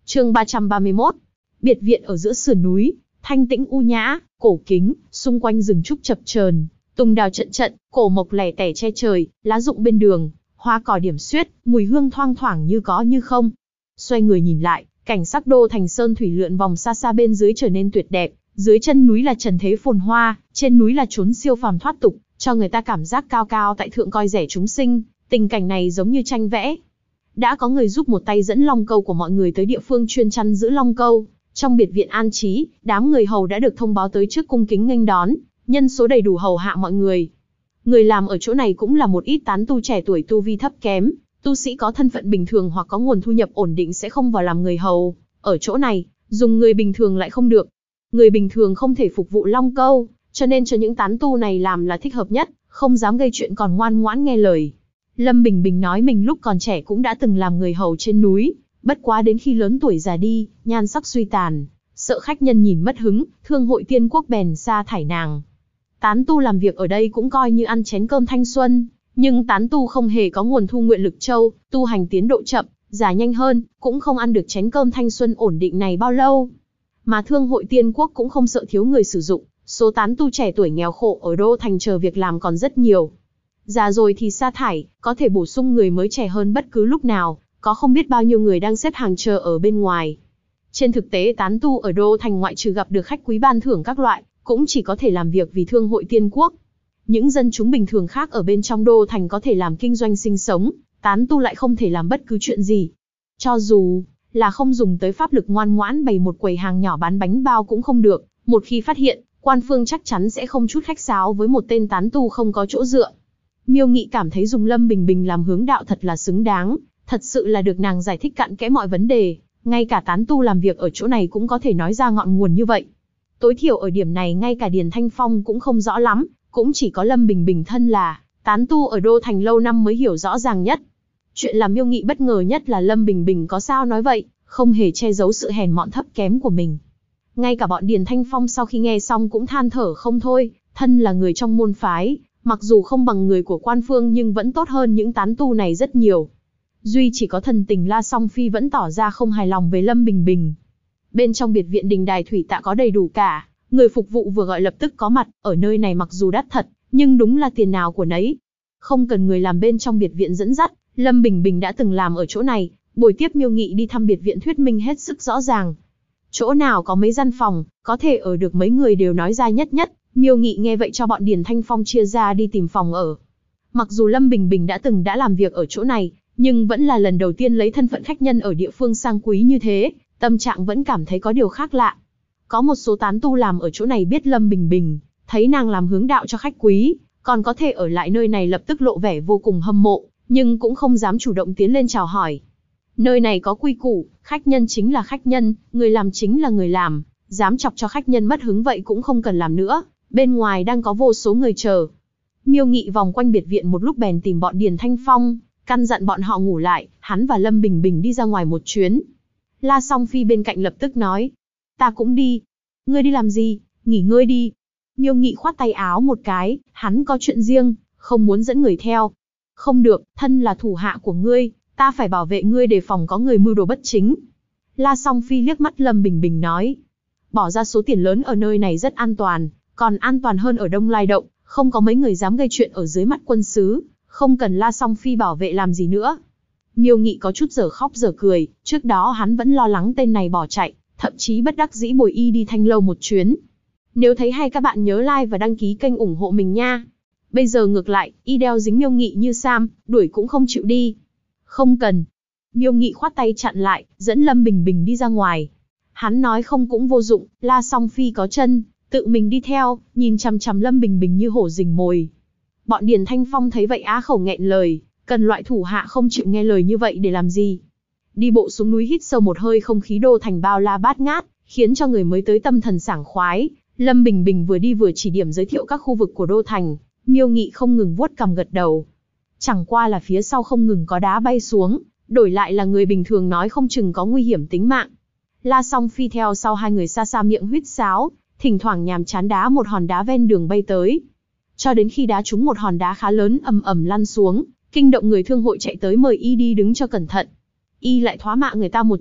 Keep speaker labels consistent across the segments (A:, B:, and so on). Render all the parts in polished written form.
A: Chương 331. Biệt viện ở giữa sườn núi, thanh tĩnh u nhã, cổ kính, xung quanh rừng trúc chập chờn, tùng đào trận trận, cổ mộc lẻ tẻ che trời, lá rụng bên đường, hoa cỏ điểm xuyết, mùi hương thoang thoảng như có như không. Xoay người nhìn lại, cảnh sắc đô thành sơn thủy lượn vòng xa xa bên dưới trở nên tuyệt đẹp, dưới chân núi là trần thế phồn hoa, trên núi là chốn siêu phàm thoát tục, cho người ta cảm giác cao cao tại thượng coi rẻ chúng sinh, tình cảnh này giống như tranh vẽ. Đã có người giúp một tay dẫn long câu của mọi người tới địa phương chuyên chăn giữ long câu. Trong biệt viện an trí, đám người hầu đã được thông báo tới trước cung kính nghênh đón, nhân số đầy đủ hầu hạ mọi người. Người làm ở chỗ này cũng là một ít tán tu trẻ tuổi tu vi thấp kém, tu sĩ có thân phận bình thường hoặc có nguồn thu nhập ổn định sẽ không vào làm người hầu. Ở chỗ này, dùng người bình thường lại không được. Người bình thường không thể phục vụ long câu, cho nên cho những tán tu này làm là thích hợp nhất, không dám gây chuyện còn ngoan ngoãn nghe lời. Lâm Bình Bình nói mình lúc còn trẻ cũng đã từng làm người hầu trên núi, bất quá đến khi lớn tuổi già đi, nhan sắc suy tàn, sợ khách nhân nhìn mất hứng, Thương hội Tiên Quốc bèn sa thải nàng. Tán tu làm việc ở đây cũng coi như ăn chén cơm thanh xuân, nhưng tán tu không hề có nguồn thu nguyện lực châu, tu hành tiến độ chậm, già nhanh hơn, cũng không ăn được chén cơm thanh xuân ổn định này bao lâu. Mà Thương hội Tiên Quốc cũng không sợ thiếu người sử dụng, số tán tu trẻ tuổi nghèo khổ ở đô thành chờ việc làm còn rất nhiều. Già rồi thì sa thải, có thể bổ sung người mới trẻ hơn bất cứ lúc nào, có không biết bao nhiêu người đang xếp hàng chờ ở bên ngoài. Trên thực tế tán tu ở đô thành ngoại trừ gặp được khách quý ban thưởng các loại, cũng chỉ có thể làm việc vì Thương hội Tiên Quốc. Những dân chúng bình thường khác ở bên trong đô thành có thể làm kinh doanh sinh sống, tán tu lại không thể làm bất cứ chuyện gì. Cho dù là không dùng tới pháp lực ngoan ngoãn bày một quầy hàng nhỏ bán bánh bao cũng không được, một khi phát hiện, quan phương chắc chắn sẽ không chút khách sáo với một tên tán tu không có chỗ dựa. Miêu Nghị cảm thấy dùng Lâm Bình Bình làm hướng đạo thật là xứng đáng, thật sự là được nàng giải thích cặn kẽ mọi vấn đề, ngay cả tán tu làm việc ở chỗ này cũng có thể nói ra ngọn nguồn như vậy. Tối thiểu ở điểm này ngay cả Điền Thanh Phong cũng không rõ lắm, cũng chỉ có Lâm Bình Bình thân là tán tu ở đô thành lâu năm mới hiểu rõ ràng nhất. Chuyện làm Miêu Nghị bất ngờ nhất là Lâm Bình Bình có sao nói vậy, không hề che giấu sự hèn mọn thấp kém của mình. Ngay cả bọn Điền Thanh Phong sau khi nghe xong cũng than thở không thôi, thân là người trong môn phái, mặc dù không bằng người của quan phương nhưng vẫn tốt hơn những tán tu này rất nhiều. Duy chỉ có thần tình La Song Phi vẫn tỏ ra không hài lòng với Lâm Bình Bình. Bên trong biệt viện đình đài thủy tạ có đầy đủ cả, người phục vụ vừa gọi lập tức có mặt, ở nơi này mặc dù đắt thật, nhưng đúng là tiền nào của nấy. Không cần người làm bên trong biệt viện dẫn dắt, Lâm Bình Bình đã từng làm ở chỗ này, buổi tiếp Miêu Nghị đi thăm biệt viện thuyết minh hết sức rõ ràng. Chỗ nào có mấy gian phòng, có thể ở được mấy người đều nói ra nhất nhất. Miêu Nghị nghe vậy cho bọn Điền Thanh Phong chia ra đi tìm phòng ở. Mặc dù Lâm Bình Bình đã làm việc ở chỗ này, nhưng vẫn là lần đầu tiên lấy thân phận khách nhân ở địa phương sang quý như thế, tâm trạng vẫn cảm thấy có điều khác lạ. Có một số tán tu làm ở chỗ này biết Lâm Bình Bình, thấy nàng làm hướng đạo cho khách quý, còn có thể ở lại nơi này lập tức lộ vẻ vô cùng hâm mộ, nhưng cũng không dám chủ động tiến lên chào hỏi. Nơi này có quy củ, khách nhân chính là khách nhân, người làm chính là người làm, dám chọc cho khách nhân mất hứng vậy cũng không cần làm nữa. Bên ngoài đang có vô số người chờ. Miêu Nghị vòng quanh biệt viện một lúc bèn tìm bọn Điền Thanh Phong, căn dặn bọn họ ngủ lại, hắn và Lâm Bình Bình đi ra ngoài một chuyến. La Song Phi bên cạnh lập tức nói, ta cũng đi. Ngươi đi làm gì, nghỉ ngơi đi. Miêu Nghị khoát tay áo một cái, hắn có chuyện riêng, không muốn dẫn người theo. Không được, thân là thủ hạ của ngươi, ta phải bảo vệ ngươi đề phòng có người mưu đồ bất chính. La Song Phi liếc mắt Lâm Bình Bình nói, bỏ ra số tiền lớn ở nơi này rất an toàn, còn an toàn hơn ở Đông Lai Động, không có mấy người dám gây chuyện ở dưới mắt quân sứ, không cần La Song Phi bảo vệ làm gì nữa. Miêu Nghị có chút dở khóc dở cười, trước đó hắn vẫn lo lắng tên này bỏ chạy, thậm chí bất đắc dĩ bồi y đi Thanh Lâu một chuyến. Nếu thấy hay các bạn nhớ like và đăng ký kênh ủng hộ mình nha. Bây giờ ngược lại, y đeo dính Miêu Nghị như Sam, đuổi cũng không chịu đi. Không cần. Miêu Nghị khoát tay chặn lại, dẫn Lâm Bình Bình đi ra ngoài. Hắn nói không cũng vô dụng, La Song Phi có chân, tự mình đi theo, nhìn chằm chằm Lâm Bình Bình như hổ rình mồi. Bọn Điền Thanh Phong thấy vậy á khẩu nghẹn lời, cần loại thủ hạ không chịu nghe lời như vậy để làm gì? Đi bộ xuống núi hít sâu một hơi không khí đô thành bao la bát ngát, khiến cho người mới tới tâm thần sảng khoái. Lâm Bình Bình vừa đi vừa chỉ điểm giới thiệu các khu vực của đô thành, Miêu Nghị không ngừng vuốt cằm gật đầu. Chẳng qua là phía sau không ngừng có đá bay xuống, đổi lại là người bình thường nói không chừng có nguy hiểm tính mạng. La Song Phi theo sau hai người xa xa miệng huýt sáo, thỉnh thoảng nhàm chán đá một hòn đá ven đường bay tới. Cho đến khi đá trúng một hòn đá khá lớn ầm ầm lăn xuống, kinh động người thương hội chạy tới mời y đi đứng cho cẩn thận. Y lại thoá mạ người ta một trận,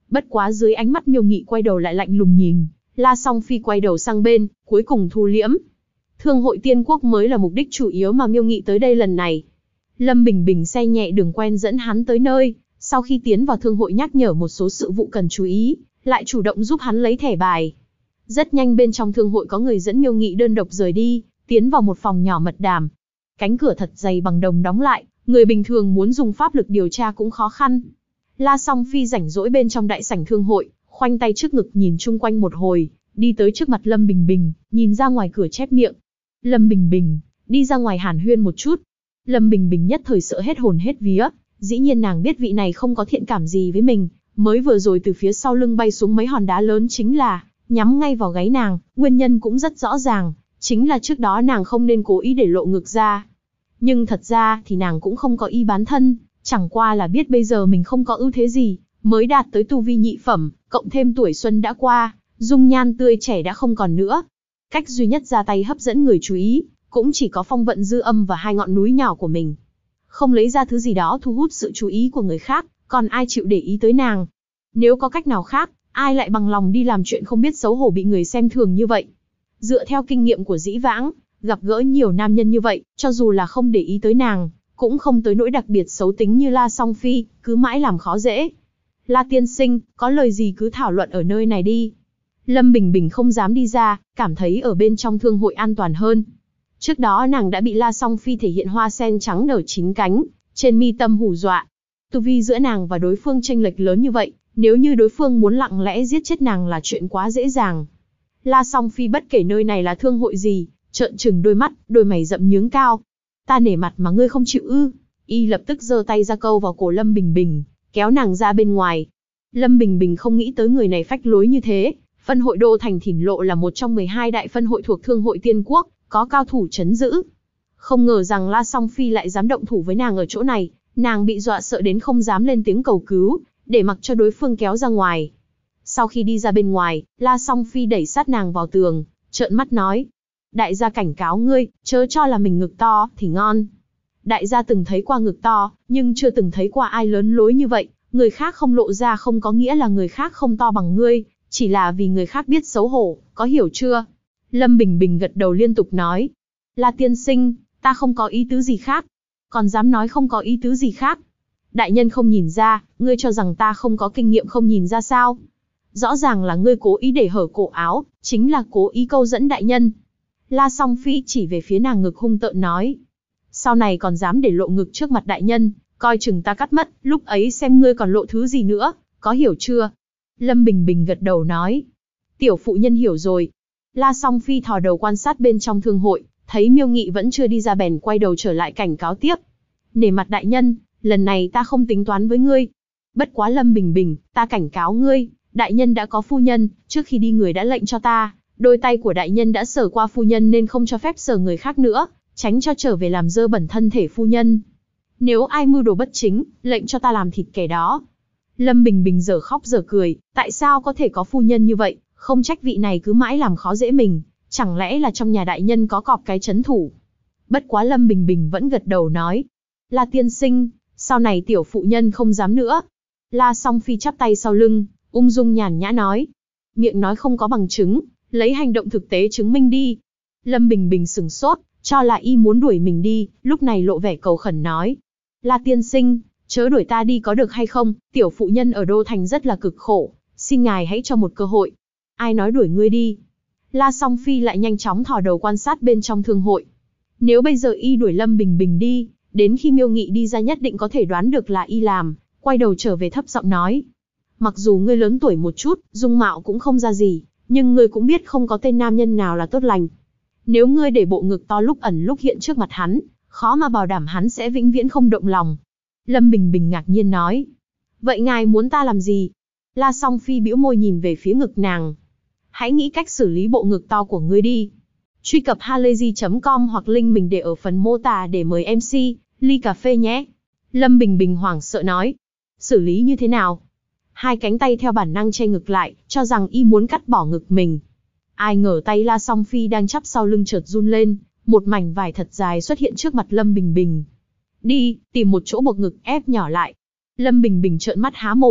A: Bất quá dưới ánh mắt Miêu Nghị quay đầu lại lạnh lùng nhìn, La Song Phi quay đầu sang bên, cuối cùng thu liễm. Thương hội Tiên Quốc mới là mục đích chủ yếu mà Miêu Nghị tới đây lần này. Lâm Bình Bình xe nhẹ đường quen dẫn hắn tới nơi, sau khi tiến vào thương hội nhắc nhở một số sự vụ cần chú ý, lại chủ động giúp hắn lấy thẻ bài. Rất nhanh bên trong thương hội có người dẫn Miêu Nghị đơn độc rời đi, tiến vào một phòng nhỏ mật đàm. Cánh cửa thật dày bằng đồng đóng lại, người bình thường muốn dùng pháp lực điều tra cũng khó khăn. La Song Phi rảnh rỗi bên trong đại sảnh thương hội, khoanh tay trước ngực nhìn chung quanh một hồi, đi tới trước mặt Lâm Bình Bình, nhìn ra ngoài cửa chép miệng. Lâm Bình Bình, đi ra ngoài hàn huyên một chút. Lâm Bình Bình nhất thời sợ hết hồn hết vía, dĩ nhiên nàng biết vị này không có thiện cảm gì với mình, mới vừa rồi từ phía sau lưng bay xuống mấy hòn đá lớn chính là nhắm ngay vào gáy nàng, nguyên nhân cũng rất rõ ràng, chính là trước đó nàng không nên cố ý để lộ ngực ra. Nhưng thật ra thì nàng cũng không có ý bán thân, chẳng qua là biết bây giờ mình không có ưu thế gì, mới đạt tới tu vi nhị phẩm, cộng thêm tuổi xuân đã qua, dung nhan tươi trẻ đã không còn nữa. Cách duy nhất ra tay hấp dẫn người chú ý, cũng chỉ có phong vận dư âm và hai ngọn núi nhỏ của mình. Không lấy ra thứ gì đó thu hút sự chú ý của người khác, còn ai chịu để ý tới nàng. Nếu có cách nào khác, ai lại bằng lòng đi làm chuyện không biết xấu hổ bị người xem thường như vậy. Dựa theo kinh nghiệm của dĩ vãng, gặp gỡ nhiều nam nhân như vậy, cho dù là không để ý tới nàng, cũng không tới nỗi đặc biệt xấu tính như La Song Phi, cứ mãi làm khó dễ. La tiên sinh, có lời gì cứ thảo luận ở nơi này đi. Lâm Bình Bình không dám đi ra, cảm thấy ở bên trong thương hội an toàn hơn. Trước đó nàng đã bị La Song Phi thể hiện hoa sen trắng nở 9 cánh, trên mi tâm hù dọa. Tu vi giữa nàng và đối phương chênh lệch lớn như vậy, nếu như đối phương muốn lặng lẽ giết chết nàng là chuyện quá dễ dàng. La Song Phi bất kể nơi này là thương hội gì, trợn trừng đôi mắt, đôi mày rậm nhướng cao. Ta nể mặt mà ngươi không chịu ư? Y lập tức giơ tay ra câu vào cổ Lâm Bình Bình, kéo nàng ra bên ngoài. Lâm Bình Bình không nghĩ tới người này phách lối như thế. Phân hội Đô Thành Thỉn Lộ là một trong 12 đại phân hội thuộc Thương hội Tiên Quốc, có cao thủ trấn giữ. Không ngờ rằng La Song Phi lại dám động thủ với nàng ở chỗ này, nàng bị dọa sợ đến không dám lên tiếng cầu cứu, để mặc cho đối phương kéo ra ngoài. Sau khi đi ra bên ngoài, La Song Phi đẩy sát nàng vào tường, trợn mắt nói: đại gia cảnh cáo ngươi, chớ cho là mình ngực to thì ngon. Đại gia từng thấy qua ngực to, nhưng chưa từng thấy qua ai lớn lối như vậy. Người khác không lộ ra không có nghĩa là người khác không to bằng ngươi, chỉ là vì người khác biết xấu hổ, có hiểu chưa? Lâm Bình Bình gật đầu liên tục nói: La tiên sinh, ta không có ý tứ gì khác. Còn dám nói không có ý tứ gì khác? Đại nhân không nhìn ra, ngươi cho rằng ta không có kinh nghiệm không nhìn ra sao? Rõ ràng là ngươi cố ý để hở cổ áo, chính là cố ý câu dẫn đại nhân. La Song Phi chỉ về phía nàng ngực hung tợn nói: sau này còn dám để lộ ngực trước mặt đại nhân, coi chừng ta cắt mất, lúc ấy xem ngươi còn lộ thứ gì nữa, có hiểu chưa? Lâm Bình Bình gật đầu nói: tiểu phụ nhân hiểu rồi. La Song Phi thò đầu quan sát bên trong thương hội, thấy Miêu Nghị vẫn chưa đi ra bèn quay đầu trở lại cảnh cáo tiếp: nể mặt đại nhân, lần này ta không tính toán với ngươi. Bất quá Lâm Bình Bình, ta cảnh cáo ngươi, đại nhân đã có phu nhân, trước khi đi người đã lệnh cho ta, đôi tay của đại nhân đã sờ qua phu nhân nên không cho phép sờ người khác nữa, tránh cho trở về làm dơ bẩn thân thể phu nhân. Nếu ai mưu đồ bất chính, lệnh cho ta làm thịt kẻ đó. Lâm Bình Bình giờ khóc giờ cười, tại sao có thể có phu nhân như vậy, không trách vị này cứ mãi làm khó dễ mình, chẳng lẽ là trong nhà đại nhân có cọp cái trấn thủ. Bất quá Lâm Bình Bình vẫn gật đầu nói: La tiên sinh, sau này tiểu phụ nhân không dám nữa. La Song Phi chắp tay sau lưng, ung dung nhàn nhã nói: miệng nói không có bằng chứng, lấy hành động thực tế chứng minh đi. Lâm Bình Bình sửng sốt, cho là y muốn đuổi mình đi, lúc này lộ vẻ cầu khẩn nói: La tiên sinh, chớ đuổi ta đi có được hay không, tiểu phụ nhân ở Đô Thành rất là cực khổ, xin ngài hãy cho một cơ hội. Ai nói đuổi ngươi đi? La Song Phi lại nhanh chóng thò đầu quan sát bên trong thương hội. Nếu bây giờ y đuổi Lâm Bình Bình đi, đến khi Miêu Nghị đi ra nhất định có thể đoán được là y làm, quay đầu trở về thấp giọng nói: mặc dù ngươi lớn tuổi một chút, dung mạo cũng không ra gì, nhưng ngươi cũng biết không có tên nam nhân nào là tốt lành. Nếu ngươi để bộ ngực to lúc ẩn lúc hiện trước mặt hắn, khó mà bảo đảm hắn sẽ vĩnh viễn không động lòng. Lâm Bình Bình ngạc nhiên nói: vậy ngài muốn ta làm gì? La Song Phi bĩu môi nhìn về phía ngực nàng: hãy nghĩ cách xử lý bộ ngực to của ngươi đi. Truy cập halayzi.com hoặc link mình để ở phần mô tả để mời MC ly cà phê nhé. Lâm Bình Bình hoảng sợ nói: xử lý như thế nào? Hai cánh tay theo bản năng che ngực lại, cho rằng y muốn cắt bỏ ngực mình. Ai ngờ tay La Song Phi đang chắp sau lưng chợt run lên, một mảnh vải thật dài xuất hiện trước mặt Lâm Bình Bình. Đi, tìm một chỗ buộc ngực ép nhỏ lại. Lâm Bình Bình trợn mắt há mồm,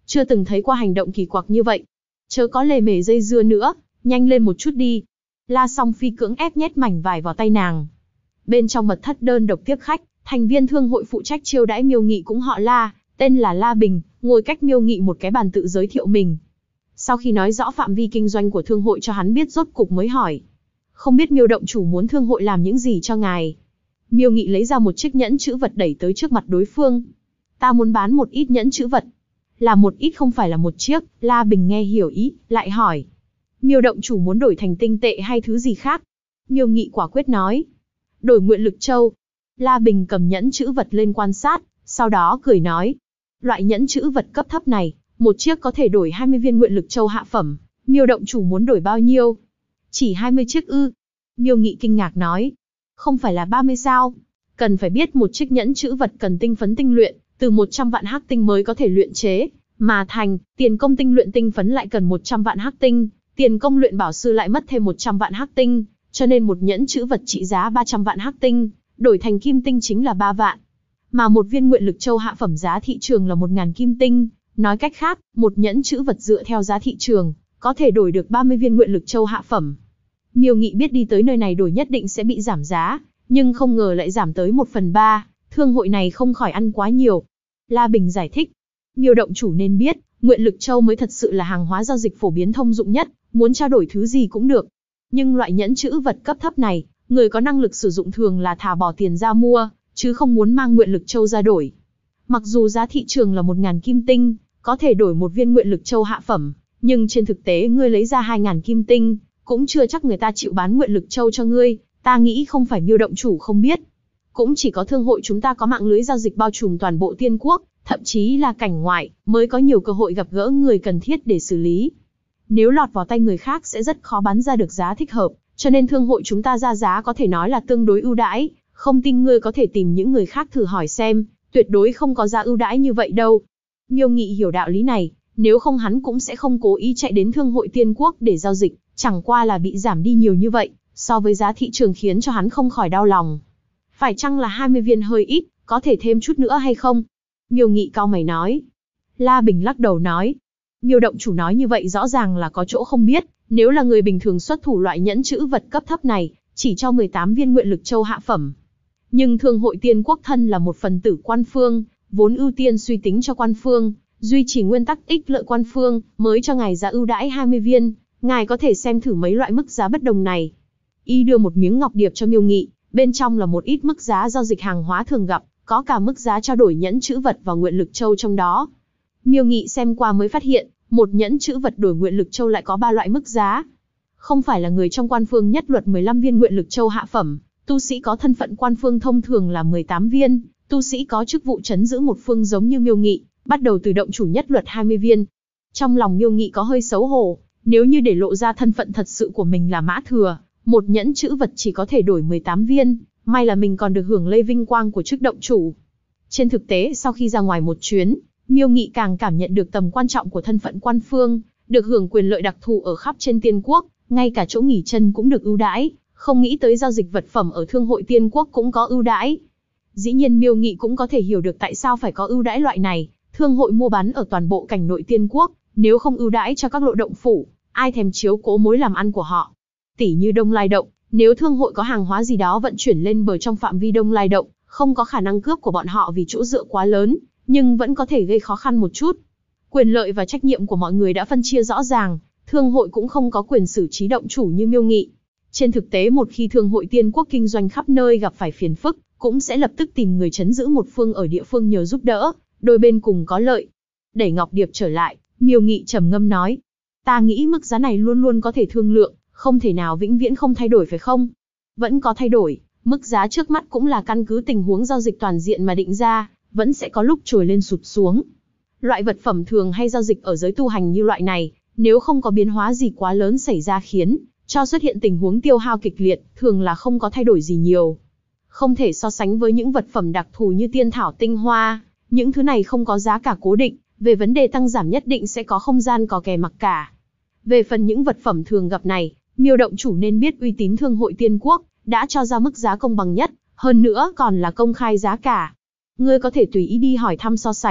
A: chưa từng thấy qua hành động kỳ quặc như vậy. Chớ có lề mề dây dưa nữa, nhanh lên một chút đi. La Song Phi cưỡng ép nhét mảnh vải vào tay nàng. Bên trong mật thất đơn độc tiếp khách, thành viên thương hội phụ trách chiêu đãi Miêu Nghị cũng họ La, tên là La Bình, ngồi cách Miêu Nghị một cái bàn tự giới thiệu mình. Sau khi nói rõ phạm vi kinh doanh của thương hội cho hắn biết rốt cục mới hỏi. Không biết Miêu động chủ muốn thương hội làm những gì cho ngài? Miêu Nghị lấy ra một chiếc nhẫn chữ vật đẩy tới trước mặt đối phương. Ta muốn bán một ít nhẫn chữ vật. Là một ít không phải là một chiếc, La Bình nghe hiểu ý, lại hỏi. Miêu động chủ muốn đổi thành tinh tệ hay thứ gì khác? Miêu Nghị quả quyết nói. Đổi nguyện lực châu. La Bình cầm nhẫn chữ vật lên quan sát, sau đó cười nói. Loại nhẫn chữ vật cấp thấp này, một chiếc có thể đổi 20 viên nguyện lực châu hạ phẩm. Miêu động chủ muốn đổi bao nhiêu? Chỉ 20 chiếc ư? Miêu Nghị kinh ngạc nói. Không phải là 30 sao? Cần phải biết một chiếc nhẫn chữ vật cần tinh phấn tinh luyện, từ 100 vạn hắc tinh mới có thể luyện chế, mà thành, tiền công tinh luyện tinh phấn lại cần 100 vạn hắc tinh, tiền công luyện bảo sư lại mất thêm 100 vạn hắc tinh, cho nên một nhẫn chữ vật trị giá 300 vạn hắc tinh, đổi thành kim tinh chính là 3 vạn. Mà một viên nguyện lực châu hạ phẩm giá thị trường là 1000 kim tinh, nói cách khác, một nhẫn chữ vật dựa theo giá thị trường, có thể đổi được 30 viên nguyện lực châu hạ phẩm. Miêu Nghị biết đi tới nơi này đổi nhất định sẽ bị giảm giá, nhưng không ngờ lại giảm tới 1/3, thương hội này không khỏi ăn quá nhiều. La Bình giải thích, Miêu động chủ nên biết, nguyện lực châu mới thật sự là hàng hóa giao dịch phổ biến thông dụng nhất, muốn trao đổi thứ gì cũng được. Nhưng loại nhẫn chữ vật cấp thấp này, người có năng lực sử dụng thường là thà bỏ tiền ra mua, chứ không muốn mang nguyện lực châu ra đổi. Mặc dù giá thị trường là 1000 kim tinh, có thể đổi một viên nguyện lực châu hạ phẩm, nhưng trên thực tế ngươi lấy ra 2000 kim tinh, cũng chưa chắc người ta chịu bán nguyện lực châu cho ngươi, ta nghĩ không phải Miêu động chủ không biết. Cũng chỉ có thương hội chúng ta có mạng lưới giao dịch bao trùm toàn bộ Tiên quốc, thậm chí là cảnh ngoại, mới có nhiều cơ hội gặp gỡ người cần thiết để xử lý. Nếu lọt vào tay người khác sẽ rất khó bán ra được giá thích hợp, cho nên thương hội chúng ta ra giá có thể nói là tương đối ưu đãi, không tin ngươi có thể tìm những người khác thử hỏi xem, tuyệt đối không có giá ưu đãi như vậy đâu. Miêu Nghị hiểu đạo lý này, nếu không hắn cũng sẽ không cố ý chạy đến thương hội Tiên quốc để giao dịch, chẳng qua là bị giảm đi nhiều như vậy, so với giá thị trường khiến cho hắn không khỏi đau lòng. Phải chăng là 20 viên hơi ít, có thể thêm chút nữa hay không? Miêu Nghị cau mày nói. La Bình lắc đầu nói. Miêu động chủ nói như vậy rõ ràng là có chỗ không biết, nếu là người bình thường xuất thủ loại nhẫn chữ vật cấp thấp này, chỉ cho 18 viên nguyện lực châu hạ phẩm. Nhưng thương hội Tiên quốc thân là một phần tử quan phương, vốn ưu tiên suy tính cho quan phương, duy trì nguyên tắc ích lợi quan phương, mới cho ngài giá ưu đãi 20 viên, ngài có thể xem thử mấy loại mức giá bất đồng này. Y đưa một miếng ngọc điệp cho Miêu Nghị, bên trong là một ít mức giá giao dịch hàng hóa thường gặp, có cả mức giá trao đổi nhẫn chữ vật và nguyện lực châu trong đó. Miêu Nghị xem qua mới phát hiện, một nhẫn chữ vật đổi nguyện lực châu lại có 3 loại mức giá. Không phải là người trong quan phương nhất luật 15 viên nguyện lực châu hạ phẩm, tu sĩ có thân phận quan phương thông thường là 18 viên, tu sĩ có chức vụ trấn giữ một phương giống như Miêu Nghị, bắt đầu từ động chủ nhất luật 20 viên. Trong lòng Miêu Nghị có hơi xấu hổ, nếu như để lộ ra thân phận thật sự của mình là Mã Thừa, một nhẫn chữ vật chỉ có thể đổi 18 viên, may là mình còn được hưởng lây vinh quang của chức động chủ. Trên thực tế sau khi ra ngoài một chuyến, Miêu Nghị càng cảm nhận được tầm quan trọng của thân phận quan phương, được hưởng quyền lợi đặc thù ở khắp trên Tiên quốc, ngay cả chỗ nghỉ chân cũng được ưu đãi, không nghĩ tới giao dịch vật phẩm ở thương hội Tiên quốc cũng có ưu đãi. Dĩ nhiên Miêu Nghị cũng có thể hiểu được tại sao phải có ưu đãi loại này, thương hội mua bán ở toàn bộ cảnh nội Tiên quốc, nếu không ưu đãi cho các lộ động phủ, ai thèm chiếu cố mối làm ăn của họ. Tỷ như Đông Lai Động, nếu thương hội có hàng hóa gì đó vận chuyển lên bờ trong phạm vi Đông Lai Động, không có khả năng cướp của bọn họ vì chỗ dựa quá lớn, nhưng vẫn có thể gây khó khăn một chút. Quyền lợi và trách nhiệm của mọi người đã phân chia rõ ràng, thương hội cũng không có quyền xử trí động chủ như Miêu Nghị. Trên thực tế một khi thương hội Tiên quốc kinh doanh khắp nơi gặp phải phiền phức, cũng sẽ lập tức tìm người trấn giữ một phương ở địa phương nhờ giúp đỡ, đôi bên cùng có lợi. Đẩy ngọc điệp trở lại, Miêu Nghị trầm ngâm nói, ta nghĩ mức giá này luôn luôn có thể thương lượng, không thể nào vĩnh viễn không thay đổi phải không? Vẫn có thay đổi, mức giá trước mắt cũng là căn cứ tình huống giao dịch toàn diện mà định ra, vẫn sẽ có lúc trồi lên sụt xuống. Loại vật phẩm thường hay giao dịch ở giới tu hành như loại này, nếu không có biến hóa gì quá lớn xảy ra khiến cho xuất hiện tình huống tiêu hao kịch liệt, thường là không có thay đổi gì nhiều. Không thể so sánh với những vật phẩm đặc thù như tiên thảo tinh hoa, những thứ này không có giá cả cố định, về vấn đề tăng giảm nhất định sẽ có không gian có kè mặc cả. Về phần những vật phẩm thường gặp này, Miêu động chủ nên biết uy tín thương hội Tiên quốc, đã cho ra mức giá công bằng nhất, hơn nữa còn là công khai giá cả. Ngươi có thể tùy ý đi hỏi thăm so sánh,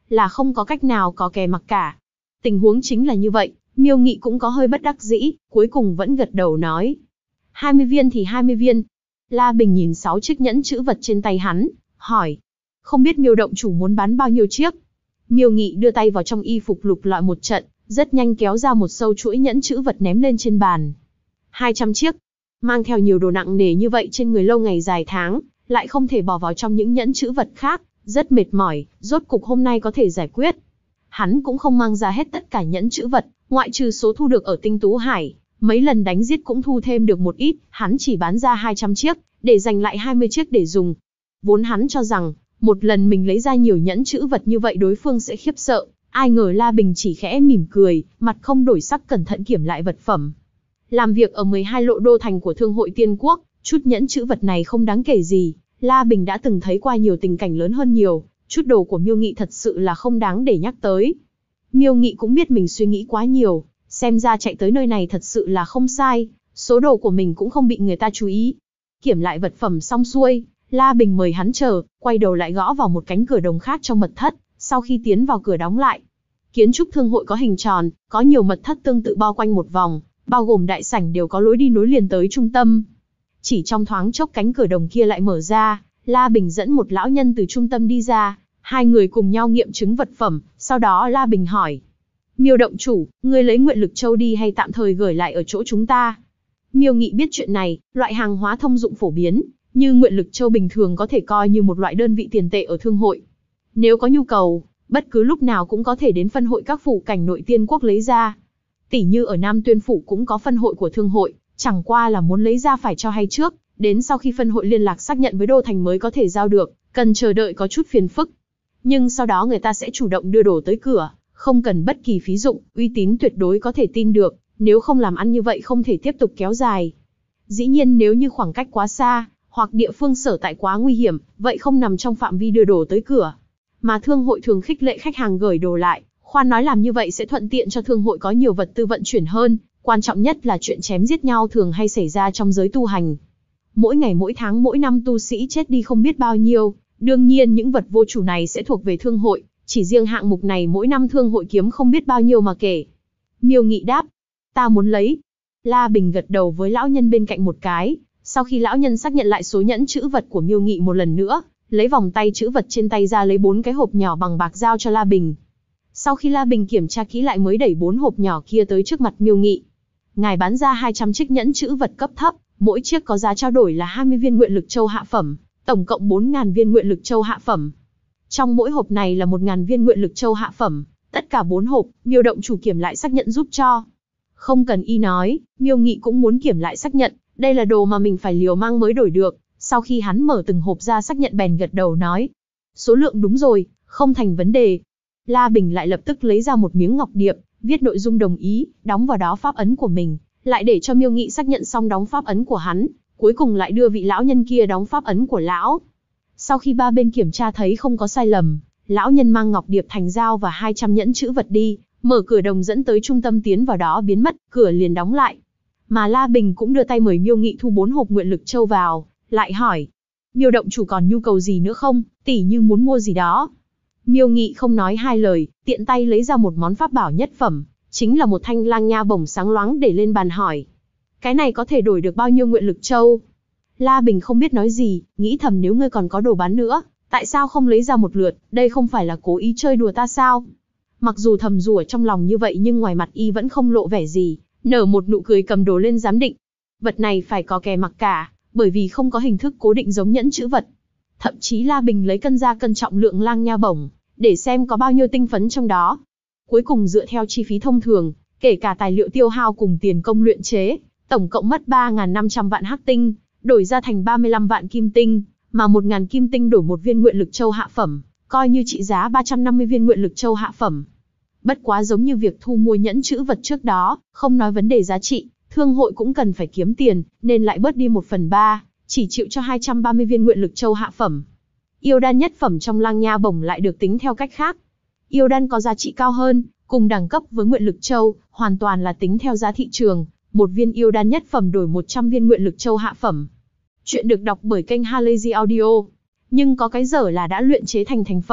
A: là không có cách nào có kè mặc cả. Tình huống chính là như vậy, Miêu Nghị cũng có hơi bất đắc dĩ, cuối cùng vẫn gật đầu nói. 20 viên thì 20 viên. La Bình nhìn 6 chiếc nhẫn chữ vật trên tay hắn, hỏi. Không biết Miêu động chủ muốn bán bao nhiêu chiếc? Miêu Nghị đưa tay vào trong y phục lục lọi một trận, rất nhanh kéo ra một sâu chuỗi nhẫn chữ vật ném lên trên bàn. 200 chiếc. Mang theo nhiều đồ nặng nề như vậy trên người lâu ngày dài tháng, lại không thể bỏ vào trong những nhẫn chữ vật khác, rất mệt mỏi, rốt cục hôm nay có thể giải quyết. Hắn cũng không mang ra hết tất cả nhẫn chữ vật, ngoại trừ số thu được ở Tinh Tú Hải, mấy lần đánh giết cũng thu thêm được một ít, hắn chỉ bán ra 200 chiếc, để dành lại 20 chiếc để dùng. Vốn hắn cho rằng, một lần mình lấy ra nhiều nhẫn chữ vật như vậy đối phương sẽ khiếp sợ, ai ngờ La Bình chỉ khẽ mỉm cười, mặt không đổi sắc cẩn thận kiểm lại vật phẩm. Làm việc ở 12 lộ đô thành của Thương hội Tiên Quốc, chút nhẫn chữ vật này không đáng kể gì, La Bình đã từng thấy qua nhiều tình cảnh lớn hơn nhiều, chút đồ của Miêu Nghị thật sự là không đáng để nhắc tới. Miêu Nghị cũng biết mình suy nghĩ quá nhiều, xem ra chạy tới nơi này thật sự là không sai, số đồ của mình cũng không bị người ta chú ý. Kiểm lại vật phẩm xong xuôi, La Bình mời hắn chờ, quay đầu lại gõ vào một cánh cửa đồng khác trong mật thất, sau khi tiến vào cửa đóng lại. Kiến trúc thương hội có hình tròn, có nhiều mật thất tương tự bao quanh một vòng, bao gồm đại sảnh đều có lối đi nối liền tới trung tâm. Chỉ trong thoáng chốc cánh cửa đồng kia lại mở ra, La Bình dẫn một lão nhân từ trung tâm đi ra, hai người cùng nhau nghiệm chứng vật phẩm, sau đó La Bình hỏi. Miêu động chủ, ngươi lấy Nguyện Lực Châu đi hay tạm thời gửi lại ở chỗ chúng ta? Miêu Nghị biết chuyện này, loại hàng hóa thông dụng phổ biến, như Nguyện Lực Châu bình thường có thể coi như một loại đơn vị tiền tệ ở thương hội. Nếu có nhu cầu, bất cứ lúc nào cũng có thể đến phân hội các phủ cảnh nội tiên quốc lấy ra. Tỉ như ở Nam Tuyên Phủ cũng có phân hội của thương hội, chẳng qua là muốn lấy ra phải cho hay trước, đến sau khi phân hội liên lạc xác nhận với đô thành mới có thể giao được, cần chờ đợi có chút phiền phức. Nhưng sau đó người ta sẽ chủ động đưa đồ tới cửa, không cần bất kỳ phí dụng, uy tín tuyệt đối có thể tin được, nếu không làm ăn như vậy không thể tiếp tục kéo dài. Dĩ nhiên nếu như khoảng cách quá xa, hoặc địa phương sở tại quá nguy hiểm, vậy không nằm trong phạm vi đưa đồ tới cửa. Mà thương hội thường khích lệ khách hàng gửi đồ lại, khoan nói làm như vậy sẽ thuận tiện cho thương hội có nhiều vật tư vận chuyển hơn, quan trọng nhất là chuyện chém giết nhau thường hay xảy ra trong giới tu hành. Mỗi ngày mỗi tháng mỗi năm tu sĩ chết đi không biết bao nhiêu, đương nhiên những vật vô chủ này sẽ thuộc về thương hội, chỉ riêng hạng mục này mỗi năm thương hội kiếm không biết bao nhiêu mà kể. Miêu Nghị đáp, ta muốn lấy. La Bình gật đầu với lão nhân bên cạnh một cái, sau khi lão nhân xác nhận lại số nhẫn chữ vật của Miêu Nghị một lần nữa, lấy vòng tay chữ vật trên tay ra lấy 4 cái hộp nhỏ bằng bạc giao cho La Bình. Sau khi La Bình kiểm tra kỹ lại mới đẩy 4 hộp nhỏ kia tới trước mặt Miêu Nghị. Ngài bán ra 200 chiếc nhẫn chữ vật cấp thấp, mỗi chiếc có giá trao đổi là 20 viên Nguyện Lực Châu hạ phẩm, tổng cộng 4.000 viên Nguyện Lực Châu hạ phẩm. Trong mỗi hộp này là 1.000 viên Nguyện Lực Châu hạ phẩm, tất cả 4 hộp, Miêu động chủ kiểm lại xác nhận giúp cho. Không cần y nói, Miêu Nghị cũng muốn kiểm lại xác nhận, đây là đồ mà mình phải liều mang mới đổi được. Sau khi hắn mở từng hộp ra xác nhận bèn gật đầu nói, số lượng đúng rồi, không thành vấn đề. La Bình lại lập tức lấy ra một miếng ngọc điệp, viết nội dung đồng ý, đóng vào đó pháp ấn của mình, lại để cho Miêu Nghị xác nhận xong đóng pháp ấn của hắn, cuối cùng lại đưa vị lão nhân kia đóng pháp ấn của lão. Sau khi ba bên kiểm tra thấy không có sai lầm, lão nhân mang ngọc điệp thành dao và 200 nhẫn chữ vật đi, mở cửa đồng dẫn tới trung tâm tiến vào đó biến mất, cửa liền đóng lại. Mà La Bình cũng đưa tay mời Miêu Nghị thu 4 hộp Nguyện Lực Châu vào, lại hỏi, Miêu động chủ còn nhu cầu gì nữa không, tỉ như muốn mua gì đó. Miêu Nghị không nói hai lời, tiện tay lấy ra một món pháp bảo nhất phẩm, chính là một thanh lang nha bổng sáng loáng để lên bàn hỏi. Cái này có thể đổi được bao nhiêu Nguyện Lực Châu? La Bình không biết nói gì, nghĩ thầm nếu ngươi còn có đồ bán nữa, tại sao không lấy ra một lượt, đây không phải là cố ý chơi đùa ta sao? Mặc dù thầm rủa trong lòng như vậy nhưng ngoài mặt y vẫn không lộ vẻ gì, nở một nụ cười cầm đồ lên giám định. Vật này phải có kè mặc cả, bởi vì không có hình thức cố định giống nhẫn chữ vật. Thậm chí La Bình lấy cân ra cân trọng lượng lang nha bổng, để xem có bao nhiêu tinh phấn trong đó. Cuối cùng dựa theo chi phí thông thường, kể cả tài liệu tiêu hao cùng tiền công luyện chế, tổng cộng mất 3.500 vạn hắc tinh, đổi ra thành 35 vạn kim tinh, mà 1.000 kim tinh đổi một viên Nguyện Lực Châu hạ phẩm, coi như trị giá 350 viên Nguyện Lực Châu hạ phẩm. Bất quá giống như việc thu mua nhẫn chữ vật trước đó, không nói vấn đề giá trị, thương hội cũng cần phải kiếm tiền, nên lại bớt đi 1/3, chỉ chịu cho 230 viên Nguyện Lực Châu hạ phẩm. Yêu đan nhất phẩm trong lang nha bổng lại được tính theo cách khác. Yêu đan có giá trị cao hơn, cùng đẳng cấp với Nguyện Lực Châu, hoàn toàn là tính theo giá thị trường, một viên yêu đan nhất phẩm đổi 100 viên Nguyện Lực Châu hạ phẩm. Chuyện được đọc bởi kênh Halazy Audio. Nhưng có cái dở là đã luyện chế thành thành phẩm,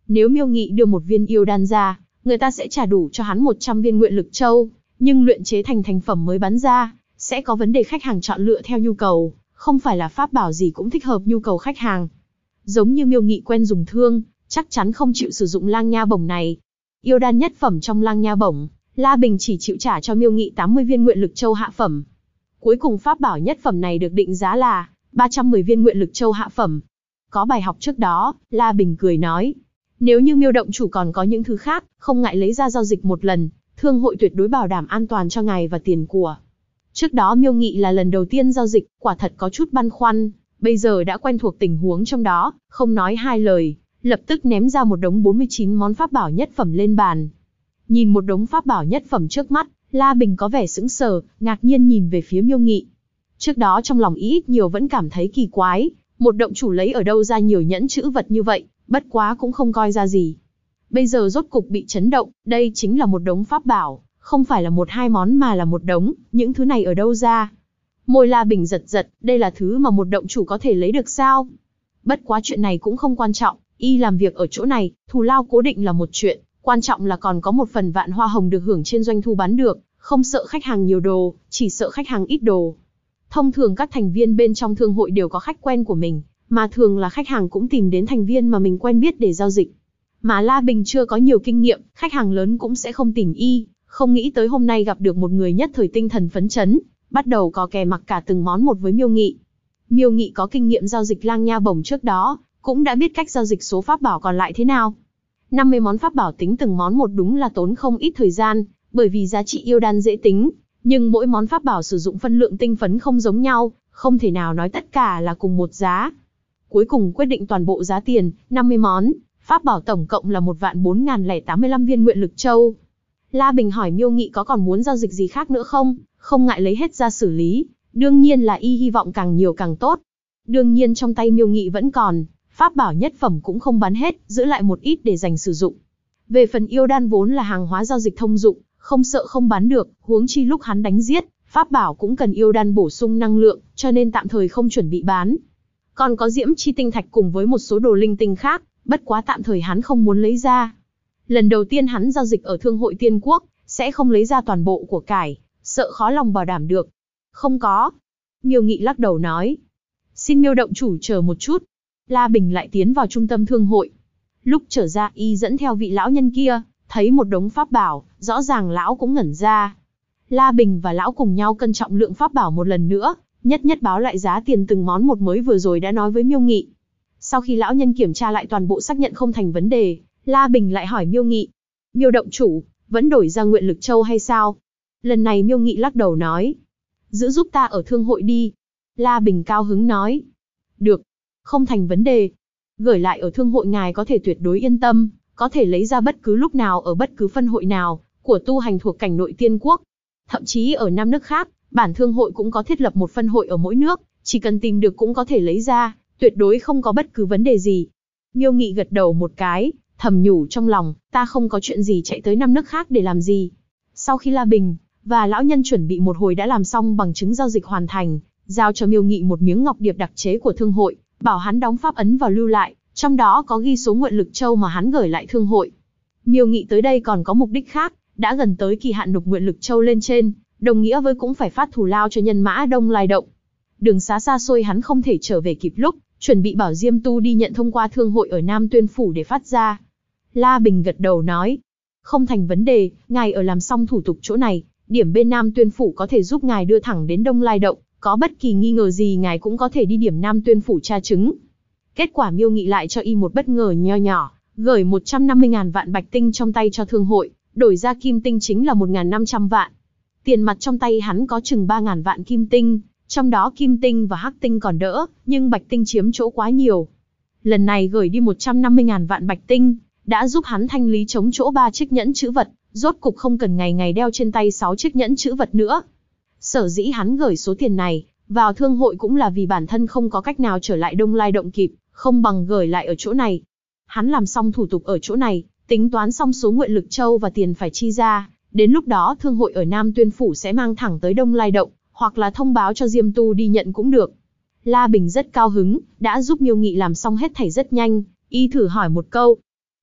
A: Nếu Miêu Nghị đưa một viên yêu đan ra, người ta sẽ trả đủ cho hắn 100 viên nguyện lực châu, nhưng luyện chế thành thành phẩm mới bán ra, sẽ có vấn đề khách hàng chọn lựa theo nhu cầu, không phải là pháp bảo gì cũng thích hợp nhu cầu khách hàng. Giống như Miêu Nghị quen dùng thương, chắc chắn không chịu sử dụng lang nha bổng này. Yêu đan nhất phẩm trong lang nha bổng, La Bình chỉ chịu trả cho Miêu Nghị 80 viên nguyện lực châu hạ phẩm. Cuối cùng pháp bảo nhất phẩm này được định giá là 310 viên nguyện lực châu hạ phẩm. Có bài học trước đó, La Bình cười nói, nếu như Miêu động chủ còn có những thứ khác, không ngại lấy ra giao dịch một lần, thương hội tuyệt đối bảo đảm an toàn cho ngài và tiền của. Trước đó Miêu Nghị là lần đầu tiên giao dịch, quả thật có chút băn khoăn, bây giờ đã quen thuộc tình huống trong đó, không nói hai lời, lập tức ném ra một đống 49 món pháp bảo nhất phẩm lên bàn. Nhìn một đống pháp bảo nhất phẩm trước mắt, La Bình có vẻ sững sờ, ngạc nhiên nhìn về phía Miêu Nghị. Trước đó trong lòng ít nhiều vẫn cảm thấy kỳ quái, một động chủ lấy ở đâu ra nhiều nhẫn chữ vật như vậy, bất quá cũng không coi ra gì. Bây giờ rốt cục bị chấn động, đây chính là một đống pháp bảo, không phải là một hai món mà là một đống, những thứ này ở đâu ra? Môi La Bình giật giật, đây là thứ mà một động chủ có thể lấy được sao? Bất quá chuyện này cũng không quan trọng, y làm việc ở chỗ này, thù lao cố định là một chuyện, quan trọng là còn có một phần vạn hoa hồng được hưởng trên doanh thu bán được, không sợ khách hàng nhiều đồ, chỉ sợ khách hàng ít đồ. Thông thường các thành viên bên trong thương hội đều có khách quen của mình, mà thường là khách hàng cũng tìm đến thành viên mà mình quen biết để giao dịch. Mà La Bình chưa có nhiều kinh nghiệm, khách hàng lớn cũng sẽ không tìm y, không nghĩ tới hôm nay gặp được một người nhất thời tinh thần phấn chấn, bắt đầu có kè mặc cả từng món một với Miêu Nghị. Miêu Nghị có kinh nghiệm giao dịch lang nha bổng trước đó, cũng đã biết cách giao dịch số pháp bảo còn lại thế nào. 50 món pháp bảo tính từng món một đúng là tốn không ít thời gian, bởi vì giá trị yêu đan dễ tính, nhưng mỗi món pháp bảo sử dụng phân lượng tinh phấn không giống nhau, không thể nào nói tất cả là cùng một giá. Cuối cùng quyết định toàn bộ giá tiền, 50 món, pháp bảo tổng cộng là 1.4085 viên nguyện lực châu. La Bình hỏi Miêu Nghị có còn muốn giao dịch gì khác nữa không, không ngại lấy hết ra xử lý, đương nhiên là y hy vọng càng nhiều càng tốt. Đương nhiên trong tay Miêu Nghị vẫn còn, pháp bảo nhất phẩm cũng không bán hết, giữ lại một ít để dành sử dụng. Về phần yêu đan vốn là hàng hóa giao dịch thông dụng, không sợ không bán được, huống chi lúc hắn đánh giết, pháp bảo cũng cần yêu đan bổ sung năng lượng, cho nên tạm thời không chuẩn bị bán. Còn có diễm chi tinh thạch cùng với một số đồ linh tinh khác, bất quá tạm thời hắn không muốn lấy ra. Lần đầu tiên hắn giao dịch ở thương hội Tiên Quốc, sẽ không lấy ra toàn bộ của cải, sợ khó lòng bảo đảm được. Không có. Miêu Nghị lắc đầu nói. Xin Miêu động chủ chờ một chút. La Bình lại tiến vào trung tâm thương hội. Lúc trở ra y dẫn theo vị lão nhân kia, thấy một đống pháp bảo, rõ ràng lão cũng ngẩn ra. La Bình và lão cùng nhau cân trọng lượng pháp bảo một lần nữa, nhất nhất báo lại giá tiền từng món một mới vừa rồi đã nói với Miêu Nghị. Sau khi lão nhân kiểm tra lại toàn bộ xác nhận không thành vấn đề, La Bình lại hỏi Miêu Nghị. Miêu động chủ, vẫn đổi ra nguyện lực châu hay sao? Lần này Miêu Nghị lắc đầu nói. Giữ giúp ta ở thương hội đi. La Bình cao hứng nói. Được, không thành vấn đề. Gửi lại ở thương hội ngài có thể tuyệt đối yên tâm, có thể lấy ra bất cứ lúc nào ở bất cứ phân hội nào, của tu hành thuộc cảnh nội Tiên Quốc. Thậm chí ở 5 nước khác, bản thương hội cũng có thiết lập một phân hội ở mỗi nước, chỉ cần tìm được cũng có thể lấy ra, tuyệt đối không có bất cứ vấn đề gì. Miêu Nghị gật đầu một cái, thầm nhủ trong lòng, ta không có chuyện gì chạy tới 5 nước khác để làm gì. Sau khi La Bình và lão nhân chuẩn bị một hồi đã làm xong bằng chứng giao dịch hoàn thành, giao cho Miêu Nghị một miếng ngọc điệp đặc chế của thương hội, bảo hắn đóng pháp ấn vào lưu lại, trong đó có ghi số nguyện lực châu mà hắn gửi lại thương hội. Miêu Nghị tới đây còn có mục đích khác, đã gần tới kỳ hạn nộp nguyện lực châu lên trên, đồng nghĩa với cũng phải phát thù lao cho nhân mã Đông Lai Động. Đường xá xa xôi hắn không thể trở về kịp lúc, chuẩn bị bảo Diêm Tu đi nhận thông qua thương hội ở Nam Tuyên Phủ để phát ra. La Bình gật đầu nói, không thành vấn đề, ngài ở làm xong thủ tục chỗ này, điểm bên Nam Tuyên Phủ có thể giúp ngài đưa thẳng đến Đông Lai Động, có bất kỳ nghi ngờ gì ngài cũng có thể đi điểm Nam Tuyên Phủ tra chứng. Kết quả Miêu Nghị lại cho y một bất ngờ nho nhỏ, gửi 150.000 vạn bạch tinh trong tay cho thương hội, đổi ra kim tinh chính là 1.500 vạn. Tiền mặt trong tay hắn có chừng 3.000 vạn kim tinh, trong đó kim tinh và hắc tinh còn đỡ, nhưng bạch tinh chiếm chỗ quá nhiều. Lần này gửi đi 150.000 vạn bạch tinh, đã giúp hắn thanh lý chống chỗ 3 chiếc nhẫn chữ vật, rốt cục không cần ngày ngày đeo trên tay 6 chiếc nhẫn chữ vật nữa. Sở dĩ hắn gửi số tiền này vào thương hội cũng là vì bản thân không có cách nào trở lại Đông Lai Động kịp, không bằng gửi lại ở chỗ này. Hắn làm xong thủ tục ở chỗ này, tính toán xong số nguyện lực châu và tiền phải chi ra, đến lúc đó thương hội ở Nam Tuyên Phủ sẽ mang thẳng tới Đông Lai Động, hoặc là thông báo cho Diêm Tu đi nhận cũng được. La Bình rất cao hứng, đã giúp Miêu Nghị làm xong hết thảy rất nhanh, y thử hỏi một câu.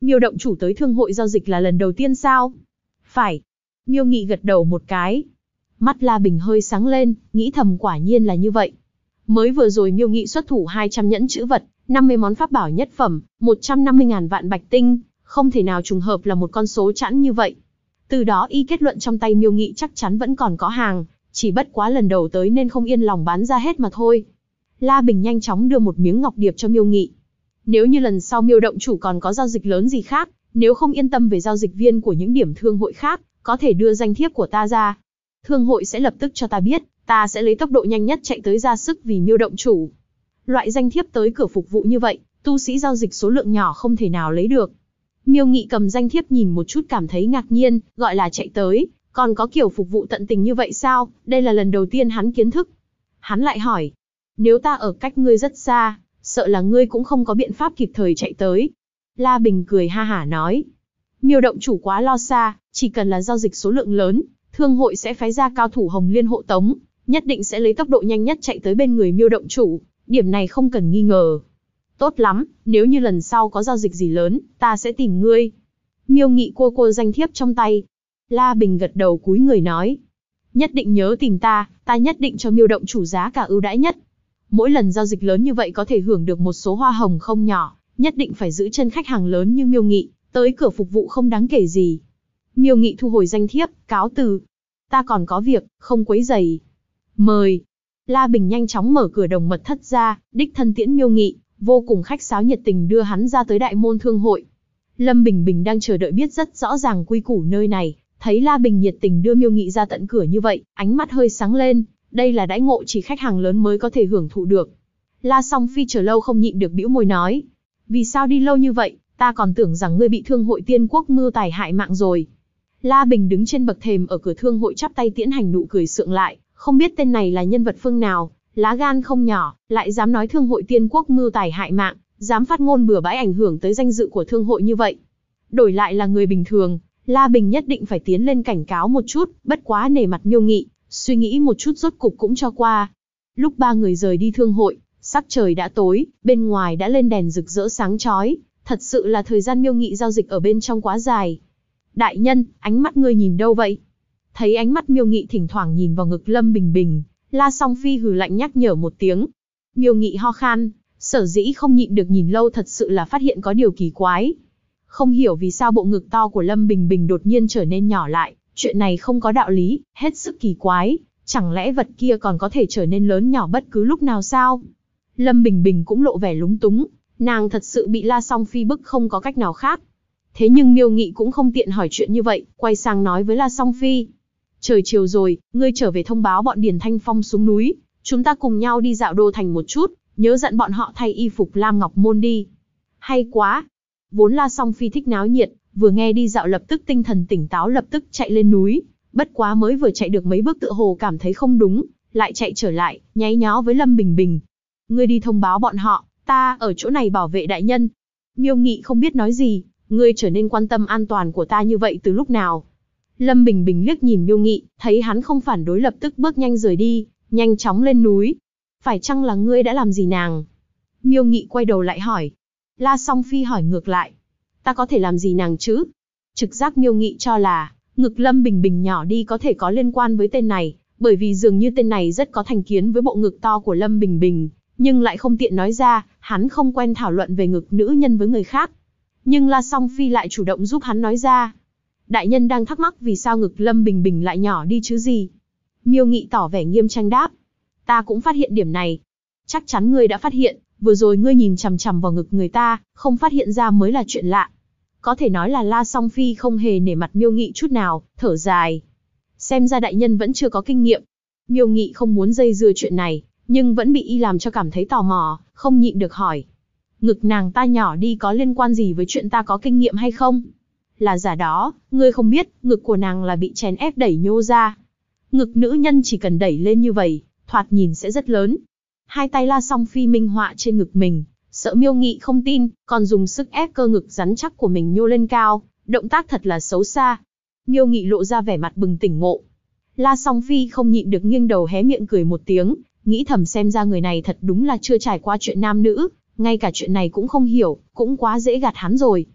A: Miêu động chủ tới thương hội giao dịch là lần đầu tiên sao? Phải. Miêu Nghị gật đầu một cái. Mắt La Bình hơi sáng lên, nghĩ thầm quả nhiên là như vậy. Mới vừa rồi Miêu Nghị xuất thủ 200 nhẫn chữ vật, 50 món pháp bảo nhất phẩm, 150.000 vạn bạch tinh, không thể nào trùng hợp là một con số chẵn như vậy. Từ đó y kết luận trong tay Miêu Nghị chắc chắn vẫn còn có hàng, chỉ bất quá lần đầu tới nên không yên lòng bán ra hết mà thôi. La Bình nhanh chóng đưa một miếng ngọc điệp cho Miêu Nghị. Nếu như lần sau Miêu động chủ còn có giao dịch lớn gì khác, nếu không yên tâm về giao dịch viên của những điểm thương hội khác, có thể đưa danh thiếp của ta ra. Thương hội sẽ lập tức cho ta biết, ta sẽ lấy tốc độ nhanh nhất chạy tới ra sức vì Miêu động chủ. Loại danh thiếp tới cửa phục vụ như vậy, tu sĩ giao dịch số lượng nhỏ không thể nào lấy được. Miêu Nghị cầm danh thiếp nhìn một chút cảm thấy ngạc nhiên, gọi là chạy tới, còn có kiểu phục vụ tận tình như vậy sao? Đây là lần đầu tiên hắn kiến thức. Hắn lại hỏi, nếu ta ở cách ngươi rất xa, sợ là ngươi cũng không có biện pháp kịp thời chạy tới. La Bình cười ha hả nói, Miêu động chủ quá lo xa, chỉ cần là giao dịch số lượng lớn, thương hội sẽ phái ra cao thủ Hồng Liên hộ tống, nhất định sẽ lấy tốc độ nhanh nhất chạy tới bên người Miêu động chủ, điểm này không cần nghi ngờ. Tốt lắm, nếu như lần sau có giao dịch gì lớn, ta sẽ tìm ngươi. Miêu Nghị cua danh thiếp trong tay. La Bình gật đầu cúi người nói, nhất định nhớ tìm ta nhất định cho Miêu động chủ giá cả ưu đãi nhất. Mỗi lần giao dịch lớn như vậy có thể hưởng được một số hoa hồng không nhỏ, nhất định phải giữ chân khách hàng lớn như Miêu Nghị, tới cửa phục vụ không đáng kể gì. Miêu Nghị thu hồi danh thiếp, cáo từ. Ta còn có việc, không quấy rầy. Mời. La Bình nhanh chóng mở cửa đồng mật thất ra, đích thân tiễn Miêu Nghị, vô cùng khách sáo nhiệt tình đưa hắn ra tới đại môn thương hội. Lâm Bình Bình đang chờ đợi biết rất rõ ràng quy củ nơi này, thấy La Bình nhiệt tình đưa Miêu Nghị ra tận cửa như vậy, ánh mắt hơi sáng lên, đây là đãi ngộ chỉ khách hàng lớn mới có thể hưởng thụ được. La Song Phi chờ lâu không nhịn được bĩu môi nói, vì sao đi lâu như vậy, ta còn tưởng rằng ngươi bị thương hội Tiên Quốc mưu tài hại mạng rồi. La Bình đứng trên bậc thềm ở cửa thương hội chắp tay tiễn hành nụ cười sượng lại, không biết tên này là nhân vật phương nào, lá gan không nhỏ, lại dám nói thương hội Tiên Quốc mưu tài hại mạng, dám phát ngôn bừa bãi ảnh hưởng tới danh dự của thương hội như vậy. Đổi lại là người bình thường, La Bình nhất định phải tiến lên cảnh cáo một chút, bất quá nể mặt Miêu Nghị, suy nghĩ một chút rốt cục cũng cho qua. Lúc ba người rời đi thương hội, sắc trời đã tối, bên ngoài đã lên đèn rực rỡ sáng chói, thật sự là thời gian Miêu Nghị giao dịch ở bên trong quá dài. Đại nhân, ánh mắt ngươi nhìn đâu vậy? Thấy ánh mắt Miêu Nghị thỉnh thoảng nhìn vào ngực Lâm Bình Bình, La Song Phi hừ lạnh nhắc nhở một tiếng. Miêu Nghị ho khan, sở dĩ không nhịn được nhìn lâu thật sự là phát hiện có điều kỳ quái. Không hiểu vì sao bộ ngực to của Lâm Bình Bình đột nhiên trở nên nhỏ lại, chuyện này không có đạo lý, hết sức kỳ quái, chẳng lẽ vật kia còn có thể trở nên lớn nhỏ bất cứ lúc nào sao? Lâm Bình Bình cũng lộ vẻ lúng túng, nàng thật sự bị La Song Phi bức không có cách nào khác. Thế nhưng Miêu Nghị cũng không tiện hỏi chuyện như vậy, quay sang nói với La Song Phi. Trời chiều rồi, ngươi trở về thông báo bọn Điền Thanh Phong xuống núi, chúng ta cùng nhau đi dạo đô thành một chút, nhớ dặn bọn họ thay y phục Lam Ngọc Môn đi. Hay quá! Vốn La Song Phi thích náo nhiệt, vừa nghe đi dạo lập tức tinh thần tỉnh táo lập tức chạy lên núi, bất quá mới vừa chạy được mấy bước tựa hồ cảm thấy không đúng, lại chạy trở lại, nháy nhó với Lâm Bình Bình. Ngươi đi thông báo bọn họ, ta ở chỗ này bảo vệ đại nhân. Miêu Nghị không biết nói gì, ngươi trở nên quan tâm an toàn của ta như vậy từ lúc nào? Lâm Bình Bình liếc nhìn Miêu Nghị, thấy hắn không phản đối lập tức bước nhanh rời đi, nhanh chóng lên núi. Phải chăng là ngươi đã làm gì nàng? Miêu Nghị quay đầu lại hỏi. La Song Phi hỏi ngược lại. Ta có thể làm gì nàng chứ? Trực giác Miêu Nghị cho là, ngực Lâm Bình Bình nhỏ đi có thể có liên quan với tên này, bởi vì dường như tên này rất có thành kiến với bộ ngực to của Lâm Bình Bình, nhưng lại không tiện nói ra, hắn không quen thảo luận về ngực nữ nhân với người khác. Nhưng La Song Phi lại chủ động giúp hắn nói ra. Đại nhân đang thắc mắc vì sao ngực Lâm Bình Bình lại nhỏ đi chứ gì? Miêu Nghị tỏ vẻ nghiêm trang đáp. Ta cũng phát hiện điểm này. Chắc chắn ngươi đã phát hiện, vừa rồi ngươi nhìn chằm chằm vào ngực người ta, không phát hiện ra mới là chuyện lạ. Có thể nói là La Song Phi không hề nể mặt Miêu Nghị chút nào, thở dài. Xem ra đại nhân vẫn chưa có kinh nghiệm. Miêu Nghị không muốn dây dưa chuyện này, nhưng vẫn bị y làm cho cảm thấy tò mò, không nhịn được hỏi. Ngực nàng ta nhỏ đi có liên quan gì với chuyện ta có kinh nghiệm hay không? Là giả đó, ngươi không biết, ngực của nàng là bị chèn ép đẩy nhô ra. Ngực nữ nhân chỉ cần đẩy lên như vậy, thoạt nhìn sẽ rất lớn. Hai tay La Song Phi minh họa trên ngực mình, sợ Miêu Nghị không tin, còn dùng sức ép cơ ngực rắn chắc của mình nhô lên cao, động tác thật là xấu xa. Miêu Nghị lộ ra vẻ mặt bừng tỉnh ngộ. La Song Phi không nhịn được nghiêng đầu hé miệng cười một tiếng, nghĩ thầm xem ra người này thật đúng là chưa trải qua chuyện nam nữ, ngay cả chuyện này cũng không hiểu, cũng quá dễ gạt hắn rồi.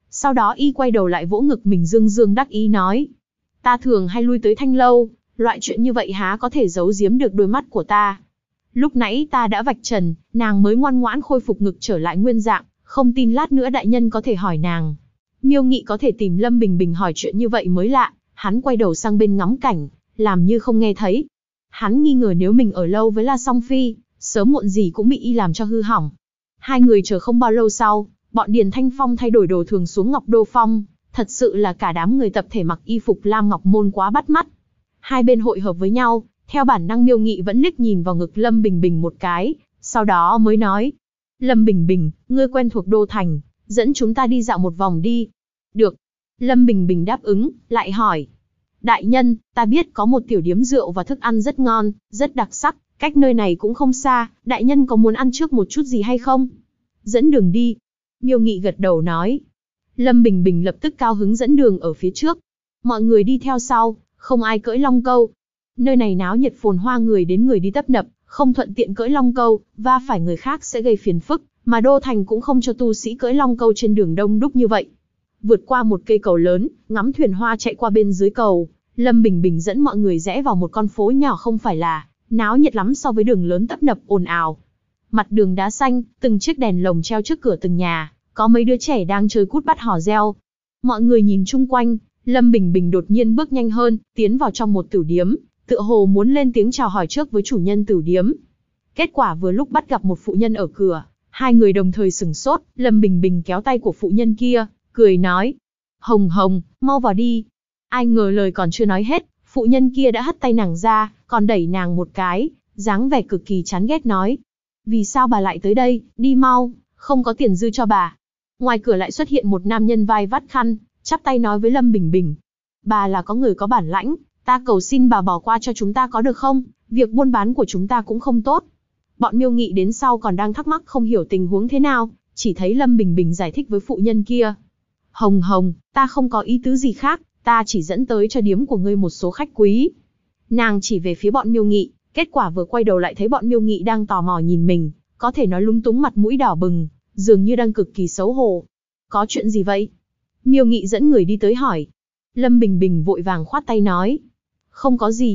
A: Sau đó y quay đầu lại vỗ ngực mình dương dương đắc ý nói. Ta thường hay lui tới Thanh lâu, loại chuyện như vậy há có thể giấu giếm được đôi mắt của ta. Lúc nãy ta đã vạch trần, nàng mới ngoan ngoãn khôi phục ngực trở lại nguyên dạng, không tin lát nữa đại nhân có thể hỏi nàng. Miêu Nghị có thể tìm Lâm Bình Bình hỏi chuyện như vậy mới lạ, hắn quay đầu sang bên ngắm cảnh, làm như không nghe thấy. Hắn nghi ngờ nếu mình ở lâu với La Song Phi, sớm muộn gì cũng bị y làm cho hư hỏng. Hai người chờ không bao lâu sau, bọn Điền Thanh Phong thay đổi đồ thường xuống Ngọc Đô Phong, thật sự là cả đám người tập thể mặc y phục Lam Ngọc Môn quá bắt mắt. Hai bên hội hợp với nhau, theo bản năng Miêu Nghị vẫn liếc nhìn vào ngực Lâm Bình Bình một cái, sau đó mới nói. Lâm Bình Bình, ngươi quen thuộc Đô Thành, dẫn chúng ta đi dạo một vòng đi. Được. Lâm Bình Bình đáp ứng, lại hỏi. Đại nhân, ta biết có một tiểu điếm rượu và thức ăn rất ngon, rất đặc sắc, cách nơi này cũng không xa, đại nhân có muốn ăn trước một chút gì hay không? Dẫn đường đi. Miêu Nghị gật đầu nói. Lâm Bình Bình lập tức cao hứng dẫn đường ở phía trước. Mọi người đi theo sau, không ai cưỡi long câu. Nơi này náo nhiệt phồn hoa, người đến người đi tấp nập, không thuận tiện cưỡi long câu, va phải người khác sẽ gây phiền phức, mà Đô Thành cũng không cho tu sĩ cưỡi long câu trên đường đông đúc như vậy. Vượt qua một cây cầu lớn, ngắm thuyền hoa chạy qua bên dưới cầu, Lâm Bình Bình dẫn mọi người rẽ vào một con phố nhỏ không phải là náo nhiệt lắm so với đường lớn tấp nập ồn ào. Mặt đường đá xanh, từng chiếc đèn lồng treo trước cửa từng nhà, có mấy đứa trẻ đang chơi cút bắt hò reo. Mọi người nhìn chung quanh, Lâm Bình Bình đột nhiên bước nhanh hơn, tiến vào trong một tửu điếm, tựa hồ muốn lên tiếng chào hỏi trước với chủ nhân tửu điếm. Kết quả vừa lúc bắt gặp một phụ nhân ở cửa, hai người đồng thời sửng sốt, Lâm Bình Bình kéo tay của phụ nhân kia, cười nói. Hồng Hồng, mau vào đi. Ai ngờ lời còn chưa nói hết, phụ nhân kia đã hất tay nàng ra, còn đẩy nàng một cái, dáng vẻ cực kỳ chán ghét nói. Vì sao bà lại tới đây, đi mau, không có tiền dư cho bà. Ngoài cửa lại xuất hiện một nam nhân vai vắt khăn, chắp tay nói với Lâm Bình Bình. Bà là có người có bản lãnh, ta cầu xin bà bỏ qua cho chúng ta có được không, việc buôn bán của chúng ta cũng không tốt. Bọn Miêu Nghị đến sau còn đang thắc mắc không hiểu tình huống thế nào, chỉ thấy Lâm Bình Bình giải thích với phụ nhân kia. Hồng Hồng, ta không có ý tứ gì khác, ta chỉ dẫn tới cho điếm của ngươi một số khách quý. Nàng chỉ về phía bọn Miêu Nghị, kết quả vừa quay đầu lại thấy bọn Miêu Nghị đang tò mò nhìn mình, có thể nói lúng túng, mặt mũi đỏ bừng, dường như đang cực kỳ xấu hổ. Có chuyện gì vậy? Miêu Nghị dẫn người đi tới hỏi. Lâm Bình Bình vội vàng khoát tay nói. Không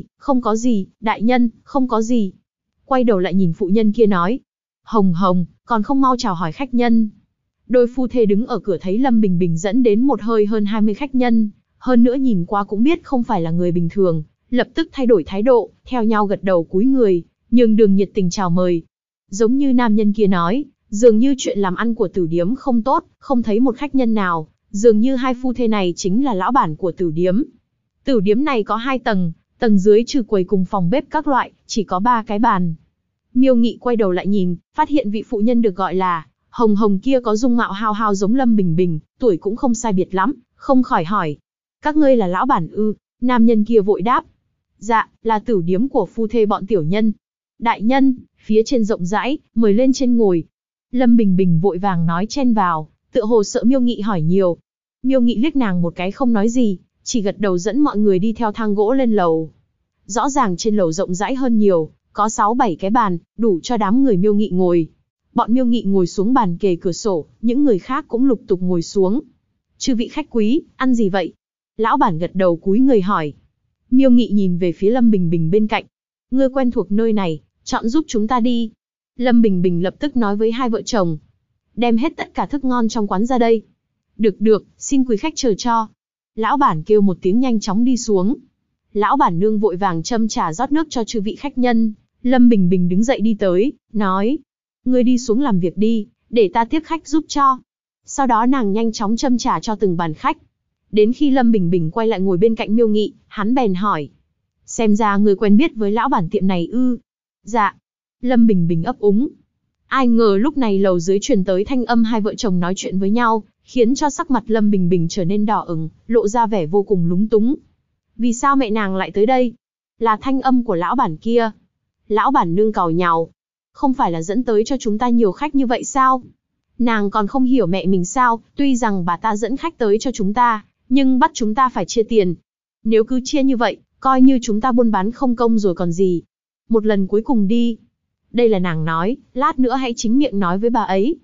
A: có gì, đại nhân, không có gì. Quay đầu lại nhìn phụ nhân kia nói. Hồng Hồng, còn không mau chào hỏi khách nhân. Đôi phu thê đứng ở cửa thấy Lâm Bình Bình dẫn đến một hơi hơn 20 khách nhân, hơn nữa nhìn qua cũng biết không phải là người bình thường, lập tức thay đổi thái độ, theo nhau gật đầu cúi người, nhường đường nhiệt tình chào mời. Giống như nam nhân kia nói, dường như chuyện làm ăn của tử điếm không tốt, không thấy một khách nhân nào, dường như hai phu thê này chính là lão bản của tử điếm. Tử điếm này có 2 tầng, tầng dưới trừ quầy cùng phòng bếp các loại, chỉ có 3 cái bàn. Miêu Nghị quay đầu lại nhìn, phát hiện vị phụ nhân được gọi là Hồng Hồng kia có dung mạo hao hao giống Lâm Bình Bình, tuổi cũng không sai biệt lắm, không khỏi hỏi. Các ngươi là lão bản ư? Nam nhân kia vội đáp. Dạ, là tử điếm của phu thê bọn tiểu nhân. Đại nhân, phía trên rộng rãi, mời lên trên ngồi. Lâm Bình Bình vội vàng nói chen vào, tựa hồ sợ Miêu Nghị hỏi nhiều. Miêu Nghị liếc nàng một cái không nói gì, chỉ gật đầu dẫn mọi người đi theo thang gỗ lên lầu. Rõ ràng trên lầu rộng rãi hơn nhiều, có 6-7 cái bàn, đủ cho đám người Miêu Nghị ngồi. Bọn Miêu Nghị ngồi xuống bàn kề cửa sổ, những người khác cũng lục tục ngồi xuống. Chư vị khách quý, ăn gì vậy? Lão bản gật đầu cúi người hỏi. Miêu Nghị nhìn về phía Lâm Bình Bình bên cạnh. Ngươi quen thuộc nơi này, chọn giúp chúng ta đi. Lâm Bình Bình lập tức nói với hai vợ chồng. Đem hết tất cả thức ngon trong quán ra đây. Được, xin quý khách chờ cho. Lão bản kêu một tiếng nhanh chóng đi xuống. Lão bản nương vội vàng châm trà rót nước cho chư vị khách nhân. Lâm Bình Bình đứng dậy đi tới, nói. Ngươi đi xuống làm việc đi, để ta tiếp khách giúp cho. Sau đó nàng nhanh chóng châm trà cho từng bàn khách. Đến khi Lâm Bình Bình quay lại ngồi bên cạnh Miêu Nghị, hắn bèn hỏi. Xem ra người quen biết với lão bản tiệm này ư? Dạ. Lâm Bình Bình ấp úng. Ai ngờ lúc này lầu dưới truyền tới thanh âm hai vợ chồng nói chuyện với nhau, khiến cho sắc mặt Lâm Bình Bình trở nên đỏ ửng, lộ ra vẻ vô cùng lúng túng. Vì sao mẹ nàng lại tới đây? Là thanh âm của lão bản kia. Lão bản nương càu nhàu. Không phải là dẫn tới cho chúng ta nhiều khách như vậy sao? Nàng còn không hiểu mẹ mình sao, tuy rằng bà ta dẫn khách tới cho chúng ta, nhưng bắt chúng ta phải chia tiền. Nếu cứ chia như vậy, coi như chúng ta buôn bán không công rồi còn gì. Một lần cuối cùng đi. Đây là nàng nói, lát nữa hãy chính miệng nói với bà ấy.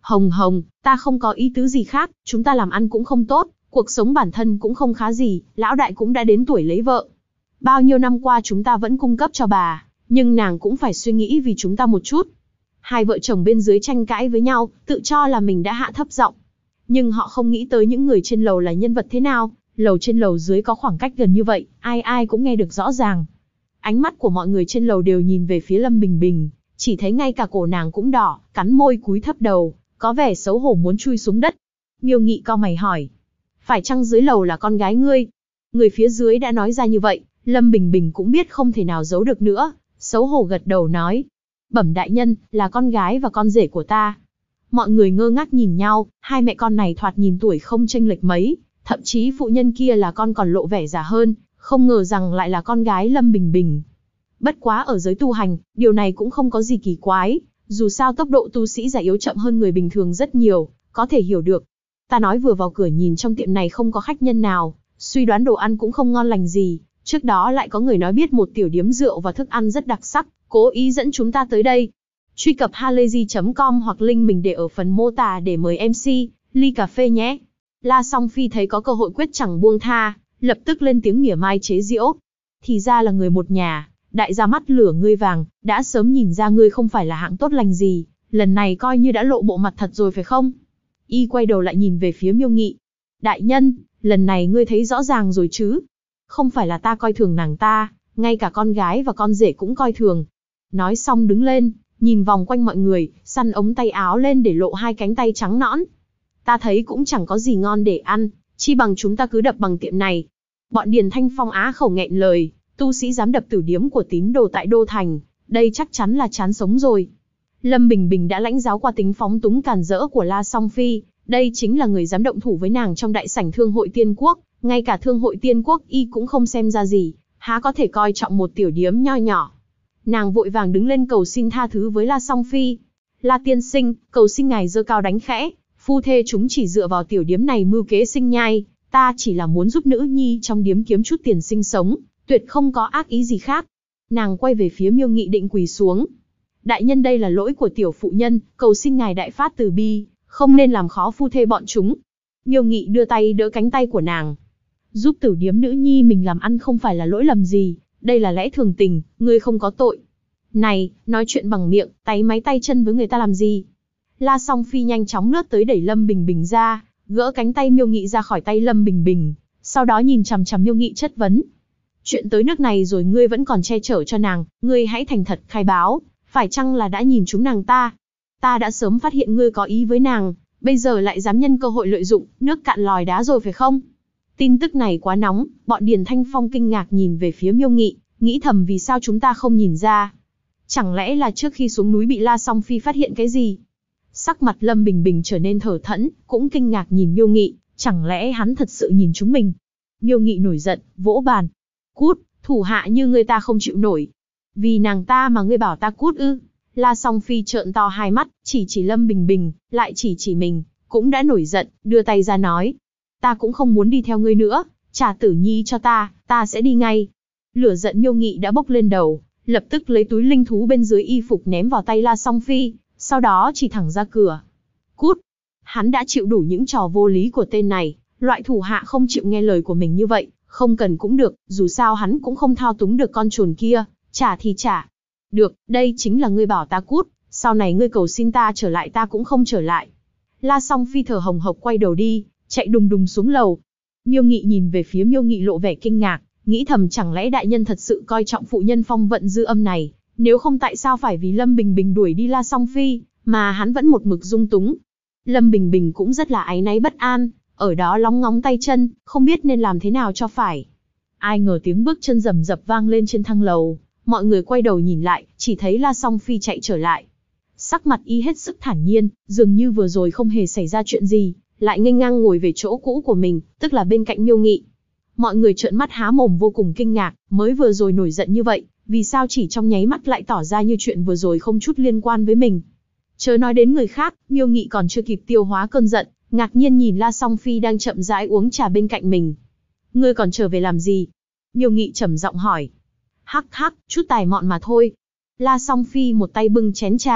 A: Hồng Hồng, ta không có ý tứ gì khác, chúng ta làm ăn cũng không tốt, cuộc sống bản thân cũng không khá gì, lão đại cũng đã đến tuổi lấy vợ. Bao nhiêu năm qua chúng ta vẫn cung cấp cho bà, nhưng nàng cũng phải suy nghĩ vì chúng ta một chút. Hai vợ chồng bên dưới tranh cãi với nhau, tự cho là mình đã hạ thấp giọng. Nhưng họ không nghĩ tới những người trên lầu là nhân vật thế nào, lầu trên lầu dưới có khoảng cách gần như vậy, ai ai cũng nghe được rõ ràng. Ánh mắt của mọi người trên lầu đều nhìn về phía Lâm Bình Bình, chỉ thấy ngay cả cổ nàng cũng đỏ, cắn môi cúi thấp đầu, có vẻ xấu hổ muốn chui xuống đất. Miêu Nghị cau mày hỏi, phải chăng dưới lầu là con gái ngươi? Người phía dưới đã nói ra như vậy, Lâm Bình Bình cũng biết không thể nào giấu được nữa, xấu hổ gật đầu nói, bẩm đại nhân, là con gái và con rể của ta. Mọi người ngơ ngác nhìn nhau, hai mẹ con này thoạt nhìn tuổi không chênh lệch mấy, thậm chí phụ nhân kia là con còn lộ vẻ già hơn, không ngờ rằng lại là con gái Lâm Bình Bình. Bất quá ở giới tu hành, điều này cũng không có gì kỳ quái, dù sao tốc độ tu sĩ già yếu chậm hơn người bình thường rất nhiều, có thể hiểu được. Ta nói vừa vào cửa nhìn trong tiệm này không có khách nhân nào, suy đoán đồ ăn cũng không ngon lành gì, trước đó lại có người nói biết một tiểu điếm rượu và thức ăn rất đặc sắc, cố ý dẫn chúng ta tới đây. Truy cập halayzi.com hoặc link mình để ở phần mô tả để mời MC, ly cà phê nhé. La Song Phi thấy có cơ hội quyết chẳng buông tha, lập tức lên tiếng mỉa mai chế giễu. Thì ra là người một nhà, đại gia mắt lửa ngươi vàng, đã sớm nhìn ra ngươi không phải là hạng tốt lành gì, lần này coi như đã lộ bộ mặt thật rồi phải không? Y quay đầu lại nhìn về phía Miêu Nghị. Đại nhân, lần này ngươi thấy rõ ràng rồi chứ? Không phải là ta coi thường nàng ta, ngay cả con gái và con rể cũng coi thường. Nói xong đứng lên, nhìn vòng quanh mọi người, săn ống tay áo lên để lộ hai cánh tay trắng nõn. Ta thấy cũng chẳng có gì ngon để ăn, chi bằng chúng ta cứ đập bằng tiệm này. Bọn Điền Thanh Phong á khẩu nghẹn lời, tu sĩ dám đập tử điếm của tín đồ tại Đô Thành, đây chắc chắn là chán sống rồi. Lâm Bình Bình đã lãnh giáo qua tính phóng túng càn rỡ của La Song Phi, đây chính là người dám động thủ với nàng trong đại sảnh Thương hội Tiên Quốc, ngay cả Thương hội Tiên Quốc y cũng không xem ra gì, há có thể coi trọng một tiểu điếm nho nhỏ. Nàng vội vàng đứng lên cầu xin tha thứ với La Song Phi. La tiên sinh, cầu xin ngài giơ cao đánh khẽ, phu thê chúng chỉ dựa vào tiểu điếm này mưu kế sinh nhai, ta chỉ là muốn giúp nữ nhi trong điếm kiếm chút tiền sinh sống, tuyệt không có ác ý gì khác. Nàng quay về phía Miêu Nghị định quỳ xuống. Đại nhân, đây là lỗi của tiểu phụ nhân, cầu xin ngài đại phát từ bi, không nên làm khó phu thê bọn chúng. Miêu Nghị đưa tay đỡ cánh tay của nàng. Giúp tử điếm nữ nhi mình làm ăn không phải là lỗi lầm gì, đây là lẽ thường tình, ngươi không có tội. Này, nói chuyện bằng miệng, tay máy tay chân với người ta làm gì? La Song Phi nhanh chóng lướt tới đẩy Lâm Bình Bình ra, gỡ cánh tay Miêu Nghị ra khỏi tay Lâm Bình Bình, sau đó nhìn chằm chằm Miêu Nghị chất vấn. Chuyện tới nước này rồi ngươi vẫn còn che chở cho nàng, ngươi hãy thành thật khai báo, phải chăng là đã nhìn trúng nàng ta? Ta đã sớm phát hiện ngươi có ý với nàng, bây giờ lại dám nhân cơ hội lợi dụng, nước cạn lòi đá rồi phải không? Tin tức này quá nóng, bọn Điền Thanh Phong kinh ngạc nhìn về phía Miêu Nghị, nghĩ thầm vì sao chúng ta không nhìn ra? Chẳng lẽ là trước khi xuống núi bị La Song Phi phát hiện cái gì? Sắc mặt Lâm Bình Bình trở nên thở thẫn, cũng kinh ngạc nhìn Miêu Nghị, chẳng lẽ hắn thật sự nhìn chúng mình? Miêu Nghị nổi giận, vỗ bàn. Cút, thủ hạ như ngươi ta không chịu nổi. Vì nàng ta mà ngươi bảo ta cút ư? La Song Phi trợn to hai mắt, chỉ Lâm Bình Bình, lại chỉ mình, cũng đã nổi giận, đưa tay ra nói. Ta cũng không muốn đi theo ngươi nữa, trả Tử Nhi cho ta sẽ đi ngay. Lửa giận Miêu Nghị đã bốc lên đầu, lập tức lấy túi linh thú bên dưới y phục ném vào tay La Song Phi, sau đó chỉ thẳng ra cửa. Cút! Hắn đã chịu đủ những trò vô lý của tên này, loại thủ hạ không chịu nghe lời của mình như vậy, không cần cũng được, dù sao hắn cũng không thao túng được con trồn kia, trả thì trả. Được, đây chính là ngươi bảo ta cút, sau này ngươi cầu xin ta trở lại ta cũng không trở lại. La Song Phi thở hồng hộc quay đầu đi, chạy đùng đùng xuống lầu. Miêu Nghị nhìn về phía Miêu Nghị lộ vẻ kinh ngạc, nghĩ thầm chẳng lẽ đại nhân thật sự coi trọng phụ nhân phong vận dư âm này, nếu không tại sao phải vì Lâm Bình Bình đuổi đi La Song Phi, mà hắn vẫn một mực dung túng. Lâm Bình Bình cũng rất là áy náy bất an, ở đó lóng ngóng tay chân, không biết nên làm thế nào cho phải. Ai ngờ tiếng bước chân rầm rập vang lên trên thang lầu, mọi người quay đầu nhìn lại, chỉ thấy La Song Phi chạy trở lại. Sắc mặt y hết sức thản nhiên, dường như vừa rồi không hề xảy ra chuyện gì, lại nghênh ngang ngồi về chỗ cũ của mình, tức là bên cạnh Miêu Nghị. Mọi người trợn mắt há mồm vô cùng kinh ngạc, mới vừa rồi nổi giận như vậy, vì sao chỉ trong nháy mắt lại tỏ ra như chuyện vừa rồi không chút liên quan với mình. Chớ nói đến người khác, Miêu Nghị còn chưa kịp tiêu hóa cơn giận, ngạc nhiên nhìn La Song Phi đang chậm rãi uống trà bên cạnh mình. Ngươi còn trở về làm gì? Miêu Nghị trầm giọng hỏi. Hắc hắc, chút tài mọn mà thôi. La Song Phi một tay bưng chén trà,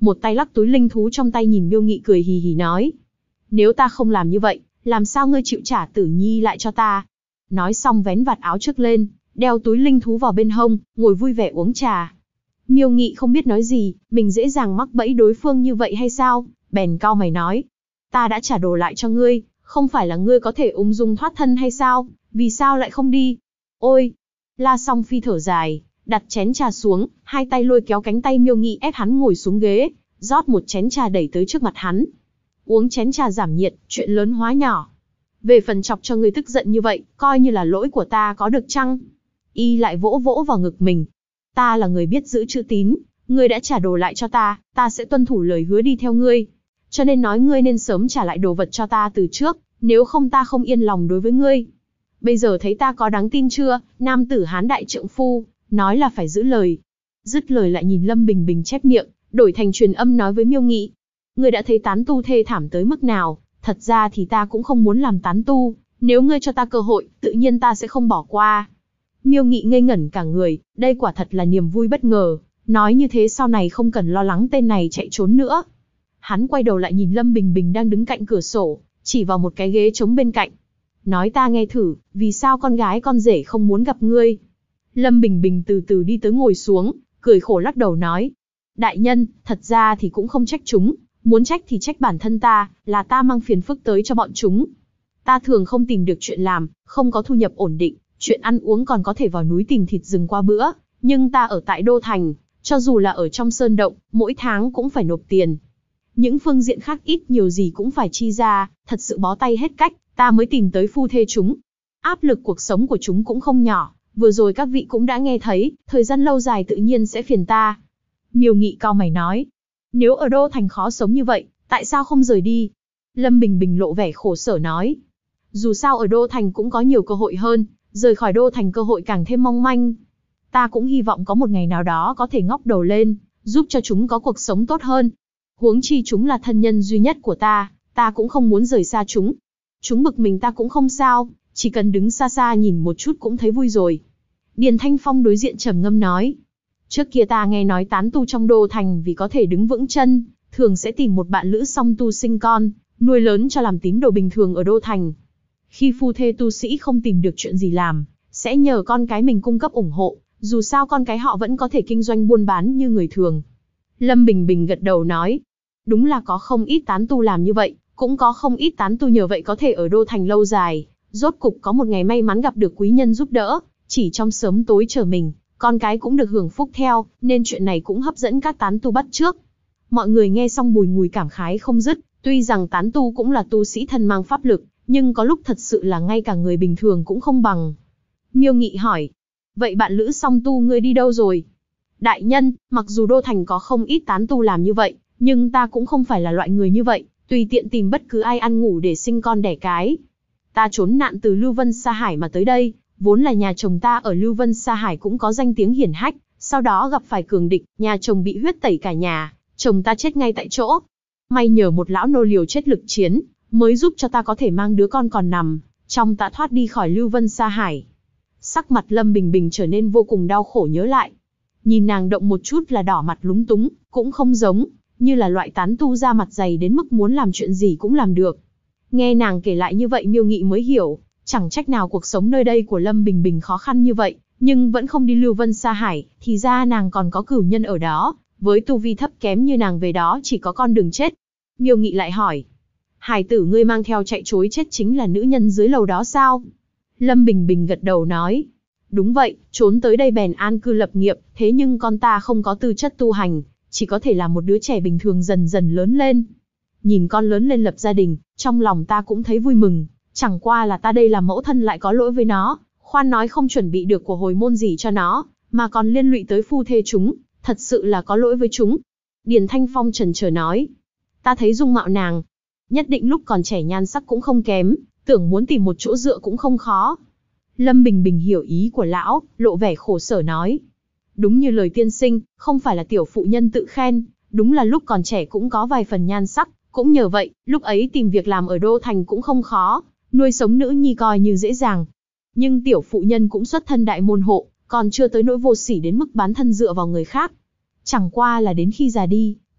A: một tay lắc túi linh thú trong tay nhìn Miêu Nghị cười hì hì nói. Nếu ta không làm như vậy, làm sao ngươi chịu trả Tử Nhi lại cho ta? Nói xong vén vạt áo trước lên, đeo túi linh thú vào bên hông, ngồi vui vẻ uống trà. Miêu Nghị không biết nói gì, mình dễ dàng mắc bẫy đối phương như vậy hay sao? Bèn cau mày nói. Ta đã trả đồ lại cho ngươi, không phải là ngươi có thể ung dung thoát thân hay sao? Vì sao lại không đi? Ôi! La Song Phi thở dài, đặt chén trà xuống, hai tay lôi kéo cánh tay Miêu Nghị ép hắn ngồi xuống ghế, rót một chén trà đẩy tới trước mặt hắn. Uống chén trà giảm nhiệt, chuyện lớn hóa nhỏ. Về phần chọc cho ngươi tức giận như vậy, coi như là lỗi của ta có được chăng? Y lại vỗ vỗ vào ngực mình. Ta là người biết giữ chữ tín, ngươi đã trả đồ lại cho ta sẽ tuân thủ lời hứa đi theo ngươi. Cho nên nói ngươi nên sớm trả lại đồ vật cho ta từ trước, nếu không ta không yên lòng đối với ngươi. Bây giờ thấy ta có đáng tin chưa, nam tử hán đại trượng phu, nói là phải giữ lời. Dứt lời lại nhìn Lâm Bình Bình chép miệng, đổi thành truyền âm nói với Miêu Nghị. Ngươi đã thấy tán tu thê thảm tới mức nào, thật ra thì ta cũng không muốn làm tán tu, nếu ngươi cho ta cơ hội, tự nhiên ta sẽ không bỏ qua. Miêu Nghị ngây ngẩn cả người, đây quả thật là niềm vui bất ngờ, nói như thế sau này không cần lo lắng tên này chạy trốn nữa. Hắn quay đầu lại nhìn Lâm Bình Bình đang đứng cạnh cửa sổ, chỉ vào một cái ghế trống bên cạnh. Nói ta nghe thử, vì sao con gái con rể không muốn gặp ngươi? Lâm Bình Bình từ từ đi tới ngồi xuống, cười khổ lắc đầu nói. Đại nhân, thật ra thì cũng không trách chúng, muốn trách thì trách bản thân ta, là ta mang phiền phức tới cho bọn chúng. Ta thường không tìm được chuyện làm, không có thu nhập ổn định, chuyện ăn uống còn có thể vào núi tìm thịt rừng qua bữa, nhưng ta ở tại Đô Thành, cho dù là ở trong sơn động, mỗi tháng cũng phải nộp tiền. Những phương diện khác ít nhiều gì cũng phải chi ra, thật sự bó tay hết cách, ta mới tìm tới phu thê chúng. Áp lực cuộc sống của chúng cũng không nhỏ, vừa rồi các vị cũng đã nghe thấy, thời gian lâu dài tự nhiên sẽ phiền ta. Miêu Nghị cau mày nói, nếu ở Đô Thành khó sống như vậy, tại sao không rời đi? Lâm Bình Bình lộ vẻ khổ sở nói, dù sao ở Đô Thành cũng có nhiều cơ hội hơn, rời khỏi Đô Thành cơ hội càng thêm mong manh. Ta cũng hy vọng có một ngày nào đó có thể ngóc đầu lên, giúp cho chúng có cuộc sống tốt hơn. Huống chi chúng là thân nhân duy nhất của ta cũng không muốn rời xa chúng. Chúng bực mình ta cũng không sao, chỉ cần đứng xa xa nhìn một chút cũng thấy vui rồi. Điền Thanh Phong đối diện trầm ngâm nói. Trước kia ta nghe nói tán tu trong Đô Thành vì có thể đứng vững chân, thường sẽ tìm một bạn lữ song tu sinh con, nuôi lớn cho làm tín đồ bình thường ở Đô Thành. Khi phu thê tu sĩ không tìm được chuyện gì làm, sẽ nhờ con cái mình cung cấp ủng hộ, dù sao con cái họ vẫn có thể kinh doanh buôn bán như người thường. Lâm Bình Bình gật đầu nói, đúng là có không ít tán tu làm như vậy, cũng có không ít tán tu nhờ vậy có thể ở Đô Thành lâu dài, rốt cục có một ngày may mắn gặp được quý nhân giúp đỡ, chỉ trong sớm tối chờ mình, con cái cũng được hưởng phúc theo, nên chuyện này cũng hấp dẫn các tán tu bắt chước. Mọi người nghe xong bùi ngùi cảm khái không dứt, tuy rằng tán tu cũng là tu sĩ thân mang pháp lực, nhưng có lúc thật sự là ngay cả người bình thường cũng không bằng. Miêu Nghị hỏi, vậy bạn lữ song tu ngươi đi đâu rồi? Đại nhân, mặc dù Đô Thành có không ít tán tu làm như vậy, nhưng ta cũng không phải là loại người như vậy, tùy tiện tìm bất cứ ai ăn ngủ để sinh con đẻ cái. Ta trốn nạn từ Lưu Vân Sa Hải mà tới đây, vốn là nhà chồng ta ở Lưu Vân Sa Hải cũng có danh tiếng hiển hách, sau đó gặp phải cường địch, nhà chồng bị huyết tẩy cả nhà, chồng ta chết ngay tại chỗ. May nhờ một lão nô liều chết lực chiến, mới giúp cho ta có thể mang đứa con còn nằm trong ta thoát đi khỏi Lưu Vân Sa Hải. Sắc mặt Lâm Bình Bình trở nên vô cùng đau khổ nhớ lại. Nhìn nàng động một chút là đỏ mặt lúng túng, cũng không giống như là loại tán tu da mặt dày đến mức muốn làm chuyện gì cũng làm được. Nghe nàng kể lại như vậy Miêu Nghị mới hiểu, chẳng trách nào cuộc sống nơi đây của Lâm Bình Bình khó khăn như vậy, nhưng vẫn không đi Lưu Vân Sa Hải, thì ra nàng còn có cửu nhân ở đó, với tu vi thấp kém như nàng về đó chỉ có con đường chết. Miêu Nghị lại hỏi, hài tử ngươi mang theo chạy trối chết chính là nữ nhân dưới lầu đó sao? Lâm Bình Bình gật đầu nói, đúng vậy, trốn tới đây bèn an cư lập nghiệp, thế nhưng con ta không có tư chất tu hành, chỉ có thể là một đứa trẻ bình thường dần dần lớn lên. Nhìn con lớn lên lập gia đình, trong lòng ta cũng thấy vui mừng, chẳng qua là ta đây là mẫu thân lại có lỗi với nó, khoan nói không chuẩn bị được của hồi môn gì cho nó, mà còn liên lụy tới phu thê chúng, thật sự là có lỗi với chúng. Điền Thanh Phong chần chờ nói, ta thấy dung mạo nàng, nhất định lúc còn trẻ nhan sắc cũng không kém, tưởng muốn tìm một chỗ dựa cũng không khó. Lâm Bình Bình hiểu ý của lão, lộ vẻ khổ sở nói, đúng như lời tiên sinh, không phải là tiểu phụ nhân tự khen, đúng là lúc còn trẻ cũng có vài phần nhan sắc, cũng nhờ vậy, lúc ấy tìm việc làm ở Đô Thành cũng không khó, nuôi sống nữ nhi coi như dễ dàng. Nhưng tiểu phụ nhân cũng xuất thân đại môn hộ, còn chưa tới nỗi vô sỉ đến mức bán thân dựa vào người khác. Chẳng qua là đến khi già đi,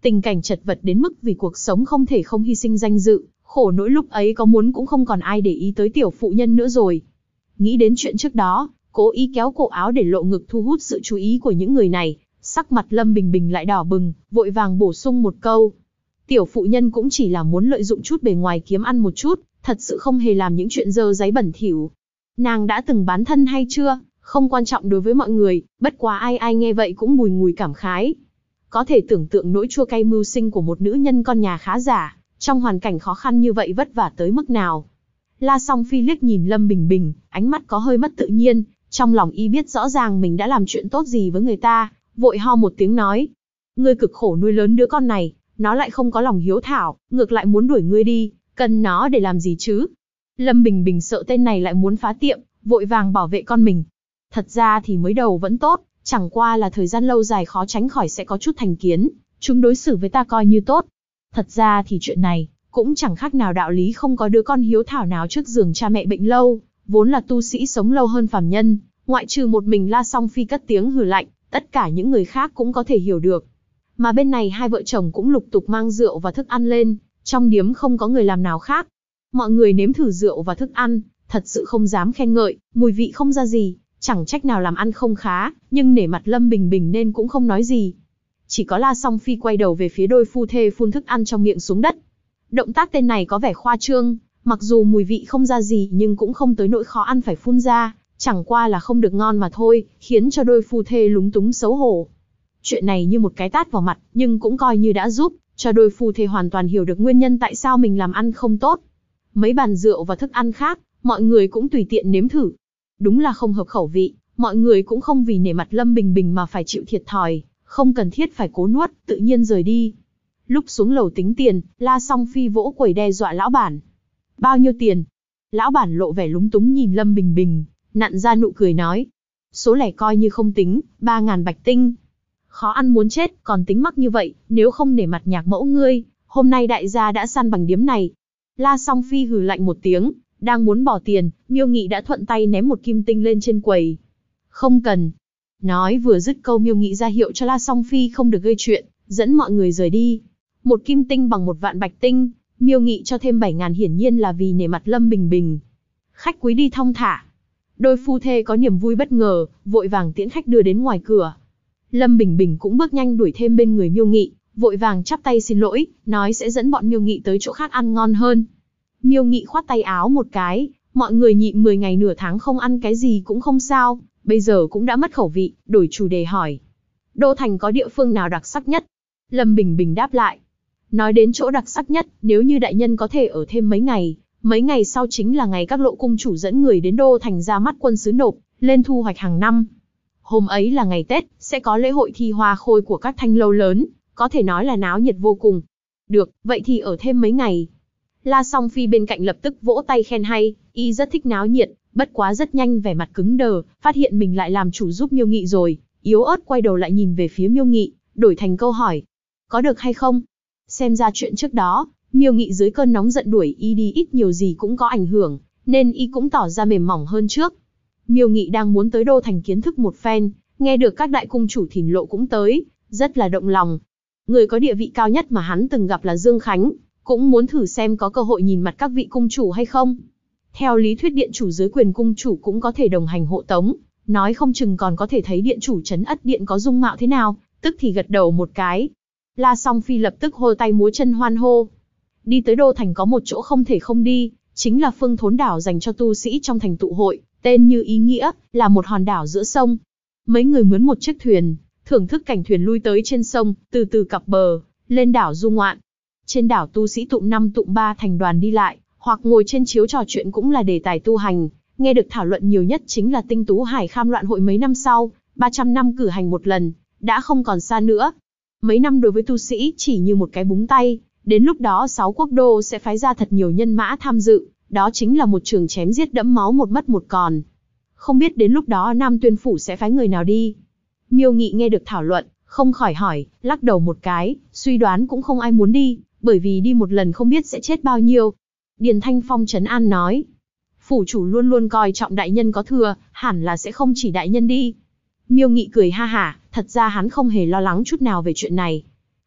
A: Tình cảnh chật vật đến mức vì cuộc sống không thể không hy sinh danh dự, khổ nỗi lúc ấy có muốn cũng không còn ai để ý tới tiểu phụ nhân nữa rồi. Nghĩ đến chuyện trước đó, cố ý kéo cổ áo để lộ ngực thu hút sự chú ý của những người này, sắc mặt Lâm Bình Bình lại đỏ bừng, vội vàng bổ sung một câu. Tiểu phụ nhân cũng chỉ là muốn lợi dụng chút bề ngoài kiếm ăn một chút, thật sự không hề làm những chuyện dơ dáy bẩn thỉu. Nàng đã từng bán thân hay chưa, không quan trọng đối với mọi người, bất quá ai ai nghe vậy cũng bùi ngùi cảm khái. Có thể tưởng tượng nỗi chua cay mưu sinh của một nữ nhân con nhà khá giả, trong hoàn cảnh khó khăn như vậy vất vả tới mức nào. La Song Phi liếc nhìn Lâm Bình Bình, ánh mắt có hơi mất tự nhiên, trong lòng y biết rõ ràng mình đã làm chuyện tốt gì với người ta, vội ho một tiếng nói. Ngươi cực khổ nuôi lớn đứa con này, nó lại không có lòng hiếu thảo, ngược lại muốn đuổi ngươi đi, cần nó để làm gì chứ? Lâm Bình Bình sợ tên này lại muốn phá tiệm, vội vàng bảo vệ con mình. Thật ra thì mới đầu vẫn tốt, chẳng qua là thời gian lâu dài khó tránh khỏi sẽ có chút thành kiến, chúng đối xử với ta coi như tốt. Thật ra thì chuyện này, cũng chẳng khác nào đạo lý không có đứa con hiếu thảo nào trước giường cha mẹ bệnh lâu, vốn là tu sĩ sống lâu hơn phàm nhân, ngoại trừ một mình La Song Phi cất tiếng hừ lạnh, tất cả những người khác cũng có thể hiểu được. Mà bên này hai vợ chồng cũng lục tục mang rượu và thức ăn lên, trong điếm không có người làm nào khác. Mọi người nếm thử rượu và thức ăn, thật sự không dám khen ngợi, mùi vị không ra gì, chẳng trách nào làm ăn không khá, nhưng nể mặt Lâm Bình Bình nên cũng không nói gì. Chỉ có La Song Phi quay đầu về phía đôi phu thê phun thức ăn trong miệng xuống đất. Động tác tên này có vẻ khoa trương, mặc dù mùi vị không ra gì nhưng cũng không tới nỗi khó ăn phải phun ra, chẳng qua là không được ngon mà thôi, khiến cho đôi phu thê lúng túng xấu hổ. Chuyện này như một cái tát vào mặt, nhưng cũng coi như đã giúp cho đôi phu thê hoàn toàn hiểu được nguyên nhân tại sao mình làm ăn không tốt. Mấy bàn rượu và thức ăn khác, mọi người cũng tùy tiện nếm thử. Đúng là không hợp khẩu vị, mọi người cũng không vì nể mặt Lâm Bình Bình mà phải chịu thiệt thòi, không cần thiết phải cố nuốt, tự nhiên rời đi. Lúc xuống lầu tính tiền, La Song Phi vỗ quầy đe dọa lão bản. Bao nhiêu tiền? Lão bản lộ vẻ lúng túng nhìn Lâm Bình Bình, nặn ra nụ cười nói. Số lẻ coi như không tính, 3.000 bạch tinh. Khó ăn muốn chết, còn tính mắc như vậy, nếu không nể mặt nhạc mẫu ngươi, hôm nay đại gia đã săn bằng điếm này. La Song Phi hừ lạnh một tiếng, đang muốn bỏ tiền, Miêu Nghị đã thuận tay ném một kim tinh lên trên quầy. Không cần. Nói vừa dứt câu Miêu Nghị ra hiệu cho La Song Phi không được gây chuyện, dẫn mọi người rời đi. Một kim tinh bằng 1 vạn bạch tinh, Miêu Nghị cho thêm 7.000 hiển nhiên là vì nể mặt Lâm Bình Bình. Khách quý đi thong thả. Đôi phu thê có niềm vui bất ngờ, vội vàng tiễn khách đưa đến ngoài cửa. Lâm Bình Bình cũng bước nhanh đuổi thêm bên người Miêu Nghị, vội vàng chắp tay xin lỗi, nói sẽ dẫn bọn Miêu Nghị tới chỗ khác ăn ngon hơn. Miêu Nghị khoát tay áo một cái, mọi người nhịn 10 ngày nửa tháng không ăn cái gì cũng không sao, bây giờ cũng đã mất khẩu vị, đổi chủ đề hỏi. Đô Thành có địa phương nào đặc sắc nhất? Lâm Bình Bình đáp lại. Nói đến chỗ đặc sắc nhất, nếu như đại nhân có thể ở thêm mấy ngày sau chính là ngày các lộ cung chủ dẫn người đến Đô Thành ra mắt quân sứ nộp lên thu hoạch hàng năm. Hôm ấy là ngày Tết, sẽ có lễ hội thi hoa khôi của các thanh lâu lớn, có thể nói là náo nhiệt vô cùng. Được, vậy thì ở thêm mấy ngày. La Song Phi bên cạnh lập tức vỗ tay khen hay, y rất thích náo nhiệt, bất quá rất nhanh vẻ mặt cứng đờ, phát hiện mình lại làm chủ giúp Miêu Nghị rồi, yếu ớt quay đầu lại nhìn về phía Miêu Nghị, đổi thành câu hỏi. Có được hay không? Xem ra chuyện trước đó, Miêu Nghị dưới cơn nóng giận đuổi y đi ít nhiều gì cũng có ảnh hưởng, nên y cũng tỏ ra mềm mỏng hơn trước. Miêu Nghị đang muốn tới Đô Thành kiến thức một phen, nghe được các đại cung chủ Thìn Lộ cũng tới, rất là động lòng. Người có địa vị cao nhất mà hắn từng gặp là Dương Khánh, cũng muốn thử xem có cơ hội nhìn mặt các vị cung chủ hay không. Theo lý thuyết điện chủ dưới quyền cung chủ cũng có thể đồng hành hộ tống, nói không chừng còn có thể thấy điện chủ trấn Ất Điện có dung mạo thế nào, tức thì gật đầu một cái. La Song Phi lập tức hô tay múa chân hoan hô. Đi tới Đô Thành có một chỗ không thể không đi, chính là Phương Thốn đảo dành cho tu sĩ trong thành tụ hội, tên như ý nghĩa, là một hòn đảo giữa sông. Mấy người mướn một chiếc thuyền, thưởng thức cảnh thuyền lui tới trên sông, từ từ cập bờ, lên đảo du ngoạn. Trên đảo tu sĩ tụm 5 tụm 3 thành đoàn đi lại, hoặc ngồi trên chiếu trò chuyện cũng là đề tài tu hành. Nghe được thảo luận nhiều nhất chính là Tinh Tú Hải Kham loạn hội mấy năm sau, 300 năm cử hành một lần, đã không còn xa nữa. Mấy năm đối với tu sĩ chỉ như một cái búng tay, đến lúc đó 6 quốc đô sẽ phái ra thật nhiều nhân mã tham dự, đó chính là một trường chém giết đẫm máu một mất một còn. Không biết đến lúc đó Nam Tuyên Phủ sẽ phái người nào đi. Miêu Nghị nghe được thảo luận, không khỏi hỏi, lắc đầu một cái, suy đoán cũng không ai muốn đi, bởi vì đi một lần không biết sẽ chết bao nhiêu. Điền Thanh Phong trấn an nói, phủ chủ luôn luôn coi trọng đại nhân có thừa, hẳn là sẽ không chỉ đại nhân đi. Miêu Nghị cười ha hả, thật ra hắn không hề lo lắng chút nào về chuyện này.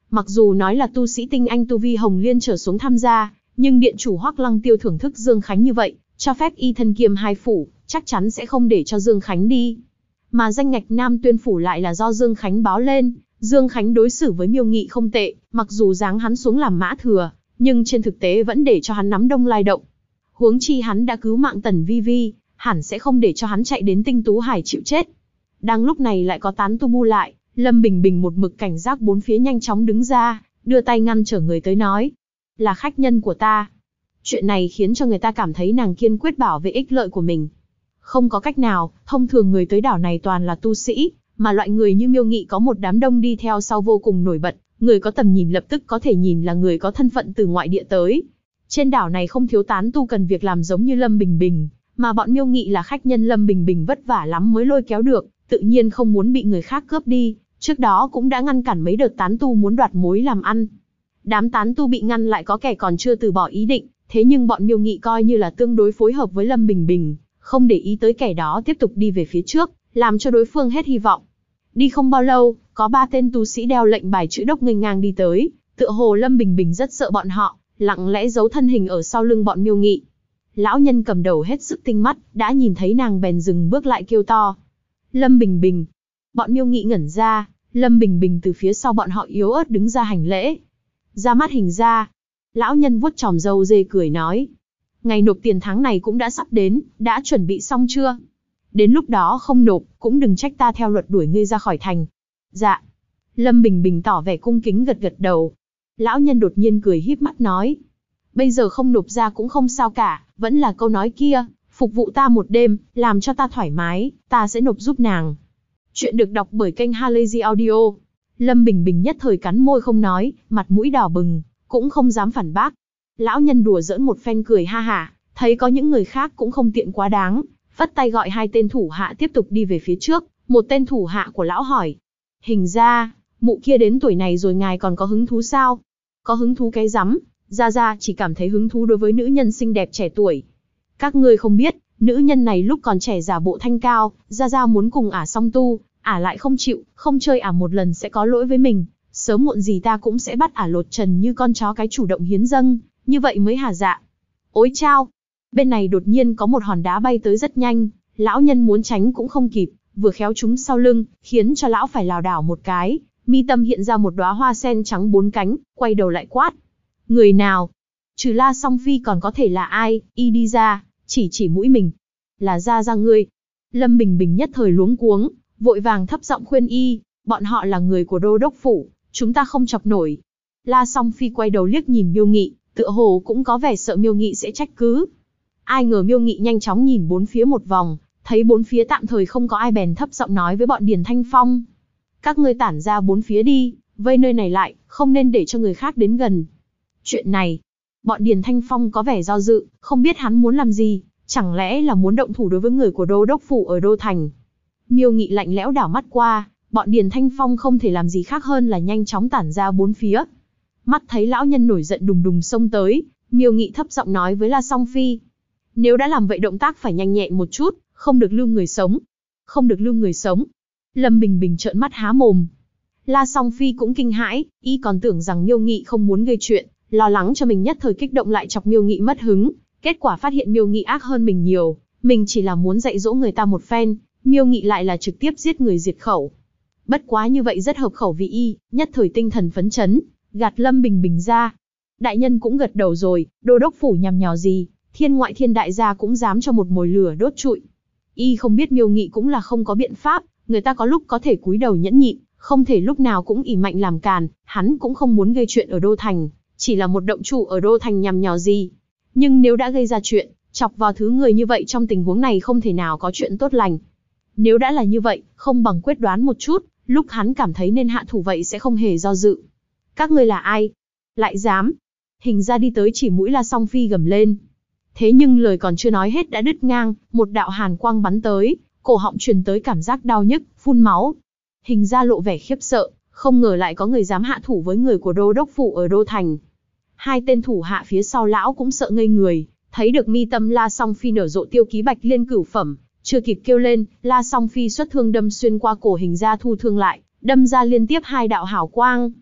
A: Mặc dù nói là tu sĩ tinh anh tu vi Hồng Liên trở xuống tham gia, nhưng điện chủ Hoắc Lăng Tiêu thưởng thức Dương Khánh như vậy, cho phép y thân kiêm hai phủ, chắc chắn sẽ không để cho Dương Khánh đi. Mà danh ngạch Nam Tuyên phủ lại là do Dương Khánh báo lên. Dương Khánh đối xử với Miêu Nghị không tệ, mặc dù giáng hắn xuống làm mã thừa, nhưng trên thực tế vẫn để cho hắn nắm Đông Lai động. Huống chi hắn đã cứu mạng Tần Vi Vi, hẳn sẽ không để cho hắn chạy đến Tinh Tú Hải chịu chết. Đang lúc này lại có tán tu bu lại, Lâm Bình Bình một mực cảnh giác bốn phía nhanh chóng đứng ra, đưa tay ngăn trở người tới nói. Là khách nhân của ta. Chuyện này khiến cho người ta cảm thấy nàng kiên quyết bảo vệ ích lợi của mình. Không có cách nào, thông thường người tới đảo này toàn là tu sĩ, mà loại người như Miêu Nghị có một đám đông đi theo sau vô cùng nổi bật, người có tầm nhìn lập tức có thể nhìn là người có thân phận từ ngoại địa tới. Trên đảo này không thiếu tán tu cần việc làm giống như Lâm Bình Bình, mà bọn Miêu Nghị là khách nhân Lâm Bình Bình vất vả lắm mới lôi kéo được, tự nhiên không muốn bị người khác cướp đi, trước đó cũng đã ngăn cản mấy đợt tán tu muốn đoạt mối làm ăn. Đám tán tu bị ngăn lại có kẻ còn chưa từ bỏ ý định, thế nhưng bọn Miêu Nghị coi như là tương đối phối hợp với Lâm Bình Bình, không để ý tới kẻ đó tiếp tục đi về phía trước, làm cho đối phương hết hy vọng. Đi không bao lâu, có 3 tên tu sĩ đeo lệnh bài chữ đốc nghênh ngang đi tới, tựa hồ Lâm Bình Bình rất sợ bọn họ, lặng lẽ giấu thân hình ở sau lưng bọn Miêu Nghị. Lão nhân cầm đầu hết sức tinh mắt, đã nhìn thấy nàng bèn dừng bước lại kêu to. Lâm Bình Bình. Bọn Miêu Nghị ngẩn ra, Lâm Bình Bình từ phía sau bọn họ yếu ớt đứng ra hành lễ. Ra mắt hình ra. Lão nhân vuốt chòm râu dê cười nói. Ngày nộp tiền tháng này cũng đã sắp đến, đã chuẩn bị xong chưa? Đến lúc đó không nộp, cũng đừng trách ta theo luật đuổi ngươi ra khỏi thành. Dạ. Lâm Bình Bình tỏ vẻ cung kính gật gật đầu. Lão nhân đột nhiên cười híp mắt nói. Bây giờ không nộp ra cũng không sao cả, vẫn là câu nói kia, phục vụ ta một đêm, làm cho ta thoải mái, ta sẽ nộp giúp nàng. Chuyện được đọc bởi kênh Halazy Audio. Lâm Bình Bình nhất thời cắn môi không nói, mặt mũi đỏ bừng, cũng không dám phản bác. Lão nhân đùa giỡn một phen cười ha hả, thấy có những người khác cũng không tiện quá đáng, phất tay gọi 2 tên thủ hạ tiếp tục đi về phía trước. Một tên thủ hạ của lão hỏi. Hình ra, mụ kia đến tuổi này rồi ngài còn có hứng thú sao? Có hứng thú cái rắm, Gia chỉ cảm thấy hứng thú đối với nữ nhân xinh đẹp trẻ tuổi. Các ngươi không biết, nữ nhân này lúc còn trẻ giả bộ thanh cao, Gia muốn cùng ả song tu, ả lại không chịu, không chơi ả một lần sẽ có lỗi với mình, sớm muộn gì ta cũng sẽ bắt ả lột trần như con chó cái chủ động hiến dâng, như vậy mới hả dạ. Ôi chao! Bên này đột nhiên có một hòn đá bay tới rất nhanh, lão nhân muốn tránh cũng không kịp, vừa khéo trúng sau lưng, khiến cho lão phải lảo đảo một cái, mi tâm hiện ra một đóa hoa sen trắng 4 cánh, quay đầu lại quát. Người nào? Trừ La Song Phi còn có thể là ai? Y đi ra, chỉ mũi mình. Là Gia ngươi. Lâm Bình Bình nhất thời luống cuống, vội vàng thấp giọng khuyên y, bọn họ là người của đô đốc phủ, chúng ta không chọc nổi. La Song Phi quay đầu liếc nhìn Miêu Nghị, tựa hồ cũng có vẻ sợ Miêu Nghị sẽ trách cứ. Ai ngờ Miêu Nghị nhanh chóng nhìn bốn phía một vòng, thấy bốn phía tạm thời không có ai bèn thấp giọng nói với bọn Điền Thanh Phong. Các ngươi tản ra bốn phía đi, vây nơi này lại, không nên để cho người khác đến gần. Chuyện này, bọn Điền Thanh Phong có vẻ do dự, không biết hắn muốn làm gì, chẳng lẽ là muốn động thủ đối với người của đô đốc phủ ở đô thành. Miêu Nghị lạnh lẽo đảo mắt qua, bọn Điền Thanh Phong không thể làm gì khác hơn là nhanh chóng tản ra bốn phía. Mắt thấy lão nhân nổi giận đùng đùng xông tới, Miêu Nghị thấp giọng nói với La Song Phi. Nếu đã làm vậy động tác phải nhanh nhẹn một chút, không được lưu người sống. Không được lưu người sống. Lâm Bình Bình trợn mắt há mồm. La Song Phi cũng kinh hãi, y còn tưởng rằng Miêu Nghị không muốn gây chuyện, lo lắng cho mình nhất thời kích động lại chọc Miêu Nghị mất hứng, kết quả phát hiện Miêu Nghị ác hơn mình nhiều, mình chỉ là muốn dạy dỗ người ta một phen, Miêu Nghị lại là trực tiếp giết người diệt khẩu. Bất quá như vậy rất hợp khẩu vị y, nhất thời tinh thần phấn chấn, gạt Lâm Bình Bình ra. Đại nhân cũng gật đầu rồi, đô đốc phủ nhằm nhò gì, thiên ngoại thiên đại gia cũng dám cho một mồi lửa đốt trụi. Y không biết Miêu Nghị cũng là không có biện pháp, người ta có lúc có thể cúi đầu nhẫn nhịn, không thể lúc nào cũng ỷ mạnh làm càn, hắn cũng không muốn gây chuyện ở đô thành, chỉ là một động chủ ở đô thành nhằm nhò gì. Nhưng nếu đã gây ra chuyện, chọc vào thứ người như vậy trong tình huống này không thể nào có chuyện tốt lành. Nếu đã là như vậy, không bằng quyết đoán một chút, lúc hắn cảm thấy nên hạ thủ vậy sẽ không hề do dự. Các ngươi là ai? Lại dám? Hình ra đi tới chỉ mũi La Song Phi gầm lên. Thế nhưng lời còn chưa nói hết đã đứt ngang, một đạo hàn quang bắn tới, cổ họng truyền tới cảm giác đau nhức, phun máu. Hình ra lộ vẻ khiếp sợ, không ngờ lại có người dám hạ thủ với người của đô đốc phủ ở đô thành. 2 tên thủ hạ phía sau lão cũng sợ ngây người, thấy được mi tâm La Song Phi nở rộ tiêu ký bạch liên cửu phẩm, chưa kịp kêu lên, La Song Phi xuất thương đâm xuyên qua cổ hình ra thu thương lại, đâm ra liên tiếp 2 đạo hào quang.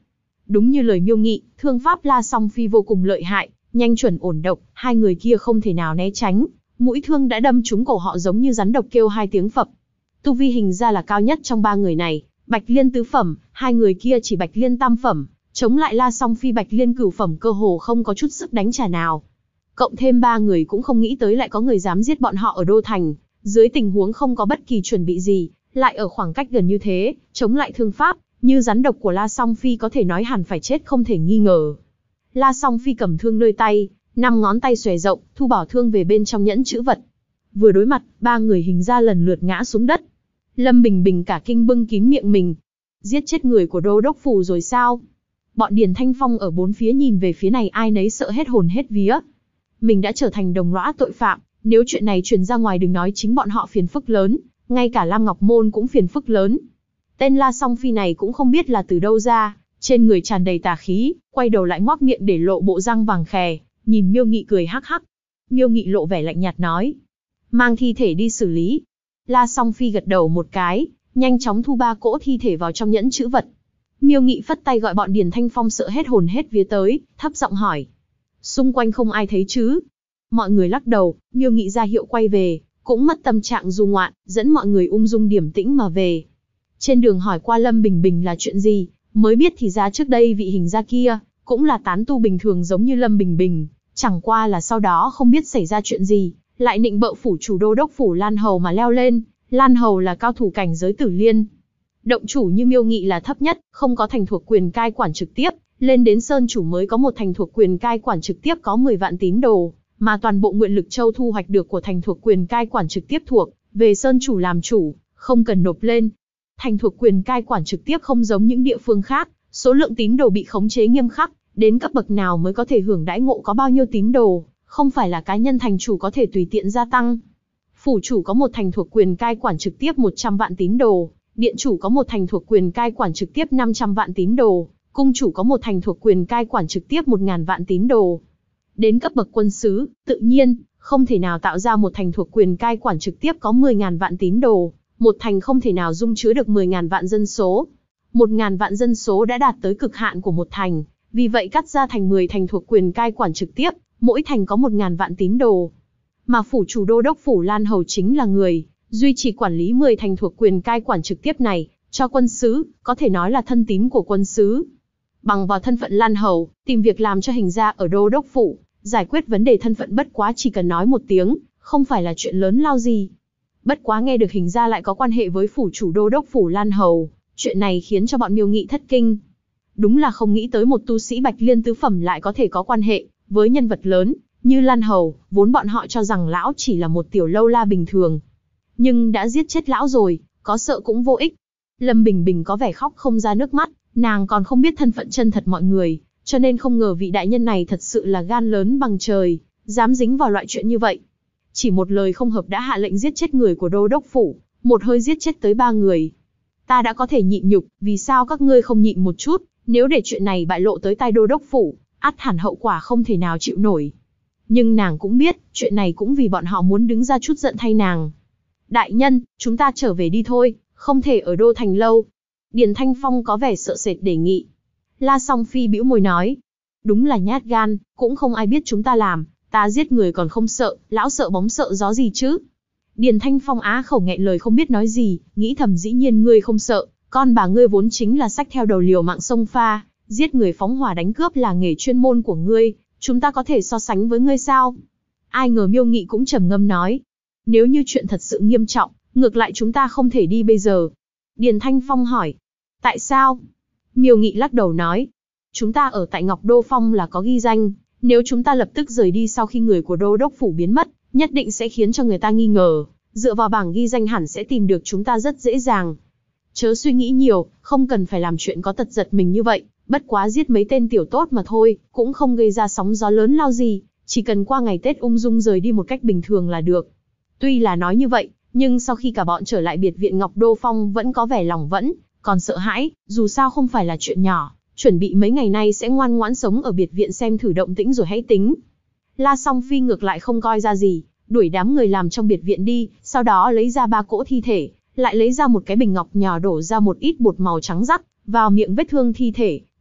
A: Đúng như lời miêu nghị, thương pháp La Song Phi vô cùng lợi hại, nhanh chuẩn ổn độc, hai người kia không thể nào né tránh. Mũi thương đã đâm trúng cổ họ giống như rắn độc kêu hai tiếng phập. Tu vi hình ra là cao nhất trong ba người này, Bạch Liên tứ phẩm, hai người kia chỉ Bạch Liên tam phẩm, chống lại La Song Phi Bạch Liên cửu phẩm cơ hồ không có chút sức đánh trả nào. Cộng thêm ba người cũng không nghĩ tới lại có người dám giết bọn họ ở Đô Thành, dưới tình huống không có bất kỳ chuẩn bị gì, lại ở khoảng cách gần như thế, chống lại thương pháp, như rắn độc của La Song Phi có thể nói hẳn phải chết không thể nghi ngờ. La Song Phi cầm thương nơi tay, 5 ngón tay xòe rộng, thu bảo thương về bên trong nhẫn chữ vật. Vừa đối mặt, ba người hình ra lần lượt ngã xuống đất. Lâm Bình Bình cả kinh bưng kín miệng mình. Giết chết người của Đô Đốc Phủ rồi sao? Bọn Điền Thanh Phong ở bốn phía nhìn về phía này ai nấy sợ hết hồn hết vía. Mình đã trở thành đồng lõa tội phạm, nếu chuyện này truyền ra ngoài đừng nói chính bọn họ phiền phức lớn, ngay cả Lam Ngọc Môn cũng phiền phức lớn. Tên La Song Phi này cũng không biết là từ đâu ra, trên người tràn đầy tà khí, quay đầu lại ngoác miệng để lộ bộ răng vàng khè, nhìn Miêu Nghị cười hắc hắc. Miêu Nghị lộ vẻ lạnh nhạt nói, mang thi thể đi xử lý. La Song Phi gật đầu một cái, nhanh chóng thu 3 cỗ thi thể vào trong nhẫn chữ vật. Miêu Nghị phất tay gọi bọn Điền Thanh Phong sợ hết hồn hết vía tới, thấp giọng hỏi, xung quanh không ai thấy chứ? Mọi người lắc đầu, Miêu Nghị ra hiệu quay về, cũng mất tâm trạng du ngoạn, dẫn mọi người ung dung điềm tĩnh mà về. Trên đường hỏi qua Lâm Bình Bình là chuyện gì, mới biết thì ra trước đây vị hình gia kia, cũng là tán tu bình thường giống như Lâm Bình Bình, chẳng qua là sau đó không biết xảy ra chuyện gì, lại nịnh bợ phủ chủ Đô Đốc Phủ Lan Hầu mà leo lên. Lan Hầu là cao thủ cảnh giới Tử Liên. Động chủ như Miêu Nghị là thấp nhất, không có thành thuộc quyền cai quản trực tiếp, lên đến Sơn chủ mới có một thành thuộc quyền cai quản trực tiếp có 10 vạn tín đồ, mà toàn bộ Nguyện Lực Châu thu hoạch được của thành thuộc quyền cai quản trực tiếp thuộc về Sơn chủ làm chủ, không cần nộp lên. Thành thuộc quyền cai quản trực tiếp không giống những địa phương khác, số lượng tín đồ bị khống chế nghiêm khắc, đến cấp bậc nào mới có thể hưởng đãi ngộ có bao nhiêu tín đồ, không phải là cá nhân thành chủ có thể tùy tiện gia tăng. Phủ chủ có một thành thuộc quyền cai quản trực tiếp 100 vạn tín đồ, điện chủ có một thành thuộc quyền cai quản trực tiếp 500 vạn tín đồ, cung chủ có một thành thuộc quyền cai quản trực tiếp 1000 vạn tín đồ. Đến cấp bậc quân sứ, tự nhiên, không thể nào tạo ra một thành thuộc quyền cai quản trực tiếp có 10.000 vạn tín đồ, một thành không thể nào dung chứa được 10.000 vạn dân số. 1.000 vạn dân số đã đạt tới cực hạn của một thành, vì vậy cắt ra thành 10 thành thuộc quyền cai quản trực tiếp, mỗi thành có 1.000 vạn tín đồ. Mà phủ chủ Đô Đốc Phủ Lan Hầu chính là người duy trì quản lý 10 thành thuộc quyền cai quản trực tiếp này, cho quân sứ, có thể nói là thân tín của quân sứ. Bằng vào thân phận Lan Hầu, tìm việc làm cho hình gia ở Đô Đốc Phủ, giải quyết vấn đề thân phận bất quá chỉ cần nói một tiếng, không phải là chuyện lớn lao gì. Bất quá nghe được hình gia lại có quan hệ với phủ chủ Đô Đốc Phủ Lan Hầu, chuyện này khiến cho bọn Miêu Nghị thất kinh. Đúng là không nghĩ tới một tu sĩ Bạch Liên tứ phẩm lại có thể có quan hệ với nhân vật lớn như Lan Hầu, vốn bọn họ cho rằng lão chỉ là một tiểu lâu la bình thường. Nhưng đã giết chết lão rồi, có sợ cũng vô ích. Lâm Bình Bình có vẻ khóc không ra nước mắt, nàng còn không biết thân phận chân thật mọi người, cho nên không ngờ vị đại nhân này thật sự là gan lớn bằng trời, dám dính vào loại chuyện như vậy. Chỉ một lời không hợp đã hạ lệnh giết chết người của Đô Đốc Phủ, một hơi giết chết tới 3 người. Ta đã có thể nhịn nhục, vì sao các ngươi không nhịn một chút, nếu để chuyện này bại lộ tới tai Đô Đốc Phủ, ắt hẳn hậu quả không thể nào chịu nổi. Nhưng nàng cũng biết, chuyện này cũng vì bọn họ muốn đứng ra chút giận thay nàng. Đại nhân, chúng ta trở về đi thôi, không thể ở Đô Thành lâu. Điền Thanh Phong có vẻ sợ sệt đề nghị. La Song Phi bĩu môi nói, đúng là nhát gan, cũng không ai biết chúng ta làm, ta giết người còn không sợ, lão sợ bóng sợ gió gì chứ. Điền Thanh Phong á khẩu nghẹn lời không biết nói gì, nghĩ thầm dĩ nhiên ngươi không sợ, con bà ngươi vốn chính là xách theo đầu liều mạng sông pha, giết người phóng hỏa đánh cướp là nghề chuyên môn của ngươi, chúng ta có thể so sánh với ngươi sao? Ai ngờ Miêu Nghị cũng trầm ngâm nói, nếu như chuyện thật sự nghiêm trọng, ngược lại chúng ta không thể đi bây giờ. Điền Thanh Phong hỏi, tại sao? Miêu Nghị lắc đầu nói, chúng ta ở tại Ngọc Đô Phong là có ghi danh, nếu chúng ta lập tức rời đi sau khi người của Đô Đốc Phủ biến mất, nhất định sẽ khiến cho người ta nghi ngờ, dựa vào bảng ghi danh hẳn sẽ tìm được chúng ta rất dễ dàng. Chớ suy nghĩ nhiều, không cần phải làm chuyện có tật giật mình như vậy, bất quá giết mấy tên tiểu tốt mà thôi, cũng không gây ra sóng gió lớn lao gì, chỉ cần qua ngày Tết ung dung rời đi một cách bình thường là được. Tuy là nói như vậy, nhưng sau khi cả bọn trở lại biệt viện Ngọc Đô Phong vẫn có vẻ lòng vẫn còn sợ hãi, dù sao không phải là chuyện nhỏ, chuẩn bị mấy ngày nay sẽ ngoan ngoãn sống ở biệt viện xem thử động tĩnh rồi hãy tính. La Song Phi ngược lại không coi ra gì, đuổi đám người làm trong biệt viện đi, sau đó lấy ra 3 cỗ thi thể, lại lấy ra một cái bình ngọc nhỏ đổ ra một ít bột màu trắng rắc vào miệng vết thương thi thể,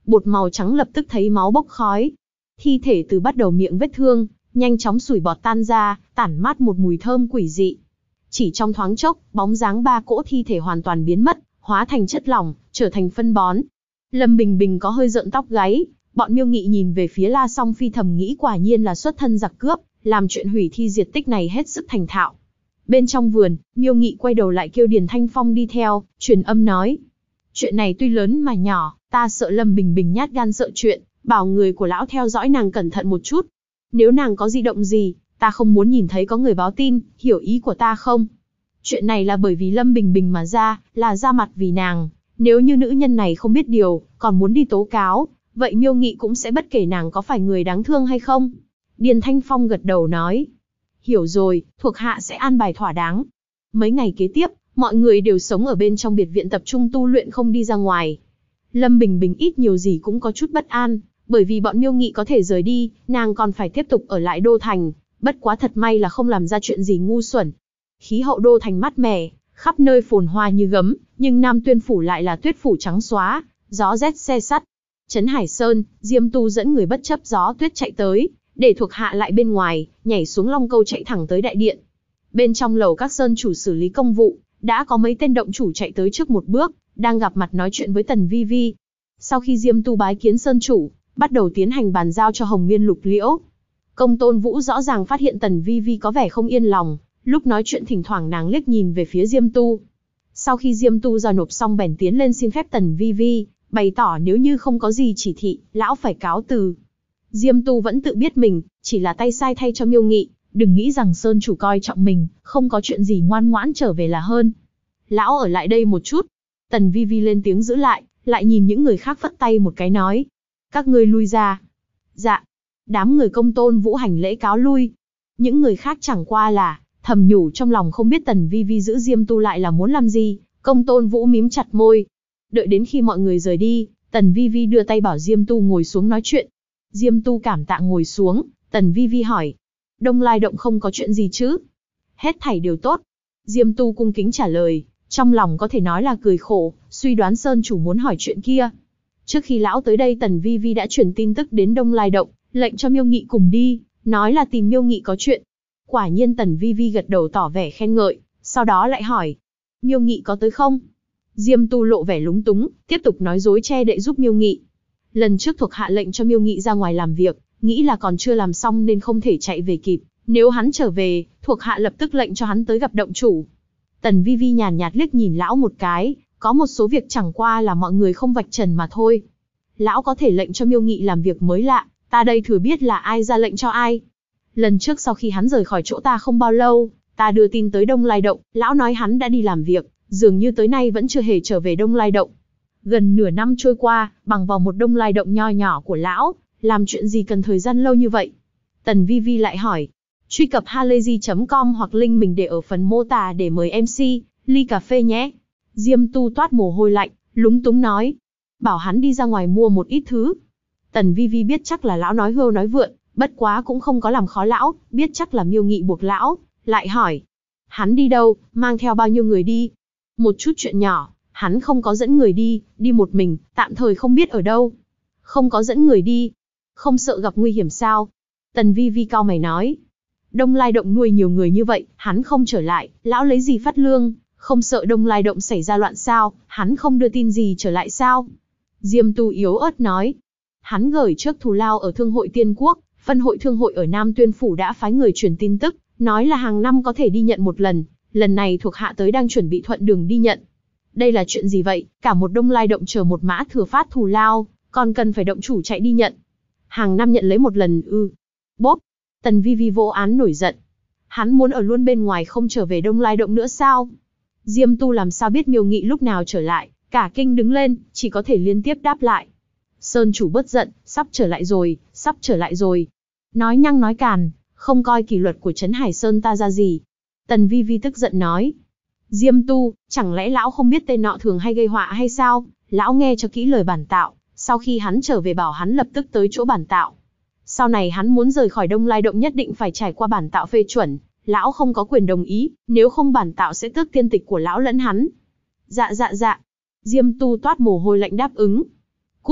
A: bột màu trắng lập tức thấy máu bốc khói. Thi thể từ bắt đầu miệng vết thương, nhanh chóng sủi bọt tan ra, tản mát một mùi thơm quỷ dị. Chỉ trong thoáng chốc, bóng dáng 3 cỗ thi thể hoàn toàn biến mất, hóa thành chất lỏng, trở thành phân bón. Lâm Bình Bình có hơi rợn tóc gáy, bọn Miêu Nghị nhìn về phía La Song Phi thầm nghĩ quả nhiên là xuất thân giặc cướp, làm chuyện hủy thi diệt tích này hết sức thành thạo. Bên trong vườn, Miêu Nghị quay đầu lại kêu Điền Thanh Phong đi theo, truyền âm nói. Chuyện này tuy lớn mà nhỏ, ta sợ Lâm Bình Bình nhát gan sợ chuyện, bảo người của lão theo dõi nàng cẩn thận một chút. Nếu nàng có di động gì, ta không muốn nhìn thấy có người báo tin, hiểu ý của ta không? Chuyện này là bởi vì Lâm Bình Bình mà ra, là ra mặt vì nàng. Nếu như nữ nhân này không biết điều, còn muốn đi tố cáo, vậy Miêu Nghị cũng sẽ bất kể nàng có phải người đáng thương hay không. Điền Thanh Phong gật đầu nói. Hiểu rồi, thuộc hạ sẽ an bài thỏa đáng. Mấy ngày kế tiếp, mọi người đều sống ở bên trong biệt viện tập trung tu luyện không đi ra ngoài. Lâm Bình Bình ít nhiều gì cũng có chút bất an, bởi vì bọn Miêu Nghị có thể rời đi, nàng còn phải tiếp tục ở lại đô thành. Bất quá thật may là không làm ra chuyện gì ngu xuẩn. Khí hậu đô thành mát mẻ, khắp nơi phồn hoa như gấm, nhưng Nam Tuyên phủ lại là tuyết phủ trắng xóa, gió rét se sắt. Trấn Hải Sơn, Diêm Tu dẫn người bất chấp gió tuyết chạy tới, để thuộc hạ lại bên ngoài, nhảy xuống long câu chạy thẳng tới đại điện. Bên trong lầu các sơn chủ xử lý công vụ, đã có mấy tên động chủ chạy tới trước một bước, đang gặp mặt nói chuyện với Tần Vi Vi. Sau khi Diêm Tu bái kiến sơn chủ, bắt đầu tiến hành bàn giao cho Hồng Miên Lục Liễu. Công Tôn Vũ rõ ràng phát hiện Tần Vi Vi có vẻ không yên lòng, lúc nói chuyện thỉnh thoảng nàng liếc nhìn về phía Diêm Tu. Sau khi Diêm Tu giao nộp xong bèn tiến lên xin phép Tần Vi Vi, bày tỏ nếu như không có gì chỉ thị, lão phải cáo từ. Diêm Tu vẫn tự biết mình, chỉ là tay sai thay cho Miêu Nghị, đừng nghĩ rằng sơn chủ coi trọng mình, không có chuyện gì ngoan ngoãn trở về là hơn. Lão ở lại đây một chút. Tần Vi Vi lên tiếng giữ lại nhìn những người khác phất tay một cái nói. Các ngươi lui ra. Dạ. Đám người Công Tôn Vũ hành lễ cáo lui. Những người khác chẳng qua là thầm nhủ trong lòng không biết Tần Vi Vi giữ Diêm Tu lại là muốn làm gì. Công Tôn Vũ mím chặt môi. Đợi đến khi mọi người rời đi, Tần Vi Vi đưa tay bảo Diêm Tu ngồi xuống nói chuyện. Diêm Tu cảm tạ ngồi xuống, Tần Vi Vi hỏi. Đông Lai Động không có chuyện gì chứ? Hết thảy đều tốt. Diêm Tu cung kính trả lời, trong lòng có thể nói là cười khổ, suy đoán sơn chủ muốn hỏi chuyện kia. Trước khi lão tới đây Tần Vi Vi đã truyền tin tức đến Đông Lai Động, lệnh cho Miêu Nghị cùng đi, nói là tìm Miêu Nghị có chuyện. Quả nhiên Tần Vi Vi gật đầu tỏ vẻ khen ngợi, sau đó lại hỏi. Miêu Nghị có tới không? Diêm Tu lộ vẻ lúng túng, tiếp tục nói dối che đậy giúp Miêu Nghị. Lần trước thuộc hạ lệnh cho Miêu Nghị ra ngoài làm việc, nghĩ là còn chưa làm xong nên không thể chạy về kịp. Nếu hắn trở về, thuộc hạ lập tức lệnh cho hắn tới gặp động chủ. Tần Vi Vi nhàn nhạt liếc nhìn lão một cái, có một số việc chẳng qua là mọi người không vạch trần mà thôi. Lão có thể lệnh cho Miêu Nghị làm việc mới lạ, ta đây thừa biết là ai ra lệnh cho ai. Lần trước sau khi hắn rời khỏi chỗ ta không bao lâu, ta đưa tin tới Đông Lai Động, lão nói hắn đã đi làm việc, dường như tới nay vẫn chưa hề trở về Đông Lai Động. Gần nửa năm trôi qua, bằng vào một Đông Lai Động nho nhỏ của lão, làm chuyện gì cần thời gian lâu như vậy? Tần Vi Vi lại hỏi. Truy cập halayzi.com hoặc link mình để ở phần mô tả để mời MC, ly cà phê nhé. Diêm Tu toát mồ hôi lạnh, lúng túng nói. Bảo hắn đi ra ngoài mua một ít thứ. Tần Vi Vi biết chắc là lão nói hưu nói vượn, bất quá cũng không có làm khó lão, biết chắc là Miêu Nghị buộc lão, lại hỏi. Hắn đi đâu, mang theo bao nhiêu người đi? Một chút chuyện nhỏ, hắn không có dẫn người đi, đi một mình, tạm thời không biết ở đâu. Không có dẫn người đi. Không sợ gặp nguy hiểm sao? Tần Vi Vi cau mày nói. Đông Lai Động nuôi nhiều người như vậy, hắn không trở lại, lão lấy gì phát lương? Không sợ Đông Lai Động xảy ra loạn sao, hắn không đưa tin gì trở lại sao? Diêm Tu yếu ớt nói. Hắn gửi trước thù lao ở Thương hội Tiên Quốc, phân hội Thương hội ở Nam Tuyên Phủ đã phái người truyền tin tức, nói là hàng năm có thể đi nhận một lần, lần này thuộc hạ tới đang chuẩn bị thuận đường đi nhận. Đây là chuyện gì vậy, cả một Đông Lai Động chờ một mã thừa phát thù lao, còn cần phải động chủ chạy đi nhận. Hàng năm nhận lấy một lần ư? Bốp! Tần Vi Vi vô án nổi giận. Hắn muốn ở luôn bên ngoài không trở về Đông Lai Động nữa sao? Diêm Tu làm sao biết Miêu Nghị lúc nào trở lại, cả kinh đứng lên, chỉ có thể liên tiếp đáp lại. Sơn chủ bớt giận, sắp trở lại rồi, sắp trở lại rồi. Nói nhăng nói càn, không coi kỷ luật của Trấn Hải Sơn ta ra gì. Tần Vi Vi tức giận nói. Diêm Tu, chẳng lẽ lão không biết tên nọ thường hay gây họa hay sao? Lão nghe cho kỹ lời bản tạo, sau khi hắn trở về bảo hắn lập tức tới chỗ bản tạo. Sau này hắn muốn rời khỏi Đông Lai Động nhất định phải trải qua bản tạo phê chuẩn, lão không có quyền đồng ý, nếu không bản tạo sẽ tước tiên tịch của lão lẫn hắn. Dạ. Diêm Tu toát mồ hôi lạnh đáp ứng. Cút!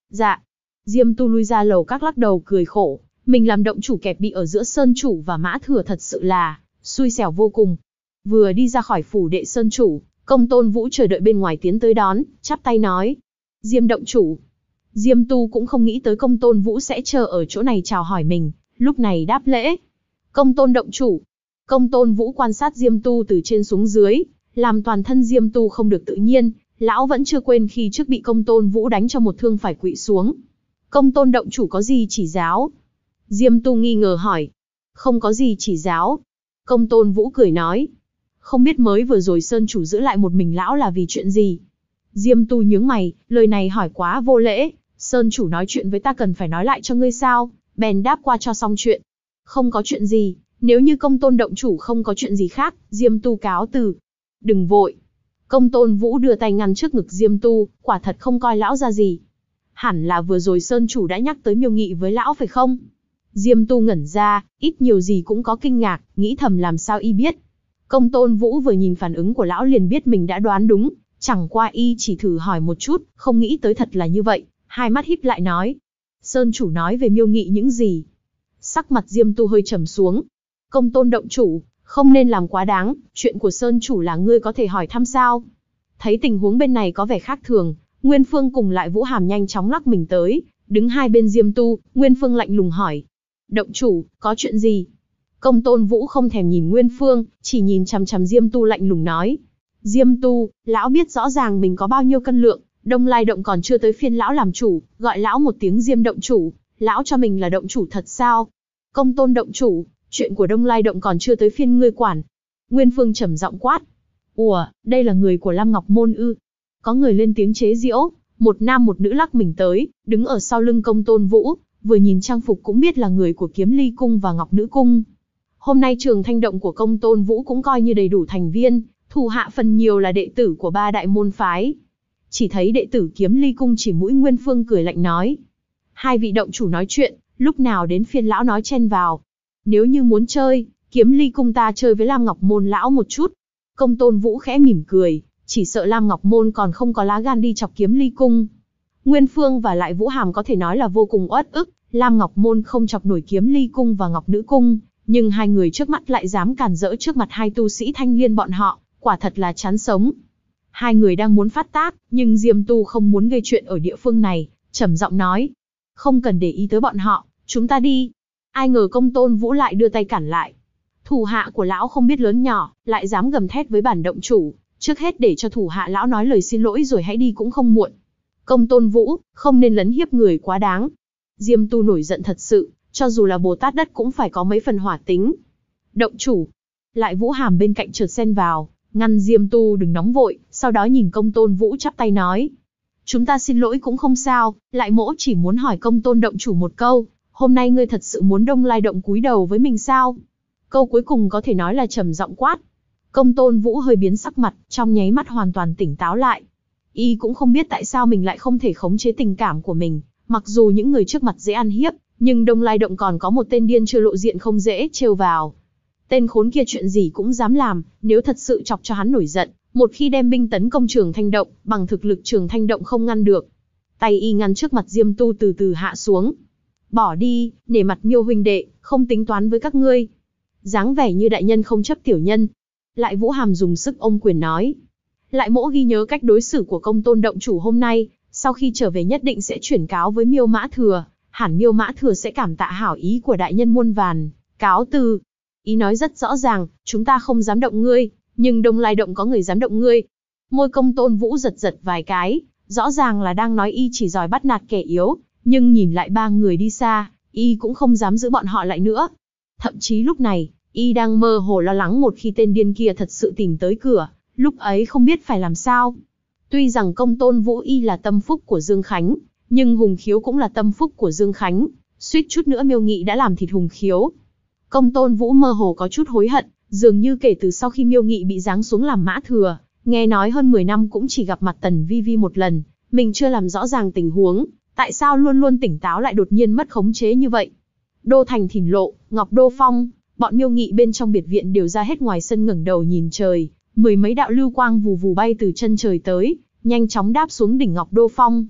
A: Dạ. Diêm Tu lui ra lầu các lắc đầu cười khổ, mình làm động chủ kẹp bị ở giữa Sơn chủ và Mã Thừa thật sự là xui xẻo vô cùng. Vừa đi ra khỏi phủ đệ Sơn chủ, Công Tôn Vũ chờ đợi bên ngoài tiến tới đón, chắp tay nói: Diêm động chủ. Diêm Tu cũng không nghĩ tới Công Tôn Vũ sẽ chờ ở chỗ này chào hỏi mình, lúc này đáp lễ: Công Tôn động chủ. Công Tôn Vũ quan sát Diêm Tu từ trên xuống dưới, làm toàn thân Diêm Tu không được tự nhiên, lão vẫn chưa quên khi trước bị Công Tôn Vũ đánh cho một thương phải quỵ xuống. Công Tôn động chủ có gì chỉ giáo? Diêm Tu nghi ngờ hỏi. Không có gì chỉ giáo. Công Tôn Vũ cười nói. Không biết mới vừa rồi Sơn chủ giữ lại một mình lão là vì chuyện gì? Diêm Tu nhướng mày, lời này hỏi quá vô lễ, Sơn chủ nói chuyện với ta cần phải nói lại cho ngươi sao? Bèn đáp qua cho xong chuyện. Không có chuyện gì, nếu như Công Tôn động chủ không có chuyện gì khác, Diêm Tu cáo từ. Đừng vội. Công Tôn Vũ đưa tay ngăn trước ngực Diêm Tu, quả thật không coi lão ra gì. Hẳn là vừa rồi Sơn chủ đã nhắc tới Miêu Nghị với lão phải không? Diêm Tu ngẩn ra, ít nhiều gì cũng có kinh ngạc, nghĩ thầm làm sao y biết. Công Tôn Vũ vừa nhìn phản ứng của lão liền biết mình đã đoán đúng, chẳng qua y chỉ thử hỏi một chút, không nghĩ tới thật là như vậy, hai mắt híp lại nói. Sơn chủ nói về Miêu Nghị những gì? Sắc mặt Diêm Tu hơi trầm xuống. Công Tôn động chủ, không nên làm quá đáng, chuyện của Sơn chủ là ngươi có thể hỏi thăm sao? Thấy tình huống bên này có vẻ khác thường, Nguyên Phương cùng lại Vũ Hàm nhanh chóng lắc mình tới, đứng hai bên Diêm Tu, Nguyên Phương lạnh lùng hỏi. Động chủ, có chuyện gì? Công Tôn Vũ không thèm nhìn Nguyên Phương, chỉ nhìn chằm chằm Diêm Tu lạnh lùng nói. Diêm Tu, lão biết rõ ràng mình có bao nhiêu cân lượng, Đông Lai động còn chưa tới phiên lão làm chủ, gọi lão một tiếng Diêm động chủ, lão cho mình là động chủ thật sao? Công Tôn động chủ, chuyện của Đông Lai động còn chưa tới phiên ngươi quản. Nguyên Phương trầm giọng quát. Ủa, đây là người của Lam Ngọc Môn ư? Có người lên tiếng chế giễu, một nam một nữ lắc mình tới, đứng ở sau lưng Công Tôn Vũ, vừa nhìn trang phục cũng biết là người của Kiếm Ly Cung và Ngọc Nữ Cung. Hôm nay Trường Thanh động của Công Tôn Vũ cũng coi như đầy đủ thành viên, thủ hạ phần nhiều là đệ tử của ba đại môn phái. Chỉ thấy đệ tử Kiếm Ly Cung chỉ mũi Nguyên Phương cười lạnh nói. Hai vị động chủ nói chuyện, lúc nào đến phiên lão nói chen vào. Nếu như muốn chơi, Kiếm Ly Cung ta chơi với Lam Ngọc Môn lão một chút. Công Tôn Vũ khẽ mỉm cười, chỉ sợ Lam Ngọc Môn còn không có lá gan đi chọc Kiếm Ly Cung. Nguyên Phương và lại Vũ Hàm có thể nói là vô cùng uất ức, Lam Ngọc Môn không chọc nổi Kiếm Ly Cung và Ngọc Nữ Cung, nhưng hai người trước mắt lại dám cản rỡ trước mặt hai tu sĩ Thanh Liên bọn họ, quả thật là chán sống. Hai người đang muốn phát tác, nhưng Diêm Tu không muốn gây chuyện ở địa phương này, trầm giọng nói. Không cần để ý tới bọn họ, chúng ta đi. Ai ngờ Công Tôn Vũ lại đưa tay cản lại. Thủ hạ của lão không biết lớn nhỏ, lại dám gầm thét với bản động chủ, trước hết để cho thủ hạ lão nói lời xin lỗi rồi hãy đi cũng không muộn. Công Tôn Vũ, không nên lấn hiếp người quá đáng. Diêm Tu nổi giận thật sự, cho dù là Bồ Tát đất cũng phải có mấy phần hỏa tính. Động chủ. Lại Vũ Hàm bên cạnh chợt xen vào, ngăn Diêm Tu đừng nóng vội, sau đó nhìn Công Tôn Vũ chắp tay nói. Chúng ta xin lỗi cũng không sao, lại mỗ chỉ muốn hỏi Công Tôn động chủ một câu, hôm nay ngươi thật sự muốn Đông Lai động cúi đầu với mình sao? Câu cuối cùng có thể nói là trầm giọng quát. Công Tôn Vũ hơi biến sắc mặt, trong nháy mắt hoàn toàn tỉnh táo lại. Y cũng không biết tại sao mình lại không thể khống chế tình cảm của mình, mặc dù những người trước mặt dễ ăn hiếp, nhưng Đông Lai động còn có một tên điên chưa lộ diện không dễ trêu vào. Tên khốn kia chuyện gì cũng dám làm, nếu thật sự chọc cho hắn nổi giận, một khi đem binh tấn công Trường Thanh động, bằng thực lực Trường Thanh động không ngăn được. Tay y ngăn trước mặt Diêm Tu từ từ hạ xuống. Bỏ đi, nể mặt Miêu huynh đệ, không tính toán với các ngươi. Dáng vẻ như đại nhân không chấp tiểu nhân. Lại Vũ Hàm dùng sức ôm quyền nói. Lại mỗ ghi nhớ cách đối xử của Công Tôn động chủ hôm nay, sau khi trở về nhất định sẽ chuyển cáo với Miêu Mã Thừa, hẳn Miêu Mã Thừa sẽ cảm tạ hảo ý của đại nhân muôn vàn. Cáo từ. Ý nói rất rõ ràng, chúng ta không dám động ngươi, nhưng Đông Lai động có người dám động ngươi. Môi Công Tôn Vũ giật giật vài cái, rõ ràng là đang nói y chỉ giỏi bắt nạt kẻ yếu, nhưng nhìn lại ba người đi xa, y cũng không dám giữ bọn họ lại nữa. Thậm chí lúc này, y đang mơ hồ lo lắng một khi tên điên kia thật sự tìm tới cửa, lúc ấy không biết phải làm sao. Tuy rằng Công Tôn Vũ y là tâm phúc của Dương Khánh, nhưng Hùng Khiếu cũng là tâm phúc của Dương Khánh, suýt chút nữa Miêu Nghị đã làm thịt Hùng Khiếu. Công Tôn Vũ mơ hồ có chút hối hận, dường như kể từ sau khi Miêu Nghị bị giáng xuống làm Mã Thừa, nghe nói hơn 10 năm cũng chỉ gặp mặt Tần Vi Vi một lần, mình chưa làm rõ ràng tình huống, tại sao luôn luôn tỉnh táo lại đột nhiên mất khống chế như vậy. Đô Thành Thìn Lộ, Ngọc Đô Phong, bọn Miêu Nghị bên trong biệt viện đều ra hết ngoài sân ngẩng đầu nhìn trời, mười mấy đạo lưu quang vù vù bay từ chân trời tới, nhanh chóng đáp xuống đỉnh Ngọc Đô Phong.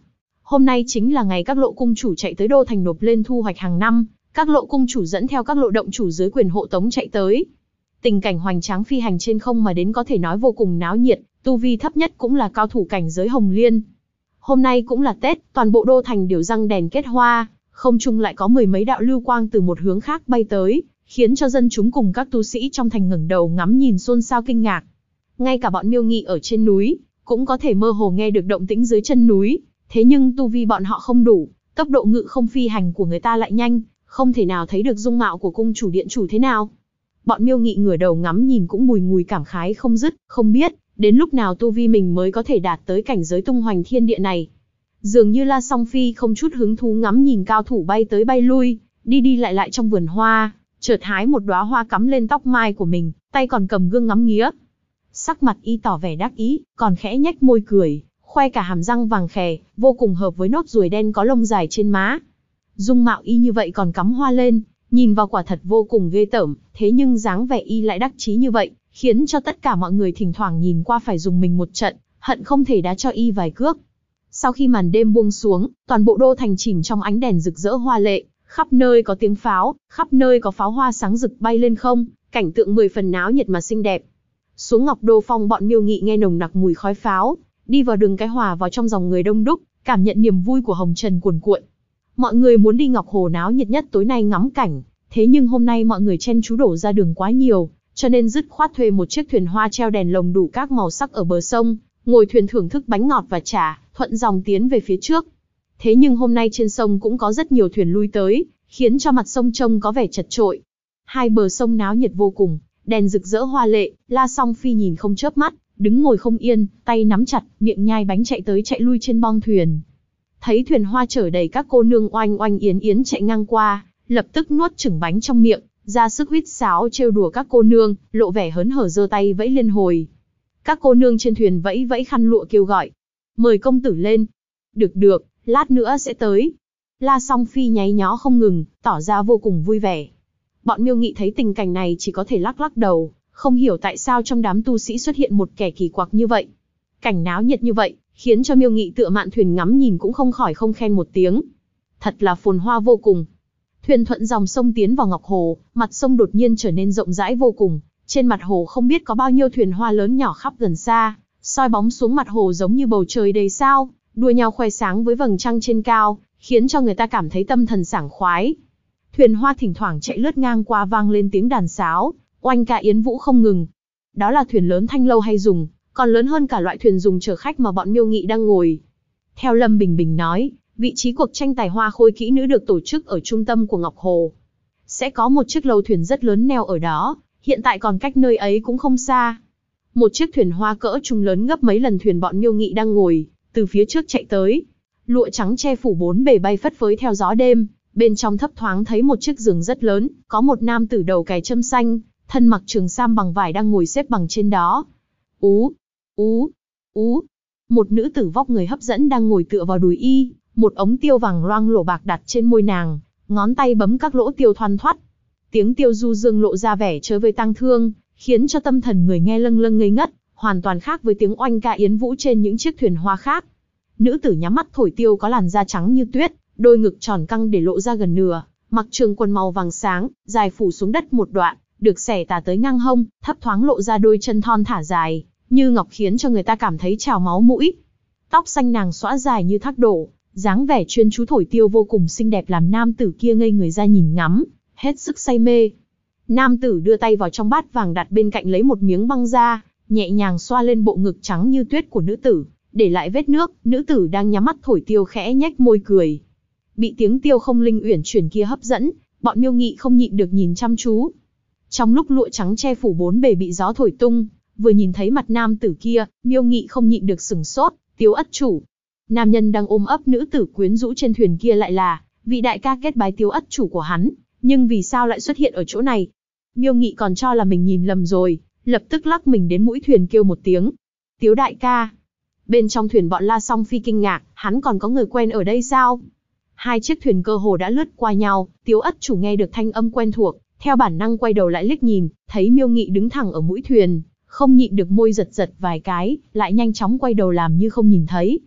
A: Hôm nay chính là ngày các lộ cung chủ chạy tới đô thành nộp lên thu hoạch hàng năm, các lộ cung chủ dẫn theo các lộ động chủ dưới quyền hộ tống chạy tới. Tình cảnh hoành tráng phi hành trên không mà đến có thể nói vô cùng náo nhiệt, tu vi thấp nhất cũng là cao thủ cảnh giới Hồng Liên. Hôm nay cũng là Tết, toàn bộ đô thành đều răng đèn kết hoa, không trung lại có mười mấy đạo lưu quang từ một hướng khác bay tới, khiến cho dân chúng cùng các tu sĩ trong thành ngẩng đầu ngắm nhìn xôn xao kinh ngạc. Ngay cả bọn Miêu Nghị ở trên núi, cũng có thể mơ hồ nghe được động tĩnh dưới chân núi, thế nhưng tu vi bọn họ không đủ, tốc độ ngự không phi hành của người ta lại nhanh, không thể nào thấy được dung mạo của cung chủ điện chủ thế nào. Bọn Miêu Nghị ngửa đầu ngắm nhìn cũng bùi ngùi cảm khái không dứt, không biết đến lúc nào tu vi mình mới có thể đạt tới cảnh giới tung hoành thiên địa này. Dường như La Song Phi không chút hứng thú ngắm nhìn cao thủ bay tới bay lui, đi đi lại lại trong vườn hoa, chợt hái một đóa hoa cắm lên tóc mai của mình, tay còn cầm gương ngắm nghía. Sắc mặt y tỏ vẻ đắc ý, còn khẽ nhếch môi cười, khoe cả hàm răng vàng khè, vô cùng hợp với nốt ruồi đen có lông dài trên má. Dung mạo y như vậy còn cắm hoa lên, nhìn vào quả thật vô cùng ghê tởm, thế nhưng dáng vẻ y lại đắc chí như vậy, khiến cho tất cả mọi người thỉnh thoảng nhìn qua phải dùng mình một trận, hận không thể đá cho y vài cước. Sau khi màn đêm buông xuống, toàn bộ đô thành chìm trong ánh đèn rực rỡ hoa lệ, khắp nơi có tiếng pháo, khắp nơi có pháo hoa sáng rực bay lên không, cảnh tượng 10 phần náo nhiệt mà xinh đẹp. Xuống Ngọc Đô Phong, bọn Miêu Nghị nghe nồng nặc mùi khói pháo, đi vào đường cái hòa vào trong dòng người đông đúc, cảm nhận niềm vui của hồng trần cuồn cuộn. Mọi người muốn đi Ngọc Hồ náo nhiệt nhất tối nay ngắm cảnh, thế nhưng hôm nay mọi người chen chúc đổ ra đường quá nhiều, cho nên dứt khoát thuê một chiếc thuyền hoa treo đèn lồng đủ các màu sắc ở bờ sông, ngồi thuyền thưởng thức bánh ngọt và trà, thuận dòng tiến về phía trước. Thế nhưng hôm nay trên sông cũng có rất nhiều thuyền lui tới, khiến cho mặt sông trông có vẻ chật chội. Hai bờ sông náo nhiệt vô cùng, đèn rực rỡ hoa lệ, La Song Phi nhìn không chớp mắt, đứng ngồi không yên, tay nắm chặt, miệng nhai bánh chạy tới chạy lui trên bong thuyền. Thấy thuyền hoa chở đầy các cô nương oanh oanh yến yến chạy ngang qua, lập tức nuốt chửng bánh trong miệng, ra sức huýt sáo trêu đùa các cô nương, lộ vẻ hớn hở giơ tay vẫy liên hồi. Các cô nương trên thuyền vẫy vẫy khăn lụa kêu gọi, mời công tử lên. Được được, lát nữa sẽ tới. La Song Phi nháy nhó không ngừng, tỏ ra vô cùng vui vẻ. Bọn Miêu Nghị thấy tình cảnh này chỉ có thể lắc lắc đầu, không hiểu tại sao trong đám tu sĩ xuất hiện một kẻ kỳ quặc như vậy. Cảnh náo nhiệt như vậy, khiến cho Miêu Nghị tựa mạn thuyền ngắm nhìn cũng không khỏi không khen một tiếng. Thật là phồn hoa vô cùng. Thuyền thuận dòng sông tiến vào Ngọc Hồ, mặt sông đột nhiên trở nên rộng rãi vô cùng. Trên mặt hồ không biết có bao nhiêu thuyền hoa lớn nhỏ khắp gần xa, soi bóng xuống mặt hồ giống như bầu trời đầy sao, đua nhau khoe sáng với vầng trăng trên cao, khiến cho người ta cảm thấy tâm thần sảng khoái. Thuyền hoa thỉnh thoảng chạy lướt ngang qua vang lên tiếng đàn sáo, oanh ca yến vũ không ngừng. Đó là thuyền lớn Thanh Lâu hay dùng, còn lớn hơn cả loại thuyền dùng chở khách mà bọn Miêu Nghị đang ngồi. Theo Lâm Bình Bình nói, vị trí cuộc tranh tài hoa khôi kỹ nữ được tổ chức ở trung tâm của Ngọc Hồ. Sẽ có một chiếc lâu thuyền rất lớn neo ở đó, hiện tại còn cách nơi ấy cũng không xa. Một chiếc thuyền hoa cỡ trung lớn gấp mấy lần thuyền bọn Miêu Nghị đang ngồi, từ phía trước chạy tới. Lụa trắng che phủ bốn bề bay phất phới theo gió đêm, bên trong thấp thoáng thấy một chiếc giường rất lớn, có một nam tử đầu cài châm xanh, thân mặc trường sam bằng vải đang ngồi xếp bằng trên đó. Ú, ú, ú. Một nữ tử vóc người hấp dẫn đang ngồi tựa vào đùi y, một ống tiêu vàng loang lổ bạc đặt trên môi nàng, ngón tay bấm các lỗ tiêu thoăn thoắt. Tiếng tiêu du dương lộ ra vẻ chơi vơi tang thương, khiến cho tâm thần người nghe lâng lâng ngây ngất, hoàn toàn khác với tiếng oanh ca yến vũ trên những chiếc thuyền hoa khác. Nữ tử nhắm mắt thổi tiêu có làn da trắng như tuyết, đôi ngực tròn căng để lộ ra gần nửa, mặc trường quần màu vàng sáng, dài phủ xuống đất một đoạn, được xẻ tà tới ngang hông, thấp thoáng lộ ra đôi chân thon thả dài, như ngọc khiến cho người ta cảm thấy trào máu mũi. Tóc xanh nàng xõa dài như thác đổ, dáng vẻ chuyên chú thổi tiêu vô cùng xinh đẹp làm nam tử kia ngây người ra nhìn ngắm, hết sức say mê. Nam tử đưa tay vào trong bát vàng đặt bên cạnh lấy một miếng băng ra, nhẹ nhàng xoa lên bộ ngực trắng như tuyết của nữ tử, để lại vết nước. Nữ tử đang nhắm mắt thổi tiêu khẽ nhếch môi cười. Bị tiếng tiêu không linh uyển chuyển kia hấp dẫn, bọn Miêu Nghị không nhịn được nhìn chăm chú. Trong lúc lụa trắng che phủ bốn bề bị gió thổi tung, vừa nhìn thấy mặt nam tử kia, Miêu Nghị không nhịn được sửng sốt. Tiếu ất chủ. Nam nhân đang ôm ấp nữ tử quyến rũ trên thuyền kia lại là vị đại ca kết bái Tiếu ất chủ của hắn, nhưng vì sao lại xuất hiện ở chỗ này? Miêu Nghị còn cho là mình nhìn lầm rồi, lập tức lắc mình đến mũi thuyền kêu một tiếng. Tiếu đại ca. Bên trong thuyền bọn La Song Phi kinh ngạc, hắn còn có người quen ở đây sao? Hai chiếc thuyền cơ hồ đã lướt qua nhau, Tiếu ất chủ nghe được thanh âm quen thuộc, theo bản năng quay đầu lại liếc nhìn, thấy Miêu Nghị đứng thẳng ở mũi thuyền, không nhịn được môi giật giật vài cái, lại nhanh chóng quay đầu làm như không nhìn thấy.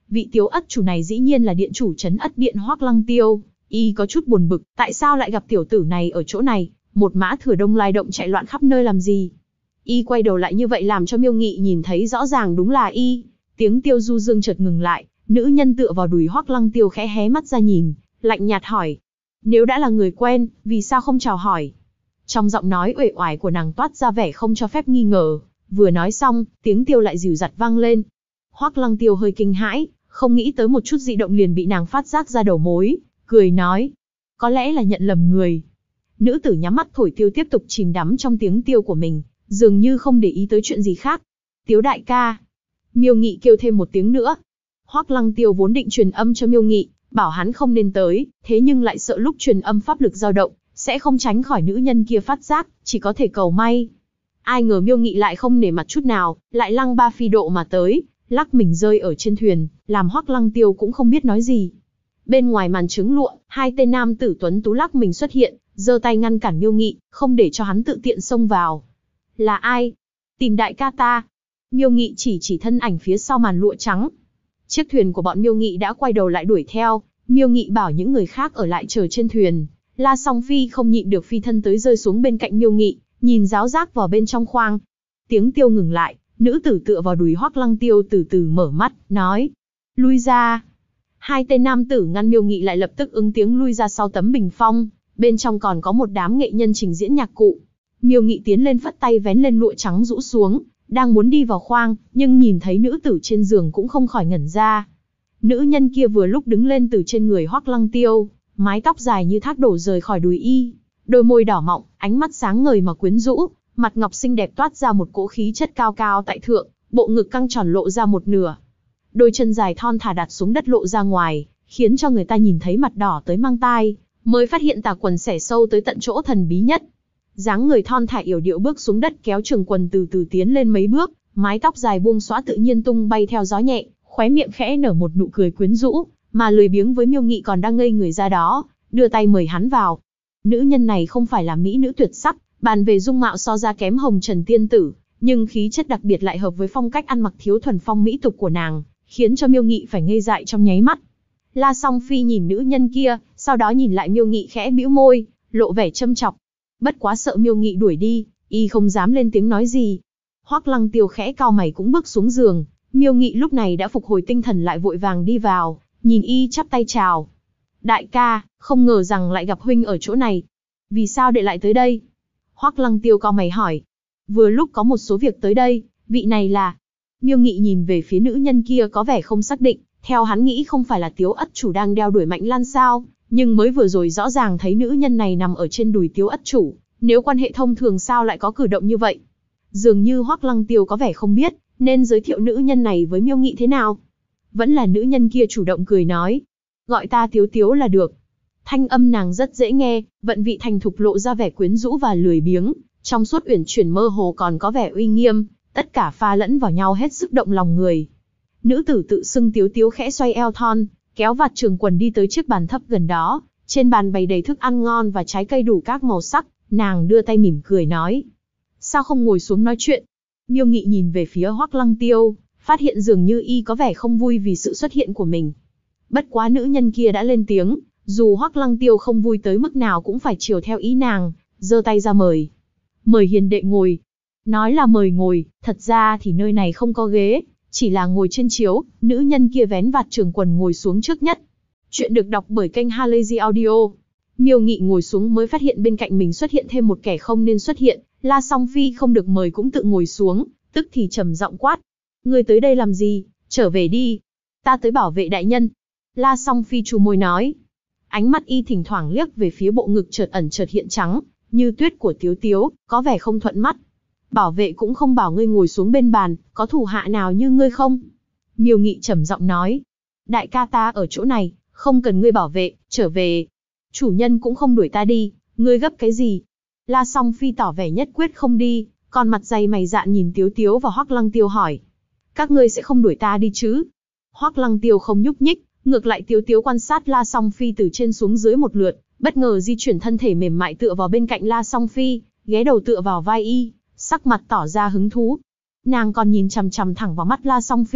A: Vị Tiếu Ất chủ này dĩ nhiên là điện chủ trấn Ất Điện Hoắc Lăng Tiêu, y có chút buồn bực, tại sao lại gặp tiểu tử này ở chỗ này, một mã thừa đông lai động chạy loạn khắp nơi làm gì? Y quay đầu lại như vậy làm cho Miêu Nghị nhìn thấy rõ ràng đúng là y. Tiếng Tiêu Du Dương chợt ngừng lại, nữ nhân tựa vào đùi Hoắc Lăng Tiêu khẽ hé mắt ra nhìn, lạnh nhạt hỏi: "Nếu đã là người quen, vì sao không chào hỏi?" Trong giọng nói uể oải của nàng toát ra vẻ không cho phép nghi ngờ, vừa nói xong, tiếng Tiêu lại dịu dặt vang lên. Hoắc Lăng Tiêu hơi kinh hãi, không nghĩ tới một chút dị động liền bị nàng phát giác ra đầu mối, cười nói: "Có lẽ là nhận lầm người." Nữ tử nhắm mắt thổi tiêu tiếp tục chìm đắm trong tiếng Tiêu của mình, dường như không để ý tới chuyện gì khác. "Tiếu đại ca." Miêu Nghị kêu thêm một tiếng nữa. Hoắc Lăng Tiêu vốn định truyền âm cho Miêu Nghị, bảo hắn không nên tới, thế nhưng lại sợ lúc truyền âm pháp lực dao động, sẽ không tránh khỏi nữ nhân kia phát giác, chỉ có thể cầu may. Ai ngờ Miêu Nghị lại không nể mặt chút nào, lại lăng ba phi độ mà tới, lắc mình rơi ở trên thuyền, làm Hoắc Lăng Tiêu cũng không biết nói gì. Bên ngoài màn trứng lụa, hai tên nam tử tuấn tú lắc mình xuất hiện, giơ tay ngăn cản Miêu Nghị, không để cho hắn tự tiện xông vào. "Là ai?" "Tìm đại ca ta." Miêu Nghị chỉ thân ảnh phía sau màn lụa trắng. Chiếc thuyền của bọn Miêu Nghị đã quay đầu lại đuổi theo, Miêu Nghị bảo những người khác ở lại chờ trên thuyền. La Song Phi không nhịn được phi thân tới rơi xuống bên cạnh Miêu Nghị, nhìn giáo giác vào bên trong khoang. Tiếng Tiêu ngừng lại, nữ tử tựa vào đùi Hoắc Lăng Tiêu từ từ mở mắt, nói: "Lui ra." Hai tên nam tử ngăn Miêu Nghị lại lập tức ứng tiếng lui ra sau tấm bình phong, bên trong còn có một đám nghệ nhân trình diễn nhạc cụ. Miêu Nghị tiến lên phất tay vén lên lụa trắng rũ xuống, đang muốn đi vào khoang, nhưng nhìn thấy nữ tử trên giường cũng không khỏi ngẩn ra. Nữ nhân kia vừa lúc đứng lên từ trên người Hoắc Lăng Tiêu, mái tóc dài như thác đổ rời khỏi đùi y, đôi môi đỏ mọng, ánh mắt sáng ngời mà quyến rũ, mặt ngọc xinh đẹp toát ra một cỗ khí chất cao cao tại thượng, bộ ngực căng tròn lộ ra một nửa. Đôi chân dài thon thả đặt xuống đất lộ ra ngoài, khiến cho người ta nhìn thấy mặt đỏ tới mang tai, mới phát hiện tà quần xẻ sâu tới tận chỗ thần bí nhất. Dáng người thon thả yểu điệu bước xuống đất kéo trường quần từ từ tiến lên mấy bước, mái tóc dài buông xõa tự nhiên tung bay theo gió nhẹ, khóe miệng khẽ nở một nụ cười quyến rũ, mà lười biếng với Miêu Nghị còn đang ngây người ra đó, đưa tay mời hắn vào. Nữ nhân này không phải là mỹ nữ tuyệt sắc, bàn về dung mạo so ra kém Hồng Trần tiên tử, nhưng khí chất đặc biệt lại hợp với phong cách ăn mặc thiếu thuần phong mỹ tục của nàng, khiến cho Miêu Nghị phải ngây dại trong nháy mắt. La Song Phi nhìn nữ nhân kia, sau đó nhìn lại Miêu Nghị khẽ bĩu môi, lộ vẻ châm chọc. Bất quá sợ Miêu Nghị đuổi đi, y không dám lên tiếng nói gì. Hoắc Lăng Tiêu khẽ cau mày cũng bước xuống giường, Miêu Nghị lúc này đã phục hồi tinh thần lại vội vàng đi vào, nhìn y chắp tay chào. "Đại ca, không ngờ rằng lại gặp huynh ở chỗ này. Vì sao đệ lại tới đây?" Hoắc Lăng Tiêu cau mày hỏi. "Vừa lúc có một số việc tới đây, vị này là..." Miêu Nghị nhìn về phía nữ nhân kia có vẻ không xác định, theo hắn nghĩ không phải là Tiếu Ất chủ đang đeo đuổi Mạnh Lan sao, nhưng mới vừa rồi rõ ràng thấy nữ nhân này nằm ở trên đùi Tiếu Ất chủ, nếu quan hệ thông thường sao lại có cử động như vậy? Dường như Hoắc Lăng Tiêu có vẻ không biết, nên giới thiệu nữ nhân này với Miêu Nghị thế nào. Vẫn là nữ nhân kia chủ động cười nói: "Gọi ta Tiếu Tiếu là được." Thanh âm nàng rất dễ nghe, vận vị thành thục lộ ra vẻ quyến rũ và lười biếng, trong suốt uyển chuyển mơ hồ còn có vẻ uy nghiêm, tất cả pha lẫn vào nhau hết sức động lòng người. Nữ tử tự xưng Tiếu Tiếu khẽ xoay eo thon, kéo vạt trường quần đi tới chiếc bàn thấp gần đó, trên bàn bày đầy thức ăn ngon và trái cây đủ các màu sắc, nàng đưa tay mỉm cười nói: "Sao không ngồi xuống nói chuyện?" Miêu Nghị nhìn về phía Hoắc Lăng Tiêu, phát hiện dường như y có vẻ không vui vì sự xuất hiện của mình. Bất quá nữ nhân kia đã lên tiếng, dù Hoắc Lăng Tiêu không vui tới mức nào cũng phải chiều theo ý nàng, giơ tay ra mời. "Mời hiền đệ ngồi." Nói là mời ngồi, thật ra thì nơi này không có ghế, chỉ là ngồi trên chiếu, nữ nhân kia vén vạt trường quần ngồi xuống trước nhất. Chuyện được đọc bởi kênh Halazy Audio. Miêu Nghị ngồi xuống mới phát hiện bên cạnh mình xuất hiện thêm một kẻ không nên xuất hiện, La Song Phi không được mời cũng tự ngồi xuống, tức thì trầm giọng quát: "Ngươi tới đây làm gì? Trở về đi." "Ta tới bảo vệ đại nhân." La Song Phi trù môi nói. Ánh mắt y thỉnh thoảng liếc về phía bộ ngực chợt ẩn chợt hiện trắng, như tuyết của Tiếu Tiếu, có vẻ không thuận mắt. "Bảo vệ cũng không bảo ngươi ngồi xuống bên bàn, có thủ hạ nào như ngươi không?" Miêu Nghị trầm giọng nói. "Đại ca ta ở chỗ này, không cần ngươi bảo vệ, trở về. Chủ nhân cũng không đuổi ta đi, ngươi gấp cái gì?" La Song Phi tỏ vẻ nhất quyết không đi, còn mặt dày mày dạn nhìn Tiếu Tiếu và Hoắc Lăng Tiêu hỏi: "Các ngươi sẽ không đuổi ta đi chứ?" Hoắc Lăng Tiêu không nhúc nhích, ngược lại Tiếu Tiếu quan sát La Song Phi từ trên xuống dưới một lượt, bất ngờ di chuyển thân thể mềm mại tựa vào bên cạnh La Song Phi, ghé đầu tựa vào vai y, sắc mặt tỏ ra hứng thú. Nàng còn nhìn chằm chằm thẳng vào mắt La Song Phi,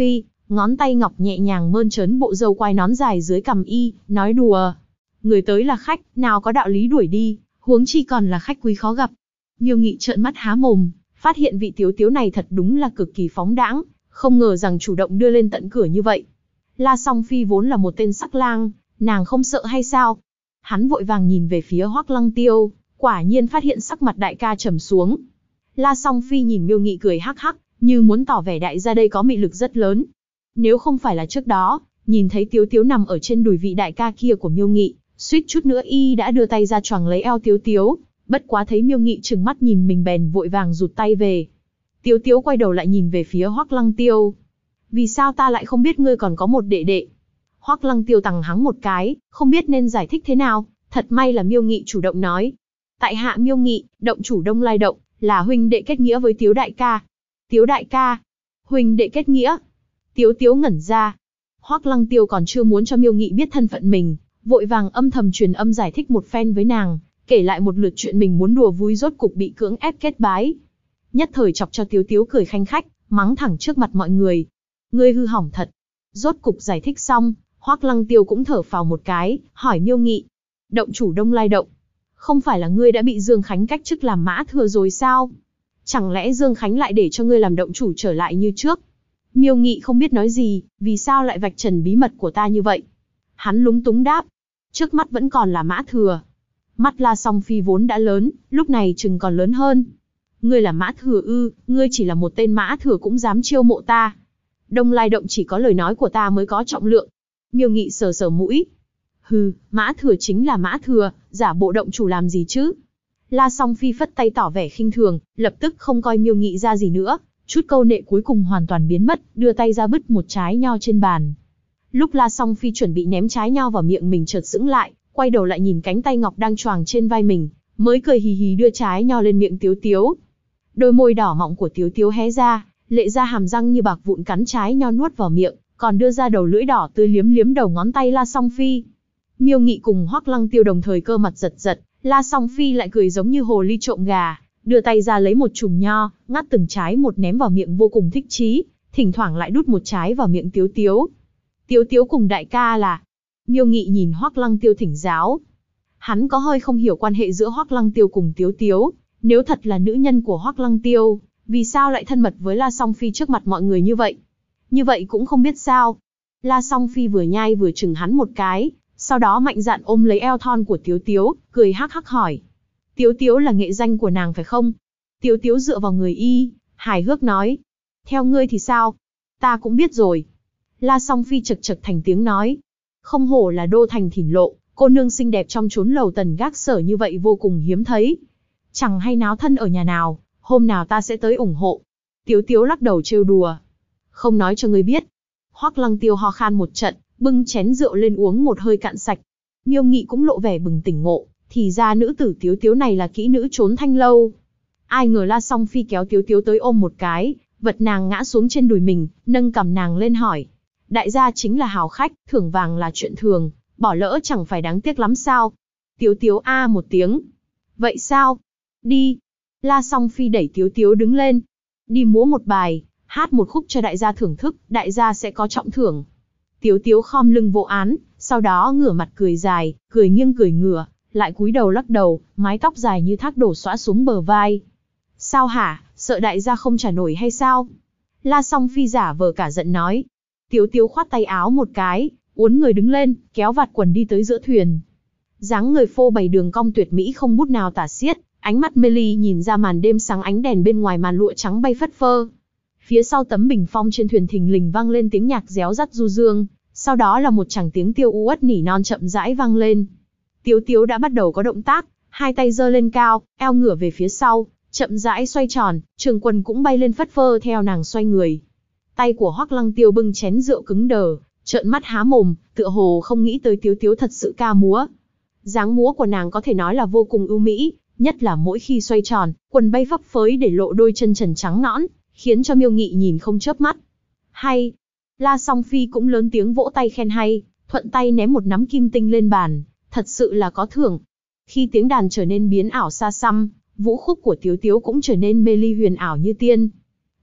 A: ngón tay ngọc nhẹ nhàng mơn trớn bộ râu quai nón dài dưới cằm y, nói đùa. Người tới là khách, nào có đạo lý đuổi đi, huống chi còn là khách quý khó gặp. Miêu Nghị trợn mắt há mồm, phát hiện vị Tiếu Tiếu này thật đúng là cực kỳ phóng đãng, không ngờ rằng chủ động đưa lên tận cửa như vậy. La Song Phi vốn là một tên sắc lang, nàng không sợ hay sao? Hắn vội vàng nhìn về phía Hoắc Lăng Tiêu, quả nhiên phát hiện sắc mặt đại ca trầm xuống. La Song Phi nhìn Miêu Nghị cười hắc hắc, như muốn tỏ vẻ đại gia đây có mị lực rất lớn. Nếu không phải là trước đó, nhìn thấy Tiếu Tiếu nằm ở trên đùi vị đại ca kia của Miêu Nghị, suýt chút nữa y đã đưa tay ra choàng lấy eo Tiếu Tiếu. Bất quá thấy Miêu Nghị trừng mắt nhìn mình bèn vội vàng rụt tay về. Tiếu Tiếu quay đầu lại nhìn về phía Hoắc Lăng Tiêu. Vì sao ta lại không biết ngươi còn có một đệ đệ? Hoắc Lăng Tiêu tằng hắng một cái, không biết nên giải thích thế nào. Thật may là Miêu Nghị chủ động nói. Tại hạ Miêu Nghị, động chủ Đông Lai Động, là huynh đệ kết nghĩa với Tiếu đại ca. Tiếu đại ca, huynh đệ kết nghĩa. Tiếu Tiếu ngẩn ra. Hoắc Lăng Tiêu còn chưa muốn cho Miêu Nghị biết thân phận mình, vội vàng âm thầm truyền âm giải thích một phen với nàng, kể lại một lượt chuyện mình muốn đùa vui rốt cục bị cưỡng ép kết bái. Nhất thời chọc cho Tiếu Tiếu cười khanh khách, mắng thẳng trước mặt mọi người. Ngươi hư hỏng thật. Rốt cục giải thích xong, Hoắc Lăng Tiêu cũng thở phào một cái, hỏi Miêu Nghị. Động chủ Đông Lai Động, không phải là ngươi đã bị Dương Khánh cách chức làm mã thừa rồi sao? Chẳng lẽ Dương Khánh lại để cho ngươi làm động chủ trở lại như trước? Miêu Nghị không biết nói gì, vì sao lại vạch trần bí mật của ta như vậy? Hắn lúng túng đáp. Trước mắt vẫn còn là mã thừa. Mắt La Song Phi vốn đã lớn, lúc này chừng còn lớn hơn. Ngươi là mã thừa ư? Ngươi chỉ là một tên mã thừa cũng dám chiêu mộ ta? Đông Lai Động chỉ có lời nói của ta mới có trọng lượng. Miêu Nghị sờ sờ mũi. Hừ, mã thừa chính là mã thừa, giả bộ động chủ làm gì chứ? La Song Phi phất tay tỏ vẻ khinh thường, lập tức không coi Miêu Nghị ra gì nữa. Chút câu nệ cuối cùng hoàn toàn biến mất, đưa tay ra bứt một trái nho trên bàn. Lúc La Song Phi chuẩn bị ném trái nho vào miệng mình chợt sững lại, quay đầu lại nhìn cánh tay ngọc đang choàng trên vai mình, mới cười hì hì đưa trái nho lên miệng Tiếu Tiếu. Đôi môi đỏ mọng của Tiếu Tiếu hé ra, lệ ra hàm răng như bạc vụn cắn trái nho nuốt vào miệng, còn đưa ra đầu lưỡi đỏ tươi liếm liếm đầu ngón tay La Song Phi. Miêu Nghị cùng Hoắc Lăng Tiêu đồng thời cơ mặt giật giật, La Song Phi lại cười giống như hồ ly trộm gà, đưa tay ra lấy một chùm nho, ngắt từng trái một ném vào miệng vô cùng thích chí, thỉnh thoảng lại đút một trái vào miệng Tiếu Tiếu. Tiếu Tiếu cùng đại ca là... Miêu Nghị nhìn Hoắc Lăng Tiêu thỉnh giáo. Hắn có hơi không hiểu quan hệ giữa Hoắc Lăng Tiêu cùng Tiếu Tiếu, nếu thật là nữ nhân của Hoắc Lăng Tiêu, vì sao lại thân mật với La Song Phi trước mặt mọi người như vậy? Như vậy cũng không biết sao. La Song Phi vừa nhai vừa chừng hắn một cái, sau đó mạnh dạn ôm lấy eo thon của Tiếu Tiếu, cười hắc hắc hỏi. Tiếu Tiếu là nghệ danh của nàng phải không? Tiếu Tiếu dựa vào người y, hài hước nói. Theo ngươi thì sao? Ta cũng biết rồi. La Song Phi chật chật thành tiếng nói. Không hổ là đô thành Thỉn Lộ, cô nương xinh đẹp trong chốn lầu tần gác sở như vậy vô cùng hiếm thấy. Chẳng hay náo thân ở nhà nào, hôm nào ta sẽ tới ủng hộ. Tiếu Tiếu lắc đầu trêu đùa. Không nói cho ngươi biết. Hoắc Lăng Tiêu ho khan một trận, bưng chén rượu lên uống một hơi cạn sạch. Miêu Nghị cũng lộ vẻ bừng tỉnh ngộ, thì ra nữ tử Tiếu Tiếu này là kỹ nữ trốn thanh lâu. Ai ngờ La Song Phi kéo Tiếu Tiếu tới ôm một cái, vật nàng ngã xuống trên đùi mình, nâng cằm nàng lên hỏi. Đại gia chính là hào khách, thưởng vàng là chuyện thường, bỏ lỡ chẳng phải đáng tiếc lắm sao? Tiếu Tiếu a một tiếng. Vậy sao? Đi. La Song Phi đẩy Tiếu Tiếu đứng lên. Đi múa một bài, hát một khúc cho đại gia thưởng thức, đại gia sẽ có trọng thưởng. Tiếu Tiếu khom lưng vô án, sau đó ngửa mặt cười dài, cười nghiêng cười ngửa, lại cúi đầu lắc đầu, mái tóc dài như thác đổ xõa xuống bờ vai. Sao hả, sợ đại gia không trả nổi hay sao? La Song Phi giả vờ cả giận nói. Tiếu Tiếu khoát tay áo một cái, uốn người đứng lên, kéo vạt quần đi tới giữa thuyền. Dáng người phô bày đường cong tuyệt mỹ không bút nào tả xiết, ánh mắt mê ly nhìn ra màn đêm sáng ánh đèn bên ngoài màn lụa trắng bay phất phơ. Phía sau tấm bình phong trên thuyền thình lình vang lên tiếng nhạc réo rắt du dương, sau đó là một chàng tiếng tiêu u uất nỉ non chậm rãi vang lên. Tiếu Tiếu đã bắt đầu có động tác, hai tay giơ lên cao, eo ngửa về phía sau, chậm rãi xoay tròn, trường quần cũng bay lên phất phơ theo nàng xoay người. Tay của Hoắc Lăng Tiêu bưng chén rượu cứng đờ, trợn mắt há mồm, tựa hồ không nghĩ tới Tiếu Tiếu thật sự ca múa. Dáng múa của nàng có thể nói là vô cùng ưu mỹ, nhất là mỗi khi xoay tròn, quần bay phấp phới để lộ đôi chân trần trắng nõn, khiến cho Miêu Nghị nhìn không chớp mắt. Hay. La Song Phi cũng lớn tiếng vỗ tay khen hay, thuận tay ném một nắm kim tinh lên bàn, thật sự là có thưởng. Khi tiếng đàn trở nên biến ảo xa xăm, vũ khúc của Tiếu Tiếu cũng trở nên mê ly huyền ảo như tiên.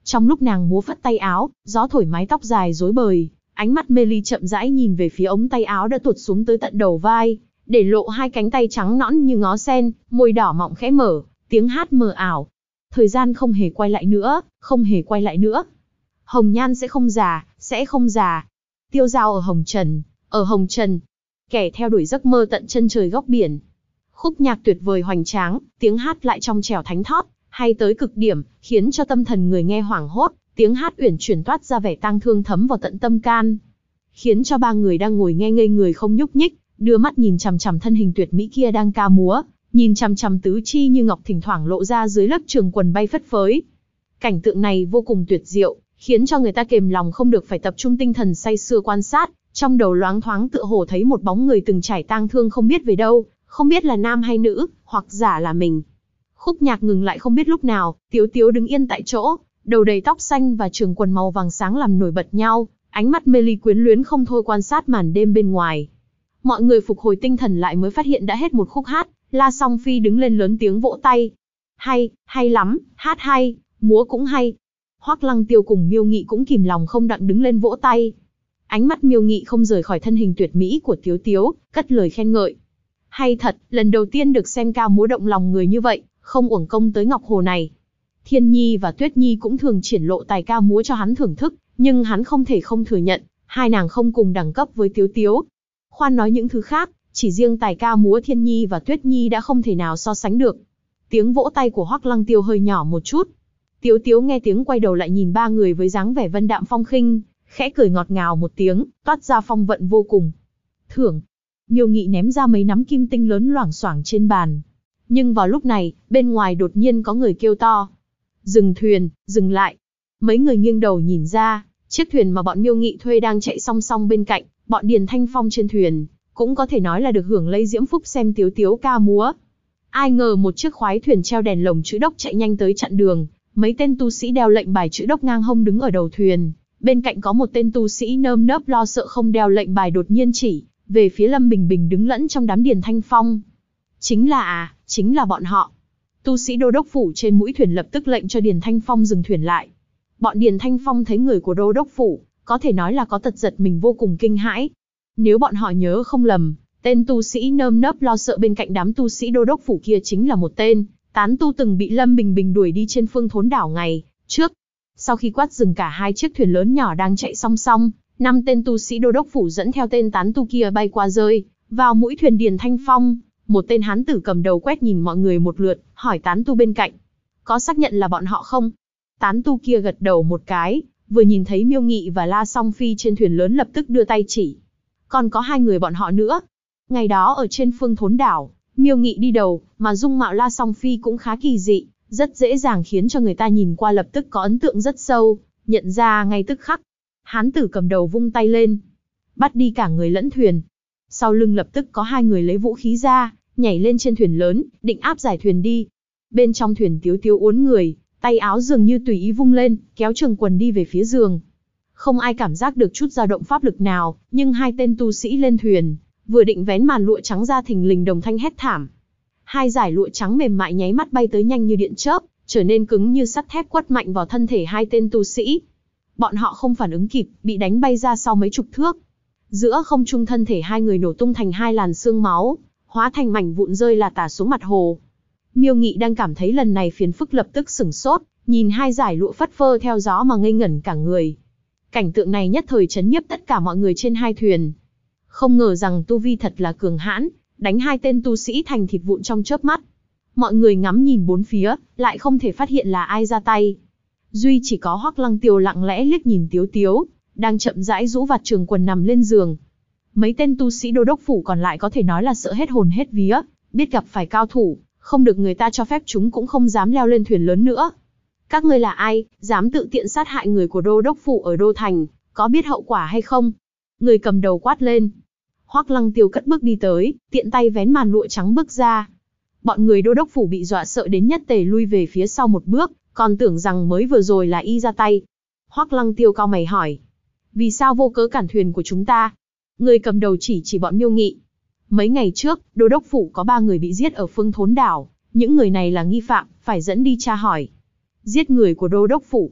A: Trong lúc nàng múa phất tay áo, gió thổi mái tóc dài rối bời, ánh mắt mê ly chậm rãi nhìn về phía ống tay áo đã tuột xuống tới tận đầu vai, để lộ hai cánh tay trắng nõn như ngó sen, môi đỏ mọng khẽ mở, tiếng hát mờ ảo. Thời gian không hề quay lại nữa, không hề quay lại nữa. Hồng Nhan sẽ không già, sẽ không già. Tiêu dao ở Hồng Trần. Kẻ theo đuổi giấc mơ tận chân trời góc biển. Khúc nhạc tuyệt vời hoành tráng, tiếng hát lại trong trẻo thánh thót, hay tới cực điểm, khiến cho tâm thần người nghe hoảng hốt, tiếng hát uyển chuyển toát ra vẻ tang thương thấm vào tận tâm can. Khiến cho ba người đang ngồi nghe ngây người không nhúc nhích, đưa mắt nhìn chằm chằm thân hình tuyệt mỹ kia đang ca múa, nhìn chằm chằm tứ chi như ngọc thỉnh thoảng lộ ra dưới lớp trường quần bay phất phới. Cảnh tượng này vô cùng tuyệt diệu, khiến cho người ta kềm lòng không được phải tập trung tinh thần say sưa quan sát, trong đầu loáng thoáng tựa hồ thấy một bóng người từng trải tang thương không biết về đâu, không biết là nam hay nữ, hoặc giả là mình. Khúc nhạc ngừng lại không biết lúc nào, Tiếu Tiếu đứng yên tại chỗ, đầu đầy tóc xanh và trường quần màu vàng sáng làm nổi bật nhau, ánh mắt mê ly quyến luyến không thôi quan sát màn đêm bên ngoài. Mọi người phục hồi tinh thần lại mới phát hiện đã hết một khúc hát, La Song Phi đứng lên lớn tiếng vỗ tay. Hay, hay lắm, hát hay, múa cũng hay. Hoắc Lăng Tiêu cùng Miêu Nghị cũng kìm lòng không đặng đứng lên vỗ tay. Ánh mắt Miêu Nghị không rời khỏi thân hình tuyệt mỹ của Tiếu Tiếu, cất lời khen ngợi. Hay thật, lần đầu tiên được xem ca múa động lòng người như vậy, không uổng công tới Ngọc Hồ này. Thiên Nhi và Tuyết Nhi cũng thường triển lộ tài ca múa cho hắn thưởng thức, nhưng hắn không thể không thừa nhận, hai nàng không cùng đẳng cấp với Tiếu Tiếu. Khoan nói những thứ khác, chỉ riêng tài ca múa Thiên Nhi và Tuyết Nhi đã không thể nào so sánh được. Tiếng vỗ tay của Hoắc Lăng Tiêu hơi nhỏ một chút. Tiếu Tiếu nghe tiếng quay đầu lại nhìn ba người với dáng vẻ vân đạm phong khinh, khẽ cười ngọt ngào một tiếng, toát ra phong vận vô cùng. Thưởng. Miêu Nghị ném ra mấy nắm kim tinh lớn loảng xoảng trên bàn. Nhưng vào lúc này, bên ngoài đột nhiên có người kêu to. Dừng thuyền, dừng lại. Mấy người nghiêng đầu nhìn ra, chiếc thuyền mà bọn Miêu Nghị thuê đang chạy song song bên cạnh, bọn Điền Thanh Phong trên thuyền, cũng có thể nói là được hưởng lây diễm phúc xem Tiếu Tiếu ca múa. Ai ngờ một chiếc khoái thuyền treo đèn lồng chữ đốc chạy nhanh tới chặn đường, mấy tên tu sĩ đeo lệnh bài chữ đốc ngang hông đứng ở đầu thuyền, bên cạnh có một tên tu sĩ nơm nớp lo sợ không đeo lệnh bài đột nhiên chỉ về phía Lâm Bình Bình đứng lẫn trong đám Điền Thanh Phong. Chính là bọn họ. Tu sĩ đô đốc phủ trên mũi thuyền lập tức lệnh cho Điền Thanh Phong dừng thuyền lại. Bọn Điền Thanh Phong thấy người của đô đốc phủ, có thể nói là có tật giật mình vô cùng kinh hãi. Nếu bọn họ nhớ không lầm, tên tu sĩ nơm nớp lo sợ bên cạnh đám tu sĩ đô đốc phủ kia chính là một tên tán tu từng bị Lâm Bình Bình đuổi đi trên Phương Thốn đảo ngày trước. Sau khi quát dừng cả hai chiếc thuyền lớn nhỏ đang chạy song song, 5 tên tu sĩ đô đốc phủ dẫn theo tên tán tu kia bay qua rơi vào mũi thuyền Điền Thanh Phong. Một tên hán tử cầm đầu quét nhìn mọi người một lượt, hỏi tán tu bên cạnh: có xác nhận là bọn họ không? Tán tu kia gật đầu một cái, vừa nhìn thấy Miêu Nghị và La Song Phi trên thuyền lớn lập tức đưa tay chỉ. Còn có 2 người bọn họ nữa. Ngày đó ở trên Phương Thốn đảo, Miêu Nghị đi đầu, mà dung mạo La Song Phi cũng khá kỳ dị, rất dễ dàng khiến cho người ta nhìn qua lập tức có ấn tượng rất sâu, nhận ra ngay tức khắc. Hán tử cầm đầu vung tay lên, bắt đi cả người lẫn thuyền. Sau lưng lập tức có 2 người lấy vũ khí ra, nhảy lên trên thuyền lớn, định áp giải thuyền đi. Bên trong thuyền Tiếu Tiếu uốn người, tay áo dường như tùy ý vung lên, kéo trường quần đi về phía giường. Không ai cảm giác được chút dao động pháp lực nào, nhưng 2 tên tu sĩ lên thuyền, vừa định vén màn lụa trắng ra thình lình đồng thanh hét thảm. 2 dải lụa trắng mềm mại nháy mắt bay tới nhanh như điện chớp, trở nên cứng như sắt thép quất mạnh vào thân thể 2 tên tu sĩ. Bọn họ không phản ứng kịp, bị đánh bay ra sau mấy chục thước. Giữa không trung thân thể 2 người nổ tung thành 2 làn xương máu, hóa thành mảnh vụn rơi là tả xuống mặt hồ. Miêu Nghị đang cảm thấy lần này phiền phức lập tức sửng sốt, nhìn 2 dải lụa phất phơ theo gió mà ngây ngẩn cả người. Cảnh tượng này nhất thời chấn nhiếp tất cả mọi người trên 2 thuyền. Không ngờ rằng tu vi thật là cường hãn, đánh 2 tên tu sĩ thành thịt vụn trong chớp mắt. Mọi người ngắm nhìn bốn phía, lại không thể phát hiện là ai ra tay. Duy chỉ có Hoắc Lăng Tiêu lặng lẽ liếc nhìn Tiếu Tiếu, đang chậm rãi rũ vạt trường quần nằm lên giường. Mấy tên tu sĩ đô đốc phủ còn lại có thể nói là sợ hết hồn hết vía, biết gặp phải cao thủ, không được người ta cho phép chúng cũng không dám leo lên thuyền lớn nữa. Các ngươi là ai, dám tự tiện sát hại người của đô đốc phủ ở đô thành, có biết hậu quả hay không? Người cầm đầu quát lên. Hoắc Lăng Tiêu cất bước đi tới, tiện tay vén màn lụa trắng bước ra. Bọn người đô đốc phủ bị dọa sợ đến nhất tề lui về phía sau một bước, còn tưởng rằng mới vừa rồi là y ra tay. Hoắc Lăng Tiêu cau mày hỏi: vì sao vô cớ cản thuyền của chúng ta? Người cầm đầu chỉ bọn Miêu Nghị. Mấy ngày trước, đô đốc phủ có 3 người bị giết ở Phương Thốn đảo, những người này là nghi phạm, phải dẫn đi tra hỏi. Giết người của đô đốc phủ.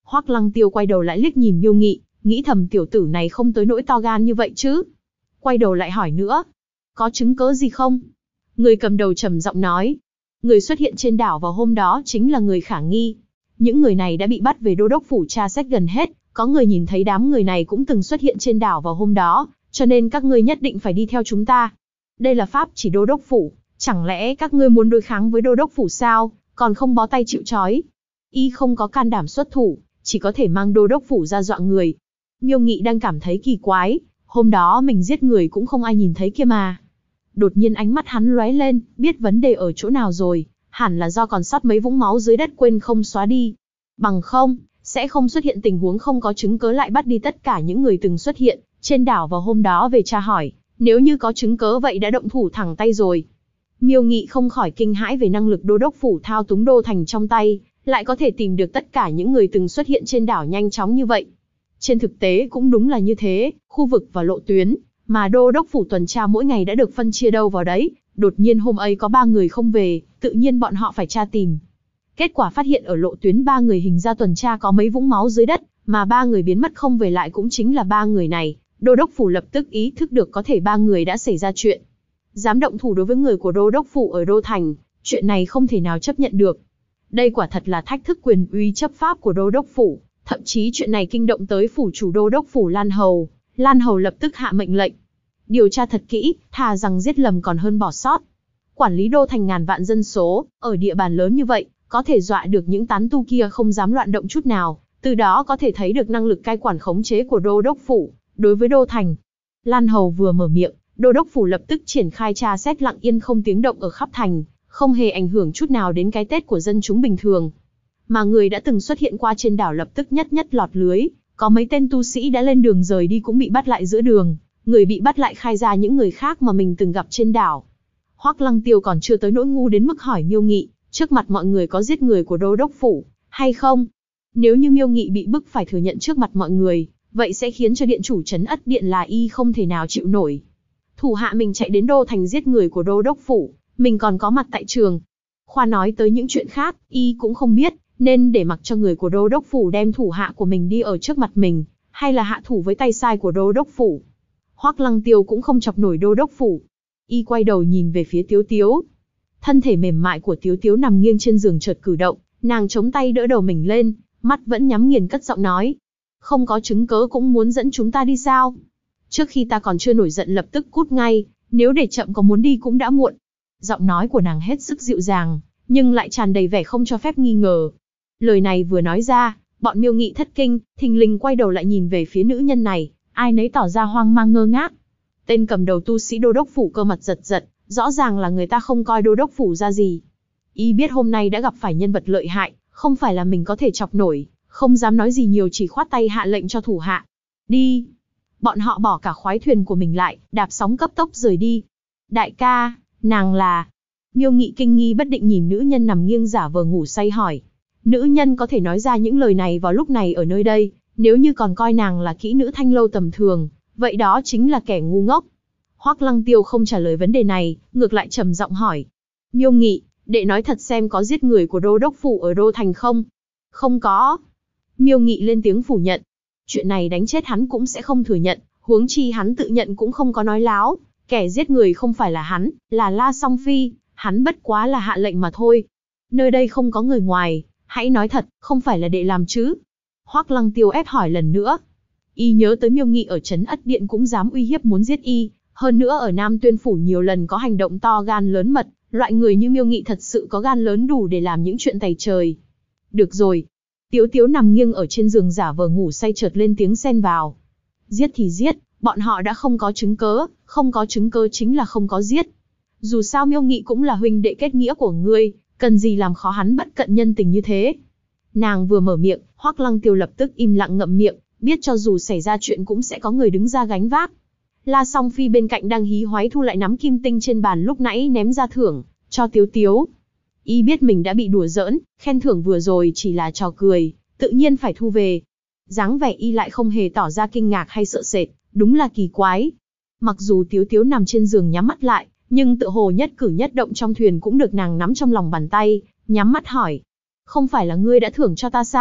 A: Hoắc Lăng Tiêu quay đầu lại liếc nhìn Miêu Nghị, nghĩ thầm tiểu tử này không tới nỗi to gan như vậy chứ. Quay đầu lại hỏi nữa, có chứng cớ gì không? Người cầm đầu trầm giọng nói, người xuất hiện trên đảo vào hôm đó chính là người khả nghi. Những người này đã bị bắt về đô đốc phủ tra xét gần hết, có người nhìn thấy đám người này cũng từng xuất hiện trên đảo vào hôm đó, cho nên các ngươi nhất định phải đi theo chúng ta. Đây là pháp chỉ đô đốc phủ, chẳng lẽ các ngươi muốn đối kháng với đô đốc phủ sao, còn không bó tay chịu trói. Y không có can đảm xuất thủ, chỉ có thể mang đô đốc phủ ra dọa người. Miêu Nghị đang cảm thấy kỳ quái, hôm đó mình giết người cũng không ai nhìn thấy kia mà. Đột nhiên ánh mắt hắn lóe lên, biết vấn đề ở chỗ nào rồi, hẳn là do còn sót mấy vũng máu dưới đất quên không xóa đi. Bằng không, sẽ không xuất hiện tình huống không có chứng cớ lại bắt đi tất cả những người từng xuất hiện trên đảo vào hôm đó về tra hỏi, nếu như có chứng cớ vậy đã động thủ thẳng tay rồi. Miêu Nghị không khỏi kinh hãi về năng lực đô đốc phủ thao túng đô thành trong tay, lại có thể tìm được tất cả những người từng xuất hiện trên đảo nhanh chóng như vậy. Trên thực tế cũng đúng là như thế, khu vực và lộ tuyến mà đô đốc phủ tuần tra mỗi ngày đã được phân chia đâu vào đấy, đột nhiên hôm ấy có 3 người không về, tự nhiên bọn họ phải tra tìm. Kết quả phát hiện ở lộ tuyến 3 người hình ra tuần tra có mấy vũng máu dưới đất, mà 3 người biến mất không về lại cũng chính là 3 người này, đô đốc phủ lập tức ý thức được có thể 3 người đã xảy ra chuyện. Dám động thủ đối với người của đô đốc phủ ở đô thành, chuyện này không thể nào chấp nhận được. Đây quả thật là thách thức quyền uy chấp pháp của đô đốc phủ, thậm chí chuyện này kinh động tới phủ chủ đô đốc phủ Lan Hầu. Lan Hầu lập tức hạ mệnh lệnh. Điều tra thật kỹ, thà rằng giết lầm còn hơn bỏ sót. Quản lý đô thành ngàn vạn dân số, ở địa bàn lớn như vậy, có thể dọa được những tán tu kia không dám loạn động chút nào, từ đó có thể thấy được năng lực cai quản khống chế của đô đốc phủ đối với đô thành. Lan Hầu vừa mở miệng, đô đốc phủ lập tức triển khai tra xét lặng yên không tiếng động ở khắp thành, không hề ảnh hưởng chút nào đến cái Tết của dân chúng bình thường. Mà người đã từng xuất hiện qua trên đảo lập tức nhất nhất lọt lưới, có mấy tên tu sĩ đã lên đường rời đi cũng bị bắt lại giữa đường, người bị bắt lại khai ra những người khác mà mình từng gặp trên đảo. Hoắc Lăng Tiêu còn chưa tới nỗi ngu đến mức hỏi Miêu Nghị, trước mặt mọi người có giết người của đô đốc phủ hay không? Nếu như Miêu Nghị bị bức phải thừa nhận trước mặt mọi người, vậy sẽ khiến cho điện chủ trấn Ất Điện là y không thể nào chịu nổi. Thủ hạ mình chạy đến đô thành giết người của đô đốc phủ, mình còn có mặt tại trường. Khoa nói tới những chuyện khác, y cũng không biết, nên để mặc cho người của đô đốc phủ đem thủ hạ của mình đi ở trước mặt mình, hay là hạ thủ với tay sai của đô đốc phủ. Hoắc Lăng Tiêu cũng không chọc nổi đô đốc phủ. Y quay đầu nhìn về phía Tiếu Tiếu. Thân thể mềm mại của Tiếu Tiếu nằm nghiêng trên giường chợt cử động, nàng chống tay đỡ đầu mình lên, mắt vẫn nhắm nghiền cất giọng nói. Không có chứng cớ cũng muốn dẫn chúng ta đi sao? Trước khi ta còn chưa nổi giận lập tức cút ngay, nếu để chậm có muốn đi cũng đã muộn. Giọng nói của nàng hết sức dịu dàng, nhưng lại tràn đầy vẻ không cho phép nghi ngờ. Lời này vừa nói ra, bọn Miêu Nghị thất kinh, thình lình quay đầu lại nhìn về phía nữ nhân này, ai nấy tỏ ra hoang mang ngơ ngác. Tên cầm đầu tu sĩ đô đốc phủ cơ mặt giật giật, rõ ràng là người ta không coi đô đốc phủ ra gì. Y biết hôm nay đã gặp phải nhân vật lợi hại, không phải là mình có thể chọc nổi, không dám nói gì nhiều chỉ khoát tay hạ lệnh cho thủ hạ. Đi! Bọn họ bỏ cả khoái thuyền của mình lại, đạp sóng cấp tốc rời đi. Đại ca, nàng là... Miêu Nghị kinh nghi bất định nhìn nữ nhân nằm nghiêng giả vờ ngủ say hỏi. Nữ nhân có thể nói ra những lời này vào lúc này ở nơi đây, nếu như còn coi nàng là kỹ nữ thanh lâu tầm thường, vậy đó chính là kẻ ngu ngốc. Hoắc Lăng Tiêu không trả lời vấn đề này, ngược lại trầm giọng hỏi. Miêu Nghị, đệ nói thật xem có giết người của đô đốc phủ ở đô thành không? Không có. Miêu Nghị lên tiếng phủ nhận. Chuyện này đánh chết hắn cũng sẽ không thừa nhận, huống chi hắn tự nhận cũng không có nói láo. Kẻ giết người không phải là hắn, là La Song Phi, hắn bất quá là hạ lệnh mà thôi. Nơi đây không có người ngoài, hãy nói thật, không phải là đệ làm chứ? Hoắc Lăng Tiêu ép hỏi lần nữa. Y nhớ tới Miêu Nghị ở trấn Ất Điện cũng dám uy hiếp muốn giết y, hơn nữa ở Nam Tuyên phủ nhiều lần có hành động to gan lớn mật, loại người như Miêu Nghị thật sự có gan lớn đủ để làm những chuyện tày trời. Được rồi. Tiếu Tiếu nằm nghiêng ở trên giường giả vờ ngủ say chợt lên tiếng xen vào. Giết thì giết, bọn họ đã không có chứng cớ, không có chứng cớ chính là không có giết. Dù sao Miêu Nghị cũng là huynh đệ kết nghĩa của ngươi, cần gì làm khó hắn bất cận nhân tình như thế. Nàng vừa mở miệng, Hoắc Lăng Tiêu lập tức im lặng ngậm miệng, biết cho dù xảy ra chuyện cũng sẽ có người đứng ra gánh vác. La Song Phi bên cạnh đang hí hoáy thu lại nắm kim tinh trên bàn lúc nãy ném ra thưởng cho Tiếu Tiếu. Y biết mình đã bị đùa giỡn, khen thưởng vừa rồi chỉ là trò cười, tự nhiên phải thu về. Dáng vẻ Y lại không hề tỏ ra kinh ngạc hay sợ sệt, đúng là kỳ quái. Mặc dù Tiếu Tiếu nằm trên giường nhắm mắt lại, nhưng tựa hồ nhất cử nhất động trong thuyền cũng được nàng nắm trong lòng bàn tay, nhắm mắt hỏi. Không phải là ngươi đã thưởng cho ta sao,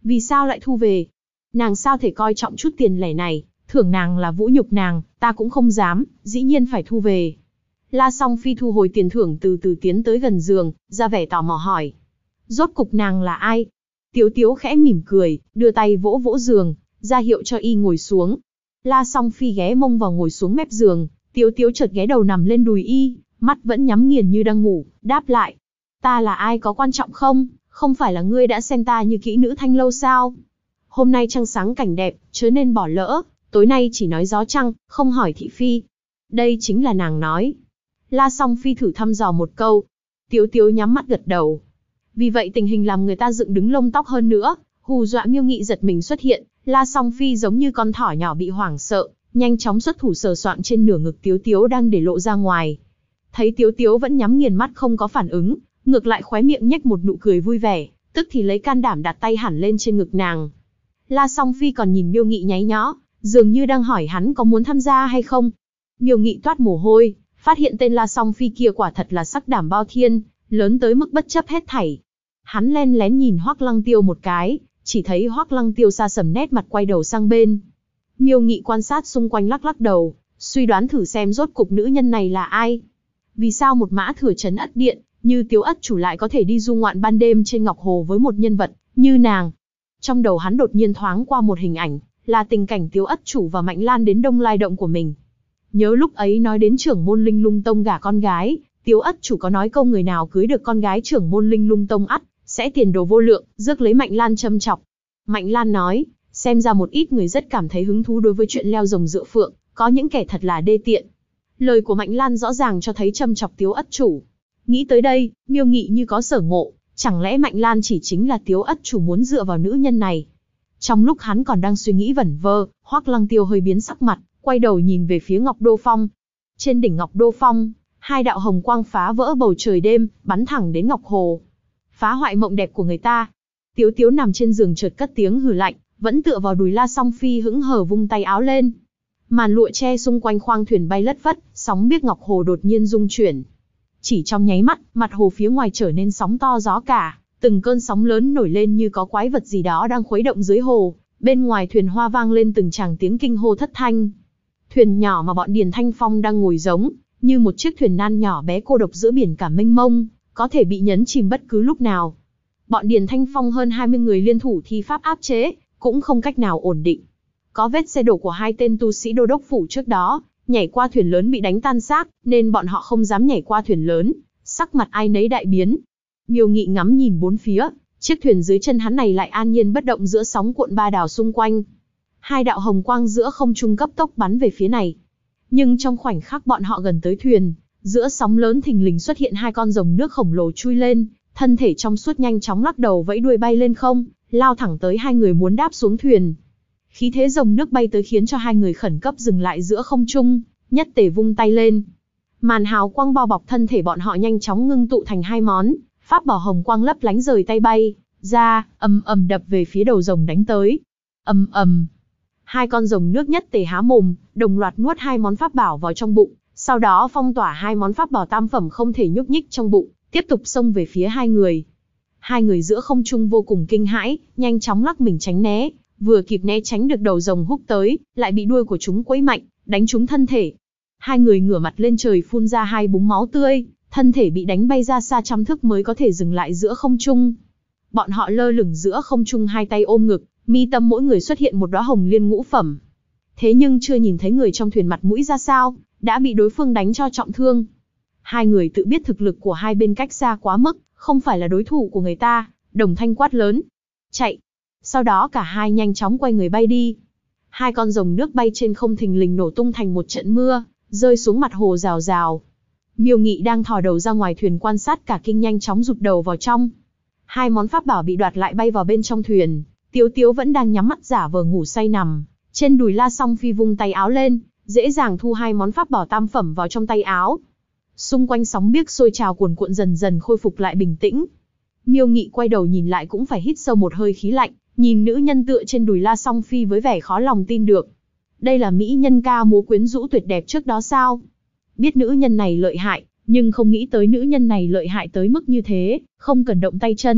A: Vì sao lại thu về? Nàng sao thể coi trọng chút tiền lẻ này, thưởng nàng là vũ nhục nàng, ta cũng không dám, dĩ nhiên phải thu về. La Song Phi thu hồi tiền thưởng từ từ tiến tới gần giường, ra vẻ tò mò hỏi. Rốt cục nàng là ai? Tiếu Tiếu khẽ mỉm cười, đưa tay vỗ vỗ giường, ra hiệu cho y ngồi xuống. La Song Phi ghé mông vào ngồi xuống mép giường, Tiếu Tiếu chợt ghé đầu nằm lên đùi y, mắt vẫn nhắm nghiền như đang ngủ, đáp lại. Ta là ai có quan trọng không? Không phải là ngươi đã xem ta như kỹ nữ thanh lâu sao? Hôm nay trăng sáng cảnh đẹp, chớ nên bỏ lỡ, tối nay chỉ nói gió trăng, không hỏi thị phi. Đây chính là nàng nói. La Song Phi thử thăm dò một câu. Tiếu Tiếu nhắm mắt gật đầu. Vì vậy tình hình làm người ta dựng đứng lông tóc hơn nữa, hù dọa Miêu Nghị giật mình xuất hiện. La Song Phi giống như con thỏ nhỏ bị hoảng sợ, nhanh chóng xuất thủ sờ soạng trên nửa ngực Tiếu Tiếu đang để lộ ra ngoài. Thấy Tiếu Tiếu vẫn nhắm nghiền mắt không có phản ứng, ngược lại khóe miệng nhếch một nụ cười vui vẻ, tức thì lấy can đảm đặt tay hẳn lên trên ngực nàng. La Song Phi còn nhìn Miêu Nghị nháy nhõ, dường như đang hỏi hắn có muốn tham gia hay không. Miêu Nghị toát mồ hôi, phát hiện tên La Song Phi kia quả thật là sắc đảm bao thiên, lớn tới mức bất chấp hết thảy. Hắn len lén nhìn Hoắc Lăng Tiêu một cái, chỉ thấy Hoắc Lăng Tiêu xa sầm nét mặt quay đầu sang bên. Miêu Nghị quan sát xung quanh lắc lắc đầu, suy đoán thử xem rốt cục nữ nhân này là ai. Vì sao một mã thừa trấn ất điện, như Tiếu ất chủ lại có thể đi du ngoạn ban đêm trên Ngọc Hồ với một nhân vật như nàng. Trong đầu hắn đột nhiên thoáng qua một hình ảnh, là tình cảnh Tiếu ất chủ và Mạnh Lan đến Đông Lai Động của mình. Nhớ lúc ấy nói đến trưởng môn Linh Lung Tông gả con gái, Tiếu ất chủ có nói câu người nào cưới được con gái trưởng môn Linh Lung Tông ắt sẽ tiền đồ vô lượng, rước lấy Mạnh Lan châm chọc. Mạnh Lan nói, xem ra một ít người rất cảm thấy hứng thú đối với chuyện leo rồng dựa phượng, có những kẻ thật là đê tiện. Lời của Mạnh Lan rõ ràng cho thấy châm chọc Tiếu ất chủ. Nghĩ tới đây, Miêu Nghị như có sở ngộ, chẳng lẽ Mạnh Lan chỉ chính là Tiếu ất chủ muốn dựa vào nữ nhân này. Trong lúc hắn còn đang suy nghĩ vẩn vơ, Hoắc Lăng Tiêu hơi biến sắc mặt, quay đầu nhìn về phía Ngọc Đô Phong. Trên đỉnh Ngọc Đô Phong, hai đạo hồng quang phá vỡ bầu trời đêm, bắn thẳng đến Ngọc Hồ. Phá hoại mộng đẹp của người ta. Tiếu Tiếu nằm trên giường chợt cất tiếng hừ lạnh, vẫn tựa vào đùi La Song Phi hững hờ vung tay áo lên. Màn lụa che xung quanh khoang thuyền bay lất phất, sóng biếc Ngọc Hồ đột nhiên rung chuyển. Chỉ trong nháy mắt, mặt hồ phía ngoài trở nên sóng to gió cả, từng cơn sóng lớn nổi lên như có quái vật gì đó đang khuấy động dưới hồ. Bên ngoài thuyền hoa vang lên từng tràng tiếng kinh hô thất thanh. Thuyền nhỏ mà bọn Điền Thanh Phong đang ngồi giống như một chiếc thuyền nan nhỏ bé cô độc giữa biển cả mênh mông, có thể bị nhấn chìm bất cứ lúc nào. Bọn Điền Thanh Phong hơn 20 người liên thủ thi pháp áp chế, cũng không cách nào ổn định. Có vết xe đổ của hai tên tu sĩ đô đốc phủ trước đó, nhảy qua thuyền lớn bị đánh tan xác, nên bọn họ không dám nhảy qua thuyền lớn, sắc mặt ai nấy đại biến. Miêu Nghị ngắm nhìn bốn phía, chiếc thuyền dưới chân hắn này lại an nhiên bất động giữa sóng cuộn ba đảo xung quanh. Hai đạo hồng quang giữa không trung cấp tốc bắn về phía này. Nhưng trong khoảnh khắc bọn họ gần tới thuyền, giữa sóng lớn thình lình xuất hiện hai con rồng nước khổng lồ chui lên, thân thể trong suốt nhanh chóng lắc đầu vẫy đuôi bay lên không, lao thẳng tới hai người muốn đáp xuống thuyền. Khí thế rồng nước bay tới khiến cho hai người khẩn cấp dừng lại giữa không trung, nhất tề vung tay lên. Màn hào quang bao bọc thân thể bọn họ nhanh chóng ngưng tụ thành hai món, pháp bảo hồng quang lấp lánh rời tay bay ra, ầm ầm đập về phía đầu rồng đánh tới. Ầm ầm. Hai con rồng nước nhất tề há mồm, đồng loạt nuốt hai món pháp bảo vào trong bụng, sau đó phong tỏa hai món pháp bảo tam phẩm không thể nhúc nhích trong bụng, tiếp tục xông về phía hai người. Hai người giữa không trung vô cùng kinh hãi, nhanh chóng lắc mình tránh né, vừa kịp né tránh được đầu rồng húc tới, lại bị đuôi của chúng quấy mạnh, đánh trúng thân thể. Hai người ngửa mặt lên trời phun ra hai búng máu tươi, thân thể bị đánh bay ra xa trăm thước mới có thể dừng lại giữa không trung. Bọn họ lơ lửng giữa không trung hai tay ôm ngực, mi tâm mỗi người xuất hiện một đóa hồng liên ngũ phẩm. Thế nhưng chưa nhìn thấy người trong thuyền mặt mũi ra sao, đã bị đối phương đánh cho trọng thương. Hai người tự biết thực lực của hai bên cách xa quá mức, không phải là đối thủ của người ta, đồng thanh quát lớn. Chạy! Sau đó cả hai nhanh chóng quay người bay đi. Hai con rồng nước bay trên không thình lình nổ tung thành một trận mưa, rơi xuống mặt hồ rào rào. Miêu Nghị đang thò đầu ra ngoài thuyền quan sát cả kinh nhanh chóng rụt đầu vào trong. Hai món pháp bảo bị đoạt lại bay vào bên trong thuyền. Tiếu Tiếu vẫn đang nhắm mắt giả vờ ngủ say nằm. Trên đùi La Song Phi vung tay áo lên, dễ dàng thu hai món pháp bảo tam phẩm vào trong tay áo. Xung quanh sóng biếc sôi trào cuồn cuộn dần dần khôi phục lại bình tĩnh. Miêu Nghị quay đầu nhìn lại cũng phải hít sâu một hơi khí lạnh, nhìn nữ nhân tựa trên đùi La Song Phi với vẻ khó lòng tin được. Đây là mỹ nhân ca múa quyến rũ tuyệt đẹp trước đó sao? Biết nữ nhân này lợi hại, nhưng không nghĩ tới nữ nhân này lợi hại tới mức như thế, không cần động tay chân,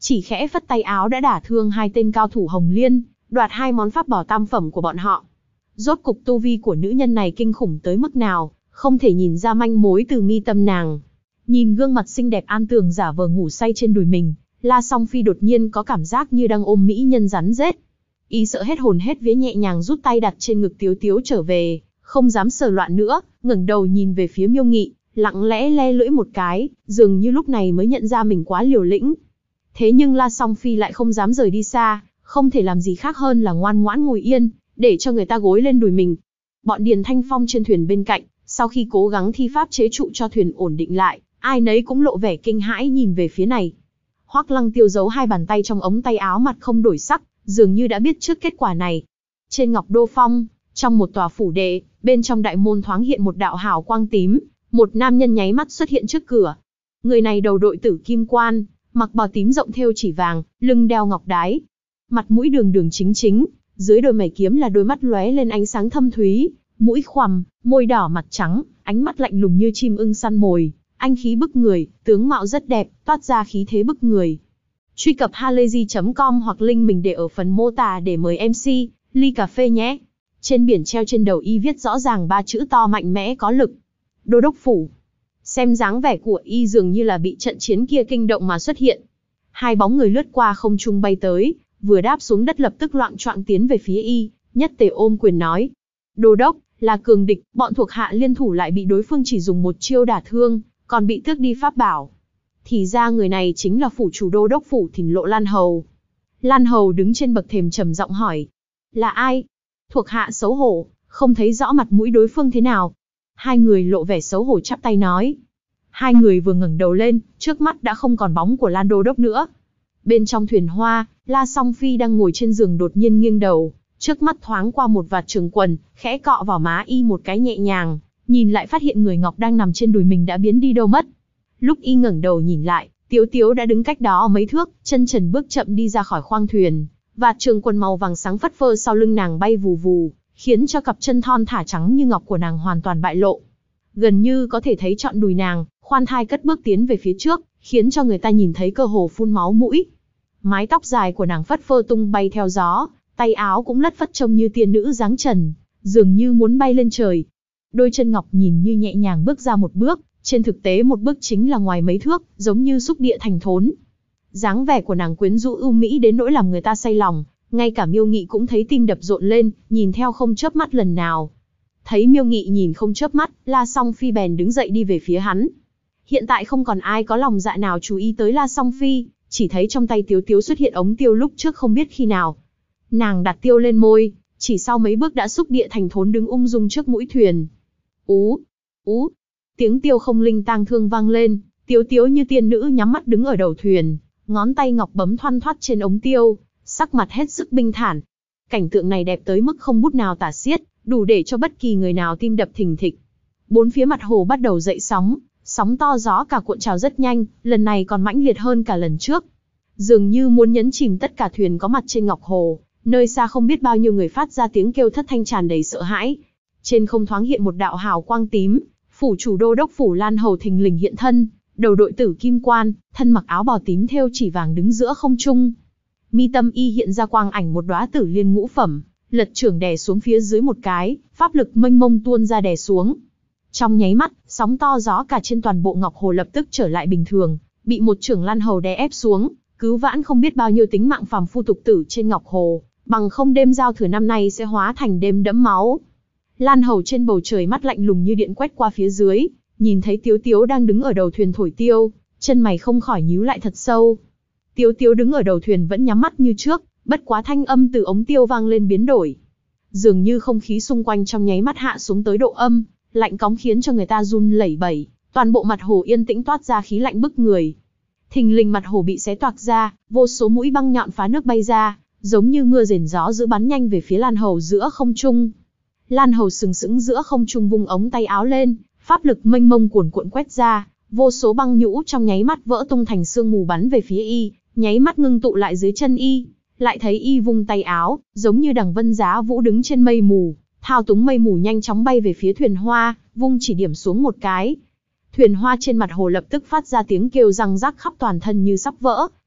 A: chỉ khẽ phất tay áo đã đả thương hai tên cao thủ Hồng Liên, đoạt hai món pháp bảo tam phẩm của bọn họ. Rốt cục tu vi của nữ nhân này kinh khủng tới mức nào, không thể nhìn ra manh mối từ mi tâm nàng. Nhìn gương mặt xinh đẹp An Tường giả vờ ngủ say trên đùi mình, La Song Phi đột nhiên có cảm giác như đang ôm mỹ nhân rắn rết. Y sợ hết hồn hết vía nhẹ nhàng rút tay đặt trên ngực Tiếu Tiếu trở về, không dám sờ loạn nữa, ngẩng đầu nhìn về phía Miêu Nghị, lặng lẽ le lưỡi một cái, dường như lúc này mới nhận ra mình quá liều lĩnh. Thế nhưng La Song Phi lại không dám rời đi xa, không thể làm gì khác hơn là ngoan ngoãn ngồi yên, để cho người ta gối lên đùi mình. Bọn Điền Thanh Phong trên thuyền bên cạnh, sau khi cố gắng thi pháp chế trụ cho thuyền ổn định lại, ai nấy cũng lộ vẻ kinh hãi nhìn về phía này. Hoắc Lăng Tiêu giấu hai bàn tay trong ống tay áo, mặt không đổi sắc, dường như đã biết trước kết quả này. Trên Ngọc Đô Phong, trong một tòa phủ đệ, bên trong đại môn thoáng hiện một đạo hào quang tím, một nam nhân nháy mắt xuất hiện trước cửa. Người này đầu đội tử kim quan, mặc bào tím rộng thêu chỉ vàng, lưng đeo ngọc đái, mặt mũi đường đường chính chính, dưới đôi mày kiếm là đôi mắt lóe lên ánh sáng thâm thúy, mũi khoằm, môi đỏ mặt trắng, ánh mắt lạnh lùng như chim ưng săn mồi, anh khí bức người, tướng mạo rất đẹp, toát ra khí thế bức người. Truy cập halayzi.com hoặc link mình để ở phần mô tả để mời MC ly cà phê nhé. Trên biển treo trên đầu y viết rõ ràng ba chữ to mạnh mẽ có lực: Đô đốc phủ. Xem dáng vẻ của y dường như là bị trận chiến kia kinh động mà xuất hiện. Hai bóng người lướt qua không trung bay tới, vừa đáp xuống đất lập tức loạng choạng tiến về phía y, nhất tề ôm quyền nói: Đô đốc, là cường địch, bọn thuộc hạ liên thủ lại bị đối phương chỉ dùng một chiêu đả thương, còn bị tước đi pháp bảo. Thì ra người này chính là phủ chủ đô đốc phủ Thìn Lộ Lan Hầu. Lan Hầu đứng trên bậc thềm trầm giọng hỏi: Là ai? Thuộc hạ xấu hổ, không thấy rõ mặt mũi đối phương thế nào. Hai người lộ vẻ xấu hổ chắp tay nói. Hai người vừa ngẩng đầu lên, trước mắt đã không còn bóng của Lan đô đốc nữa. Bên trong thuyền hoa, La Song Phi đang ngồi trên giường đột nhiên nghiêng đầu, trước mắt thoáng qua một vạt trường quần, khẽ cọ vào má y một cái nhẹ nhàng, nhìn lại phát hiện người ngọc đang nằm trên đùi mình đã biến đi đâu mất. Lúc y ngẩng đầu nhìn lại, Tiếu Tiếu đã đứng cách đó mấy thước, chân trần bước chậm đi ra khỏi khoang thuyền, vạt trường quần màu vàng sáng phất phơ sau lưng nàng bay vù vù, khiến cho cặp chân thon thả trắng như ngọc của nàng hoàn toàn bại lộ. Gần như có thể thấy trọn đùi nàng, khoan thai cất bước tiến về phía trước, khiến cho người ta nhìn thấy cơ hồ phun máu mũi. Mái tóc dài của nàng phất phơ tung bay theo gió, tay áo cũng lất phất trông như tiên nữ dáng trần, dường như muốn bay lên trời. Đôi chân ngọc nhìn như nhẹ nhàng bước ra một bước, trên thực tế một bước chính là ngoài mấy thước, giống như xúc địa thành thốn. Dáng vẻ của nàng quyến rũ ưu mỹ đến nỗi làm người ta say lòng, ngay cả Miêu Nghị cũng thấy tim đập rộn lên, nhìn theo không chớp mắt lần nào. Thấy Miêu Nghị nhìn không chớp mắt, La Song Phi bèn đứng dậy đi về phía hắn. Hiện tại không còn ai có lòng dạ nào chú ý tới La Song Phi, chỉ thấy trong tay Tiếu Tiếu xuất hiện ống tiêu lúc trước không biết khi nào. Nàng đặt tiêu lên môi, chỉ sau mấy bước đã xúc địa thành thốn đứng ung dung trước mũi thuyền. Ú, ú, tiếng tiêu không linh tang thương vang lên, Tiếu Tiếu như tiên nữ nhắm mắt đứng ở đầu thuyền, ngón tay ngọc bấm thoăn thoắt trên ống tiêu, sắc mặt hết sức bình thản. Cảnh tượng này đẹp tới mức không bút nào tả xiết, đủ để cho bất kỳ người nào tim đập thình thịch. Bốn phía mặt hồ bắt đầu dậy sóng, sóng to gió cả cuộn trào rất nhanh, lần này còn mãnh liệt hơn cả lần trước. Dường như muốn nhấn chìm tất cả thuyền có mặt trên ngọc hồ, nơi xa không biết bao nhiêu người phát ra tiếng kêu thất thanh tràn đầy sợ hãi. Trên không thoáng hiện một đạo hào quang tím, phủ chủ đô đốc phủ Lan Hầu thình lình hiện thân, đầu đội tử kim quan, thân mặc áo bào tím thêu chỉ vàng đứng giữa không trung. Mi tâm y hiện ra quang ảnh một đóa tử liên ngũ phẩm, lật chưởng đè xuống phía dưới một cái, pháp lực mênh mông tuôn ra đè xuống. Trong nháy mắt, sóng to gió cả trên toàn bộ ngọc hồ lập tức trở lại bình thường, bị một chưởng Lan Hầu đè ép xuống, cứu vãn không biết bao nhiêu tính mạng phàm phu tục tử trên ngọc hồ, bằng không đêm giao thừa năm nay sẽ hóa thành đêm đẫm máu. Lan Hầu trên bầu trời mắt lạnh lùng như điện quét qua phía dưới, nhìn thấy Tiếu Tiếu đang đứng ở đầu thuyền thổi tiêu, chân mày không khỏi nhíu lại thật sâu. Tiếu Tiếu đứng ở đầu thuyền vẫn nhắm mắt như trước, bất quá thanh âm từ ống tiêu vang lên biến đổi. Dường như không khí xung quanh trong nháy mắt hạ xuống tới độ âm, lạnh cóng khiến cho người ta run lẩy bẩy, toàn bộ mặt hồ yên tĩnh toát ra khí lạnh bức người. Thình lình mặt hồ bị xé toạc ra, vô số mũi băng nhọn phá nước bay ra, giống như mưa rền gió dữ bắn nhanh về phía Lan Hầu giữa không trung. Lan Hầu sừng sững giữa không trung vung ống tay áo lên, pháp lực mênh mông cuồn cuộn quét ra, vô số băng nhũ trong nháy mắt vỡ tung thành sương mù bắn về phía y, nháy mắt ngưng tụ lại dưới chân y. Lại thấy y vung tay áo, giống như đằng vân giá vũ đứng trên mây mù, thao túng mây mù nhanh chóng bay về phía thuyền hoa, vung chỉ điểm xuống một cái. Thuyền hoa trên mặt hồ lập tức phát ra tiếng kêu răng rắc khắp toàn thân như sắp vỡ,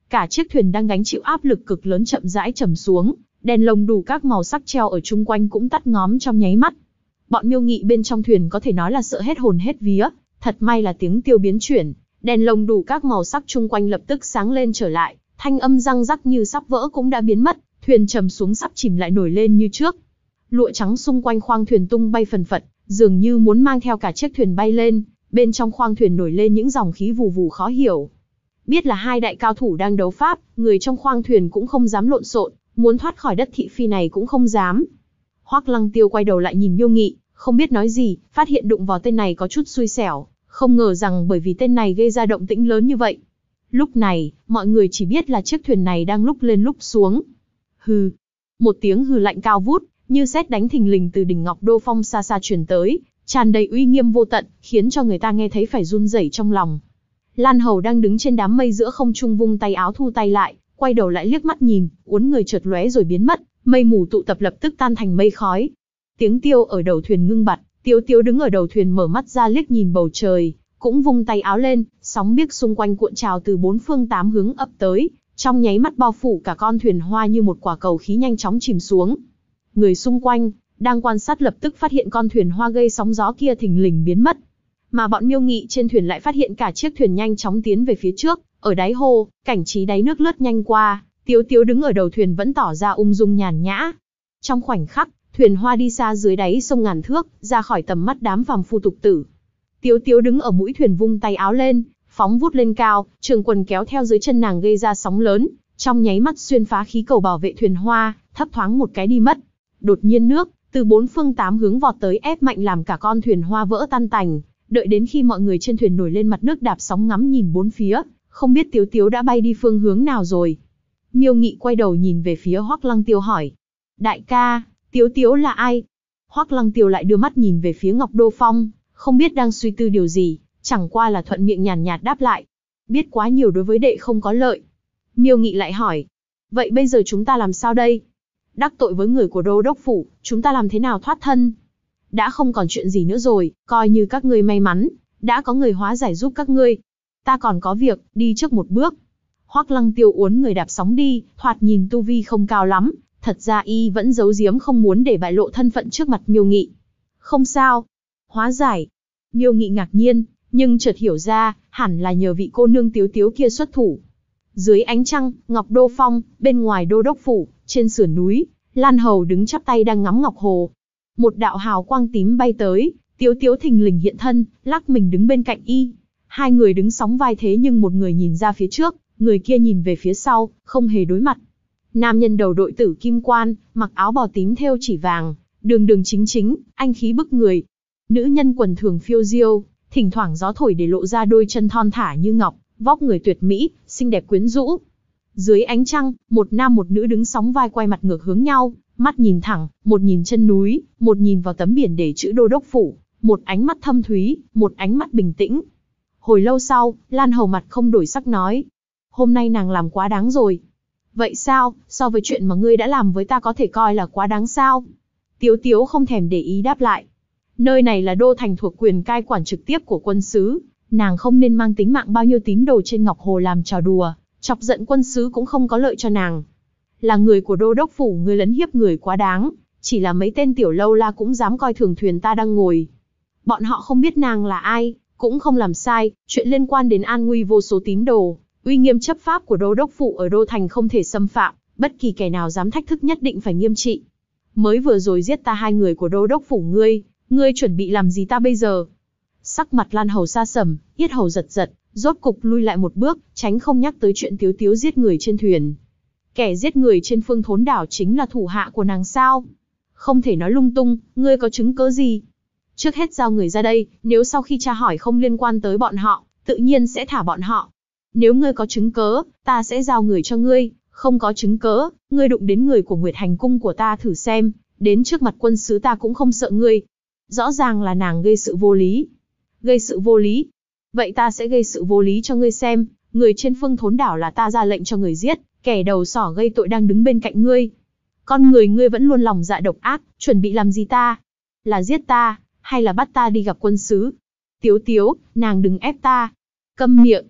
A: cả chiếc thuyền đang gánh chịu áp lực cực lớn chậm rãi trầm xuống, đèn lồng đủ các màu sắc treo ở chung quanh cũng tắt ngóm trong nháy mắt. Bọn Miêu Nghị bên trong thuyền có thể nói là sợ hết hồn hết vía, thật may là tiếng tiêu biến chuyển, đèn lồng đủ các màu sắc chung quanh lập tức sáng lên trở lại, thanh âm răng rắc như sắp vỡ cũng đã biến mất, thuyền trầm xuống sắp chìm lại nổi lên như trước. Lụa trắng xung quanh khoang thuyền tung bay phần phật, dường như muốn mang theo cả chiếc thuyền bay lên, bên trong khoang thuyền nổi lên những dòng khí vù vù khó hiểu. Biết là hai đại cao thủ đang đấu pháp, người trong khoang thuyền cũng không dám lộn xộn, muốn thoát khỏi đất thị phi này cũng không dám. Hoắc Lăng Tiêu quay đầu lại nhìn Miêu Nghị, không biết nói gì, phát hiện đụng vào tên này có chút xui xẻo, không ngờ rằng bởi vì tên này gây ra động tĩnh lớn như vậy. Lúc này, mọi người chỉ biết là chiếc thuyền này đang lúc lên lúc xuống. Hừ, một tiếng hừ lạnh cao vút, như sét đánh thình lình từ đỉnh Ngọc Đô Phong xa xa truyền tới, tràn đầy uy nghiêm vô tận, khiến cho người ta nghe thấy phải run rẩy trong lòng. Lan Hầu đang đứng trên đám mây giữa không trung vung tay áo thu tay lại, quay đầu lại liếc mắt nhìn, uốn người chợt lóe rồi biến mất, mây mù tụ tập lập tức tan thành mây khói. Tiếng tiêu ở đầu thuyền ngưng bặt, Tiếu Tiếu đứng ở đầu thuyền mở mắt ra liếc nhìn bầu trời, cũng vung tay áo lên, sóng biếc xung quanh cuộn trào từ bốn phương tám hướng ập tới, trong nháy mắt bao phủ cả con thuyền hoa như một quả cầu khí nhanh chóng chìm xuống. Người xung quanh đang quan sát lập tức phát hiện con thuyền hoa gây sóng gió kia thình lình biến mất, mà bọn Miêu Nghị trên thuyền lại phát hiện cả chiếc thuyền nhanh chóng tiến về phía trước, ở đáy hồ, cảnh trí đáy nước lướt nhanh qua, Tiếu Tiếu đứng ở đầu thuyền vẫn tỏ ra ung dung nhàn nhã. Trong khoảnh khắc, thuyền hoa đi xa dưới đáy sông ngàn thước, ra khỏi tầm mắt đám phàm phu tục tử. Tiếu Tiếu đứng ở mũi thuyền vung tay áo lên, phóng vút lên cao, trường quần kéo theo dưới chân nàng gây ra sóng lớn, trong nháy mắt xuyên phá khí cầu bảo vệ thuyền hoa, thấp thoáng một cái đi mất. Đột nhiên nước từ bốn phương tám hướng vọt tới ép mạnh làm cả con thuyền hoa vỡ tan tành. Đợi đến khi mọi người trên thuyền nổi lên mặt nước đạp sóng ngắm nhìn bốn phía, không biết Tiếu Tiếu đã bay đi phương hướng nào rồi. Miêu Nghị quay đầu nhìn về phía Hoắc Lăng Tiêu hỏi: đại ca, Tiếu Tiếu là ai? Hoắc Lăng Tiêu lại đưa mắt nhìn về phía Ngọc Đô Phong, không biết đang suy tư điều gì, chẳng qua là thuận miệng nhàn nhạt đáp lại: biết quá nhiều đối với đệ không có lợi. Miêu Nghị lại hỏi: vậy bây giờ chúng ta làm sao đây? Đắc tội với người của Đô Đốc Phủ, chúng ta làm thế nào thoát thân? Đã không còn chuyện gì nữa rồi, coi như các ngươi may mắn, đã có người hóa giải giúp các ngươi. Ta còn có việc, đi trước một bước. Hoắc Lăng Tiêu uốn người đạp sóng đi, thoạt nhìn tu vi không cao lắm, thật ra y vẫn giấu giếm không muốn để bại lộ thân phận trước mặt Miêu Nghị. Không sao. Hóa giải. Miêu Nghị ngạc nhiên, nhưng chợt hiểu ra, hẳn là nhờ vị cô nương Tiếu Tiếu kia xuất thủ. Dưới ánh trăng, Ngọc Đô Phong, bên ngoài Đô Đốc Phủ, trên sườn núi, Lan Hầu đứng chắp tay đang ngắm Ngọc Hồ. Một đạo hào quang tím bay tới, Tiếu Tiếu thình lình hiện thân, lắc mình đứng bên cạnh y. Hai người đứng sóng vai thế nhưng một người nhìn ra phía trước, người kia nhìn về phía sau, không hề đối mặt. Nam nhân đầu đội tử kim quan, mặc áo bào tím thêu chỉ vàng, đường đường chính chính, anh khí bức người. Nữ nhân quần thường phiêu diêu, thỉnh thoảng gió thổi để lộ ra đôi chân thon thả như ngọc, vóc người tuyệt mỹ, xinh đẹp quyến rũ. Dưới ánh trăng, một nam một nữ đứng sóng vai quay mặt ngược hướng nhau, mắt nhìn thẳng, một nhìn chân núi, một nhìn vào tấm biển để chữ Đô Đốc Phủ, một ánh mắt thâm thúy, một ánh mắt bình tĩnh. Hồi lâu sau, Lan Hầu mặt không đổi sắc nói: hôm nay nàng làm quá đáng rồi. Vậy sao, so với chuyện mà ngươi đã làm với ta có thể coi là quá đáng sao? Tiếu Tiếu không thèm để ý đáp lại: nơi này là đô thành thuộc quyền cai quản trực tiếp của quân sứ, nàng không nên mang tính mạng bao nhiêu tín đồ trên Ngọc Hồ làm trò đùa, chọc giận quân sứ cũng không có lợi cho nàng. Là người của Đô Đốc Phủ ngươi lấn hiếp người quá đáng, chỉ là mấy tên tiểu lâu la cũng dám coi thường thuyền ta đang ngồi. Bọn họ không biết nàng là ai, cũng không làm sai, chuyện liên quan đến an nguy vô số tín đồ, uy nghiêm chấp pháp của Đô Đốc Phủ ở Đô Thành không thể xâm phạm, bất kỳ kẻ nào dám thách thức nhất định phải nghiêm trị. Mới vừa rồi giết ta hai người của Đô Đốc Phủ ngươi chuẩn bị làm gì ta bây giờ? Sắc mặt Lan Hầu sa sầm, yết hầu giật giật, rốt cục lui lại một bước, tránh không nhắc tới chuyện Tiếu Tiếu giết người trên thuyền. Kẻ giết người trên Phương Thốn đảo chính là thủ hạ của nàng sao? Không thể nói lung tung, ngươi có chứng cớ gì? Trước hết giao người ra đây, nếu sau khi tra hỏi không liên quan tới bọn họ, tự nhiên sẽ thả bọn họ. Nếu ngươi có chứng cớ, ta sẽ giao người cho ngươi, không có chứng cớ, ngươi đụng đến người của Nguyệt Hành Cung của ta thử xem, đến trước mặt quân sứ ta cũng không sợ ngươi. Rõ ràng là nàng gây sự vô lý. Gây sự vô lý? Vậy ta sẽ gây sự vô lý cho ngươi xem, người trên Phương Thốn đảo là ta ra lệnh cho người giết, kẻ đầu sỏ gây tội đang đứng bên cạnh ngươi. Con người ngươi vẫn luôn lòng dạ độc ác, chuẩn bị làm gì ta? Là giết ta, hay là bắt ta đi gặp quân sứ? Tiếu Tiếu, nàng đừng ép ta. Câm miệng.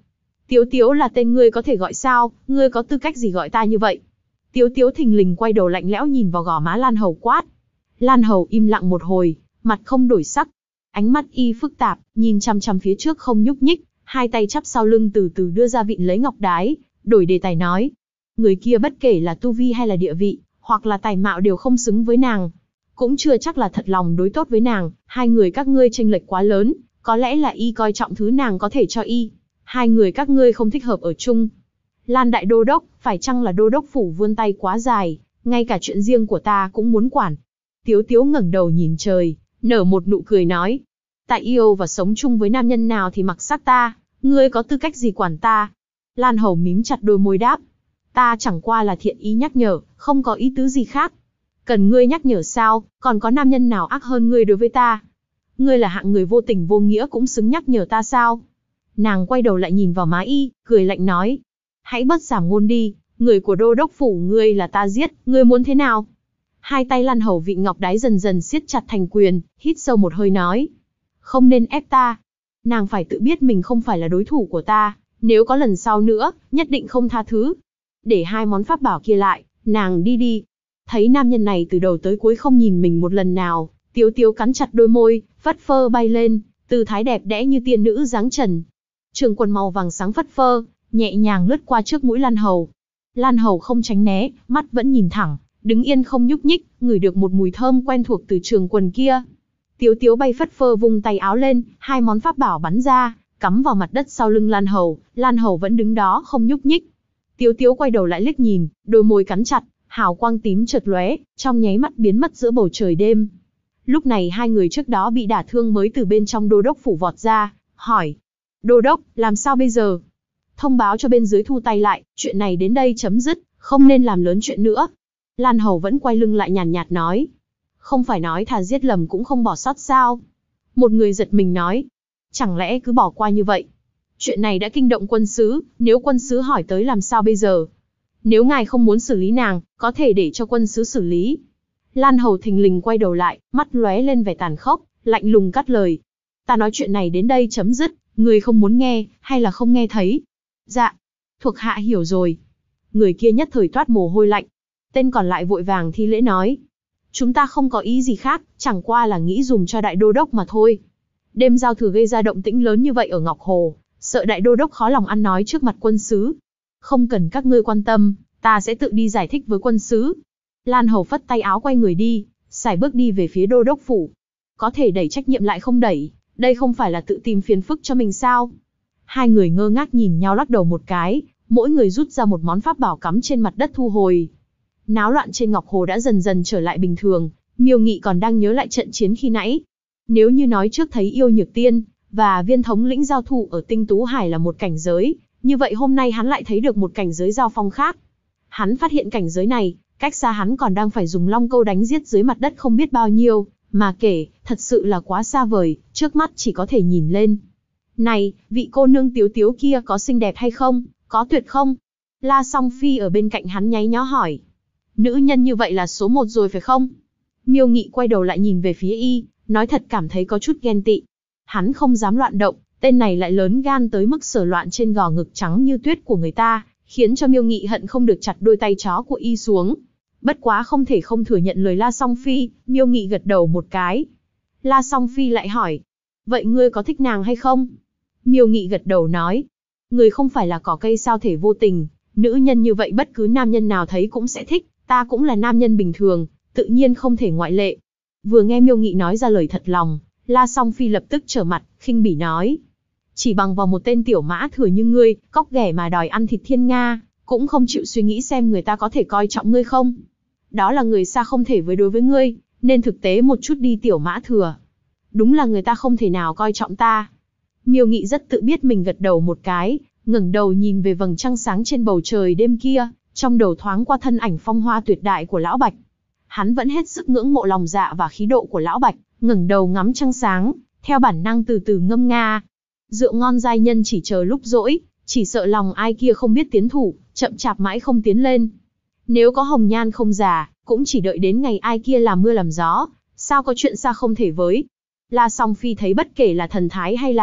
A: Tiếu Tiếu là tên ngươi có thể gọi sao, ngươi có tư cách gì gọi ta như vậy? Tiếu Tiếu thình lình quay đầu lạnh lẽo nhìn vào gò má Lan Hầu quát. Lan Hầu im lặng một hồi, mặt không đổi sắc. Ánh mắt y phức tạp, nhìn chằm chằm phía trước không nhúc nhích, hai tay chắp sau lưng từ từ đưa ra vịn lấy ngọc đái, đổi đề tài nói. Người kia bất kể là tu vi hay là địa vị, hoặc là tài mạo đều không xứng với nàng. Cũng chưa chắc là thật lòng đối tốt với nàng, hai người các ngươi chênh lệch quá lớn, có lẽ là y coi trọng thứ nàng có thể cho y. Hai người các ngươi không thích hợp ở chung. Lan đại đô đốc, phải chăng là đô đốc phủ vươn tay quá dài, ngay cả chuyện riêng của ta cũng muốn quản. Tiếu Tiếu ngẩng đầu nhìn trời, nở một nụ cười nói. Ta yêu và sống chung với nam nhân nào thì mặc sắc ta, ngươi có tư cách gì quản ta? Lan Hầu mím chặt đôi môi đáp. Ta chẳng qua là thiện ý nhắc nhở, không có ý tứ gì khác. Cần ngươi nhắc nhở sao, còn có nam nhân nào ác hơn ngươi đối với ta? Ngươi là hạng người vô tình vô nghĩa cũng xứng nhắc nhở ta sao? Nàng quay đầu lại nhìn vào má y, cười lạnh nói. Hãy bớt giảm ngôn đi, người của đô đốc phủ ngươi là ta giết, ngươi muốn thế nào? Hai tay Lan Hầu vị ngọc đái dần dần siết chặt thành quyền, hít sâu một hơi nói. Không nên ép ta. Nàng phải tự biết mình không phải là đối thủ của ta, nếu có lần sau nữa, nhất định không tha thứ. Để hai món pháp bảo kia lại, nàng đi đi. Thấy nam nhân này từ đầu tới cuối không nhìn mình một lần nào, Tiếu Tiếu cắn chặt đôi môi, phất phơ bay lên, tư thái đẹp đẽ như tiên nữ dáng trần. Trường quần màu vàng sáng phất phơ, nhẹ nhàng lướt qua trước mũi Lan Hầu. Lan Hầu không tránh né, mắt vẫn nhìn thẳng, đứng yên không nhúc nhích, ngửi được một mùi thơm quen thuộc từ trường quần kia. Tiếu Tiếu bay phất phơ vung tay áo lên, hai món pháp bảo bắn ra, cắm vào mặt đất sau lưng Lan Hầu vẫn đứng đó không nhúc nhích. Tiếu Tiếu quay đầu lại liếc nhìn, đôi môi cắn chặt, hào quang tím chợt lóe, trong nháy mắt biến mất giữa bầu trời đêm. Lúc này hai người trước đó bị đả thương mới từ bên trong đô đốc phủ vọt ra, hỏi. Đô đốc, làm sao bây giờ? Thông báo cho bên dưới thu tay lại, chuyện này đến đây chấm dứt, không nên làm lớn chuyện nữa. Lan Hầu vẫn quay lưng lại nhàn nhạt nói. Không phải nói thà giết lầm cũng không bỏ sót sao? Một người giật mình nói. Chẳng lẽ cứ bỏ qua như vậy? Chuyện này đã kinh động quân sứ, nếu quân sứ hỏi tới làm sao bây giờ? Nếu ngài không muốn xử lý nàng, có thể để cho quân sứ xử lý. Lan Hầu thình lình quay đầu lại, mắt lóe lên vẻ tàn khốc, lạnh lùng cắt lời. Ta nói chuyện này đến đây chấm dứt, người không muốn nghe, hay là không nghe thấy? Dạ, thuộc hạ hiểu rồi. Người kia nhất thời toát mồ hôi lạnh. Tên còn lại vội vàng thi lễ nói. Chúng ta không có ý gì khác, chẳng qua là nghĩ dùng cho đại đô đốc mà thôi. Đêm giao thừa gây ra động tĩnh lớn như vậy ở Ngọc Hồ, sợ đại đô đốc khó lòng ăn nói trước mặt quân sứ. Không cần các ngươi quan tâm, ta sẽ tự đi giải thích với quân sứ. Lan Hầu phất tay áo quay người đi, sải bước đi về phía đô đốc phủ. Có thể đẩy trách nhiệm lại không đẩy, đây không phải là tự tìm phiền phức cho mình sao? Hai người ngơ ngác nhìn nhau lắc đầu một cái, mỗi người rút ra một món pháp bảo cắm trên mặt đất thu hồi. Náo loạn trên Ngọc Hồ đã dần dần trở lại bình thường, Miêu Nghị còn đang nhớ lại trận chiến khi nãy. Nếu như nói trước thấy Yêu Nhược Tiên và Viên thống lĩnh giao thủ ở Tinh Tú Hải là một cảnh giới, như vậy hôm nay hắn lại thấy được một cảnh giới giao phong khác. Hắn phát hiện cảnh giới này, cách xa hắn còn đang phải dùng long câu đánh giết dưới mặt đất không biết bao nhiêu, mà kể, thật sự là quá xa vời, trước mắt chỉ có thể nhìn lên. Này, vị cô nương Tiếu Tiếu kia có xinh đẹp hay không, có tuyệt không? La Song Phi ở bên cạnh hắn nháy nhó hỏi. Nữ nhân như vậy là số một rồi phải không? Miêu Nghị quay đầu lại nhìn về phía y, nói thật cảm thấy có chút ghen tị. Hắn không dám loạn động, tên này lại lớn gan tới mức sờ loạn trên gò ngực trắng như tuyết của người ta, khiến cho Miêu Nghị hận không được chặt đôi tay chó của y xuống. Bất quá không thể không thừa nhận lời La Song Phi, Miêu Nghị gật đầu một cái. La Song Phi lại hỏi, vậy ngươi có thích nàng hay không? Miêu Nghị gật đầu nói, người không phải là cỏ cây sao thể vô tình, nữ nhân như vậy bất cứ nam nhân nào thấy cũng sẽ thích, ta cũng là nam nhân bình thường, tự nhiên không thể ngoại lệ. Vừa nghe Miêu Nghị nói ra lời thật lòng, La Song Phi lập tức trở mặt, khinh bỉ nói. Chỉ bằng vào một tên tiểu mã thừa như ngươi, cóc ghẻ mà đòi ăn thịt thiên nga, cũng không chịu suy nghĩ xem người ta có thể coi trọng ngươi không. Đó là người xa không thể với đối với ngươi, nên thực tế một chút đi tiểu mã thừa. Đúng là người ta không thể nào coi trọng ta. Miêu Nghị rất tự biết mình gật đầu một cái, ngẩng đầu nhìn về vầng trăng sáng trên bầu trời đêm kia, trong đầu thoáng qua thân ảnh phong hoa tuyệt đại của Lão Bạch. Hắn vẫn hết sức ngưỡng mộ lòng dạ và khí độ của Lão Bạch, ngẩng đầu ngắm trăng sáng, theo bản năng từ từ ngâm nga. Rượu ngon giai nhân chỉ chờ lúc dỗi, chỉ sợ lòng ai kia không biết tiến thủ, chậm chạp mãi không tiến lên. Nếu có hồng nhan không già, cũng chỉ đợi đến ngày ai kia làm mưa làm gió, sao có chuyện xa không thể với. La Song Phi thấy bất kể là thần thái hay là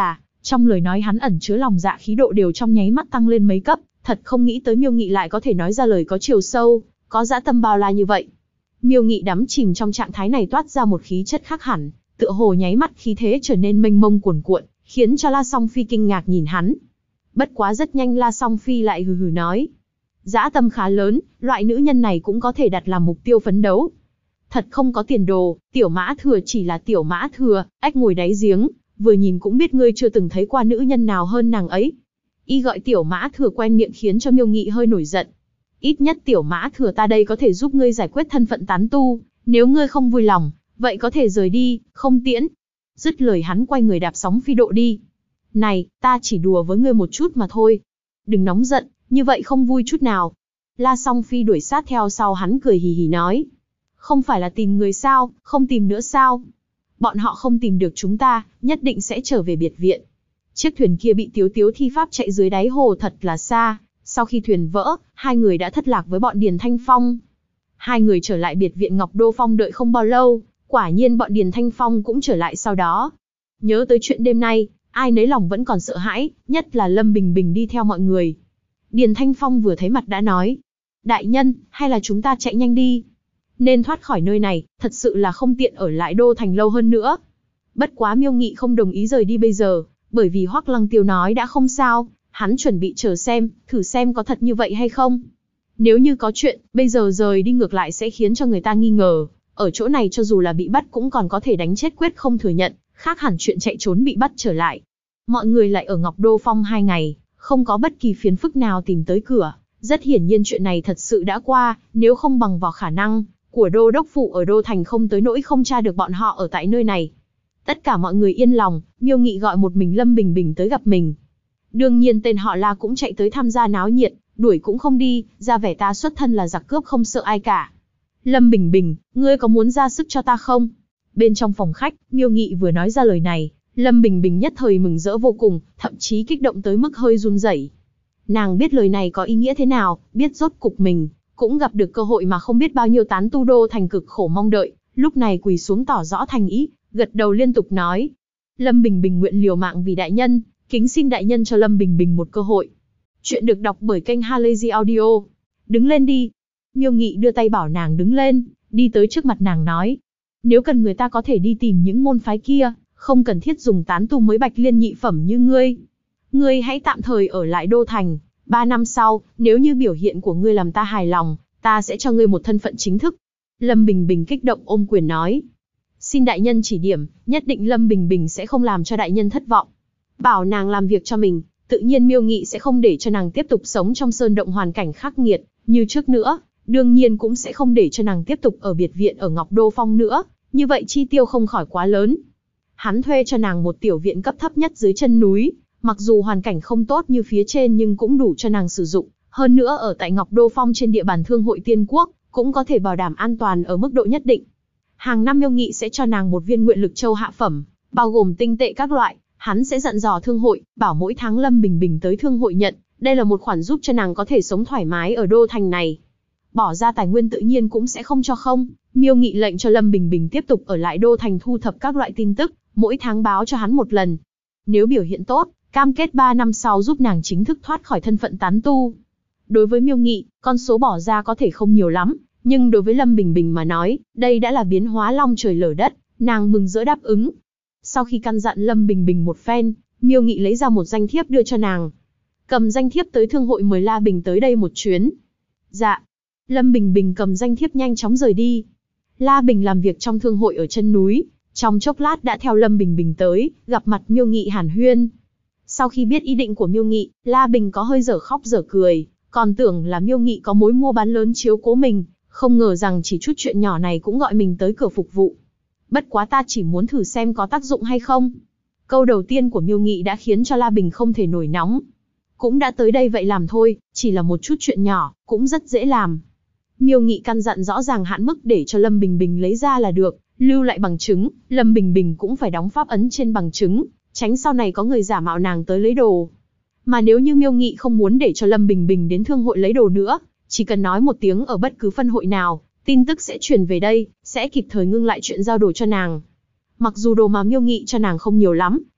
A: Trong lời nói hắn ẩn chứa lòng dạ khí độ đều trong nháy mắt tăng lên mấy cấp, thật không nghĩ tới Miêu Nghị lại có thể nói ra lời có chiều sâu, có dã tâm bao la như vậy. Miêu Nghị đắm chìm trong trạng thái này toát ra một khí chất khác hẳn, tựa hồ nháy mắt khí thế trở nên mênh mông cuồn cuộn, khiến cho La Song Phi kinh ngạc nhìn hắn. Bất quá rất nhanh La Song Phi lại hừ hừ nói, dã tâm khá lớn, loại nữ nhân này cũng có thể đặt làm mục tiêu phấn đấu. Thật không có tiền đồ, Tiểu Mã Thừa chỉ là Tiểu Mã Thừa, ếch ngồi đáy giếng, vừa nhìn cũng biết ngươi chưa từng thấy qua nữ nhân nào hơn nàng ấy. Y gọi Tiểu Mã Thừa quen miệng khiến cho Miêu Nghị hơi nổi giận. Ít nhất Tiểu Mã Thừa ta đây có thể giúp ngươi giải quyết thân phận tán tu, nếu ngươi không vui lòng, vậy có thể rời đi, không tiễn. Dứt lời hắn quay người đạp sóng phi độ đi. Này, ta chỉ đùa với ngươi một chút mà thôi. Đừng nóng giận, như vậy không vui chút nào. La Song Phi đuổi sát theo sau hắn cười hì hì nói. Không phải là tìm người sao, không tìm nữa sao? Bọn họ không tìm được chúng ta, nhất định sẽ trở về biệt viện. Chiếc thuyền kia bị Tiếu Tiếu thi pháp chạy dưới đáy hồ thật là xa. Sau khi thuyền vỡ, hai người đã thất lạc với bọn Điền Thanh Phong. Hai người trở lại biệt viện Ngọc Đô Phong đợi không bao lâu, quả nhiên bọn Điền Thanh Phong cũng trở lại sau đó. Nhớ tới chuyện đêm nay, ai nấy lòng vẫn còn sợ hãi, nhất là Lâm Bình Bình đi theo mọi người. Điền Thanh Phong vừa thấy mặt đã nói, đại nhân, hay là chúng ta chạy nhanh đi. Nên thoát khỏi nơi này, thật sự là không tiện ở lại Đô Thành lâu hơn nữa. Bất quá Miêu Nghị không đồng ý rời đi bây giờ, bởi vì Hoắc Lăng Tiêu nói đã không sao, hắn chuẩn bị chờ xem, thử xem có thật như vậy hay không. Nếu như có chuyện, bây giờ rời đi ngược lại sẽ khiến cho người ta nghi ngờ, ở chỗ này cho dù là bị bắt cũng còn có thể đánh chết quyết không thừa nhận, khác hẳn chuyện chạy trốn bị bắt trở lại. Mọi người lại ở Ngọc Đô Phong 2 ngày, không có bất kỳ phiền phức nào tìm tới cửa. Rất hiển nhiên chuyện này thật sự đã qua, nếu không bằng vào khả năng của đô đốc phụ ở Đô Thành không tới nỗi không tra được bọn họ ở tại nơi này. Tất cả mọi người yên lòng, Miêu Nghị gọi một mình Lâm Bình Bình tới gặp mình. Đương nhiên tên họ La cũng chạy tới tham gia náo nhiệt, đuổi cũng không đi, ra vẻ ta xuất thân là giặc cướp không sợ ai cả. Lâm Bình Bình, ngươi có muốn ra sức cho ta không? Bên trong phòng khách, Miêu Nghị vừa nói ra lời này, Lâm Bình Bình nhất thời mừng rỡ vô cùng, thậm chí kích động tới mức hơi run rẩy. Nàng biết lời này có ý nghĩa thế nào, biết rốt cục mình cũng gặp được cơ hội mà không biết bao nhiêu tán tu Đô Thành cực khổ mong đợi, lúc này quỳ xuống tỏ rõ thành ý, gật đầu liên tục nói. Lâm Bình Bình nguyện liều mạng vì đại nhân, kính xin đại nhân cho Lâm Bình Bình một cơ hội. Chuyện được đọc bởi kênh Halazy Audio. Đứng lên đi. Miêu Nghị đưa tay bảo nàng đứng lên, đi tới trước mặt nàng nói. Nếu cần người ta có thể đi tìm những môn phái kia, không cần thiết dùng tán tu mới bạch liên nhị phẩm như ngươi. Ngươi hãy tạm thời ở lại Đô Thành, 3 năm sau, nếu như biểu hiện của ngươi làm ta hài lòng, ta sẽ cho ngươi một thân phận chính thức. Lâm Bình Bình kích động ôm quyền nói. Xin đại nhân chỉ điểm, nhất định Lâm Bình Bình sẽ không làm cho đại nhân thất vọng. Bảo nàng làm việc cho mình, tự nhiên Miêu Nghị sẽ không để cho nàng tiếp tục sống trong sơn động hoàn cảnh khắc nghiệt như trước nữa, đương nhiên cũng sẽ không để cho nàng tiếp tục ở biệt viện ở Ngọc Đô Phong nữa, như vậy chi tiêu không khỏi quá lớn. Hắn thuê cho nàng một tiểu viện cấp thấp nhất dưới chân núi, mặc dù hoàn cảnh không tốt như phía trên nhưng cũng đủ cho nàng sử dụng, hơn nữa ở tại Ngọc Đô Phong trên địa bàn Thương hội Tiên Quốc, cũng có thể bảo đảm an toàn ở mức độ nhất định. Hàng năm Miêu Nghị sẽ cho nàng một viên nguyện lực châu hạ phẩm, bao gồm tinh tệ các loại, hắn sẽ dặn dò thương hội, bảo mỗi tháng Lâm Bình Bình tới thương hội nhận, đây là một khoản giúp cho nàng có thể sống thoải mái ở Đô Thành này. Bỏ ra tài nguyên tự nhiên cũng sẽ không cho không, Miêu Nghị lệnh cho Lâm Bình Bình tiếp tục ở lại Đô Thành thu thập các loại tin tức, mỗi tháng báo cho hắn một lần. Nếu biểu hiện tốt, cam kết 3 năm sau giúp nàng chính thức thoát khỏi thân phận tán tu. Đối với Miêu Nghị, con số bỏ ra có thể không nhiều lắm, nhưng đối với Lâm Bình Bình mà nói, đây đã là biến hóa long trời lở đất, nàng mừng rỡ đáp ứng. Sau khi căn dặn Lâm Bình Bình một phen, Miêu Nghị lấy ra một danh thiếp đưa cho nàng. Cầm danh thiếp tới thương hội mời La Bình tới đây một chuyến. Dạ. Lâm Bình Bình cầm danh thiếp nhanh chóng rời đi. La Bình làm việc trong thương hội ở chân núi, trong chốc lát đã theo Lâm Bình Bình tới, gặp mặt Miêu Nghị hàn huyên. Sau khi biết ý định của Miêu Nghị, La Bình có hơi dở khóc dở cười, còn tưởng là Miêu Nghị có mối mua bán lớn chiếu cố mình, không ngờ rằng chỉ chút chuyện nhỏ này cũng gọi mình tới cửa phục vụ. Bất quá ta chỉ muốn thử xem có tác dụng hay không. Câu đầu tiên của Miêu Nghị đã khiến cho La Bình không thể nổi nóng. Cũng đã tới đây vậy làm thôi, chỉ là một chút chuyện nhỏ, cũng rất dễ làm. Miêu Nghị căn dặn rõ ràng hạn mức để cho Lâm Bình Bình lấy ra là được, lưu lại bằng chứng, Lâm Bình Bình cũng phải đóng pháp ấn trên bằng chứng, tránh sau này có người giả mạo nàng tới lấy đồ. Mà nếu như Miêu Nghị không muốn để cho Lâm Bình Bình đến thương hội lấy đồ nữa, chỉ cần nói một tiếng ở bất cứ phân hội nào, tin tức sẽ truyền về đây, sẽ kịp thời ngưng lại chuyện giao đồ cho nàng. Mặc dù đồ mà Miêu Nghị cho nàng không nhiều lắm,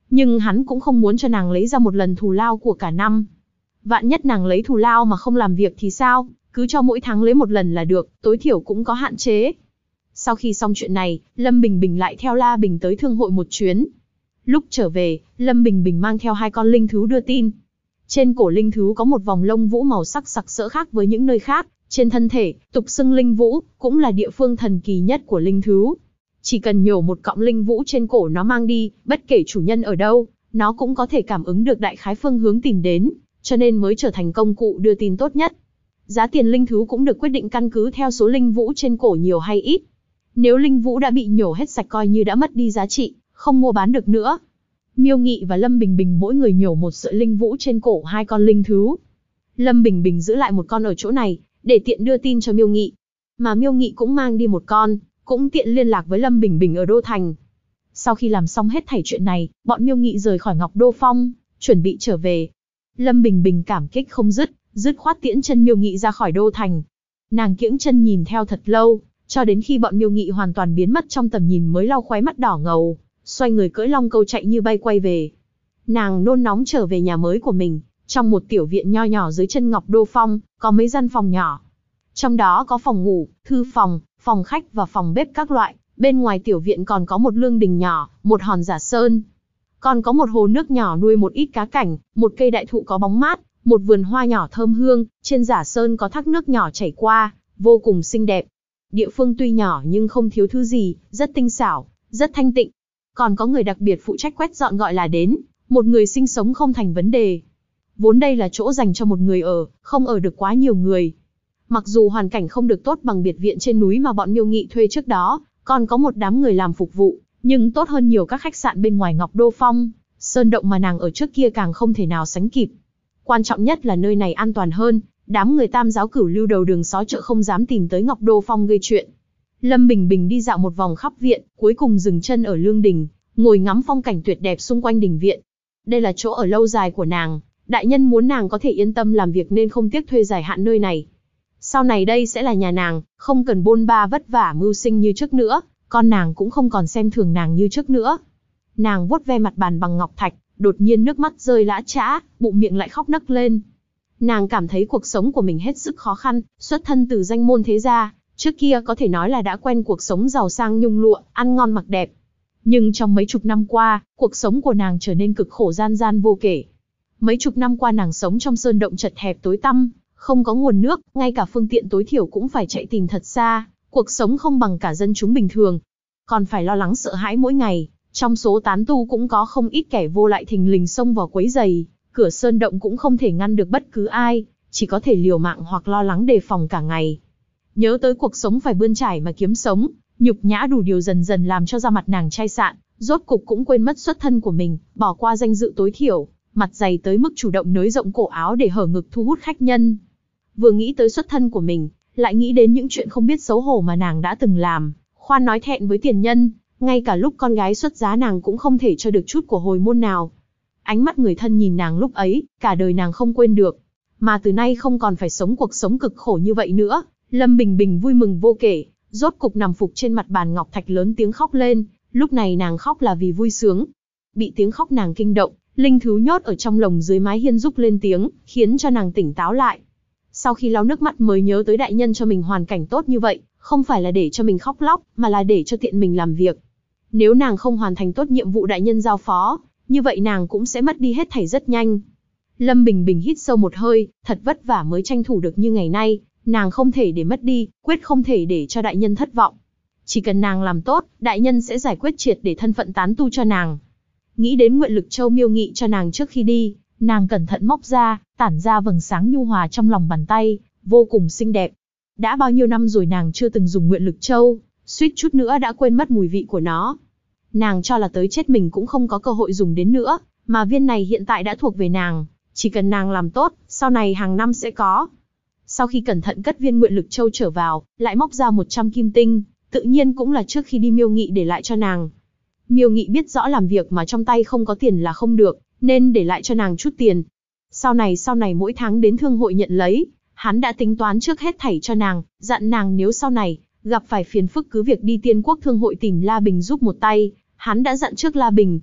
A: nhưng hắn cũng không muốn cho nàng lấy ra một lần thù lao của cả năm. Vạn nhất nàng lấy thù lao mà không làm việc thì sao, cứ cho mỗi tháng lấy một lần là được, tối thiểu cũng có hạn chế. Sau khi xong chuyện này, Lâm Bình Bình lại theo La Bình tới thương hội một chuyến. Lúc trở về, Lâm Bình Bình mang theo 2 con linh thú đưa tin. Trên cổ linh thú có một vòng lông vũ màu sắc sặc sỡ khác với những nơi khác, trên thân thể, tục xưng linh vũ, cũng là địa phương thần kỳ nhất của linh thú. Chỉ cần nhổ một cọng linh vũ trên cổ nó mang đi, bất kể chủ nhân ở đâu, nó cũng có thể cảm ứng được đại khái phương hướng tìm đến, cho nên mới trở thành công cụ đưa tin tốt nhất. Giá tiền linh thú cũng được quyết định căn cứ theo số linh vũ trên cổ nhiều hay ít. Nếu linh vũ đã bị nhổ hết sạch coi như đã mất đi giá trị, không mua bán được nữa. Miêu Nghị và Lâm Bình Bình mỗi người nhổ một sợi linh vũ trên cổ 2 con linh thú. Lâm Bình Bình giữ lại một con ở chỗ này, để tiện đưa tin cho Miêu Nghị. Mà Miêu Nghị cũng mang đi một con, cũng tiện liên lạc với Lâm Bình Bình ở Đô Thành. Sau khi làm xong hết thảy chuyện này, bọn Miêu Nghị rời khỏi Ngọc Đô Phong, chuẩn bị trở về. Lâm Bình Bình cảm kích không dứt, dứt khoát tiễn chân Miêu Nghị ra khỏi Đô Thành. Nàng kiễng chân nhìn theo thật lâu, cho đến khi bọn Miêu Nghị hoàn toàn biến mất trong tầm nhìn mới lau khóe mắt đỏ ngầu, xoay người cưỡi long câu chạy như bay quay về. Nàng nôn nóng trở về nhà mới của mình, trong một tiểu viện nho nhỏ dưới chân Ngọc Đô Phong, có mấy gian phòng nhỏ. Trong đó có phòng ngủ, thư phòng, phòng khách và phòng bếp các loại, bên ngoài tiểu viện còn có một lương đình nhỏ, một hòn giả sơn. Còn có một hồ nước nhỏ nuôi một ít cá cảnh, một cây đại thụ có bóng mát, một vườn hoa nhỏ thơm hương, trên giả sơn có thác nước nhỏ chảy qua, vô cùng xinh đẹp. Địa phương tuy nhỏ nhưng không thiếu thứ gì, rất tinh xảo, rất thanh tịnh. Còn có người đặc biệt phụ trách quét dọn gọi là đến, một người sinh sống không thành vấn đề. Vốn đây là chỗ dành cho một người ở, không ở được quá nhiều người. Mặc dù hoàn cảnh không được tốt bằng biệt viện trên núi mà bọn Miêu Nghị thuê trước đó, còn có một đám người làm phục vụ, nhưng tốt hơn nhiều các khách sạn bên ngoài Ngọc Đô Phong, sơn động mà nàng ở trước kia càng không thể nào sánh kịp. Quan trọng nhất là nơi này an toàn hơn, đám người Tam giáo cửu lưu đầu đường xó chợ không dám tìm tới Ngọc Đô Phong gây chuyện. Lâm Bình Bình đi dạo một vòng khắp viện, cuối cùng dừng chân ở lương đình, ngồi ngắm phong cảnh tuyệt đẹp xung quanh đình viện. Đây là chỗ ở lâu dài của nàng, đại nhân muốn nàng có thể yên tâm làm việc nên không tiếc thuê dài hạn nơi này. Sau này đây sẽ là nhà nàng, không cần bôn ba vất vả mưu sinh như trước nữa, con nàng cũng không còn xem thường nàng như trước nữa. Nàng vuốt ve mặt bàn bằng ngọc thạch, đột nhiên nước mắt rơi lã chã, bụng miệng lại khóc nấc lên. Nàng cảm thấy cuộc sống của mình hết sức khó khăn, xuất thân từ danh môn thế gia, trước kia có thể nói là đã quen cuộc sống giàu sang nhung lụa, ăn ngon mặc đẹp. Nhưng trong mấy chục năm qua, cuộc sống của nàng trở nên cực khổ gian gian vô kể. Mấy chục năm qua nàng sống trong sơn động chật hẹp tối tăm, không có nguồn nước, ngay cả phương tiện tối thiểu cũng phải chạy tìm thật xa, cuộc sống không bằng cả dân chúng bình thường. Còn phải lo lắng sợ hãi mỗi ngày, trong số tán tu cũng có không ít kẻ vô lại thình lình xông vào quấy rầy, cửa sơn động cũng không thể ngăn được bất cứ ai, chỉ có thể liều mạng hoặc lo lắng đề phòng cả ngày. Nhớ tới cuộc sống phải bươn trải mà kiếm sống, nhục nhã đủ điều dần dần làm cho da mặt nàng chai sạn, rốt cục cũng quên mất xuất thân của mình, bỏ qua danh dự tối thiểu, mặt dày tới mức chủ động nới rộng cổ áo để hở ngực thu hút khách nhân. Vừa nghĩ tới xuất thân của mình, lại nghĩ đến những chuyện không biết xấu hổ mà nàng đã từng làm, khoan nói thẹn với tiền nhân, ngay cả lúc con gái xuất giá nàng cũng không thể cho được chút của hồi môn nào. Ánh mắt người thân nhìn nàng lúc ấy, cả đời nàng không quên được. Mà từ nay không còn phải sống cuộc sống cực khổ như vậy nữa, Lâm Bình Bình vui mừng vô kể, rốt cục nằm phục trên mặt bàn ngọc thạch lớn tiếng khóc lên, lúc này nàng khóc là vì vui sướng. Bị tiếng khóc nàng kinh động, linh thú nhốt ở trong lồng dưới mái hiên rúc lên tiếng, khiến cho nàng tỉnh táo lại. Sau khi lau nước mắt mới nhớ tới đại nhân cho mình hoàn cảnh tốt như vậy, không phải là để cho mình khóc lóc, mà là để cho tiện mình làm việc. Nếu nàng không hoàn thành tốt nhiệm vụ đại nhân giao phó, như vậy nàng cũng sẽ mất đi hết thảy rất nhanh. Lâm Bình Bình hít sâu một hơi, thật vất vả mới tranh thủ được như ngày nay, nàng không thể để mất đi, quyết không thể để cho đại nhân thất vọng. Chỉ cần nàng làm tốt, đại nhân sẽ giải quyết triệt để thân phận tán tu cho nàng. Nghĩ đến nguyện lực châu Miêu Nghị cho nàng trước khi đi, nàng cẩn thận móc ra, tản ra vầng sáng nhu hòa trong lòng bàn tay, vô cùng xinh đẹp. Đã bao nhiêu năm rồi nàng chưa từng dùng nguyện lực châu, suýt chút nữa đã quên mất mùi vị của nó. Nàng cho là tới chết mình cũng không có cơ hội dùng đến nữa, mà viên này hiện tại đã thuộc về nàng, chỉ cần nàng làm tốt, sau này hàng năm sẽ có. Sau khi cẩn thận cất viên nguyện lực châu trở vào, lại móc ra 100 kim tinh, tự nhiên cũng là trước khi đi Miêu Nghị để lại cho nàng. Miêu Nghị biết rõ làm việc mà trong tay không có tiền là không được, nên để lại cho nàng chút tiền. Sau này mỗi tháng đến thương hội nhận lấy, hắn đã tính toán trước hết thảy cho nàng, dặn nàng nếu sau này gặp phải phiền phức cứ việc đi Tiên Quốc thương hội tìm La Bình giúp một tay, hắn đã dặn trước La Bình.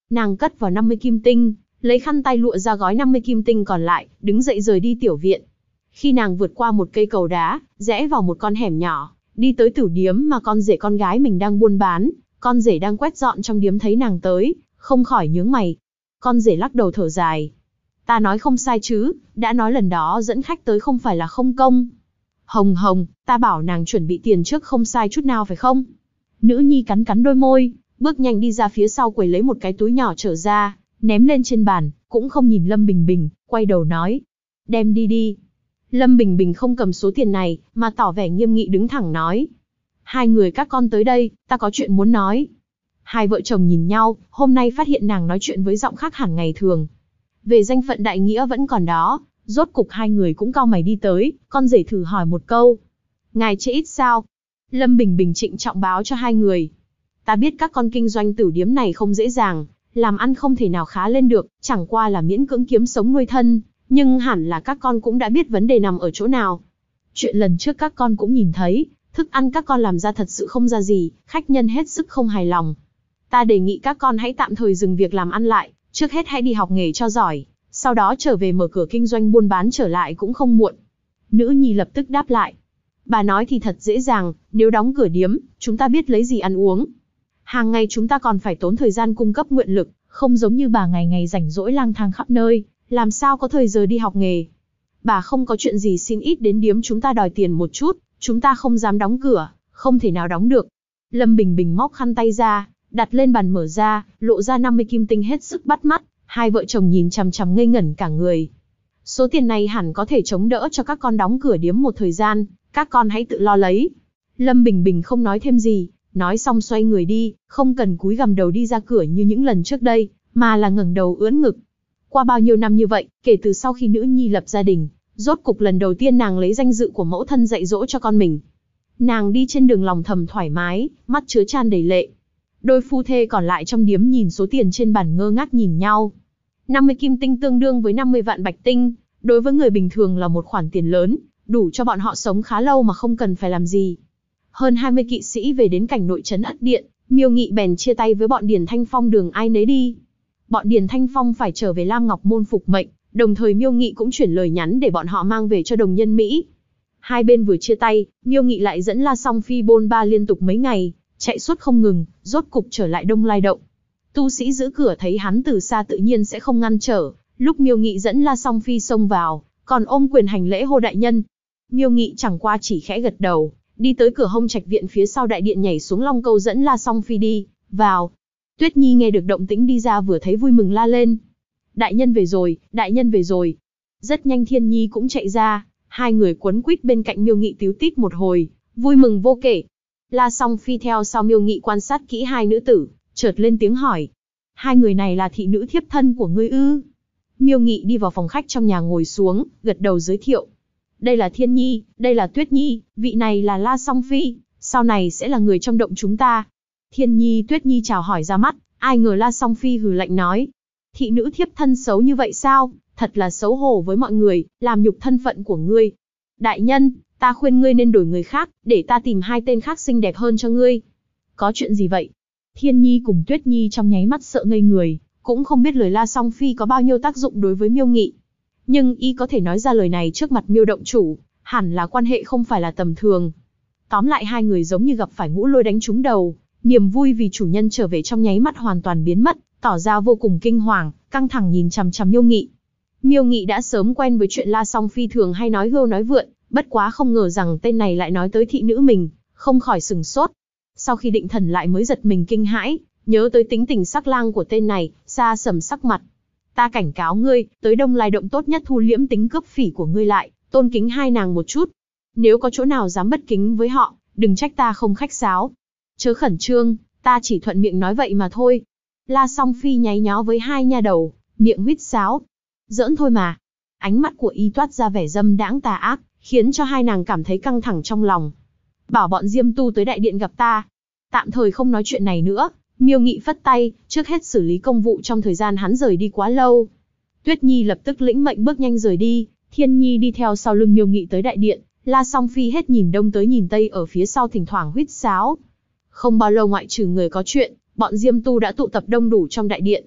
A: Nàng cất vào 50 kim tinh, lấy khăn tay lụa ra gói 50 kim tinh còn lại, đứng dậy rời đi tiểu viện. Khi nàng vượt qua một cây cầu đá, rẽ vào một con hẻm nhỏ, đi tới tửu điếm mà con rể con gái mình đang buôn bán, con rể đang quét dọn trong điếm thấy nàng tới, không khỏi nhướng mày. Con rể lắc đầu thở dài. Ta nói không sai chứ, đã nói lần đó dẫn khách tới không phải là không công. Hồng Hồng, ta bảo nàng chuẩn bị tiền trước không sai chút nào phải không? Nữ nhi cắn cắn đôi môi, bước nhanh đi ra phía sau quầy lấy một cái túi nhỏ trở ra, ném lên trên bàn, cũng không nhìn Lâm Bình Bình, quay đầu nói. Đem đi đi. Lâm Bình Bình không cầm số tiền này, mà tỏ vẻ nghiêm nghị đứng thẳng nói. Hai người các con tới đây, ta có chuyện muốn nói. Hai vợ chồng nhìn nhau, hôm nay phát hiện nàng nói chuyện với giọng khác hẳn ngày thường. Về danh phận đại nghĩa vẫn còn đó, rốt cục hai người cũng cau mày đi tới, con rể thử hỏi một câu. Ngài chê ít sao? Lâm Bình Bình trịnh trọng báo cho hai người. Ta biết các con kinh doanh tửu điếm này không dễ dàng, làm ăn không thể nào khá lên được, chẳng qua là miễn cưỡng kiếm sống nuôi thân, nhưng hẳn là các con cũng đã biết vấn đề nằm ở chỗ nào. Chuyện lần trước các con cũng nhìn thấy, thức ăn các con làm ra thật sự không ra gì, khách nhân hết sức không hài lòng. Ta đề nghị các con hãy tạm thời dừng việc làm ăn lại, trước hết hãy đi học nghề cho giỏi, sau đó trở về mở cửa kinh doanh buôn bán trở lại cũng không muộn. Nữ nhi lập tức đáp lại. Bà nói thì thật dễ dàng, nếu đóng cửa điếm, chúng ta biết lấy gì ăn uống. Hàng ngày chúng ta còn phải tốn thời gian cung cấp nguyện lực, không giống như bà ngày ngày rảnh rỗi lang thang khắp nơi, làm sao có thời giờ đi học nghề. Bà không có chuyện gì xin ít đến điếm chúng ta đòi tiền một chút, chúng ta không dám đóng cửa, không thể nào đóng được. Lâm Bình Bình móc khăn tay ra, đặt lên bàn mở ra, lộ ra 50 kim tinh hết sức bắt mắt, hai vợ chồng nhìn chằm chằm ngây ngẩn cả người. Số tiền này hẳn có thể chống đỡ cho các con đóng cửa điếm một thời gian, các con hãy tự lo lấy. Lâm Bình Bình không nói thêm gì, nói xong xoay người đi, không cần cúi gằm đầu đi ra cửa như những lần trước đây, mà là ngẩng đầu ưỡn ngực. Qua bao nhiêu năm như vậy, kể từ sau khi nữ nhi lập gia đình, rốt cục lần đầu tiên nàng lấy danh dự của mẫu thân dạy dỗ cho con mình. Nàng đi trên đường lòng thầm thoải mái, mắt chứa chan đầy lệ. Đôi phu thê còn lại trong điếm nhìn số tiền trên bàn ngơ ngác nhìn nhau. 50 kim tinh tương đương với 50 vạn bạch tinh, đối với người bình thường là một khoản tiền lớn, đủ cho bọn họ sống khá lâu mà không cần phải làm gì. Hơn 20 kỵ sĩ về đến cảnh nội trấn Ất Điện, Miêu Nghị bèn chia tay với bọn Điền Thanh Phong đường ai nấy đi. Bọn Điền Thanh Phong phải trở về Lam Ngọc Môn phục mệnh, đồng thời Miêu Nghị cũng chuyển lời nhắn để bọn họ mang về cho đồng nhân Mỹ. Hai bên vừa chia tay, Miêu Nghị lại dẫn La Song Phi bôn ba liên tục mấy ngày, chạy suốt không ngừng, rốt cục trở lại Đông Lai Động. Tu sĩ giữ cửa thấy hắn từ xa tự nhiên sẽ không ngăn trở, lúc Miêu Nghị dẫn La Song Phi xông vào, còn ôm quyền hành lễ hô đại nhân. Miêu Nghị chẳng qua chỉ khẽ gật đầu, đi tới cửa hông trạch viện phía sau đại điện nhảy xuống long câu dẫn La Song Phi đi vào. Tuyết Nhi nghe được động tĩnh đi ra vừa thấy vui mừng la lên. Đại nhân về rồi, đại nhân về rồi. Rất nhanh Thiên Nhi cũng chạy ra, hai người quấn quýt bên cạnh Miêu Nghị tíu tít một hồi, vui mừng vô kể. La Song Phi theo sau Miêu Nghị quan sát kỹ hai nữ tử, chợt lên tiếng hỏi. Hai người này là thị nữ thiếp thân của ngươi ư? Miêu Nghị đi vào phòng khách trong nhà ngồi xuống, gật đầu giới thiệu. Đây là Thiên Nhi, đây là Tuyết Nhi, vị này là La Song Phi, sau này sẽ là người trong động chúng ta. Thiên Nhi Tuyết Nhi chào hỏi ra mắt, ai ngờ La Song Phi hừ lạnh nói. Thị nữ thiếp thân xấu như vậy sao, thật là xấu hổ với mọi người, làm nhục thân phận của ngươi. Đại nhân, ta khuyên ngươi nên đổi người khác, để ta tìm hai tên khác xinh đẹp hơn cho ngươi. Có chuyện gì vậy? Thiên Nhi cùng Tuyết Nhi trong nháy mắt sợ ngây người, cũng không biết lời La Song Phi có bao nhiêu tác dụng đối với Miêu Nghị. Nhưng y có thể nói ra lời này trước mặt Miêu động chủ, hẳn là quan hệ không phải là tầm thường. Tóm lại hai người giống như gặp phải ngũ lôi đánh trúng đầu, niềm vui vì chủ nhân trở về trong nháy mắt hoàn toàn biến mất, tỏ ra vô cùng kinh hoàng, căng thẳng nhìn chằm chằm Miêu Nghị. Miêu Nghị đã sớm quen với chuyện La Song Phi thường hay nói hưu nói vượn, bất quá không ngờ rằng tên này lại nói tới thị nữ mình, không khỏi sừng sốt. Sau khi định thần lại mới giật mình kinh hãi, nhớ tới tính tình sắc lang của tên này, xa sầm sắc mặt. Ta cảnh cáo ngươi, tới Đông Lai Động tốt nhất thu liễm tính cướp phỉ của ngươi lại, tôn kính hai nàng một chút. Nếu có chỗ nào dám bất kính với họ, đừng trách ta không khách sáo. Chớ khẩn trương, ta chỉ thuận miệng nói vậy mà thôi. La Song Phi nháy nhó với hai nha đầu, miệng huýt sáo. Giỡn thôi mà. Ánh mắt của y toát ra vẻ dâm đãng tà ác, khiến cho hai nàng cảm thấy căng thẳng trong lòng. Bảo bọn Diêm Tu tới đại điện gặp ta. Tạm thời không nói chuyện này nữa. Miêu Nghị phất tay, trước hết xử lý công vụ trong thời gian hắn rời đi quá lâu. Tuyết Nhi lập tức lĩnh mệnh bước nhanh rời đi, Thiên Nhi đi theo sau lưng Miêu Nghị tới đại điện, La Song Phi hết nhìn đông tới nhìn tây ở phía sau thỉnh thoảng huýt sáo. Không bao lâu ngoại trừ người có chuyện, bọn Diêm Tu đã tụ tập đông đủ trong đại điện.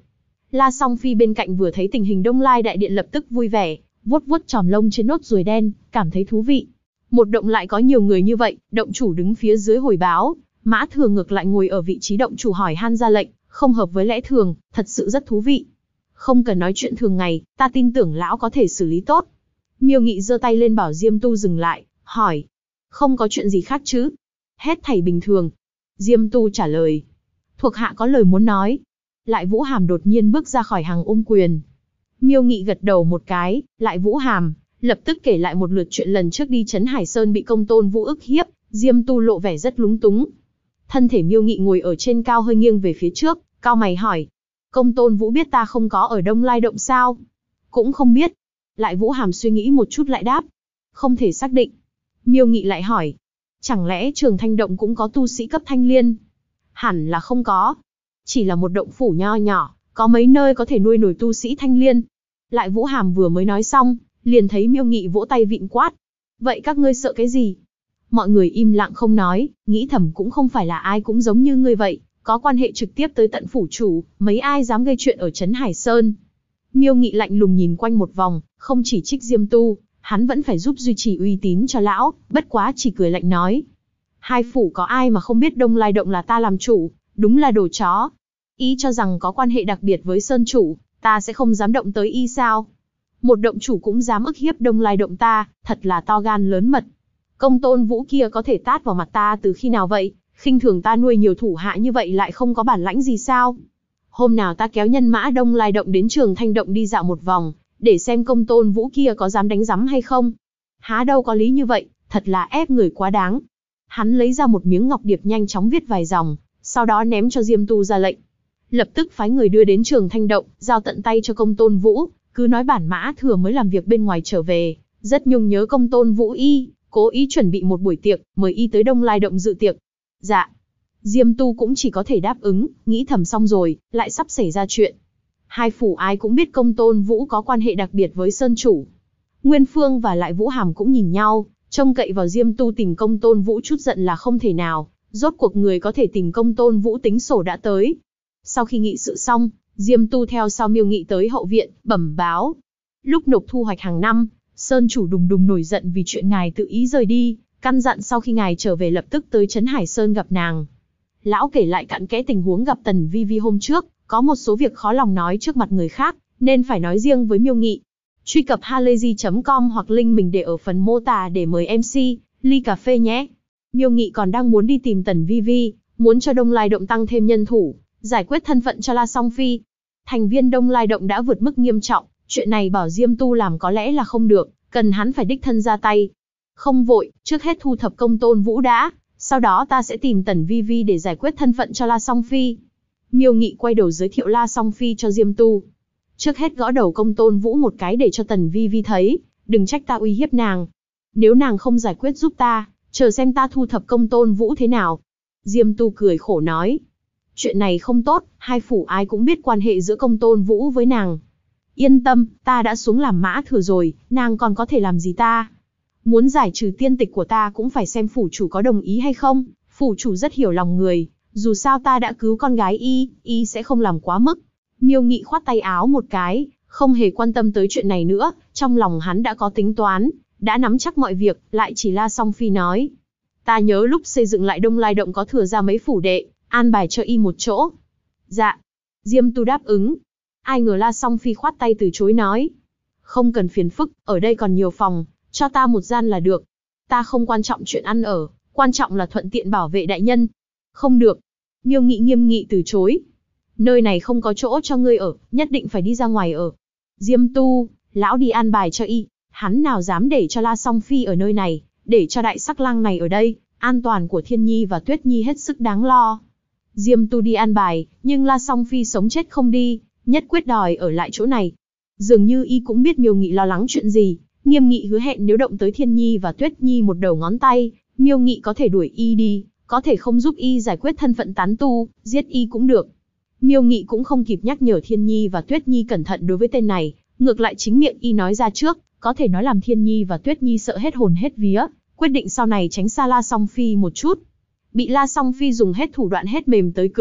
A: La Song Phi bên cạnh vừa thấy tình hình Đông Lai đại điện lập tức vui vẻ, vuốt vuốt chòm lông trên nốt ruồi đen, cảm thấy thú vị. Một động lại có nhiều người như vậy, động chủ đứng phía dưới hồi báo, Mã Thừa ngược lại ngồi ở vị trí động chủ hỏi han ra lệnh, không hợp với lẽ thường, thật sự rất thú vị. Không cần nói chuyện thường ngày, ta tin tưởng lão có thể xử lý tốt. Miêu Nghị giơ tay lên bảo Diêm Tu dừng lại, hỏi, không có chuyện gì khác chứ? Hết thảy bình thường. Diêm Tu trả lời, thuộc hạ có lời muốn nói. Lại Vũ Hàm đột nhiên bước ra khỏi hàng ôm quyền. Miêu Nghị gật đầu một cái, Lại Vũ Hàm lập tức kể lại một lượt chuyện lần trước đi Trấn Hải Sơn bị Công Tôn Vũ ức hiếp. Diêm Tu lộ vẻ rất lúng túng. Thân thể Miêu Nghị ngồi ở trên cao hơi nghiêng về phía trước, cau mày hỏi, Công Tôn Vũ biết ta không có ở Đông Lai Động sao? Cũng không biết. Lại Vũ Hàm suy nghĩ một chút lại đáp, không thể xác định. Miêu Nghị lại hỏi, chẳng lẽ Trường Thanh Động cũng có tu sĩ cấp thanh liên? Hẳn là không có. Chỉ là một động phủ nho nhỏ, có mấy nơi có thể nuôi nổi tu sĩ thanh liên. Lại Vũ Hàm vừa mới nói xong, liền thấy Miêu Nghị vỗ tay vịn quát. Vậy các ngươi sợ cái gì? Mọi người im lặng không nói, nghĩ thầm cũng không phải là ai cũng giống như ngươi vậy, có quan hệ trực tiếp tới tận phủ chủ, mấy ai dám gây chuyện ở Trấn Hải Sơn. Miêu Nghị lạnh lùng nhìn quanh một vòng, không chỉ trích Diêm Tu, hắn vẫn phải giúp duy trì uy tín cho lão, bất quá chỉ cười lạnh nói. Hai phủ có ai mà không biết Đông Lai Động là ta làm chủ, đúng là đồ chó. Ý cho rằng có quan hệ đặc biệt với Sơn chủ, ta sẽ không dám động tới y sao? Một động chủ cũng dám ức hiếp Đông Lai Động ta, thật là to gan lớn mật. Công Tôn Vũ kia có thể tát vào mặt ta từ khi nào vậy? Khinh thường ta nuôi nhiều thủ hạ như vậy lại không có bản lãnh gì sao? Hôm nào ta kéo nhân mã Đông Lai Động đến Trường Thanh Động đi dạo một vòng, để xem Công Tôn Vũ kia có dám đánh rắm hay không? Há đâu có lý như vậy, thật là ép người quá đáng. Hắn lấy ra một miếng ngọc điệp nhanh chóng viết vài dòng, sau đó ném cho Diêm Tu ra lệnh. Lập tức phái người đưa đến Trường Thanh Động, giao tận tay cho Công Tôn Vũ, cứ nói bản Mã Thừa mới làm việc bên ngoài trở về, rất nhung nhớ Công Tôn Vũ y, cố ý chuẩn bị một buổi tiệc, mời y tới Đông Lai Động dự tiệc. Dạ. Diêm Tu cũng chỉ có thể đáp ứng, nghĩ thầm xong rồi, lại sắp xảy ra chuyện. Hai phủ ai cũng biết Công Tôn Vũ có quan hệ đặc biệt với Sơn chủ. Nguyên Phương và Lại Vũ Hàm cũng nhìn nhau, trông cậy vào Diêm Tu tìm Công Tôn Vũ chút giận là không thể nào, rốt cuộc người có thể tìm Công Tôn Vũ tính sổ đã tới. Sau khi nghị sự xong, Diêm Tu theo sau Miêu Nghị tới hậu viện, bẩm báo. Lúc nộp thu hoạch hàng năm, Sơn chủ đùng đùng nổi giận vì chuyện ngài tự ý rời đi, căn dặn sau khi ngài trở về lập tức tới Trấn Hải Sơn gặp nàng. Lão kể lại cặn kẽ tình huống gặp Tần Vi Vi hôm trước, có một số việc khó lòng nói trước mặt người khác, nên phải nói riêng với Miêu Nghị. Truy cập halayzi.com hoặc link mình để ở phần mô tả để mời MC, ly cà phê nhé. Miêu Nghị còn đang muốn đi tìm Tần Vi Vi, muốn cho Đông Lai Động tăng thêm nhân thủ, giải quyết thân phận cho La Song Phi. Thành viên Đông Lai Động đã vượt mức nghiêm trọng, chuyện này bảo Diêm Tu làm có lẽ là không được, cần hắn phải đích thân ra tay. Không vội, trước hết thu thập Công Tôn Vũ đã, sau đó ta sẽ tìm Tần Vi Vi để giải quyết thân phận cho La Song Phi. Miêu Nghị quay đầu giới thiệu La Song Phi cho Diêm Tu. Trước hết gõ đầu Công Tôn Vũ một cái để cho Tần Vi Vi thấy, đừng trách ta uy hiếp nàng. Nếu nàng không giải quyết giúp ta, chờ xem ta thu thập Công Tôn Vũ thế nào. Diêm Tu cười khổ nói. Chuyện này không tốt, hai phủ ai cũng biết quan hệ giữa Công Tôn Vũ với nàng. Yên tâm, ta đã xuống làm Mã Thừa rồi, nàng còn có thể làm gì ta? Muốn giải trừ tiên tịch của ta cũng phải xem phủ chủ có đồng ý hay không. Phủ chủ rất hiểu lòng người, dù sao ta đã cứu con gái y sẽ không làm quá mức. Miêu Nghị khoát tay áo một cái, không hề quan tâm tới chuyện này nữa, trong lòng hắn đã có tính toán, đã nắm chắc mọi việc, lại chỉ La Song Phi nói. Ta nhớ lúc xây dựng lại Đông Lai Động có thừa ra mấy phủ đệ, an bài cho y một chỗ. Dạ. Diêm Tu đáp ứng. Ai ngờ La Song Phi khoát tay từ chối nói. Không cần phiền phức, ở đây còn nhiều phòng, cho ta một gian là được. Ta không quan trọng chuyện ăn ở, quan trọng là thuận tiện bảo vệ đại nhân. Không được. Miêu Nghị nghiêm nghị từ chối. Nơi này không có chỗ cho ngươi ở, nhất định phải đi ra ngoài ở. Diêm Tu, lão đi an bài cho y, hắn nào dám để cho La Song Phi ở nơi này, để cho đại sắc lang này ở đây, an toàn của Thiên Nhi và Tuyết Nhi hết sức đáng lo. Diêm Tu đi an bài, nhưng La Song Phi sống chết không đi, nhất quyết đòi ở lại chỗ này. Dường như y cũng biết Miêu Nghị lo lắng chuyện gì, nghiêm nghị hứa hẹn nếu động tới Thiên Nhi và Tuyết Nhi một đầu ngón tay, Miêu Nghị có thể đuổi y đi, có thể không giúp y giải quyết thân phận tán tu, giết y cũng được. Miêu Nghị cũng không kịp nhắc nhở Thiên Nhi và Tuyết Nhi cẩn thận đối với tên này, ngược lại chính miệng y nói ra trước, có thể nói làm Thiên Nhi và Tuyết Nhi sợ hết hồn hết vía, quyết định sau này tránh xa La Song Phi một chút. Bị La Song Phi dùng hết thủ đoạn hết mềm tới cứng,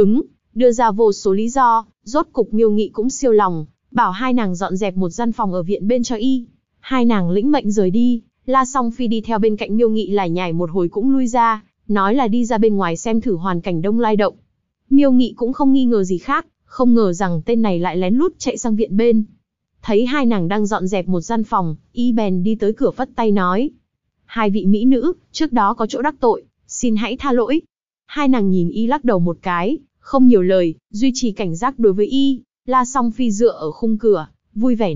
A: đưa ra vô số lý do, rốt cục Miêu Nghị cũng siêu lòng, bảo hai nàng dọn dẹp một gian phòng ở viện bên cho y. Hai nàng lĩnh mệnh rời đi, La Song Phi đi theo bên cạnh Miêu Nghị lải nhải một hồi cũng lui ra, nói là đi ra bên ngoài xem thử hoàn cảnh Đông Lai Động. Miêu Nghị cũng không nghi ngờ gì khác, không ngờ rằng tên này lại lén lút chạy sang viện bên. Thấy hai nàng đang dọn dẹp một gian phòng, y bèn đi tới cửa phất tay nói: hai vị mỹ nữ, trước đó có chỗ đắc tội, xin hãy tha lỗi. Hai nàng nhìn y lắc đầu một cái, không nhiều lời, duy trì cảnh giác đối với y. La Song Phi dựa ở khung cửa, vui vẻ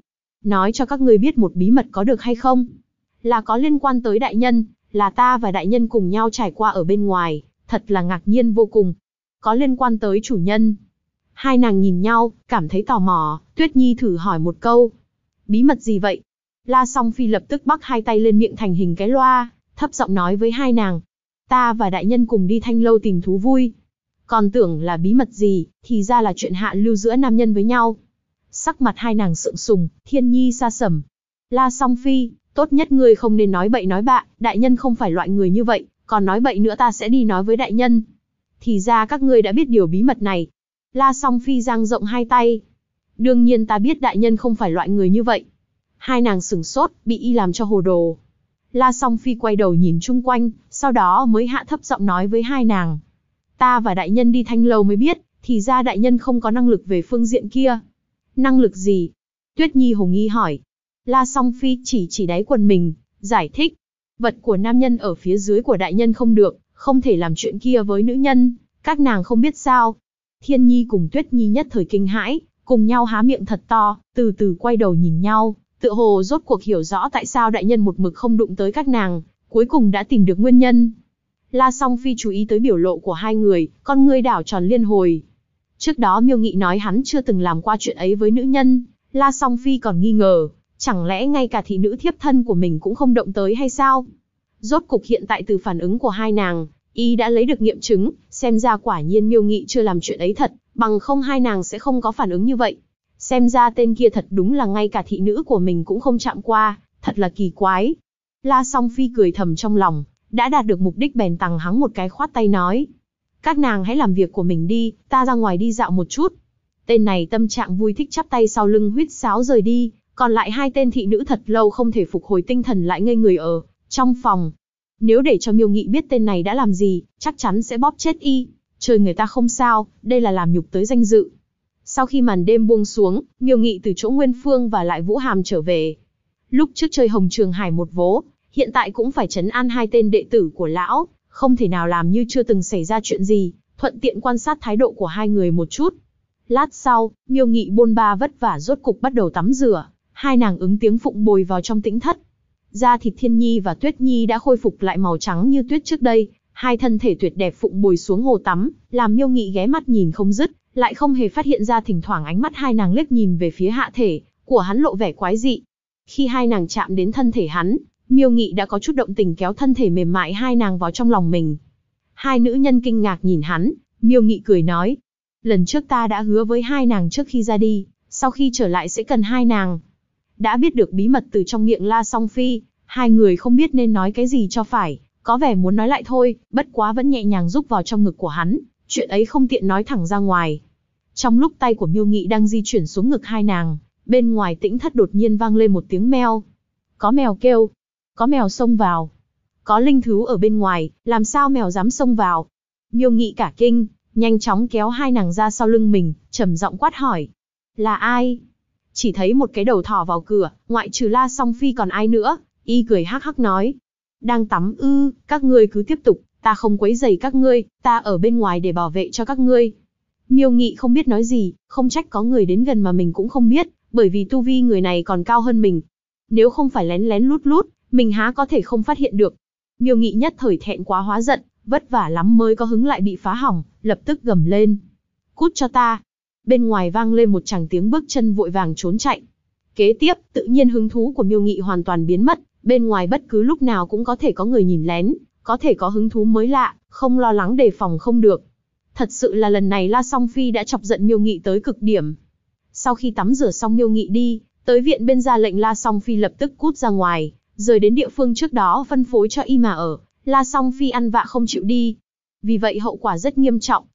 A: nói cho các ngươi biết một bí mật có được hay không? Là có liên quan tới đại nhân, là ta và đại nhân cùng nhau trải qua ở bên ngoài, thật là ngạc nhiên vô cùng. Có liên quan tới chủ nhân. Hai nàng nhìn nhau, cảm thấy tò mò, Tuyết Nhi thử hỏi một câu. Bí mật gì vậy? La Song Phi lập tức bắc hai tay lên miệng thành hình cái loa, thấp giọng nói với hai nàng. Ta và đại nhân cùng đi Thanh Lâu tìm thú vui. Còn tưởng là bí mật gì, thì ra là chuyện hạ lưu giữa nam nhân với nhau. Sắc mặt hai nàng sượng sùng, Thiên Nhi xa sầm. La Song Phi, tốt nhất ngươi không nên nói bậy nói bạ, đại nhân không phải loại người như vậy, còn nói bậy nữa ta sẽ đi nói với đại nhân. Thì ra các ngươi đã biết điều bí mật này. La Song Phi dang rộng hai tay. Đương nhiên ta biết đại nhân không phải loại người như vậy. Hai nàng sửng sốt, bị y làm cho hồ đồ. La Song Phi quay đầu nhìn chung quanh, sau đó mới hạ thấp giọng nói với hai nàng. Ta và đại nhân đi Thanh Lâu mới biết, thì ra đại nhân không có năng lực về phương diện kia. Năng lực gì? Tuyết Nhi hồ nghi hỏi. La Song Phi chỉ đáy quần mình, giải thích. Vật của nam nhân ở phía dưới của đại nhân không được, không thể làm chuyện kia với nữ nhân, các nàng không biết sao. Thiên Nhi cùng Tuyết Nhi nhất thời kinh hãi, cùng nhau há miệng thật to, từ từ quay đầu nhìn nhau, tựa hồ rốt cuộc hiểu rõ tại sao đại nhân một mực không đụng tới các nàng, cuối cùng đã tìm được nguyên nhân. La Song Phi chú ý tới biểu lộ của hai người, con ngươi đảo tròn liên hồi. Trước đó Miêu Nghị nói hắn chưa từng làm qua chuyện ấy với nữ nhân, La Song Phi còn nghi ngờ, chẳng lẽ ngay cả thị nữ thiếp thân của mình cũng không động tới hay sao? Rốt cục hiện tại từ phản ứng của hai nàng, y đã lấy được nghiệm chứng, xem ra quả nhiên Miêu Nghị chưa làm chuyện ấy thật, bằng không hai nàng sẽ không có phản ứng như vậy. Xem ra tên kia thật đúng là ngay cả thị nữ của mình cũng không chạm qua, thật là kỳ quái. La Song Phi cười thầm trong lòng, đã đạt được mục đích bèn tằng hắng một cái khoát tay nói. Các nàng hãy làm việc của mình đi, ta ra ngoài đi dạo một chút. Tên này tâm trạng vui thích chắp tay sau lưng huýt sáo rời đi, còn lại hai tên thị nữ thật lâu không thể phục hồi tinh thần lại ngây người ở trong phòng. Nếu để cho Miêu Nghị biết tên này đã làm gì, chắc chắn sẽ bóp chết y. Trời người ta không sao, đây là làm nhục tới danh dự. Sau khi màn đêm buông xuống, Miêu Nghị từ chỗ Nguyên Phương và lại Vũ Hàm trở về. Lúc trước chơi Hồng Trường Hải một vố, hiện tại cũng phải trấn an hai tên đệ tử của lão, không thể nào làm như chưa từng xảy ra chuyện gì, thuận tiện quan sát thái độ của hai người một chút. Lát sau, Miêu Nghị bôn ba vất vả rốt cục bắt đầu tắm rửa, hai nàng ứng tiếng phụng bồi vào trong tĩnh thất. Da thịt Thiên Nhi và Tuyết Nhi đã khôi phục lại màu trắng như tuyết trước đây, hai thân thể tuyệt đẹp phụng bồi xuống hồ tắm, làm Miêu Nghị ghé mắt nhìn không dứt, lại không hề phát hiện ra thỉnh thoảng ánh mắt hai nàng liếc nhìn về phía hạ thể của hắn lộ vẻ quái dị. Khi hai nàng chạm đến thân thể hắn, Miêu Nghị đã có chút động tình kéo thân thể mềm mại hai nàng vào trong lòng mình. Hai nữ nhân kinh ngạc nhìn hắn, Miêu Nghị cười nói. Lần trước ta đã hứa với hai nàng trước khi ra đi, sau khi trở lại sẽ cần hai nàng. Đã biết được bí mật từ trong miệng La Song Phi, hai người không biết nên nói cái gì cho phải, có vẻ muốn nói lại thôi, bất quá vẫn nhẹ nhàng rúc vào trong ngực của hắn, chuyện ấy không tiện nói thẳng ra ngoài. Trong lúc tay của Miêu Nghị đang di chuyển xuống ngực hai nàng, bên ngoài tĩnh thất đột nhiên vang lên một tiếng meo. Có mèo kêu, có mèo xông vào. Có linh thú ở bên ngoài, làm sao mèo dám xông vào? Miêu Nghị cả kinh, nhanh chóng kéo hai nàng ra sau lưng mình, trầm giọng quát hỏi. Là ai? Chỉ thấy một cái đầu thỏ vào cửa, ngoại trừ La Song Phi còn ai nữa, y cười hắc hắc nói. Đang tắm ư, các ngươi cứ tiếp tục, ta không quấy rầy các ngươi, ta ở bên ngoài để bảo vệ cho các ngươi. Miêu Nghị không biết nói gì, không trách có người đến gần mà mình cũng không biết, bởi vì tu vi người này còn cao hơn mình. Nếu không phải lén lén lút lút, mình há có thể không phát hiện được. Miêu Nghị nhất thời thẹn quá hóa giận, vất vả lắm mới có hứng lại bị phá hỏng, lập tức gầm lên. Cút cho ta. Bên ngoài vang lên một tràng tiếng bước chân vội vàng trốn chạy. Kế tiếp, tự nhiên hứng thú của Miêu Nghị hoàn toàn biến mất, bên ngoài bất cứ lúc nào cũng có thể có người nhìn lén, có thể có hứng thú mới lạ, không lo lắng đề phòng không được. Thật sự là lần này La Song Phi đã chọc giận Miêu Nghị tới cực điểm. Sau khi tắm rửa xong Miêu Nghị đi, tới viện bên ra lệnh La Song Phi lập tức cút ra ngoài, rời đến địa phương trước đó phân phối cho y mà ở. La Song Phi ăn vạ không chịu đi. Vì vậy hậu quả rất nghiêm trọng,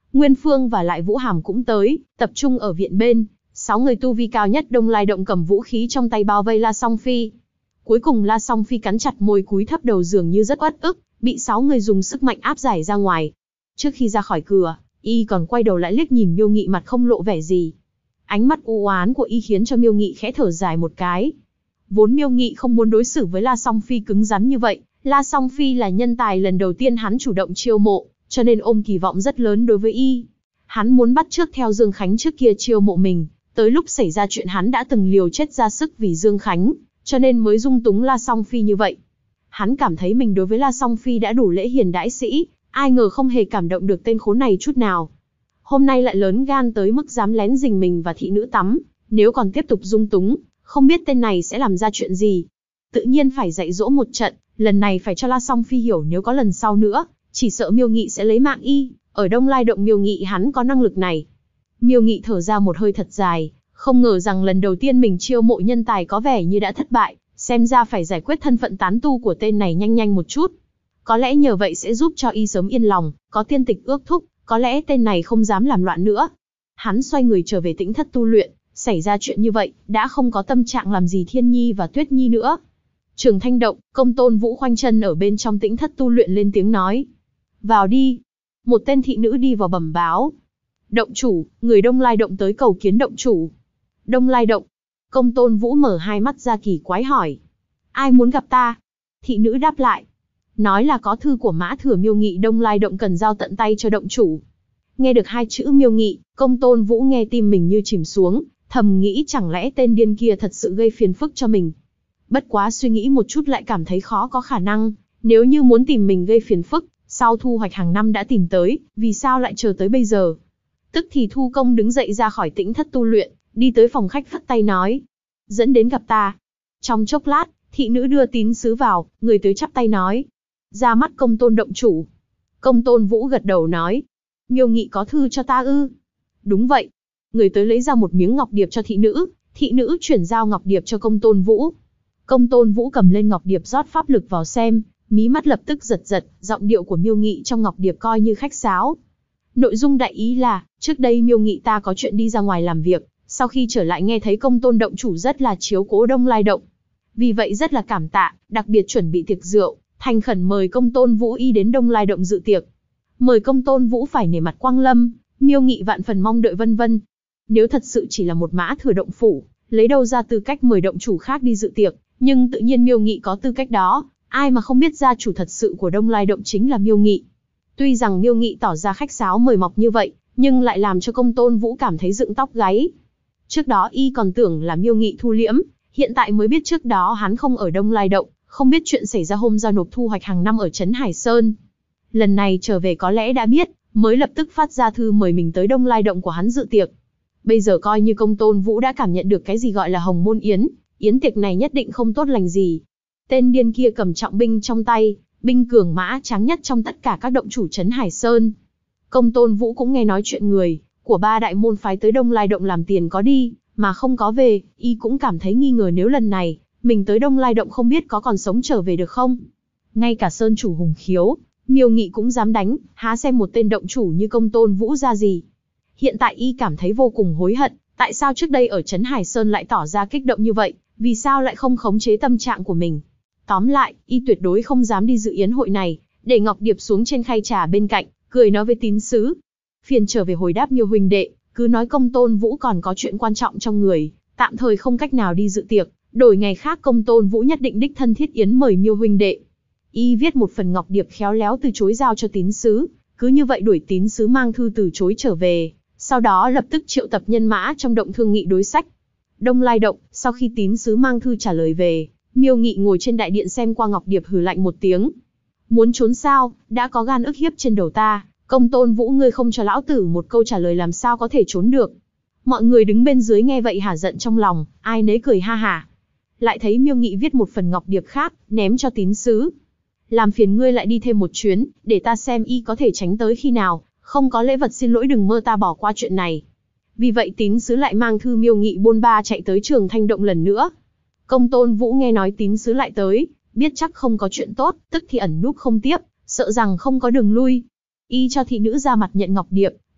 A: Nguyên Phương và lại Vũ Hàm cũng tới, tập trung ở viện bên. 6 người tu vi cao nhất Đông Lai Động cầm vũ khí trong tay bao vây La Song Phi. Cuối cùng La Song Phi cắn chặt môi cúi thấp đầu dường như rất uất ức, bị 6 người dùng sức mạnh áp giải ra ngoài. Trước khi ra khỏi cửa, y còn quay đầu lại liếc nhìn Miêu Nghị mặt không lộ vẻ gì. Ánh mắt u oán của y khiến cho Miêu Nghị khẽ thở dài một cái. Vốn Miêu Nghị không muốn đối xử với La Song Phi cứng rắn như vậy, La Song Phi là nhân tài lần đầu tiên hắn chủ động chiêu mộ, cho nên ôm kỳ vọng rất lớn đối với y. Hắn muốn bắt chước theo Dương Khánh trước kia chiêu mộ mình, tới lúc xảy ra chuyện hắn đã từng liều chết ra sức vì Dương Khánh, cho nên mới dung túng La Song Phi như vậy. Hắn cảm thấy mình đối với La Song Phi đã đủ lễ hiền đãi sĩ, ai ngờ không hề cảm động được tên khốn này chút nào. Hôm nay lại lớn gan tới mức dám lén rình mình và thị nữ tắm, nếu còn tiếp tục dung túng, không biết tên này sẽ làm ra chuyện gì. Tự nhiên phải dạy dỗ một trận, lần này phải cho La Song Phi hiểu nếu có lần sau nữa, chỉ sợ Miêu Nghị sẽ lấy mạng y, ở Đông Lai Động Miêu Nghị hắn có năng lực này. Miêu Nghị thở ra một hơi thật dài, không ngờ rằng lần đầu tiên mình chiêu mộ nhân tài có vẻ như đã thất bại, xem ra phải giải quyết thân phận tán tu của tên này nhanh nhanh một chút. Có lẽ nhờ vậy sẽ giúp cho y sớm yên lòng, có tiên tịch ước thúc, có lẽ tên này không dám làm loạn nữa. Hắn xoay người trở về tĩnh thất tu luyện, xảy ra chuyện như vậy, đã không có tâm trạng làm gì Thiên Nhi và Tuyết Nhi nữa. Trường Thanh Động, Công Tôn Vũ khoanh chân ở bên trong tĩnh thất tu luyện lên tiếng nói. Vào đi. Một tên thị nữ đi vào bẩm báo. Động chủ, người Đông Lai Động tới cầu kiến động chủ. Đông Lai Động. Công Tôn Vũ mở hai mắt ra kỳ quái hỏi. Ai muốn gặp ta? Thị nữ đáp lại. Nói là có thư của Mã Thừa Miêu Nghị Đông Lai Động cần giao tận tay cho động chủ. Nghe được hai chữ Miêu Nghị, Công Tôn Vũ nghe tim mình như chìm xuống, thầm nghĩ chẳng lẽ tên điên kia thật sự gây phiền phức cho mình. Bất quá suy nghĩ một chút lại cảm thấy khó có khả năng, nếu như muốn tìm mình gây phiền phức, sau thu hoạch hàng năm đã tìm tới, vì sao lại chờ tới bây giờ? Tức thì Thu Công đứng dậy ra khỏi tĩnh thất tu luyện, đi tới phòng khách phất tay nói. Dẫn đến gặp ta. Trong chốc lát, thị nữ đưa tín sứ vào, người tới chắp tay nói. Ra mắt Công Tôn động chủ. Công Tôn Vũ gật đầu nói. Miêu Nghị có thư cho ta ư? Đúng vậy. Người tới lấy ra một miếng ngọc điệp cho thị nữ chuyển giao ngọc điệp cho Công Tôn Vũ. Công Tôn Vũ cầm lên ngọc điệp rót pháp lực vào xem, mí mắt lập tức giật giật, giọng điệu của Miêu Nghị trong ngọc điệp coi như khách sáo. Nội dung đại ý là, trước đây Miêu Nghị ta có chuyện đi ra ngoài làm việc, sau khi trở lại nghe thấy Công Tôn động chủ rất là chiếu cố Đông Lai Động. Vì vậy rất là cảm tạ, đặc biệt chuẩn bị tiệc rượu, thành khẩn mời Công Tôn Vũ y đến Đông Lai Động dự tiệc. Mời Công Tôn Vũ phải nể mặt quang lâm, Miêu Nghị vạn phần mong đợi vân vân. Nếu thật sự chỉ là một Mã Thừa động phủ, lấy đâu ra tư cách mời động chủ khác đi dự tiệc, nhưng tự nhiên Miêu Nghị có tư cách đó, ai mà không biết gia chủ thật sự của Đông Lai Động chính là Miêu Nghị. Tuy rằng Miêu Nghị tỏ ra khách sáo mời mọc như vậy, nhưng lại làm cho Công Tôn Vũ cảm thấy dựng tóc gáy. Trước đó y còn tưởng là Miêu Nghị thu liễm, hiện tại mới biết trước đó hắn không ở Đông Lai Động, không biết chuyện xảy ra hôm giao nộp thu hoạch hàng năm ở Trấn Hải Sơn. Lần này trở về có lẽ đã biết, mới lập tức phát ra thư mời mình tới Đông Lai Động của hắn dự tiệc. Bây giờ coi như Công Tôn Vũ đã cảm nhận được cái gì gọi là hồng môn yến, yến tiệc này nhất định không tốt lành gì. Tên điên kia cầm trọng binh trong tay, binh cường mã tráng nhất trong tất cả các động chủ Trấn Hải Sơn. Công Tôn Vũ cũng nghe nói chuyện người của ba đại môn phái tới Đông Lai Động làm tiền có đi, mà không có về, y cũng cảm thấy nghi ngờ nếu lần này, mình tới Đông Lai Động không biết có còn sống trở về được không. Ngay cả Sơn chủ Hùng Khiếu, Miêu Nghị cũng dám đánh, há xem một tên động chủ như Công Tôn Vũ ra gì. Hiện tại y cảm thấy vô cùng hối hận, tại sao trước đây ở Trấn Hải Sơn lại tỏ ra kích động như vậy, vì sao lại không khống chế tâm trạng của mình. Tóm lại, y tuyệt đối không dám đi dự yến hội này, để ngọc điệp xuống trên khay trà bên cạnh, cười nói với tín sứ. Phiền trở về hồi đáp Miêu huynh đệ, cứ nói Công Tôn Vũ còn có chuyện quan trọng trong người, tạm thời không cách nào đi dự tiệc, đổi ngày khác Công Tôn Vũ nhất định đích thân thiết yến mời Miêu huynh đệ. Y viết một phần ngọc điệp khéo léo từ chối giao cho tín sứ, cứ như vậy đuổi tín sứ mang thư từ chối trở về, sau đó lập tức triệu tập nhân mã trong động thương nghị đối sách. Đông Lai Động, sau khi tín sứ mang thư trả lời về, Miêu Nghị ngồi trên đại điện xem qua ngọc điệp hừ lạnh một tiếng. Muốn trốn sao, đã có gan ức hiếp trên đầu ta, Công Tôn Vũ ngươi không cho lão tử một câu trả lời làm sao có thể trốn được. Mọi người đứng bên dưới nghe vậy hả giận trong lòng, ai nấy cười ha hả. Lại thấy Miêu Nghị viết một phần ngọc điệp khác, ném cho tín sứ. Làm phiền ngươi lại đi thêm một chuyến, để ta xem y có thể tránh tới khi nào, không có lễ vật xin lỗi đừng mơ ta bỏ qua chuyện này. Vì vậy tín sứ lại mang thư Miêu Nghị bôn ba chạy tới Trường Thanh Động lần nữa. Công Tôn Vũ nghe nói tín sứ lại tới, biết chắc không có chuyện tốt, tức thì ẩn núp không tiếp, sợ rằng không có đường lui. Y cho thị nữ ra mặt nhận ngọc điệp,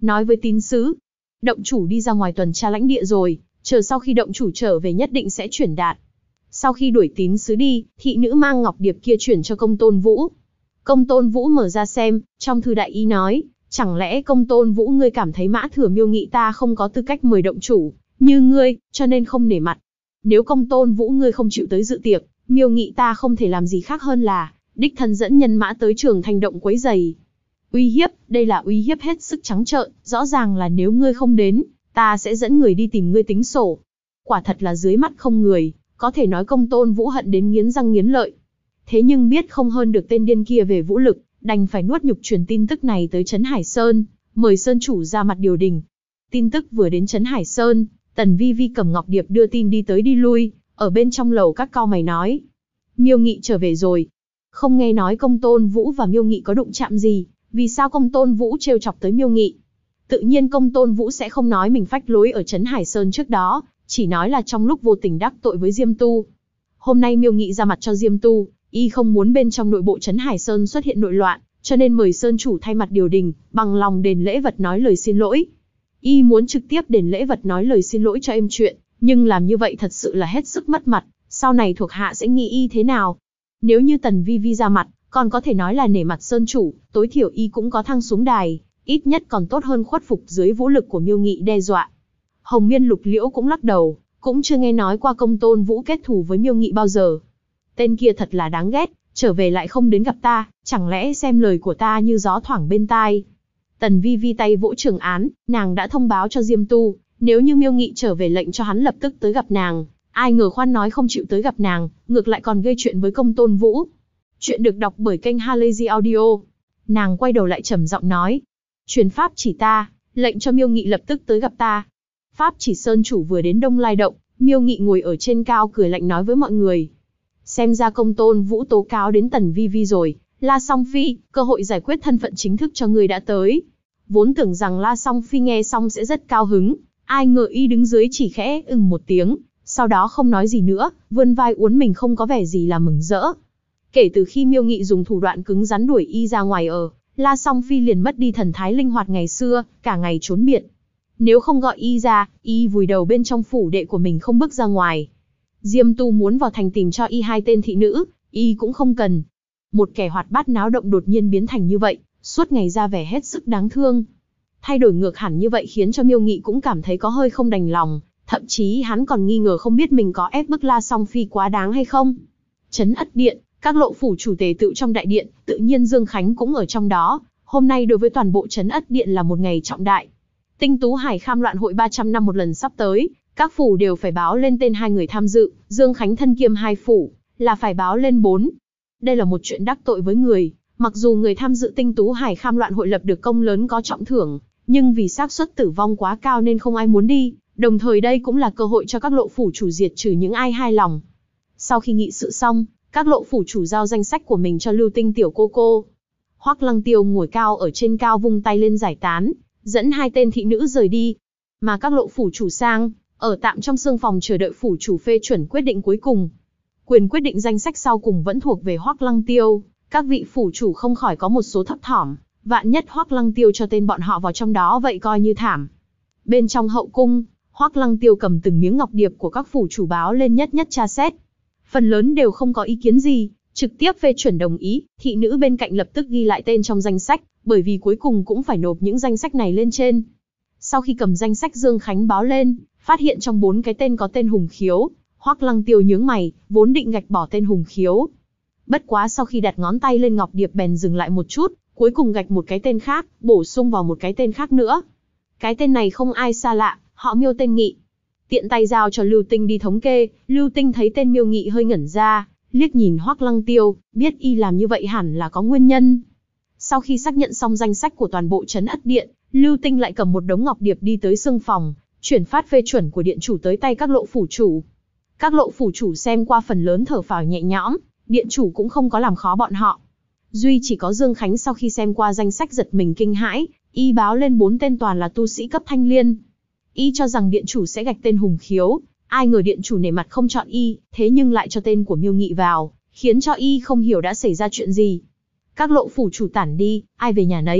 A: nói với tín sứ. Động chủ đi ra ngoài tuần tra lãnh địa rồi, chờ sau khi động chủ trở về nhất định sẽ chuyển đạt. Sau khi đuổi tín sứ đi, thị nữ mang ngọc điệp kia chuyển cho Công Tôn Vũ. Công Tôn Vũ mở ra xem, trong thư đại ý nói, chẳng lẽ Công Tôn Vũ ngươi cảm thấy Mã Thừa Miêu Nghị ta không có tư cách mời động chủ, như ngươi, cho nên không nể mặt. Nếu Công Tôn Vũ ngươi không chịu tới dự tiệc, Miêu Nghị ta không thể làm gì khác hơn là đích thân dẫn nhân mã tới Trường Thành Động quấy giày. Uy hiếp, đây là uy hiếp hết sức trắng trợn, rõ ràng là nếu ngươi không đến, ta sẽ dẫn người đi tìm ngươi tính sổ. Quả thật là dưới mắt không người, có thể nói Công Tôn Vũ hận đến nghiến răng nghiến lợi. Thế nhưng biết không hơn được tên điên kia về vũ lực, đành phải nuốt nhục truyền tin tức này tới Trấn Hải Sơn, mời Sơn chủ ra mặt điều đình. Tin tức vừa đến Trấn Hải Sơn, Tần Vi Vi cầm ngọc điệp đưa tin đi tới đi lui, ở bên trong lầu các cau mày nói. Miêu Nghị trở về rồi. Không nghe nói Công Tôn Vũ và Miêu Nghị có đụng chạm gì, vì sao Công Tôn Vũ trêu chọc tới Miêu Nghị? Tự nhiên Công Tôn Vũ sẽ không nói mình phách lối ở Trấn Hải Sơn trước đó, chỉ nói là trong lúc vô tình đắc tội với Diêm Tu. Hôm nay Miêu Nghị ra mặt cho Diêm Tu, y không muốn bên trong nội bộ Trấn Hải Sơn xuất hiện nội loạn, cho nên mời Sơn chủ thay mặt điều đình, bằng lòng đền lễ vật nói lời xin lỗi. Y muốn trực tiếp đền lễ vật nói lời xin lỗi cho êm chuyện, nhưng làm như vậy thật sự là hết sức mất mặt, sau này thuộc hạ sẽ nghĩ y thế nào? Nếu như Tần Vi Vi ra mặt, còn có thể nói là nể mặt Sơn chủ, tối thiểu y cũng có thăng xuống đài, ít nhất còn tốt hơn khuất phục dưới vũ lực của Miêu Nghị đe dọa. Hồng Miên Lục Liễu cũng lắc đầu, cũng chưa nghe nói qua Công Tôn Vũ kết thù với Miêu Nghị bao giờ. Tên kia thật là đáng ghét, trở về lại không đến gặp ta, chẳng lẽ xem lời của ta như gió thoảng bên tai. Tần Vi Vi tay vỗ trường án, nàng đã thông báo cho Diêm Tu, nếu như Miêu Nghị trở về lệnh cho hắn lập tức tới gặp nàng, ai ngờ khoan nói không chịu tới gặp nàng, ngược lại còn gây chuyện với Công Tôn Vũ. Chuyện được đọc bởi kênh Halazy Audio. Nàng quay đầu lại trầm giọng nói, truyền pháp chỉ ta, lệnh cho Miêu Nghị lập tức tới gặp ta. Pháp chỉ Sơn chủ vừa đến Đông Lai Động, Miêu Nghị ngồi ở trên cao cười lạnh nói với mọi người. Xem ra Công Tôn Vũ tố cáo đến Tần Vi Vi rồi, La Song Phi, cơ hội giải quyết thân phận chính thức cho người đã tới. Vốn tưởng rằng La Song Phi nghe xong sẽ rất cao hứng, ai ngờ y đứng dưới chỉ khẽ một tiếng, sau đó không nói gì nữa, vươn vai uốn mình không có vẻ gì là mừng rỡ. Kể từ khi Miêu Nghị dùng thủ đoạn cứng rắn đuổi y ra ngoài ở, La Song Phi liền mất đi thần thái linh hoạt ngày xưa, cả ngày trốn biệt. Nếu không gọi y ra, y vùi đầu bên trong phủ đệ của mình không bước ra ngoài. Diêm Tu muốn vào thành tìm cho y 2 tên thị nữ, y cũng không cần. Một kẻ hoạt bát náo động đột nhiên biến thành như vậy, suốt ngày ra vẻ hết sức đáng thương. Thay đổi ngược hẳn như vậy khiến cho Miêu Nghị cũng cảm thấy có hơi không đành lòng, thậm chí hắn còn nghi ngờ không biết mình có ép bức La Song Phi quá đáng hay không. Trấn Ất Điện, các lộ phủ chủ tề tựu trong đại điện, tự nhiên Dương Khánh cũng ở trong đó. Hôm nay đối với toàn bộ Trấn Ất Điện là một ngày trọng đại. Tinh Tú Hải Kham loạn hội 300 năm một lần sắp tới, các phủ đều phải báo lên tên 2 người tham dự, Dương Khánh thân kiêm 2 phủ, là phải báo lên 4. Đây là một chuyện đắc tội với người, mặc dù người tham dự Tinh Tú Hải Kham loạn hội lập được công lớn có trọng thưởng, nhưng vì xác suất tử vong quá cao nên không ai muốn đi, đồng thời đây cũng là cơ hội cho các lộ phủ chủ diệt trừ những ai hài lòng. Sau khi nghị sự xong, các lộ phủ chủ giao danh sách của mình cho Lưu Tinh tiểu cô. Hoắc Lăng Tiêu ngồi cao ở trên cao vung tay lên giải tán, dẫn 2 tên thị nữ rời đi. Mà các lộ phủ chủ sang, ở tạm trong sương phòng chờ đợi phủ chủ phê chuẩn quyết định cuối cùng. Quyền quyết định danh sách sau cùng vẫn thuộc về Hoắc Lăng Tiêu, các vị phủ chủ không khỏi có một số thấp thỏm, vạn nhất Hoắc Lăng Tiêu cho tên bọn họ vào trong đó vậy coi như thảm. Bên trong hậu cung, Hoắc Lăng Tiêu cầm từng miếng ngọc điệp của các phủ chủ báo lên nhất nhất tra xét. Phần lớn đều không có ý kiến gì, trực tiếp phê chuẩn đồng ý, thị nữ bên cạnh lập tức ghi lại tên trong danh sách, bởi vì cuối cùng cũng phải nộp những danh sách này lên trên. Sau khi cầm danh sách Dương Khánh báo lên, phát hiện trong 4 cái tên có tên Hùng Khiếu, Hoắc Lăng Tiêu nhướng mày, vốn định gạch bỏ tên Hùng Khiếu. Bất quá sau khi đặt ngón tay lên ngọc điệp bèn dừng lại một chút, cuối cùng gạch một cái tên khác, bổ sung vào một cái tên khác nữa. Cái tên này không ai xa lạ, họ Miêu tên Nghị. Tiện tay giao cho Lưu Tinh đi thống kê, Lưu Tinh thấy tên Miêu Nghị hơi ngẩn ra, liếc nhìn Hoắc Lăng Tiêu, biết y làm như vậy hẳn là có nguyên nhân. Sau khi xác nhận xong danh sách của toàn bộ Trấn Ất Điện, Lưu Tinh lại cầm một đống ngọc điệp đi tới sương phòng, chuyển phát phê chuẩn của điện chủ tới tay các lộ phủ chủ. Các lộ phủ chủ xem qua phần lớn thở phào nhẹ nhõm, điện chủ cũng không có làm khó bọn họ. Duy chỉ có Dương Khánh sau khi xem qua danh sách giật mình kinh hãi, y báo lên 4 tên toàn là tu sĩ cấp thanh liên. Y cho rằng điện chủ sẽ gạch tên Hùng Khiếu, ai ngờ điện chủ nể mặt không chọn y, thế nhưng lại cho tên của Miêu Nghị vào, khiến cho y không hiểu đã xảy ra chuyện gì. Các lộ phủ chủ tản đi, ai về nhà nấy,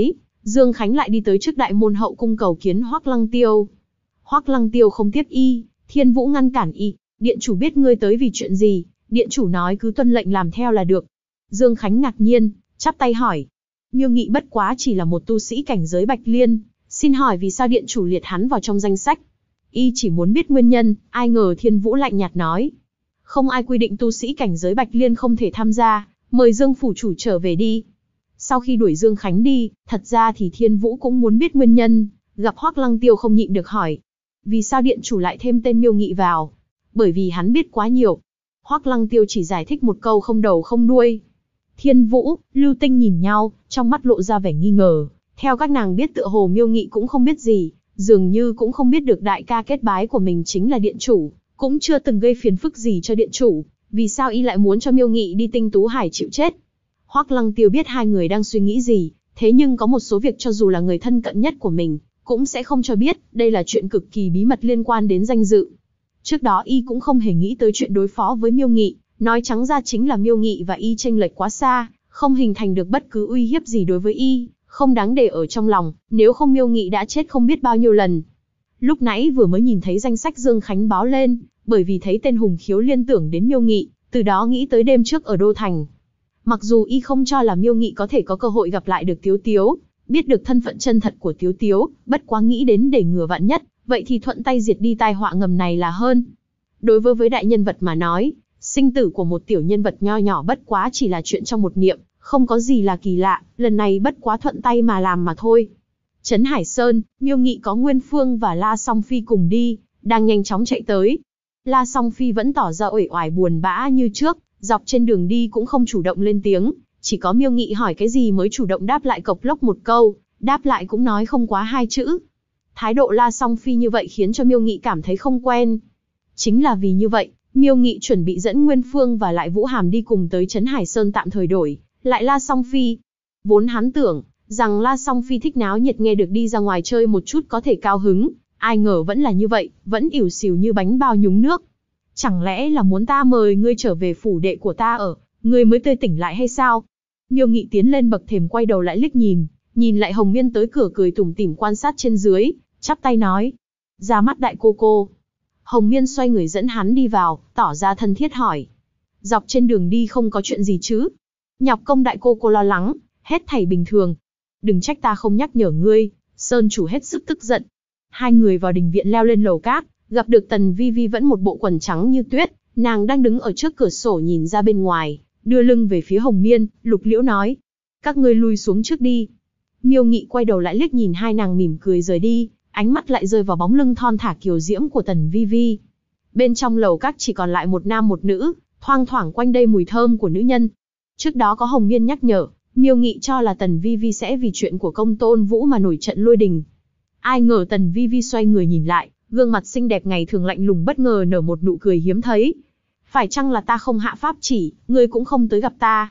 A: Dương Khánh lại đi tới trước đại môn hậu cung cầu kiến Hoắc Lăng Tiêu. Hoắc Lăng Tiêu không tiếp y, Thiên Vũ ngăn cản y, điện chủ biết ngươi tới vì chuyện gì, điện chủ nói cứ tuân lệnh làm theo là được. Dương Khánh ngạc nhiên, chắp tay hỏi. Miêu Nghị bất quá chỉ là một tu sĩ cảnh giới Bạch Liên, xin hỏi vì sao điện chủ liệt hắn vào trong danh sách? Y chỉ muốn biết nguyên nhân, ai ngờ Thiên Vũ lạnh nhạt nói. Không ai quy định tu sĩ cảnh giới Bạch Liên không thể tham gia, mời Dương phủ chủ trở về đi. Sau khi đuổi Dương Khánh đi, thật ra thì Thiên Vũ cũng muốn biết nguyên nhân, gặp Hoắc Lăng Tiêu không nhịn được hỏi. Vì sao điện chủ lại thêm tên Miêu Nghị vào? Bởi vì hắn biết quá nhiều. Hoắc Lăng Tiêu chỉ giải thích một câu không đầu không đuôi. Thiên Vũ, Lưu Tinh nhìn nhau, trong mắt lộ ra vẻ nghi ngờ. Theo các nàng biết tựa hồ Miêu Nghị cũng không biết gì, dường như cũng không biết được đại ca kết bái của mình chính là điện chủ, cũng chưa từng gây phiền phức gì cho điện chủ, vì sao y lại muốn cho Miêu Nghị đi Tinh Tú Hải chịu chết? Hoắc Lăng Tiêu biết hai người đang suy nghĩ gì, thế nhưng có một số việc cho dù là người thân cận nhất của mình, cũng sẽ không cho biết, đây là chuyện cực kỳ bí mật liên quan đến danh dự. Trước đó y cũng không hề nghĩ tới chuyện đối phó với Miêu Nghị, nói trắng ra chính là Miêu Nghị và y chênh lệch quá xa, không hình thành được bất cứ uy hiếp gì đối với y, không đáng để ở trong lòng, nếu không Miêu Nghị đã chết không biết bao nhiêu lần. Lúc nãy vừa mới nhìn thấy danh sách Dương Khánh báo lên, bởi vì thấy tên Hùng Khiếu liên tưởng đến Miêu Nghị, từ đó nghĩ tới đêm trước ở Đô Thành. Mặc dù y không cho là Miêu Nghị có thể có cơ hội gặp lại được Tiếu Tiếu, biết được thân phận chân thật của Tiếu Tiếu, bất quá nghĩ đến để ngừa vạn nhất, vậy thì thuận tay diệt đi tai họa ngầm này là hơn. Đối với đại nhân vật mà nói, sinh tử của một tiểu nhân vật nho nhỏ bất quá chỉ là chuyện trong một niệm, không có gì là kỳ lạ, lần này bất quá thuận tay mà làm mà thôi. Trấn Hải Sơn, Miêu Nghị có Nguyên Phương và La Song Phi cùng đi, đang nhanh chóng chạy tới. La Song Phi vẫn tỏ ra uể oải buồn bã như trước, dọc trên đường đi cũng không chủ động lên tiếng, chỉ có Miêu Nghị hỏi cái gì mới chủ động đáp lại cộc lốc một câu, đáp lại cũng nói không quá hai chữ. Thái độ La Song Phi như vậy khiến cho Miêu Nghị cảm thấy không quen. Chính là vì như vậy, Miêu Nghị chuẩn bị dẫn Nguyên Phương và lại Vũ Hàm đi cùng tới Trấn Hải Sơn tạm thời đổi lại La Song Phi. Vốn hắn tưởng rằng La Song Phi thích náo nhiệt, nghe được đi ra ngoài chơi một chút có thể cao hứng, ai ngờ vẫn là như vậy, vẫn ỉu xìu như bánh bao nhúng nước. Chẳng lẽ là muốn ta mời ngươi trở về phủ đệ của ta ở, ngươi mới tươi tỉnh lại hay sao? Miêu Nghị tiến lên bậc thềm quay đầu lại liếc nhìn lại Hồng Miên tới cửa cười tủm tỉm quan sát trên dưới, chắp tay nói. Ra mắt đại cô cô. Hồng Miên xoay người dẫn hắn đi vào, tỏ ra thân thiết hỏi. Dọc trên đường đi không có chuyện gì chứ? Nhọc công đại cô lo lắng, hết thảy bình thường. Đừng trách ta không nhắc nhở ngươi, Sơn chủ hết sức tức giận. Hai người vào đình viện leo lên lầu cát, gặp được Tần Vi Vi vẫn một bộ quần trắng như tuyết, nàng đang đứng ở trước cửa sổ nhìn ra bên ngoài, đưa lưng về phía Hồng Miên, Lục Liễu nói. Các ngươi lui xuống trước đi. Miêu Nghị quay đầu lại liếc nhìn hai nàng mỉm cười rời đi, ánh mắt lại rơi vào bóng lưng thon thả kiều diễm của Tần Vi Vi. Bên trong lầu các chỉ còn lại một nam một nữ, thoang thoảng quanh đây mùi thơm của nữ nhân. Trước đó có Hồng Miên nhắc nhở, Miêu Nghị cho là Tần Vi Vi sẽ vì chuyện của Công Tôn Vũ mà nổi trận lôi đình. Ai ngờ Tần Vi Vi xoay người nhìn lại, gương mặt xinh đẹp ngày thường lạnh lùng bất ngờ nở một nụ cười hiếm thấy. Phải chăng là ta không hạ pháp chỉ, ngươi cũng không tới gặp ta?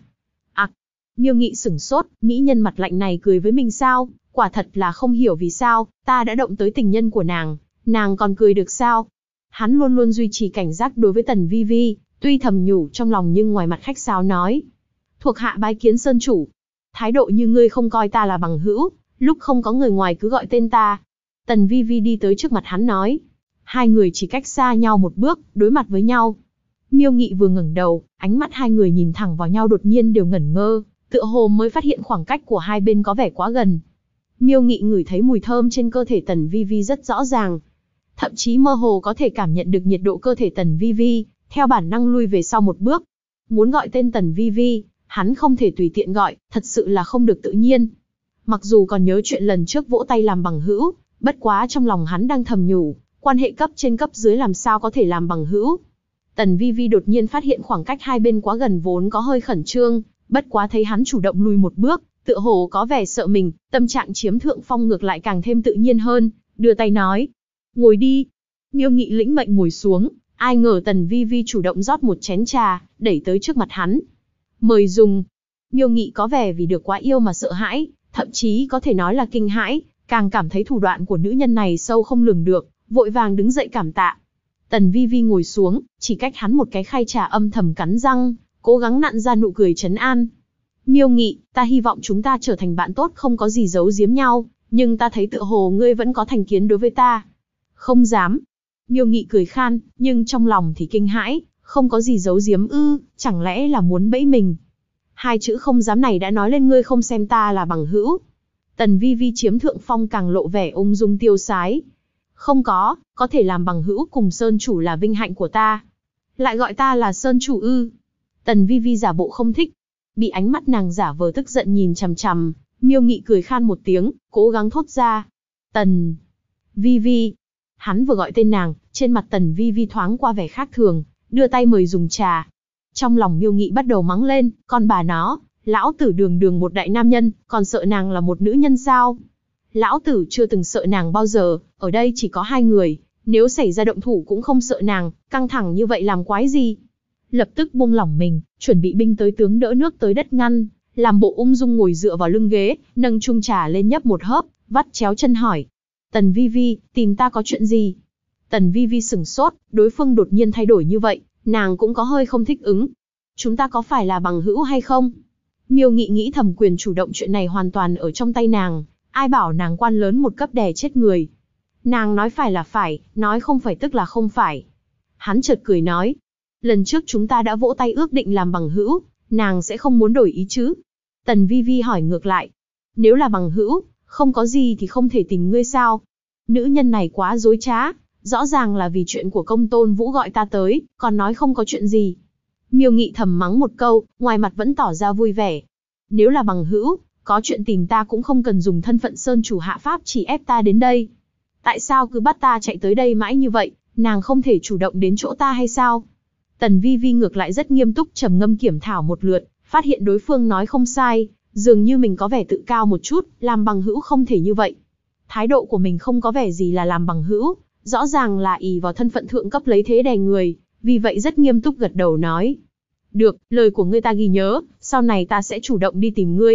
A: Miêu Nghị sửng sốt, mỹ nhân mặt lạnh này cười với mình sao? Quả thật là không hiểu vì sao, ta đã động tới tình nhân của nàng còn cười được sao? Hắn luôn luôn duy trì cảnh giác đối với Tần Vi Vi, tuy thầm nhủ trong lòng nhưng ngoài mặt khách sáo nói. Thuộc hạ bái kiến Sơn chủ. Thái độ như ngươi không coi ta là bằng hữu, lúc không có người ngoài cứ gọi tên ta. Tần Vi Vi đi tới trước mặt hắn nói. Hai người chỉ cách xa nhau một bước, đối mặt với nhau. Miêu Nghị vừa ngẩng đầu, ánh mắt hai người nhìn thẳng vào nhau đột nhiên đều ngẩn ngơ, tựa hồ mới phát hiện khoảng cách của hai bên có vẻ quá gần. Miêu Nghị ngửi thấy mùi thơm trên cơ thể Tần Vi Vi rất rõ ràng, thậm chí mơ hồ có thể cảm nhận được nhiệt độ cơ thể Tần Vi Vi, theo bản năng lui về sau một bước. Muốn gọi tên Tần Vi Vi, hắn không thể tùy tiện gọi, thật sự là không được tự nhiên. Mặc dù còn nhớ chuyện lần trước vỗ tay làm bằng hữu, bất quá trong lòng hắn đang thầm nhủ, quan hệ cấp trên cấp dưới làm sao có thể làm bằng hữu. Tần Vi Vi đột nhiên phát hiện khoảng cách hai bên quá gần vốn có hơi khẩn trương, bất quá thấy hắn chủ động lùi một bước, tựa hồ có vẻ sợ mình, tâm trạng chiếm thượng phong ngược lại càng thêm tự nhiên hơn, đưa tay nói. Ngồi đi. Miêu Nghị lĩnh mệnh ngồi xuống, ai ngờ Tần Vi Vi chủ động rót một chén trà, đẩy tới trước mặt hắn. Mời dùng. Miêu Nghị có vẻ vì được quá yêu mà sợ hãi, thậm chí có thể nói là kinh hãi, càng cảm thấy thủ đoạn của nữ nhân này sâu không lường được, vội vàng đứng dậy cảm tạ. Tần Vi Vi ngồi xuống, chỉ cách hắn một cái khay trà âm thầm cắn răng, cố gắng nặn ra nụ cười trấn an. Miêu Nghị, ta hy vọng chúng ta trở thành bạn tốt không có gì giấu giếm nhau, nhưng ta thấy tựa hồ ngươi vẫn có thành kiến đối với ta. Không dám. Miêu Nghị cười khan, nhưng trong lòng thì kinh hãi, không có gì giấu giếm ư, chẳng lẽ là muốn bẫy mình. Hai chữ không dám này đã nói lên ngươi không xem ta là bằng hữu. Tần Vi Vi chiếm thượng phong càng lộ vẻ ung dung tiêu sái. Không có thể làm bằng hữu cùng Sơn chủ là vinh hạnh của ta. Lại gọi ta là Sơn chủ ư. Tần Vi Vi giả bộ không thích. Bị ánh mắt nàng giả vờ tức giận nhìn chằm chằm, Miêu Nghị cười khan một tiếng, cố gắng thốt ra. Tần Vi Vi. Hắn vừa gọi tên nàng, trên mặt Tần Vi Vi thoáng qua vẻ khác thường, đưa tay mời dùng trà. Trong lòng Miêu Nghị bắt đầu mắng lên, con bà nó, lão tử đường đường một đại nam nhân, còn sợ nàng là một nữ nhân sao? Lão tử chưa từng sợ nàng bao giờ, ở đây chỉ có hai người, nếu xảy ra động thủ cũng không sợ nàng, căng thẳng như vậy làm quái gì? Lập tức buông lỏng mình, chuẩn bị binh tới tướng đỡ nước tới đất ngăn, làm bộ ung dung ngồi dựa vào lưng ghế, nâng chung trà lên nhấp một hớp, vắt chéo chân hỏi. Tần Vi Vi, tìm ta có chuyện gì? Tần Vi Vi sửng sốt, đối phương đột nhiên thay đổi như vậy, nàng cũng có hơi không thích ứng. Chúng ta có phải là bằng hữu hay không? Miêu Nghị nghĩ thầm quyền chủ động chuyện này hoàn toàn ở trong tay nàng, ai bảo nàng quan lớn một cấp đè chết người. Nàng nói phải là phải, nói không phải tức là không phải. Hắn chợt cười nói, lần trước chúng ta đã vỗ tay ước định làm bằng hữu, nàng sẽ không muốn đổi ý chứ? Tần Vi Vi hỏi ngược lại, nếu là bằng hữu, không có gì thì không thể tìm ngươi sao? Nữ nhân này quá dối trá, rõ ràng là vì chuyện của Công Tôn Vũ gọi ta tới, còn nói không có chuyện gì. Miêu Nghị thầm mắng một câu, ngoài mặt vẫn tỏ ra vui vẻ. Nếu là bằng hữu, có chuyện tìm ta cũng không cần dùng thân phận Sơn chủ hạ pháp chỉ ép ta đến đây. Tại sao cứ bắt ta chạy tới đây mãi như vậy, nàng không thể chủ động đến chỗ ta hay sao? Tần Vi Vi ngược lại rất nghiêm túc trầm ngâm kiểm thảo một lượt, phát hiện đối phương nói không sai, dường như mình có vẻ tự cao một chút, làm bằng hữu không thể như vậy. Thái độ của mình không có vẻ gì là làm bằng hữu, rõ ràng là ỷ vào thân phận thượng cấp lấy thế đè người, vì vậy rất nghiêm túc gật đầu nói. Được, lời của ngươi ta ghi nhớ, sau này ta sẽ chủ động đi tìm ngươi.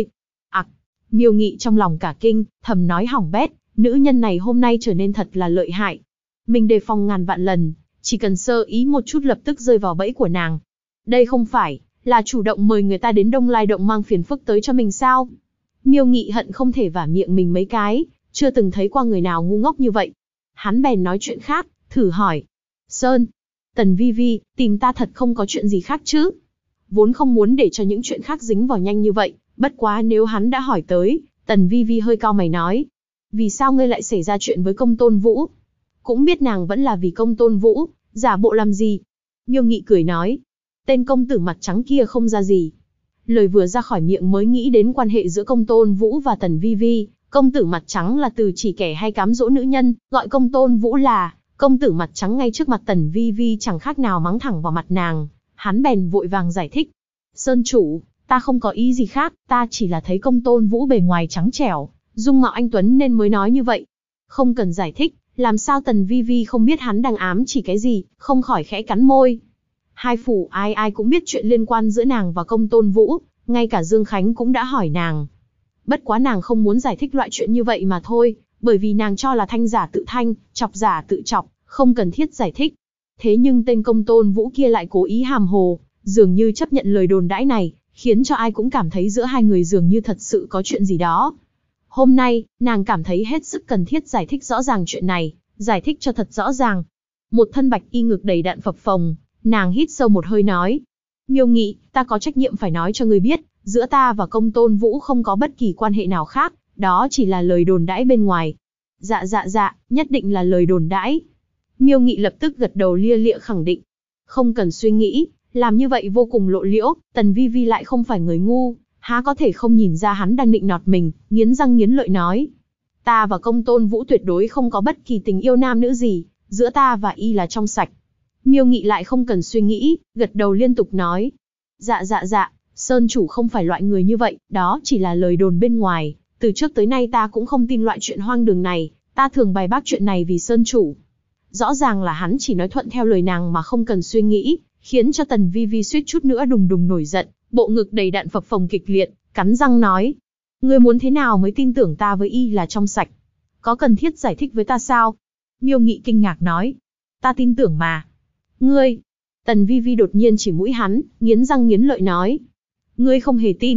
A: Miêu Nghị trong lòng cả kinh, thầm nói hỏng bét, nữ nhân này hôm nay trở nên thật là lợi hại. Mình đề phòng ngàn vạn lần, chỉ cần sơ ý một chút lập tức rơi vào bẫy của nàng. Đây không phải là chủ động mời người ta đến Đông Lai Động mang phiền phức tới cho mình sao? Miêu Nghị hận không thể vả miệng mình mấy cái, chưa từng thấy qua người nào ngu ngốc như vậy. Hắn bèn nói chuyện khác, thử hỏi. Sơn, Tần Vi Vi, tìm ta thật không có chuyện gì khác chứ? Vốn không muốn để cho những chuyện khác dính vào nhanh như vậy, bất quá nếu hắn đã hỏi tới, Tần Vi Vi hơi cau mày nói. Vì sao ngươi lại xảy ra chuyện với Công Tôn Vũ? Cũng biết nàng vẫn là vì Công Tôn Vũ, giả bộ làm gì? Miêu Nghị cười nói. Tên công tử mặt trắng kia không ra gì. Lời vừa ra khỏi miệng mới nghĩ đến quan hệ giữa Công Tôn Vũ và Tần Vi Vi. Công tử mặt trắng là từ chỉ kẻ hay cám dỗ nữ nhân, gọi Công Tôn Vũ là công tử mặt trắng ngay trước mặt Tần Vi Vi chẳng khác nào mắng thẳng vào mặt nàng. Hắn bèn vội vàng giải thích. Sơn chủ, ta không có ý gì khác, ta chỉ là thấy Công Tôn Vũ bề ngoài trắng trẻo, dung mạo anh tuấn nên mới nói như vậy. Không cần giải thích, làm sao Tần Vi Vi không biết hắn đang ám chỉ cái gì, không khỏi khẽ cắn môi. Hai phủ ai ai cũng biết chuyện liên quan giữa nàng và Công Tôn Vũ, ngay cả Dương Khánh cũng đã hỏi nàng. Bất quá nàng không muốn giải thích loại chuyện như vậy mà thôi, bởi vì nàng cho là thanh giả tự thanh, chọc giả tự chọc, không cần thiết giải thích. Thế nhưng tên Công Tôn Vũ kia lại cố ý hàm hồ, dường như chấp nhận lời đồn đãi này, khiến cho ai cũng cảm thấy giữa hai người dường như thật sự có chuyện gì đó. Hôm nay, nàng cảm thấy hết sức cần thiết giải thích rõ ràng chuyện này, giải thích cho thật rõ ràng. Một thân bạch y ngực đầy đặn phập phồng, nàng hít sâu một hơi nói. Miêu Nghị, ta có trách nhiệm phải nói cho ngươi biết, giữa ta và Công Tôn Vũ không có bất kỳ quan hệ nào khác, đó chỉ là lời đồn đãi bên ngoài. Dạ, nhất định là lời đồn đãi. Miêu Nghị lập tức gật đầu lia lịa khẳng định. Không cần suy nghĩ, làm như vậy vô cùng lộ liễu, Tần Vi Vi lại không phải người ngu, há có thể không nhìn ra hắn đang định nọt mình, nghiến răng nghiến lợi nói. Ta và Công Tôn Vũ tuyệt đối không có bất kỳ tình yêu nam nữ gì, giữa ta và y là trong sạch. Miêu Nghị lại không cần suy nghĩ, gật đầu liên tục nói. Dạ, Sơn chủ không phải loại người như vậy, đó chỉ là lời đồn bên ngoài, từ trước tới nay ta cũng không tin loại chuyện hoang đường này, ta thường bày bác chuyện này vì Sơn chủ. Rõ ràng là hắn chỉ nói thuận theo lời nàng mà không cần suy nghĩ, khiến cho Tần Vi Vi suýt chút nữa đùng đùng nổi giận, bộ ngực đầy đặn phập phồng kịch liệt, cắn răng nói. Ngươi muốn thế nào mới tin tưởng ta với y là trong sạch? Có cần thiết giải thích với ta sao? Miêu Nghị kinh ngạc nói. Ta tin tưởng mà. Ngươi. Tần Vi Vi đột nhiên chỉ mũi hắn, nghiến răng nghiến lợi nói. Ngươi không hề tin.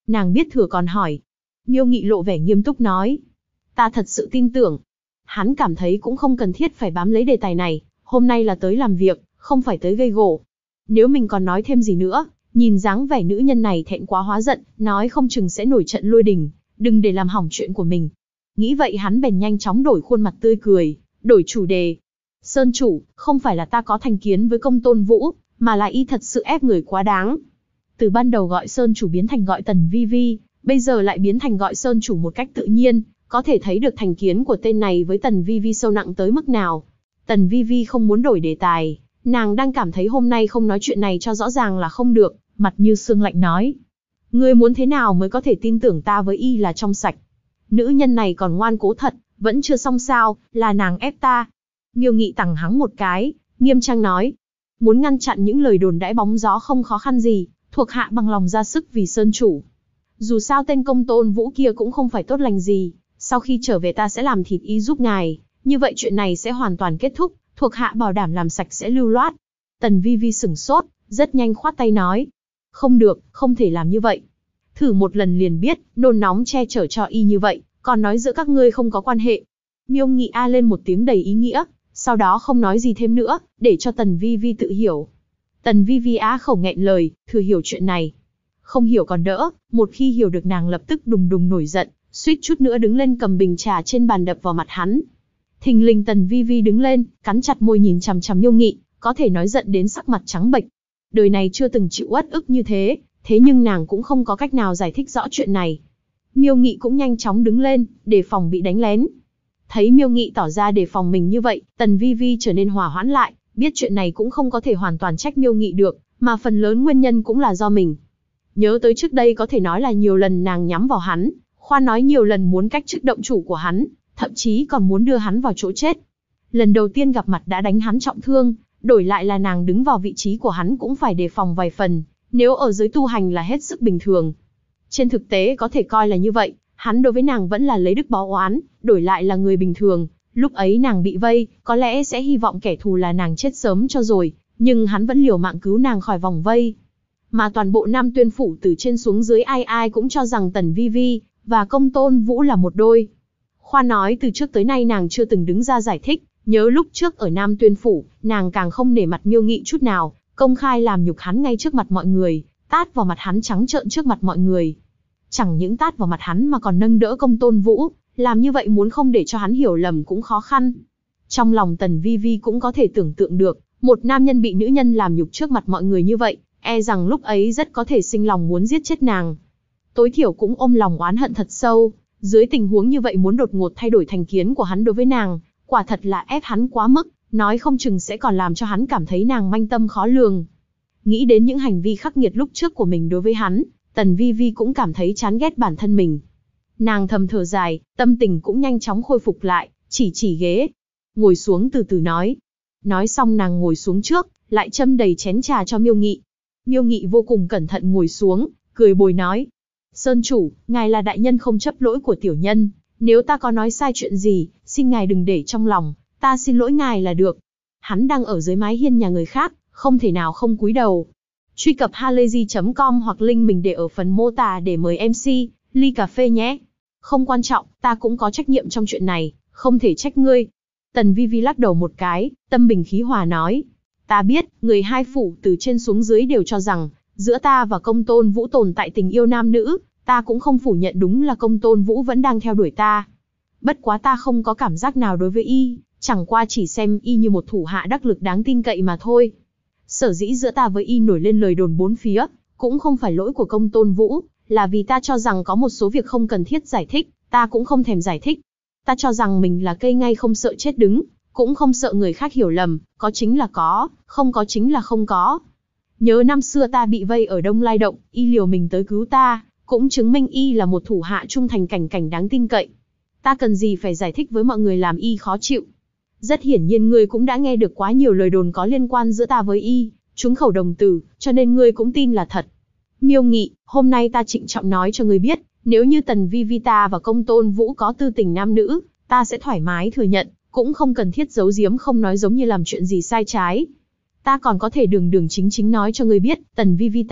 A: Nàng biết thừa còn hỏi. Miêu Nghị lộ vẻ nghiêm túc nói. Ta thật sự tin tưởng. Hắn cảm thấy cũng không cần thiết phải bám lấy đề tài này, hôm nay là tới làm việc, không phải tới gây gổ. Nếu mình còn nói thêm gì nữa, nhìn dáng vẻ nữ nhân này thẹn quá hóa giận, nói không chừng sẽ nổi trận lôi đình, đừng để làm hỏng chuyện của mình. Nghĩ vậy hắn bèn nhanh chóng đổi khuôn mặt tươi cười, đổi chủ đề. Sơn chủ, không phải là ta có thành kiến với Công Tôn Vũ, mà là y thật sự ép người quá đáng. Từ ban đầu gọi Sơn chủ biến thành gọi Tần Vi Vi, bây giờ lại biến thành gọi Sơn chủ một cách tự nhiên, có thể thấy được thành kiến của tên này với Tần Vi Vi sâu nặng tới mức nào. Tần Vi Vi không muốn đổi đề tài, nàng đang cảm thấy hôm nay không nói chuyện này cho rõ ràng là không được, mặt như sương lạnh nói. Ngươi muốn thế nào mới có thể tin tưởng ta với y là trong sạch? Nữ nhân này còn ngoan cố thật, vẫn chưa xong sao, là nàng ép ta. Miêu Nghị tằng hắng một cái, nghiêm trang nói. Muốn ngăn chặn những lời đồn đãi bóng gió không khó khăn gì, thuộc hạ bằng lòng ra sức vì Sơn chủ. Dù sao tên Công Tôn Vũ kia cũng không phải tốt lành gì, sau khi trở về ta sẽ làm thịt y giúp ngài, như vậy chuyện này sẽ hoàn toàn kết thúc, thuộc hạ bảo đảm làm sạch sẽ lưu loát. Tần Vi Vi sửng sốt, rất nhanh khoát tay nói. Không được, không thể làm như vậy. Thử một lần liền biết, nôn nóng che chở cho y như vậy, còn nói giữa các ngươi không có quan hệ. Miêu Nghị a lên một tiếng đầy ý nghĩa, sau đó không nói gì thêm nữa, để cho Tần Vi Vi tự hiểu. Tần Vi Vi á khẩu nghẹn lời, thừa hiểu chuyện này. Không hiểu còn đỡ, một khi hiểu được nàng lập tức đùng đùng nổi giận, suýt chút nữa đứng lên cầm bình trà trên bàn đập vào mặt hắn. Thình lình Tần Vi Vi đứng lên, cắn chặt môi nhìn chằm chằm Miêu Nghị, có thể nói giận đến sắc mặt trắng bệch. Đời này chưa từng chịu uất ức như thế, thế nhưng nàng cũng không có cách nào giải thích rõ chuyện này. Miêu Nghị cũng nhanh chóng đứng lên, đề phòng bị đánh lén. Thấy Miêu Nghị tỏ ra đề phòng mình như vậy, Tần Vi Vi trở nên hòa hoãn lại, biết chuyện này cũng không có thể hoàn toàn trách Miêu Nghị được, mà phần lớn nguyên nhân cũng là do mình. Nhớ tới trước đây có thể nói là nhiều lần nàng nhắm vào hắn, khoan nói nhiều lần muốn cách chức động chủ của hắn, thậm chí còn muốn đưa hắn vào chỗ chết. Lần đầu tiên gặp mặt đã đánh hắn trọng thương, đổi lại là nàng đứng vào vị trí của hắn cũng phải đề phòng vài phần, nếu ở giới tu hành là hết sức bình thường. Trên thực tế có thể coi là như vậy, hắn đối với nàng vẫn là lấy đức báo oán, đổi lại là người bình thường, lúc ấy nàng bị vây, có lẽ sẽ hy vọng kẻ thù là nàng chết sớm cho rồi, nhưng hắn vẫn liều mạng cứu nàng khỏi vòng vây. Mà toàn bộ Nam Tuyên phủ từ trên xuống dưới ai ai cũng cho rằng Tần Vi Vi và Công Tôn Vũ là một đôi. Khoan nói từ trước tới nay nàng chưa từng đứng ra giải thích, nhớ lúc trước ở Nam Tuyên phủ, nàng càng không nể mặt Miêu Nghị chút nào, công khai làm nhục hắn ngay trước mặt mọi người, tát vào mặt hắn trắng trợn trước mặt mọi người. Chẳng những tát vào mặt hắn mà còn nâng đỡ Công Tôn Vũ, làm như vậy muốn không để cho hắn hiểu lầm cũng khó khăn. Trong lòng Tần Vi Vi cũng có thể tưởng tượng được, một nam nhân bị nữ nhân làm nhục trước mặt mọi người như vậy, e rằng lúc ấy rất có thể sinh lòng muốn giết chết nàng. Tối thiểu cũng ôm lòng oán hận thật sâu, dưới tình huống như vậy muốn đột ngột thay đổi thành kiến của hắn đối với nàng, quả thật là ép hắn quá mức, nói không chừng sẽ còn làm cho hắn cảm thấy nàng manh tâm khó lường. Nghĩ đến những hành vi khắc nghiệt lúc trước của mình đối với hắn, Tần Vi Vi cũng cảm thấy chán ghét bản thân mình. Nàng thầm thở dài, tâm tình cũng nhanh chóng khôi phục lại, chỉ ghế. Ngồi xuống từ từ nói. Nói xong nàng ngồi xuống trước, lại châm đầy chén trà cho Miêu Nghị. Miêu Nghị vô cùng cẩn thận ngồi xuống, cười bồi nói. Sơn chủ, ngài là đại nhân không chấp lỗi của tiểu nhân, nếu ta có nói sai chuyện gì, xin ngài đừng để trong lòng, ta xin lỗi ngài là được. Hắn đang ở dưới mái hiên nhà người khác, không thể nào không cúi đầu. Truy cập halayzi.com hoặc link mình để ở phần mô tả để mời MC, ly cà phê nhé. Không quan trọng, ta cũng có trách nhiệm trong chuyện này, không thể trách ngươi. Tần Vi Vi lắc đầu một cái, tâm bình khí hòa nói. Ta biết, người hai phủ từ trên xuống dưới đều cho rằng, giữa ta và Công Tôn Vũ tồn tại tình yêu nam nữ, ta cũng không phủ nhận đúng là Công Tôn Vũ vẫn đang theo đuổi ta. Bất quá ta không có cảm giác nào đối với y, chẳng qua chỉ xem y như một thủ hạ đắc lực đáng tin cậy mà thôi. Sở dĩ giữa ta với y nổi lên lời đồn bốn phía, cũng không phải lỗi của Công Tôn Vũ, là vì ta cho rằng có một số việc không cần thiết giải thích, ta cũng không thèm giải thích. Ta cho rằng mình là cây ngay không sợ chết đứng, cũng không sợ người khác hiểu lầm, có chính là có, không có chính là không có. Nhớ năm xưa ta bị vây ở Đông Lai Động, y liều mình tới cứu ta, cũng chứng minh y là một thủ hạ trung thành cảnh cảnh đáng tin cậy. Ta cần gì phải giải thích với mọi người làm y khó chịu. Rất hiển nhiên ngươi cũng đã nghe được quá nhiều lời đồn có liên quan giữa ta với y, trúng khẩu đồng tử, cho nên ngươi cũng tin là thật. Miêu Nghị, hôm nay ta trịnh trọng nói cho ngươi biết, nếu như Tần Vi Vi ta và Công Tôn Vũ có tư tình nam nữ, ta sẽ thoải mái thừa nhận, cũng không cần thiết giấu giếm không nói giống như làm chuyện gì sai trái. Ta còn có thể đường đường chính chính nói cho ngươi biết, Tần Vi Vi ta,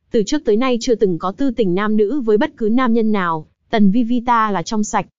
A: Từ trước tới nay chưa từng có tư tình nam nữ với bất cứ nam nhân nào, Tần Vi Vi ta là trong sạch.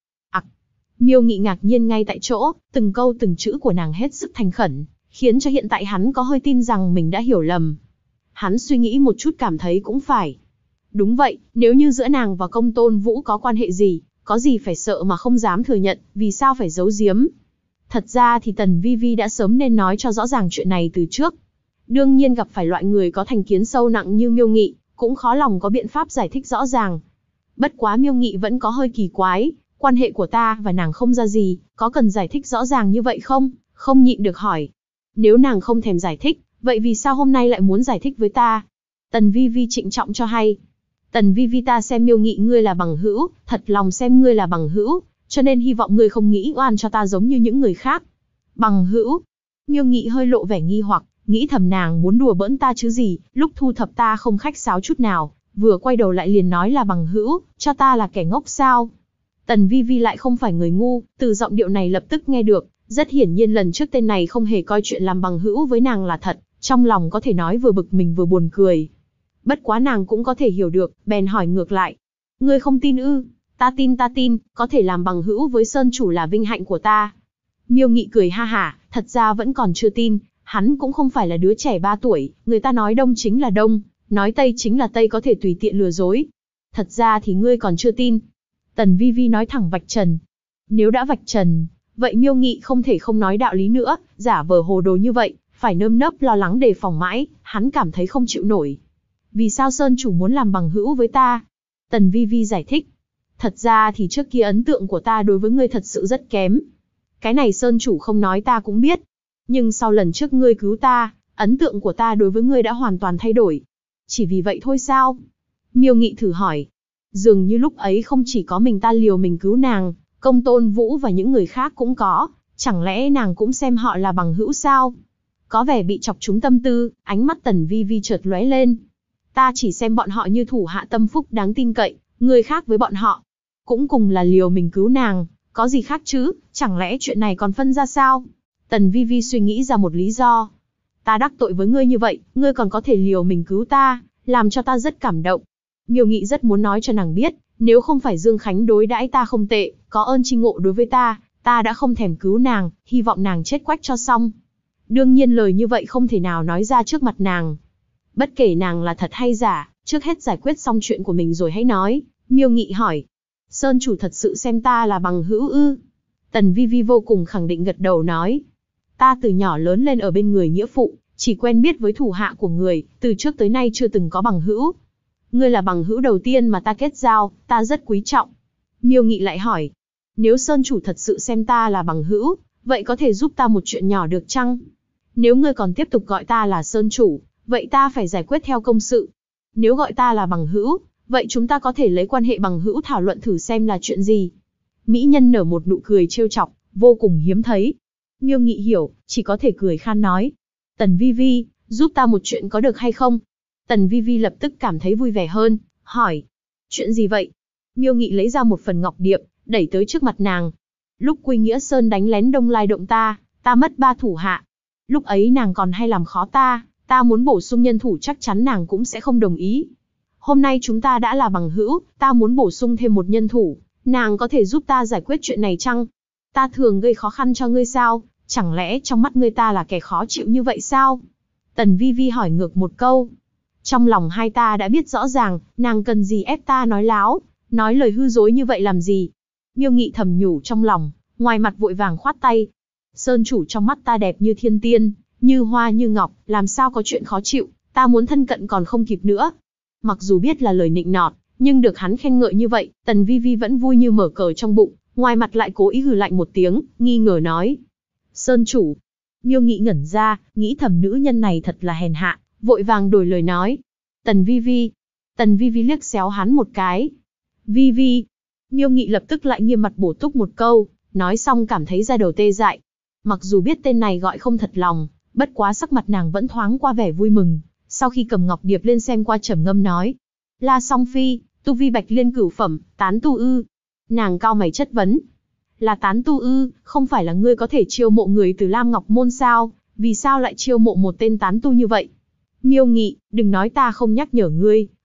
A: Miêu Nghị ngạc nhiên ngay tại chỗ, từng câu từng chữ của nàng hết sức thành khẩn, khiến cho hiện tại hắn có hơi tin rằng mình đã hiểu lầm. Hắn suy nghĩ một chút cảm thấy cũng phải. Đúng vậy, nếu như giữa nàng và Công Tôn Vũ có quan hệ gì, có gì phải sợ mà không dám thừa nhận, vì sao phải giấu giếm. Thật ra thì Tần Vi Vi đã sớm nên nói cho rõ ràng chuyện này từ trước. Đương nhiên gặp phải loại người có thành kiến sâu nặng như Miêu Nghị, cũng khó lòng có biện pháp giải thích rõ ràng. Bất quá Miêu Nghị vẫn có hơi kỳ quái, quan hệ của ta và nàng không ra gì, có cần giải thích rõ ràng như vậy không? Không nhịn được hỏi. Nếu nàng không thèm giải thích, vậy vì sao hôm nay lại muốn giải thích với ta? Tần Vi Vi trịnh trọng cho hay. Tần Vi Vi ta xem Miêu Nghị ngươi là bằng hữu, thật lòng xem ngươi là bằng hữu, cho nên hy vọng ngươi không nghĩ oan cho ta giống như những người khác. Bằng hữu? Miêu Nghị hơi lộ vẻ nghi hoặc, nghĩ thầm nàng muốn đùa bỡn ta chứ gì, lúc thu thập ta không khách sáo chút nào, vừa quay đầu lại liền nói là bằng hữu, cho ta là kẻ ngốc sao? Tần Vi Vi lại không phải người ngu, từ giọng điệu này lập tức nghe được, rất hiển nhiên lần trước tên này không hề coi chuyện làm bằng hữu với nàng là thật, trong lòng có thể nói vừa bực mình vừa buồn cười. Bất quá nàng cũng có thể hiểu được, bèn hỏi ngược lại. Ngươi không tin ư? Ta tin, có thể làm bằng hữu với Sơn chủ là vinh hạnh của ta. Miêu Nghị cười ha hả, thật ra vẫn còn chưa tin, hắn cũng không phải là đứa trẻ 3 tuổi, người ta nói đông chính là đông, nói tây chính là tây có thể tùy tiện lừa dối. Thật ra thì ngươi còn chưa tin. Tần Vi Vi nói thẳng vạch trần. Nếu đã vạch trần, vậy Miêu Nghị không thể không nói đạo lý nữa, giả vờ hồ đồ như vậy, phải nơm nớp lo lắng đề phòng mãi, hắn cảm thấy không chịu nổi. Vì sao Sơn chủ muốn làm bằng hữu với ta? Tần Vi Vi giải thích. Thật ra thì trước kia ấn tượng của ta đối với ngươi thật sự rất kém. Cái này Sơn chủ không nói ta cũng biết. Nhưng sau lần trước ngươi cứu ta, ấn tượng của ta đối với ngươi đã hoàn toàn thay đổi. Chỉ vì vậy thôi sao? Miêu Nghị thử hỏi. Dường như lúc ấy không chỉ có mình ta liều mình cứu nàng, Công Tôn Vũ và những người khác cũng có, chẳng lẽ nàng cũng xem họ là bằng hữu sao? Có vẻ bị chọc trúng tâm tư, ánh mắt Tần Vi Vi chợt lóe lên. Ta chỉ xem bọn họ như thủ hạ tâm phúc đáng tin cậy, người khác với bọn họ cũng cùng là liều mình cứu nàng, có gì khác chứ, chẳng lẽ chuyện này còn phân ra sao? Tần Vi Vi suy nghĩ ra một lý do. Ta đắc tội với ngươi như vậy, ngươi còn có thể liều mình cứu ta, làm cho ta rất cảm động. Miêu Nghị rất muốn nói cho nàng biết, nếu không phải Dương Khánh đối đãi ta không tệ, có ơn tri ngộ đối với ta đã không thèm cứu nàng, hy vọng nàng chết quách cho xong. Đương nhiên lời như vậy không thể nào nói ra trước mặt nàng. Bất kể nàng là thật hay giả, trước hết giải quyết xong chuyện của mình rồi hãy nói. Miêu Nghị hỏi. Sơn chủ thật sự xem ta là bằng hữu ư? Tần Vi Vi vô cùng khẳng định gật đầu nói. Ta từ nhỏ lớn lên ở bên người nghĩa phụ, chỉ quen biết với thủ hạ của người, từ trước tới nay chưa từng có bằng hữu. Ngươi là bằng hữu đầu tiên mà ta kết giao, ta rất quý trọng. Miêu Nghị lại hỏi. Nếu Sơn chủ thật sự xem ta là bằng hữu, vậy có thể giúp ta một chuyện nhỏ được chăng? Nếu ngươi còn tiếp tục gọi ta là Sơn chủ, vậy ta phải giải quyết theo công sự. Nếu gọi ta là bằng hữu, vậy chúng ta có thể lấy quan hệ bằng hữu thảo luận thử xem là chuyện gì. Mỹ nhân nở một nụ cười trêu chọc, vô cùng hiếm thấy. Miêu Nghị hiểu, chỉ có thể cười khan nói. Tần Vi Vi, giúp ta một chuyện có được hay không? Tần Vi Vi lập tức cảm thấy vui vẻ hơn, hỏi. Chuyện gì vậy? Miêu Nghị lấy ra một phần ngọc điệp, đẩy tới trước mặt nàng. Lúc Quy Nghĩa Sơn đánh lén Đông Lai Động ta mất 3 thủ hạ. Lúc ấy nàng còn hay làm khó ta muốn bổ sung nhân thủ chắc chắn nàng cũng sẽ không đồng ý. Hôm nay chúng ta đã là bằng hữu, ta muốn bổ sung thêm một nhân thủ, nàng có thể giúp ta giải quyết chuyện này chăng? Ta thường gây khó khăn cho ngươi sao? Chẳng lẽ trong mắt ngươi ta là kẻ khó chịu như vậy sao? Tần Vi Vi hỏi ngược một câu. Trong lòng hai ta đã biết rõ ràng, nàng cần gì ép ta nói láo, nói lời hư dối như vậy làm gì? Miêu Nghị thầm nhủ trong lòng, ngoài mặt vội vàng khoát tay. Sơn chủ trong mắt ta đẹp như thiên tiên, như hoa như ngọc, làm sao có chuyện khó chịu, ta muốn thân cận còn không kịp nữa. Mặc dù biết là lời nịnh nọt, nhưng được hắn khen ngợi như vậy, Tần Vi Vi vẫn vui như mở cờ trong bụng, ngoài mặt lại cố ý hừ lạnh một tiếng, nghi ngờ nói. Sơn chủ. Miêu Nghị ngẩn ra, nghĩ thầm nữ nhân này thật là hèn hạ, vội vàng đổi lời nói. Tần Vi Vi. Tần Vi Vi liếc xéo hắn một cái. Vi Vi. Miêu Nghị lập tức lại nghiêm mặt bổ túc một câu, nói xong cảm thấy da đầu tê dại. Mặc dù biết tên này gọi không thật lòng, bất quá sắc mặt nàng vẫn thoáng qua vẻ vui mừng. Sau khi cầm ngọc điệp lên xem qua trầm ngâm nói. La Song Phi, tu vi Bạch Liên cửu phẩm, tán tu ư? Nàng cau mày chất vấn. Là tán tu ư, không phải là ngươi có thể chiêu mộ người từ Lam Ngọc Môn sao? Vì sao lại chiêu mộ một tên tán tu như vậy? Miêu Nghị, đừng nói ta không nhắc nhở ngươi,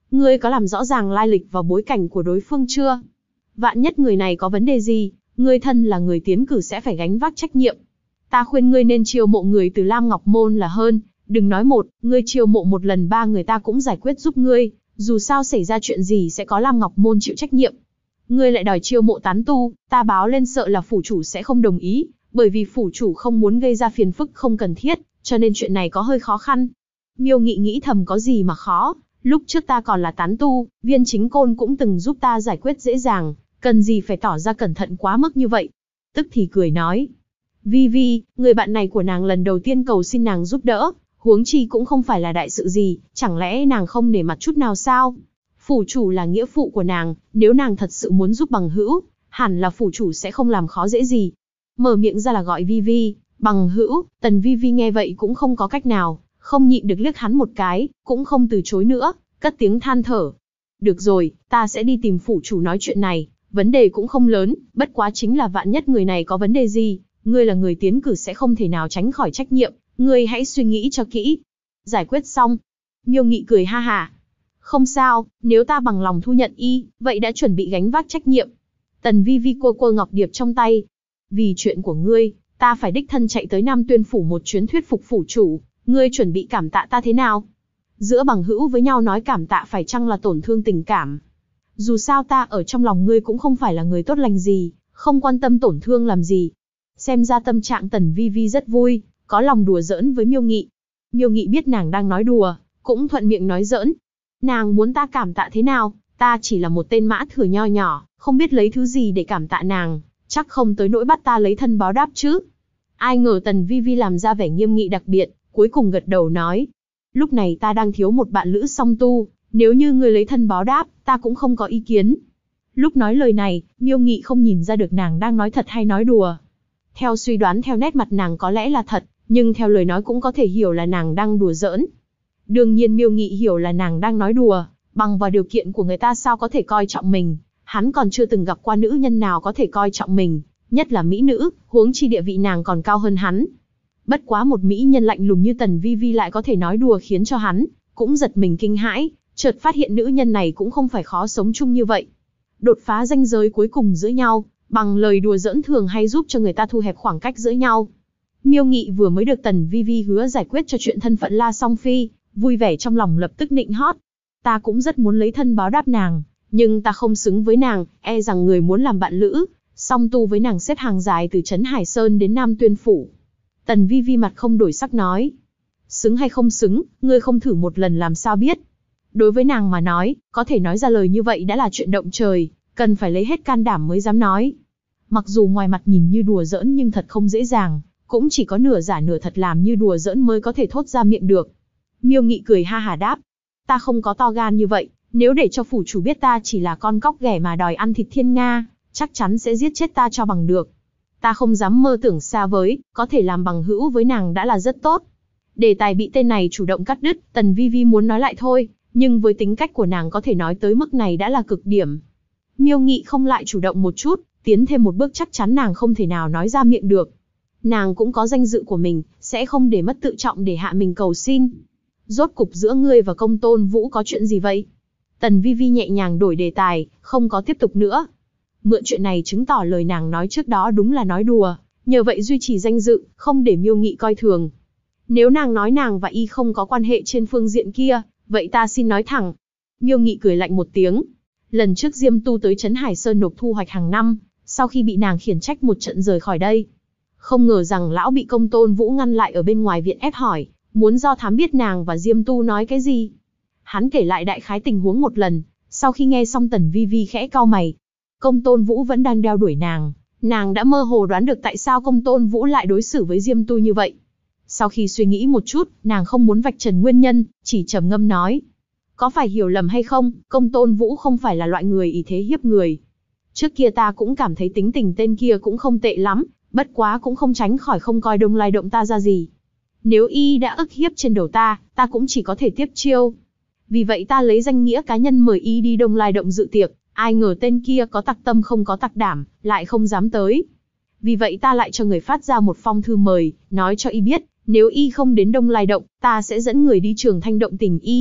A: ngươi có làm rõ ràng lai lịch và bối cảnh của đối phương chưa? Vạn nhất người này có vấn đề gì, ngươi thân là người tiến cử sẽ phải gánh vác trách nhiệm. Ta khuyên ngươi nên chiêu mộ người từ Lam Ngọc Môn là hơn, đừng nói ngươi chiêu mộ một lần 3 người ta cũng giải quyết giúp ngươi, dù sao xảy ra chuyện gì sẽ có Lam Ngọc Môn chịu trách nhiệm. Ngươi lại đòi chiêu mộ tán tu, ta báo lên sợ là phủ chủ sẽ không đồng ý, bởi vì phủ chủ không muốn gây ra phiền phức không cần thiết, cho nên chuyện này có hơi khó khăn. Miêu Nghị nghĩ thầm có gì mà khó, lúc trước ta còn là tán tu, Viên Chính Côn cũng từng giúp ta giải quyết dễ dàng, cần gì phải tỏ ra cẩn thận quá mức như vậy. Tức thì cười nói, Vi Vi, người bạn này của nàng lần đầu tiên cầu xin nàng giúp đỡ, huống chi cũng không phải là đại sự gì, chẳng lẽ nàng không nể mặt chút nào sao? Phủ chủ là nghĩa phụ của nàng, nếu nàng thật sự muốn giúp bằng hữu, hẳn là phủ chủ sẽ không làm khó dễ gì. Mở miệng ra là gọi Vi Vi, bằng hữu, Tần Vi Vi nghe vậy cũng không có cách nào, không nhịn được liếc hắn một cái, cũng không từ chối nữa, cất tiếng than thở. Được rồi, ta sẽ đi tìm phủ chủ nói chuyện này, vấn đề cũng không lớn, bất quá chính là vạn nhất người này có vấn đề gì, ngươi là người tiến cử sẽ không thể nào tránh khỏi trách nhiệm, ngươi hãy suy nghĩ cho kỹ. Giải quyết xong, Miêu Nghị cười ha hả. Không sao, nếu ta bằng lòng thu nhận y, vậy đã chuẩn bị gánh vác trách nhiệm. Tần Vi Vi quơ ngọc điệp trong tay. Vì chuyện của ngươi, ta phải đích thân chạy tới Nam Tuyên phủ một chuyến thuyết phục phủ chủ, ngươi chuẩn bị cảm tạ ta thế nào? Giữa bằng hữu với nhau nói cảm tạ phải chăng là tổn thương tình cảm? Dù sao ta ở trong lòng ngươi cũng không phải là người tốt lành gì, không quan tâm tổn thương làm gì. Xem ra tâm trạng Tần Vi Vi rất vui, có lòng đùa giỡn với Miêu Nghị. Miêu Nghị biết nàng đang nói đùa, cũng thuận miệng nói giỡn. Nàng muốn ta cảm tạ thế nào, ta chỉ là một tên mã thừa nho nhỏ, không biết lấy thứ gì để cảm tạ nàng, chắc không tới nỗi bắt ta lấy thân báo đáp chứ. Ai ngờ Tần Vi Vi làm ra vẻ nghiêm nghị đặc biệt, cuối cùng gật đầu nói. Lúc này ta đang thiếu một bạn lữ song tu, nếu như ngươi lấy thân báo đáp, ta cũng không có ý kiến. Lúc nói lời này, Miêu Nghị không nhìn ra được nàng đang nói thật hay nói đùa. Theo suy đoán theo nét mặt nàng có lẽ là thật, nhưng theo lời nói cũng có thể hiểu là nàng đang đùa giỡn. Đương nhiên Miêu Nghị hiểu là nàng đang nói đùa, bằng vào điều kiện của người ta sao có thể coi trọng mình, hắn còn chưa từng gặp qua nữ nhân nào có thể coi trọng mình, nhất là mỹ nữ, huống chi địa vị nàng còn cao hơn hắn. Bất quá một mỹ nhân lạnh lùng như Tần Vi Vi lại có thể nói đùa khiến cho hắn cũng giật mình kinh hãi, chợt phát hiện nữ nhân này cũng không phải khó sống chung như vậy. Đột phá ranh giới cuối cùng giữa nhau, bằng lời đùa giỡn thường hay giúp cho người ta thu hẹp khoảng cách giữa nhau. Miêu Nghị vừa mới được Tần Vi Vi hứa giải quyết cho chuyện thân phận La Song Phi, vui vẻ trong lòng lập tức nịnh hót. Ta cũng rất muốn lấy thân báo đáp nàng, nhưng ta không xứng với nàng, e rằng người muốn làm bạn lữ, song tu với nàng xếp hàng dài từ Trấn Hải Sơn đến Nam Tuyên Phủ. Tần Vi Vi mặt không đổi sắc nói. Xứng hay không xứng, ngươi không thử một lần làm sao biết. Đối với nàng mà nói, có thể nói ra lời như vậy đã là chuyện động trời, cần phải lấy hết can đảm mới dám nói. Mặc dù ngoài mặt nhìn như đùa giỡn nhưng thật không dễ dàng, cũng chỉ có nửa giả nửa thật làm như đùa giỡn mới có thể thốt ra miệng được. Miêu Nghị cười ha hả đáp. Ta không có to gan như vậy, nếu để cho phủ chủ biết ta chỉ là con cóc ghẻ mà đòi ăn thịt thiên nga, chắc chắn sẽ giết chết ta cho bằng được. Ta không dám mơ tưởng xa vời, có thể làm bằng hữu với nàng đã là rất tốt. Đề tài bị tên này chủ động cắt đứt, Tần Vi Vi muốn nói lại thôi, nhưng với tính cách của nàng có thể nói tới mức này đã là cực điểm. Miêu Nghị không lại chủ động một chút, tiến thêm một bước chắc chắn nàng không thể nào nói ra miệng được. Nàng cũng có danh dự của mình, sẽ không để mất tự trọng để hạ mình cầu xin. Rốt cục giữa ngươi và Công Tôn Vũ có chuyện gì vậy? Tần Vi Vi nhẹ nhàng đổi đề tài, không có tiếp tục nữa. Mượn chuyện này chứng tỏ lời nàng nói trước đó đúng là nói đùa, nhờ vậy duy trì danh dự, không để Miêu Nghị coi thường. Nếu nàng nói nàng và y không có quan hệ trên phương diện kia, vậy ta xin nói thẳng. Miêu Nghị cười lạnh một tiếng. Lần trước Diêm Tu tới Trấn Hải Sơn nộp thu hoạch hàng năm, sau khi bị nàng khiển trách một trận rời khỏi đây. Không ngờ rằng lão bị Công Tôn Vũ ngăn lại ở bên ngoài viện ép hỏi, muốn do thám biết nàng và Diêm Tu nói cái gì. Hắn kể lại đại khái tình huống một lần, sau khi nghe xong Tần Vi Vi khẽ cau mày. Công Tôn Vũ vẫn đang đeo đuổi nàng đã mơ hồ đoán được tại sao Công Tôn Vũ lại đối xử với Diêm Tu như vậy. Sau khi suy nghĩ một chút, nàng không muốn vạch trần nguyên nhân, chỉ trầm ngâm nói. Có phải hiểu lầm hay không, Công Tôn Vũ không phải là loại người ỷ thế hiếp người. Trước kia ta cũng cảm thấy tính tình tên kia cũng không tệ lắm, bất quá cũng không tránh khỏi không coi Đông Lai Động ta ra gì. Nếu y đã ức hiếp trên đầu ta cũng chỉ có thể tiếp chiêu. Vì vậy ta lấy danh nghĩa cá nhân mời y đi Đông Lai Động dự tiệc, ai ngờ tên kia có tặc tâm không có tặc đảm, lại không dám tới. Vì vậy ta lại cho người phát ra một phong thư mời, nói cho y biết, nếu y không đến Đông Lai Động, ta sẽ dẫn người đi Trường Thanh Động tìm y.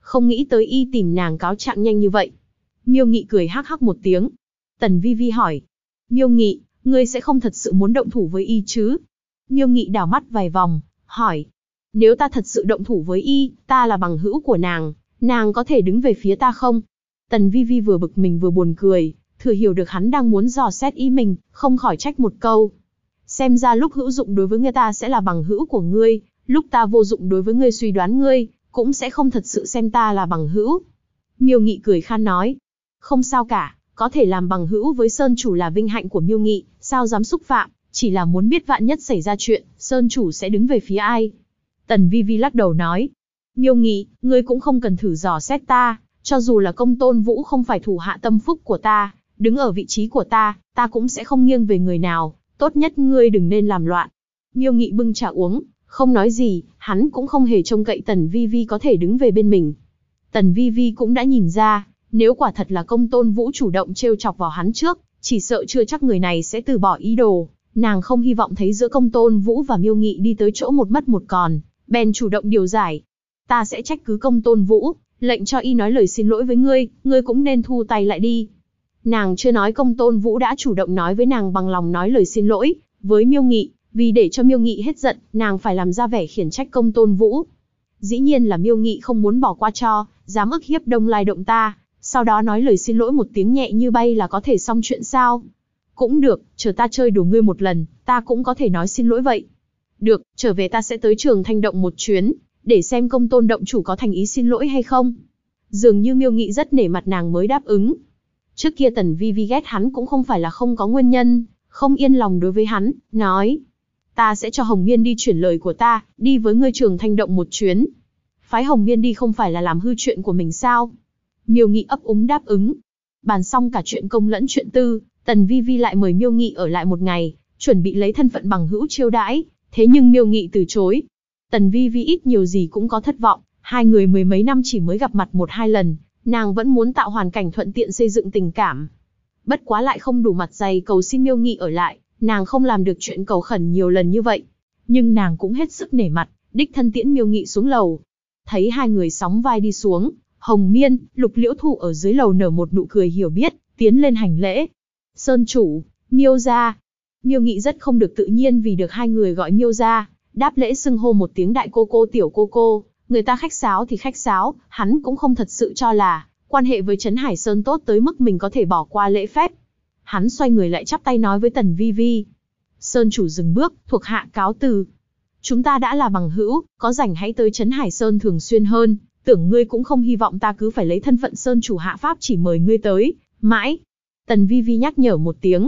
A: không nghĩ tới y tìm nàng cáo trạng nhanh như vậy. Miêu Nghị cười hắc hắc một tiếng. Tần Vi Vi hỏi. Miêu Nghị, ngươi sẽ không thật sự muốn động thủ với y chứ? Miêu Nghị đảo mắt vài vòng, hỏi. Nếu ta thật sự động thủ với y, ta là bằng hữu của nàng có thể đứng về phía ta không? Tần Vi Vi vừa bực mình vừa buồn cười, thừa hiểu được hắn đang muốn dò xét ý mình, không khỏi trách một câu. Xem ra lúc hữu dụng đối với người ta sẽ là bằng hữu của ngươi, lúc ta vô dụng đối với ngươi suy đoán ngươi, cũng sẽ không thật sự xem ta là bằng hữu. Miêu Nghị cười khan nói. Không sao cả, có thể làm bằng hữu với Sơn Chủ là vinh hạnh của Miêu Nghị, sao dám xúc phạm, chỉ là muốn biết vạn nhất xảy ra chuyện, Sơn Chủ sẽ đứng về phía ai. Tần Vi Vi lắc đầu nói. Miêu Nghị, ngươi cũng không cần thử dò xét ta, cho dù là Công Tôn Vũ không phải thủ hạ tâm phúc của ta, đứng ở vị trí của ta cũng sẽ không nghiêng về người nào, tốt nhất ngươi đừng nên làm loạn. Miêu Nghị bưng trà uống, không nói gì, hắn cũng không hề trông cậy Tần Vi Vi có thể đứng về bên mình. Tần Vi Vi cũng đã nhìn ra, nếu quả thật là Công Tôn Vũ chủ động trêu chọc vào hắn trước, chỉ sợ chưa chắc người này sẽ từ bỏ ý đồ. Nàng không hy vọng thấy giữa Công Tôn Vũ và Miêu Nghị đi tới chỗ một mất một còn, bèn chủ động điều giải. Ta sẽ trách cứ Công Tôn Vũ, lệnh cho y nói lời xin lỗi với ngươi, ngươi cũng nên thu tay lại đi. Nàng chưa nói Công Tôn Vũ đã chủ động nói với nàng bằng lòng nói lời xin lỗi với Miêu Nghị, vì để cho Miêu Nghị hết giận, nàng phải làm ra vẻ khiển trách Công Tôn Vũ. Dĩ nhiên là Miêu Nghị không muốn bỏ qua cho, dám ức hiếp Đông Lai Động ta, sau đó nói lời xin lỗi một tiếng nhẹ như bay là có thể xong chuyện sao? Cũng được, chờ ta chơi đùa ngươi một lần, ta cũng có thể nói xin lỗi vậy. Được, trở về ta sẽ tới Trường Thanh Động một chuyến, để xem Công Tôn động chủ có thành ý xin lỗi hay không. Dường như Miêu Nghị rất nể mặt nàng mới đáp ứng. Trước kia Tần Vi Vi ghét hắn cũng không phải là không có nguyên nhân, không yên lòng đối với hắn, nói. Ta sẽ cho Hồng Miên đi chuyển lời của ta, đi với ngươi Trường Thanh Động một chuyến. Phái Hồng Miên đi không phải là làm hư chuyện của mình sao? Miêu Nghị ấp úng đáp ứng. Bàn xong cả chuyện công lẫn chuyện tư, Tần Vi Vi lại mời Miêu Nghị ở lại một ngày, chuẩn bị lấy thân phận bằng hữu chiêu đãi, thế nhưng Miêu Nghị từ chối. Tần Vi Vi ít nhiều gì cũng có thất vọng, hai người mười mấy năm chỉ mới gặp mặt một hai lần, nàng vẫn muốn tạo hoàn cảnh thuận tiện xây dựng tình cảm. Bất quá lại không đủ mặt dày cầu xin Miêu Nghị ở lại, nàng không làm được chuyện cầu khẩn nhiều lần như vậy. Nhưng nàng cũng hết sức nể mặt, đích thân tiễn Miêu Nghị xuống lầu. Thấy hai người sóng vai đi xuống, Hồng Miên, Lục Liễu Thụ ở dưới lầu nở một nụ cười hiểu biết, tiến lên hành lễ. Sơn chủ, Miêu gia. Miêu Nghị rất không được tự nhiên vì được hai người gọi Miêu gia, đáp lễ xưng hô một tiếng đại cô cô tiểu cô cô. Người ta khách sáo thì khách sáo, hắn cũng không thật sự cho là quan hệ với Trấn Hải Sơn tốt tới mức mình có thể bỏ qua lễ phép. Hắn xoay người lại chắp tay nói với Tần Vi Vi. Sơn chủ dừng bước, thuộc hạ cáo từ. Chúng ta đã là bằng hữu, có rảnh hãy tới Trấn Hải Sơn thường xuyên hơn, tưởng ngươi cũng không hy vọng ta cứ phải lấy thân phận Sơn chủ hạ pháp chỉ mời ngươi tới, mãi. Tần Vi Vi nhắc nhở một tiếng.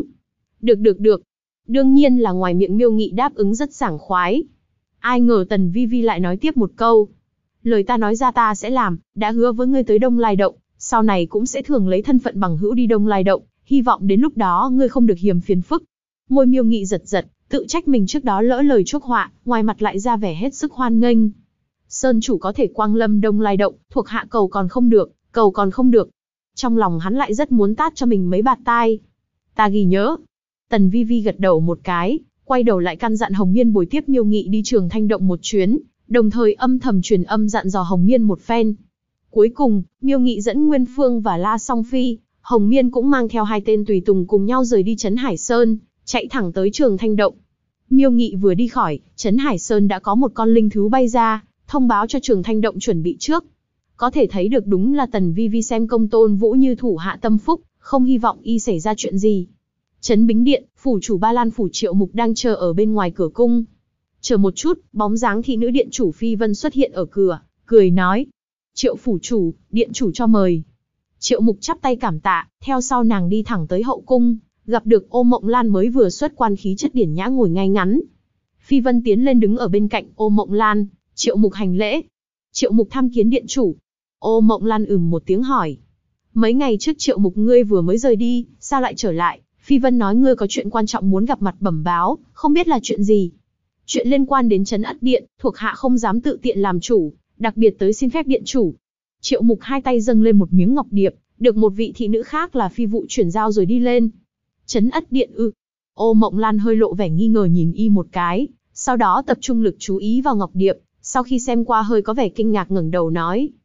A: Được. Đương nhiên là ngoài miệng Miêu Nghị đáp ứng rất sảng khoái. Ai ngờ Tần Vi Vi lại nói tiếp một câu. Lời ta nói ra ta sẽ làm, đã hứa với ngươi tới Đông Lai Động, sau này cũng sẽ thường lấy thân phận bằng hữu đi Đông Lai Động, hy vọng đến lúc đó ngươi không được hiềm phiền phức. Môi Miêu Nghị giật, tự trách mình trước đó lỡ lời chuốc họa, ngoài mặt lại ra vẻ hết sức hoan nghênh. Sơn chủ có thể quang lâm Đông Lai Động, thuộc hạ cầu còn không được. Trong lòng hắn lại rất muốn tát cho mình mấy bạt tai. Ta ghi nhớ. Tần Vi Vi gật đầu một cái, quay đầu lại căn dặn Hồng Miên bồi tiếp Miêu Nghị đi Trường Thanh Động một chuyến, đồng thời âm thầm truyền âm dặn dò Hồng Miên một phen. Cuối cùng, Miêu Nghị dẫn Nguyên Phương và La Song Phi, Hồng Miên cũng mang theo hai tên tùy tùng cùng nhau rời đi Trấn Hải Sơn, chạy thẳng tới Trường Thanh Động. Miêu Nghị vừa đi khỏi, Trấn Hải Sơn đã có một con linh thú bay ra, thông báo cho Trường Thanh Động chuẩn bị trước. Có thể thấy được đúng là Tần Vi Vi xem Công Tôn Vũ như thủ hạ tâm phúc, không hy vọng y xảy ra chuyện gì. Trấn Bính Điện, phủ chủ Ba Lan phủ Triệu Mục đang chờ ở bên ngoài cửa cung. Chờ một chút, bóng dáng thị nữ điện chủ Phi Vân xuất hiện ở cửa, cười nói. Triệu phủ chủ, điện chủ cho mời. Triệu Mục chắp tay cảm tạ, theo sau nàng đi thẳng tới hậu cung, gặp được Ô Mộng Lan mới vừa xuất quan khí chất điển nhã ngồi ngay ngắn. Phi Vân tiến lên đứng ở bên cạnh Ô Mộng Lan, Triệu Mục hành lễ. Triệu Mục tham kiến điện chủ. Ô Mộng Lan một tiếng hỏi. Mấy ngày trước Triệu Mục ngươi vừa mới rời đi, sao lại trở lại? Phi Vân nói ngươi có chuyện quan trọng muốn gặp mặt bẩm báo, không biết là chuyện gì. Chuyện liên quan đến Trấn Ất Điện, thuộc hạ không dám tự tiện làm chủ, đặc biệt tới xin phép điện chủ. Triệu Mục hai tay dâng lên một miếng ngọc điệp, được một vị thị nữ khác là phi vụ chuyển giao rồi đi lên. Trấn Ất Điện ư? Ô Mộng Lan hơi lộ vẻ nghi ngờ nhìn y một cái, sau đó tập trung lực chú ý vào ngọc điệp, sau khi xem qua hơi có vẻ kinh ngạc ngẩng đầu nói.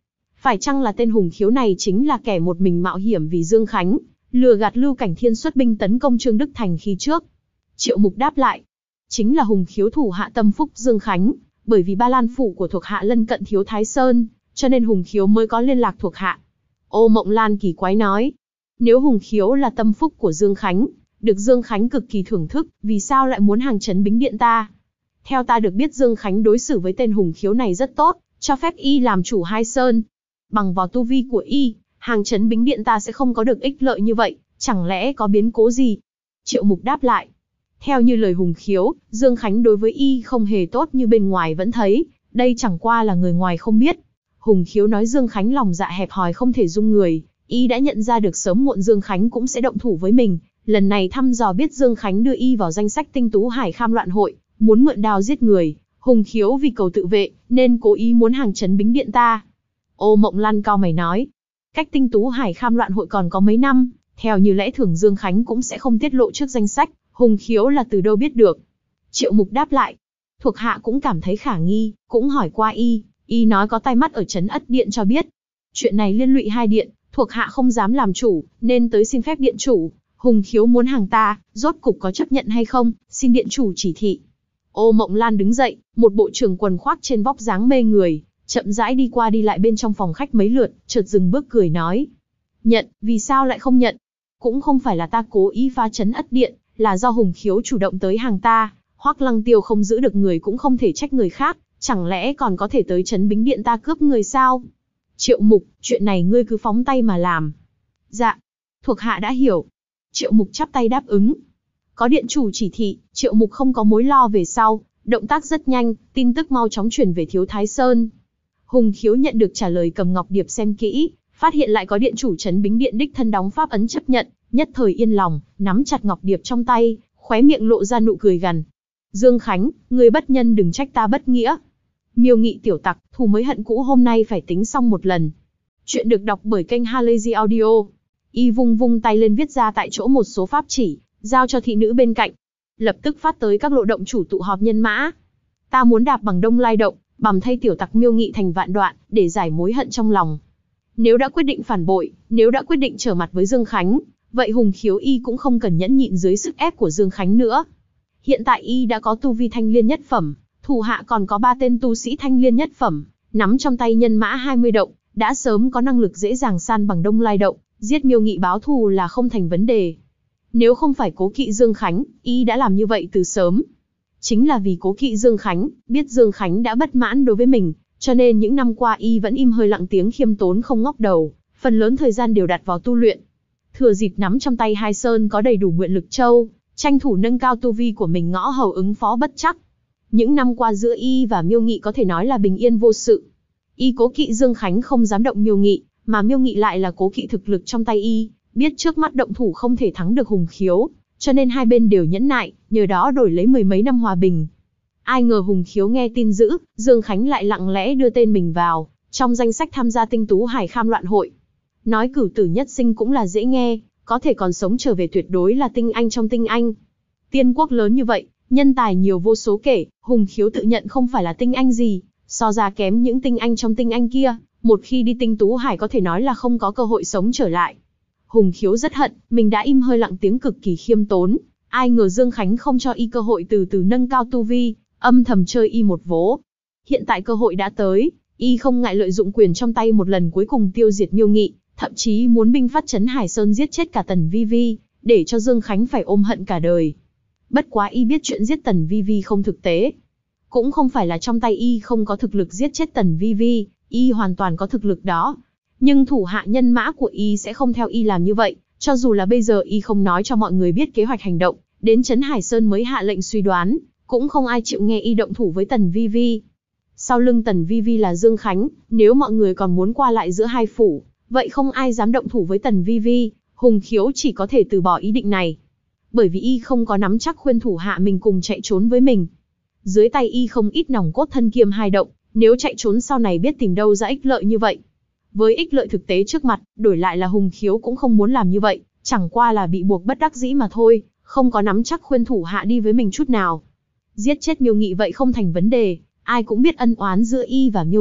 A: Phải chăng là tên Hùng Khiếu này chính là kẻ một mình mạo hiểm vì Dương Khánh, lừa gạt Lưu Cảnh Thiên xuất binh tấn công Trương Đức Thành khi trước? Triệu Mục đáp lại, chính là Hùng Khiếu thủ hạ tâm phúc Dương Khánh, bởi vì Ba Lan phủ của thuộc hạ lân cận Thiếu Thái Sơn, cho nên Hùng Khiếu mới có liên lạc thuộc hạ. Ô Mộng Lan kỳ quái nói, nếu Hùng Khiếu là tâm phúc của Dương Khánh, được Dương Khánh cực kỳ thưởng thức, vì sao lại muốn hàng trấn Bính Điện ta? Theo ta được biết Dương Khánh đối xử với tên Hùng Khiếu này rất tốt, cho phép y làm chủ hai sơn. Bằng vào tu vi của y, hàng trấn Bính Điện ta sẽ không có được ích lợi như vậy, chẳng lẽ có biến cố gì? Triệu Mục đáp lại, theo như lời Hùng Khiếu, Dương Khánh đối với y không hề tốt như bên ngoài vẫn thấy, đây chẳng qua là người ngoài không biết. Hùng Khiếu nói Dương Khánh lòng dạ hẹp hòi không thể dung người, y đã nhận ra được sớm muộn Dương Khánh cũng sẽ động thủ với mình, lần này thăm dò biết Dương Khánh đưa y vào danh sách tinh tú Hải Kham loạn hội, muốn mượn đao giết người, Hùng Khiếu vì cầu tự vệ, nên cố ý muốn hàng trấn Bính Điện ta. Ô Mộng Lan cau mày nói, cách tinh tú Hải Kham loạn hội còn có mấy năm, theo như lẽ thường Dương Khánh cũng sẽ không tiết lộ trước danh sách, Hùng Khiếu là từ đâu biết được? Triệu Mục đáp lại, thuộc hạ cũng cảm thấy khả nghi, cũng hỏi qua y nói có tai mắt ở trấn Ất Điện cho biết. Chuyện này liên lụy hai điện, thuộc hạ không dám làm chủ, nên tới xin phép điện chủ. Hùng Khiếu muốn hàng ta, rốt cục có chấp nhận hay không, xin điện chủ chỉ thị. Ô Mộng Lan đứng dậy, một bộ trường quần khoác trên vóc dáng mê người, chậm rãi đi qua đi lại bên trong phòng khách mấy lượt, chợt dừng bước cười nói. Nhận, vì sao lại không nhận? Cũng không phải là ta cố ý phá trấn Ất Điện, là do Hùng Khiếu chủ động tới hàng ta, Hoắc Lăng Tiêu không giữ được người cũng không thể trách người khác, chẳng lẽ còn có thể tới trấn Bính Điện ta cướp người sao? Triệu Mục, chuyện này ngươi cứ phóng tay mà làm. Dạ, thuộc hạ đã hiểu. Triệu Mục chắp tay đáp ứng. Có điện chủ chỉ thị, Triệu Mục không có mối lo về sau, động tác rất nhanh, tin tức mau chóng chuyển về Thiếu Thái Sơn. Hùng Khiếu nhận được trả lời cầm ngọc điệp xem kỹ, phát hiện lại có điện chủ trấn Bính Điện đích thân đóng pháp ấn chấp nhận, nhất thời yên lòng, nắm chặt ngọc điệp trong tay, khóe miệng lộ ra nụ cười gằn. Dương Khánh, ngươi bất nhân đừng trách ta bất nghĩa. Miêu Nghị tiểu tặc, thù mới hận cũ hôm nay phải tính xong một lần. Chuyện được đọc bởi kênh Halazy Audio. Y vung vung tay lên viết ra tại chỗ một số pháp chỉ, giao cho thị nữ bên cạnh. Lập tức phát tới các lộ động chủ tụ họp nhân mã. Ta muốn đạp bằng Đông Lai động, bằm thay tiểu tặc Miêu Nghị thành vạn đoạn, để giải mối hận trong lòng. Nếu đã quyết định phản bội, nếu đã quyết định trở mặt với Dương Khánh, vậy Hùng Khiếu y cũng không cần nhẫn nhịn dưới sức ép của Dương Khánh nữa. Hiện tại y đã có tu vi thanh liên nhất phẩm, thủ hạ còn có 3 tên tu sĩ thanh liên nhất phẩm, nắm trong tay nhân mã 20 động, đã sớm có năng lực dễ dàng san bằng Đông Lai động, giết Miêu Nghị báo thù là không thành vấn đề. Nếu không phải cố kỵ Dương Khánh, y đã làm như vậy từ sớm. Chính là vì cố kỵ Dương Khánh, biết Dương Khánh đã bất mãn đối với mình, cho nên những năm qua y vẫn im hơi lặng tiếng khiêm tốn không ngóc đầu, phần lớn thời gian đều đặt vào tu luyện. Thừa dịp nắm trong tay hai sơn có đầy đủ nguyện lực châu, tranh thủ nâng cao tu vi của mình ngõ hầu ứng phó bất trắc. Những năm qua giữa y và Miêu Nghị có thể nói là bình yên vô sự. Y cố kỵ Dương Khánh không dám động Miêu Nghị, mà Miêu Nghị lại là cố kỵ thực lực trong tay y, biết trước mắt động thủ không thể thắng được Hùng Khiếu, cho nên hai bên đều nhẫn nại, nhờ đó đổi lấy mười mấy năm hòa bình. Ai ngờ Hùng Khiếu nghe tin dữ, Dương Khánh lại lặng lẽ đưa tên mình vào trong danh sách tham gia tinh tú Hải Kham loạn hội. Nói cửu tử nhất sinh cũng là dễ nghe, có thể còn sống trở về tuyệt đối là tinh anh trong tinh anh. Tiên quốc lớn như vậy, nhân tài nhiều vô số kể, Hùng Khiếu tự nhận không phải là tinh anh gì, so ra kém những tinh anh trong tinh anh kia, một khi đi tinh tú hải có thể nói là không có cơ hội sống trở lại. Hùng Khiếu rất hận, mình đã im hơi lặng tiếng cực kỳ khiêm tốn, ai ngờ Dương Khánh không cho y cơ hội từ từ nâng cao tu vi, âm thầm chơi y một vố. Hiện tại cơ hội đã tới, y không ngại lợi dụng quyền trong tay một lần cuối cùng tiêu diệt Miêu Nghị, thậm chí muốn binh phát trấn Hải Sơn giết chết cả Tần Vi Vi, để cho Dương Khánh phải ôm hận cả đời. Bất quá y biết chuyện giết Tần Vi Vi không thực tế. Cũng không phải là trong tay y không có thực lực giết chết Tần Vi Vi, y hoàn toàn có thực lực đó. Nhưng thủ hạ nhân mã của y sẽ không theo y làm như vậy, cho dù là bây giờ y không nói cho mọi người biết kế hoạch hành động, đến trấn Hải Sơn mới hạ lệnh suy đoán, cũng không ai chịu nghe y động thủ với Tần Vi Vi. Sau lưng Tần Vi Vi là Dương Khánh, nếu mọi người còn muốn qua lại giữa hai phủ, vậy không ai dám động thủ với Tần Vi Vi, Hùng Khiếu chỉ có thể từ bỏ ý định này. Bởi vì y không có nắm chắc khuyên thủ hạ mình cùng chạy trốn với mình. Dưới tay y không ít nòng cốt thân kiêm hai động, nếu chạy trốn sau này biết tìm đâu ra ích lợi như vậy. Với ích lợi thực tế trước mặt, đổi lại là Hùng Khiếu cũng không muốn làm như vậy, chẳng qua là bị buộc bất đắc dĩ mà thôi, không có nắm chắc khuyên thủ hạ đi với mình chút nào. Giết chết Miêu Nghị vậy không thành vấn đề, ai cũng biết ân oán giữa y và Miêu Nghị,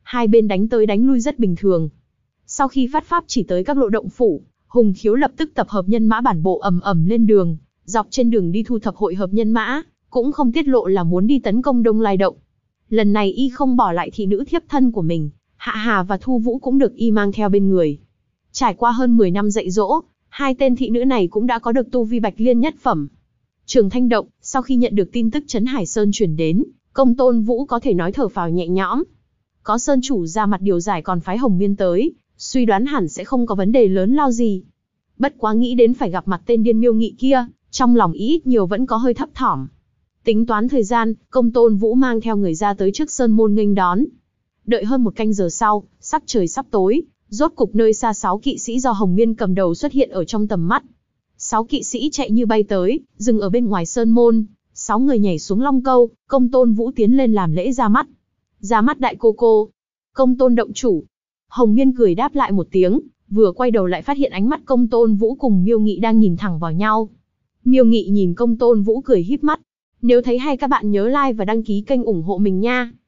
A: hai bên đánh tới đánh lui rất bình thường. Sau khi phát pháp chỉ tới các lộ động phủ, Hùng Khiếu lập tức tập hợp nhân mã bản bộ ầm ầm lên đường, dọc trên đường đi thu thập hội hợp nhân mã, cũng không tiết lộ là muốn đi tấn công Đông Lai Động. Lần này y không bỏ lại thị nữ thiếp thân của mình, Hạ Hà và Thu Vũ cũng được y mang theo bên người. Trải qua hơn 10 năm dạy dỗ, hai tên thị nữ này cũng đã có được tu vi Bạch Liên nhất phẩm. Trường Thanh Động, sau khi nhận được tin tức Trấn Hải Sơn chuyển đến, Công Tôn Vũ có thể nói thở phào nhẹ nhõm. Có Sơn chủ ra mặt điều giải còn phái Hồng Miên tới, suy đoán hẳn sẽ không có vấn đề lớn lao gì. Bất quá nghĩ đến phải gặp mặt tên điên Miêu Nghị kia, trong lòng ý ít nhiều vẫn có hơi thấp thỏm. Tính toán thời gian, Công Tôn Vũ mang theo người ra tới trước sơn môn nghênh đón. Đợi hơn một canh giờ sau, sắc trời sắp tối, rốt cục nơi xa 6 kỵ sĩ do Hồng Miên cầm đầu xuất hiện ở trong tầm mắt. 6 kỵ sĩ chạy như bay tới, dừng ở bên ngoài sơn môn, 6 người nhảy xuống long câu, Công Tôn Vũ tiến lên làm lễ ra mắt. Ra mắt đại cô cô. Công Tôn động chủ. Hồng Miên cười đáp lại một tiếng, vừa quay đầu lại phát hiện ánh mắt Công Tôn Vũ cùng Miêu Nghị đang nhìn thẳng vào nhau. Miêu Nghị nhìn Công Tôn Vũ cười híp mắt. Nếu thấy hay các bạn nhớ like và đăng ký kênh ủng hộ mình nha.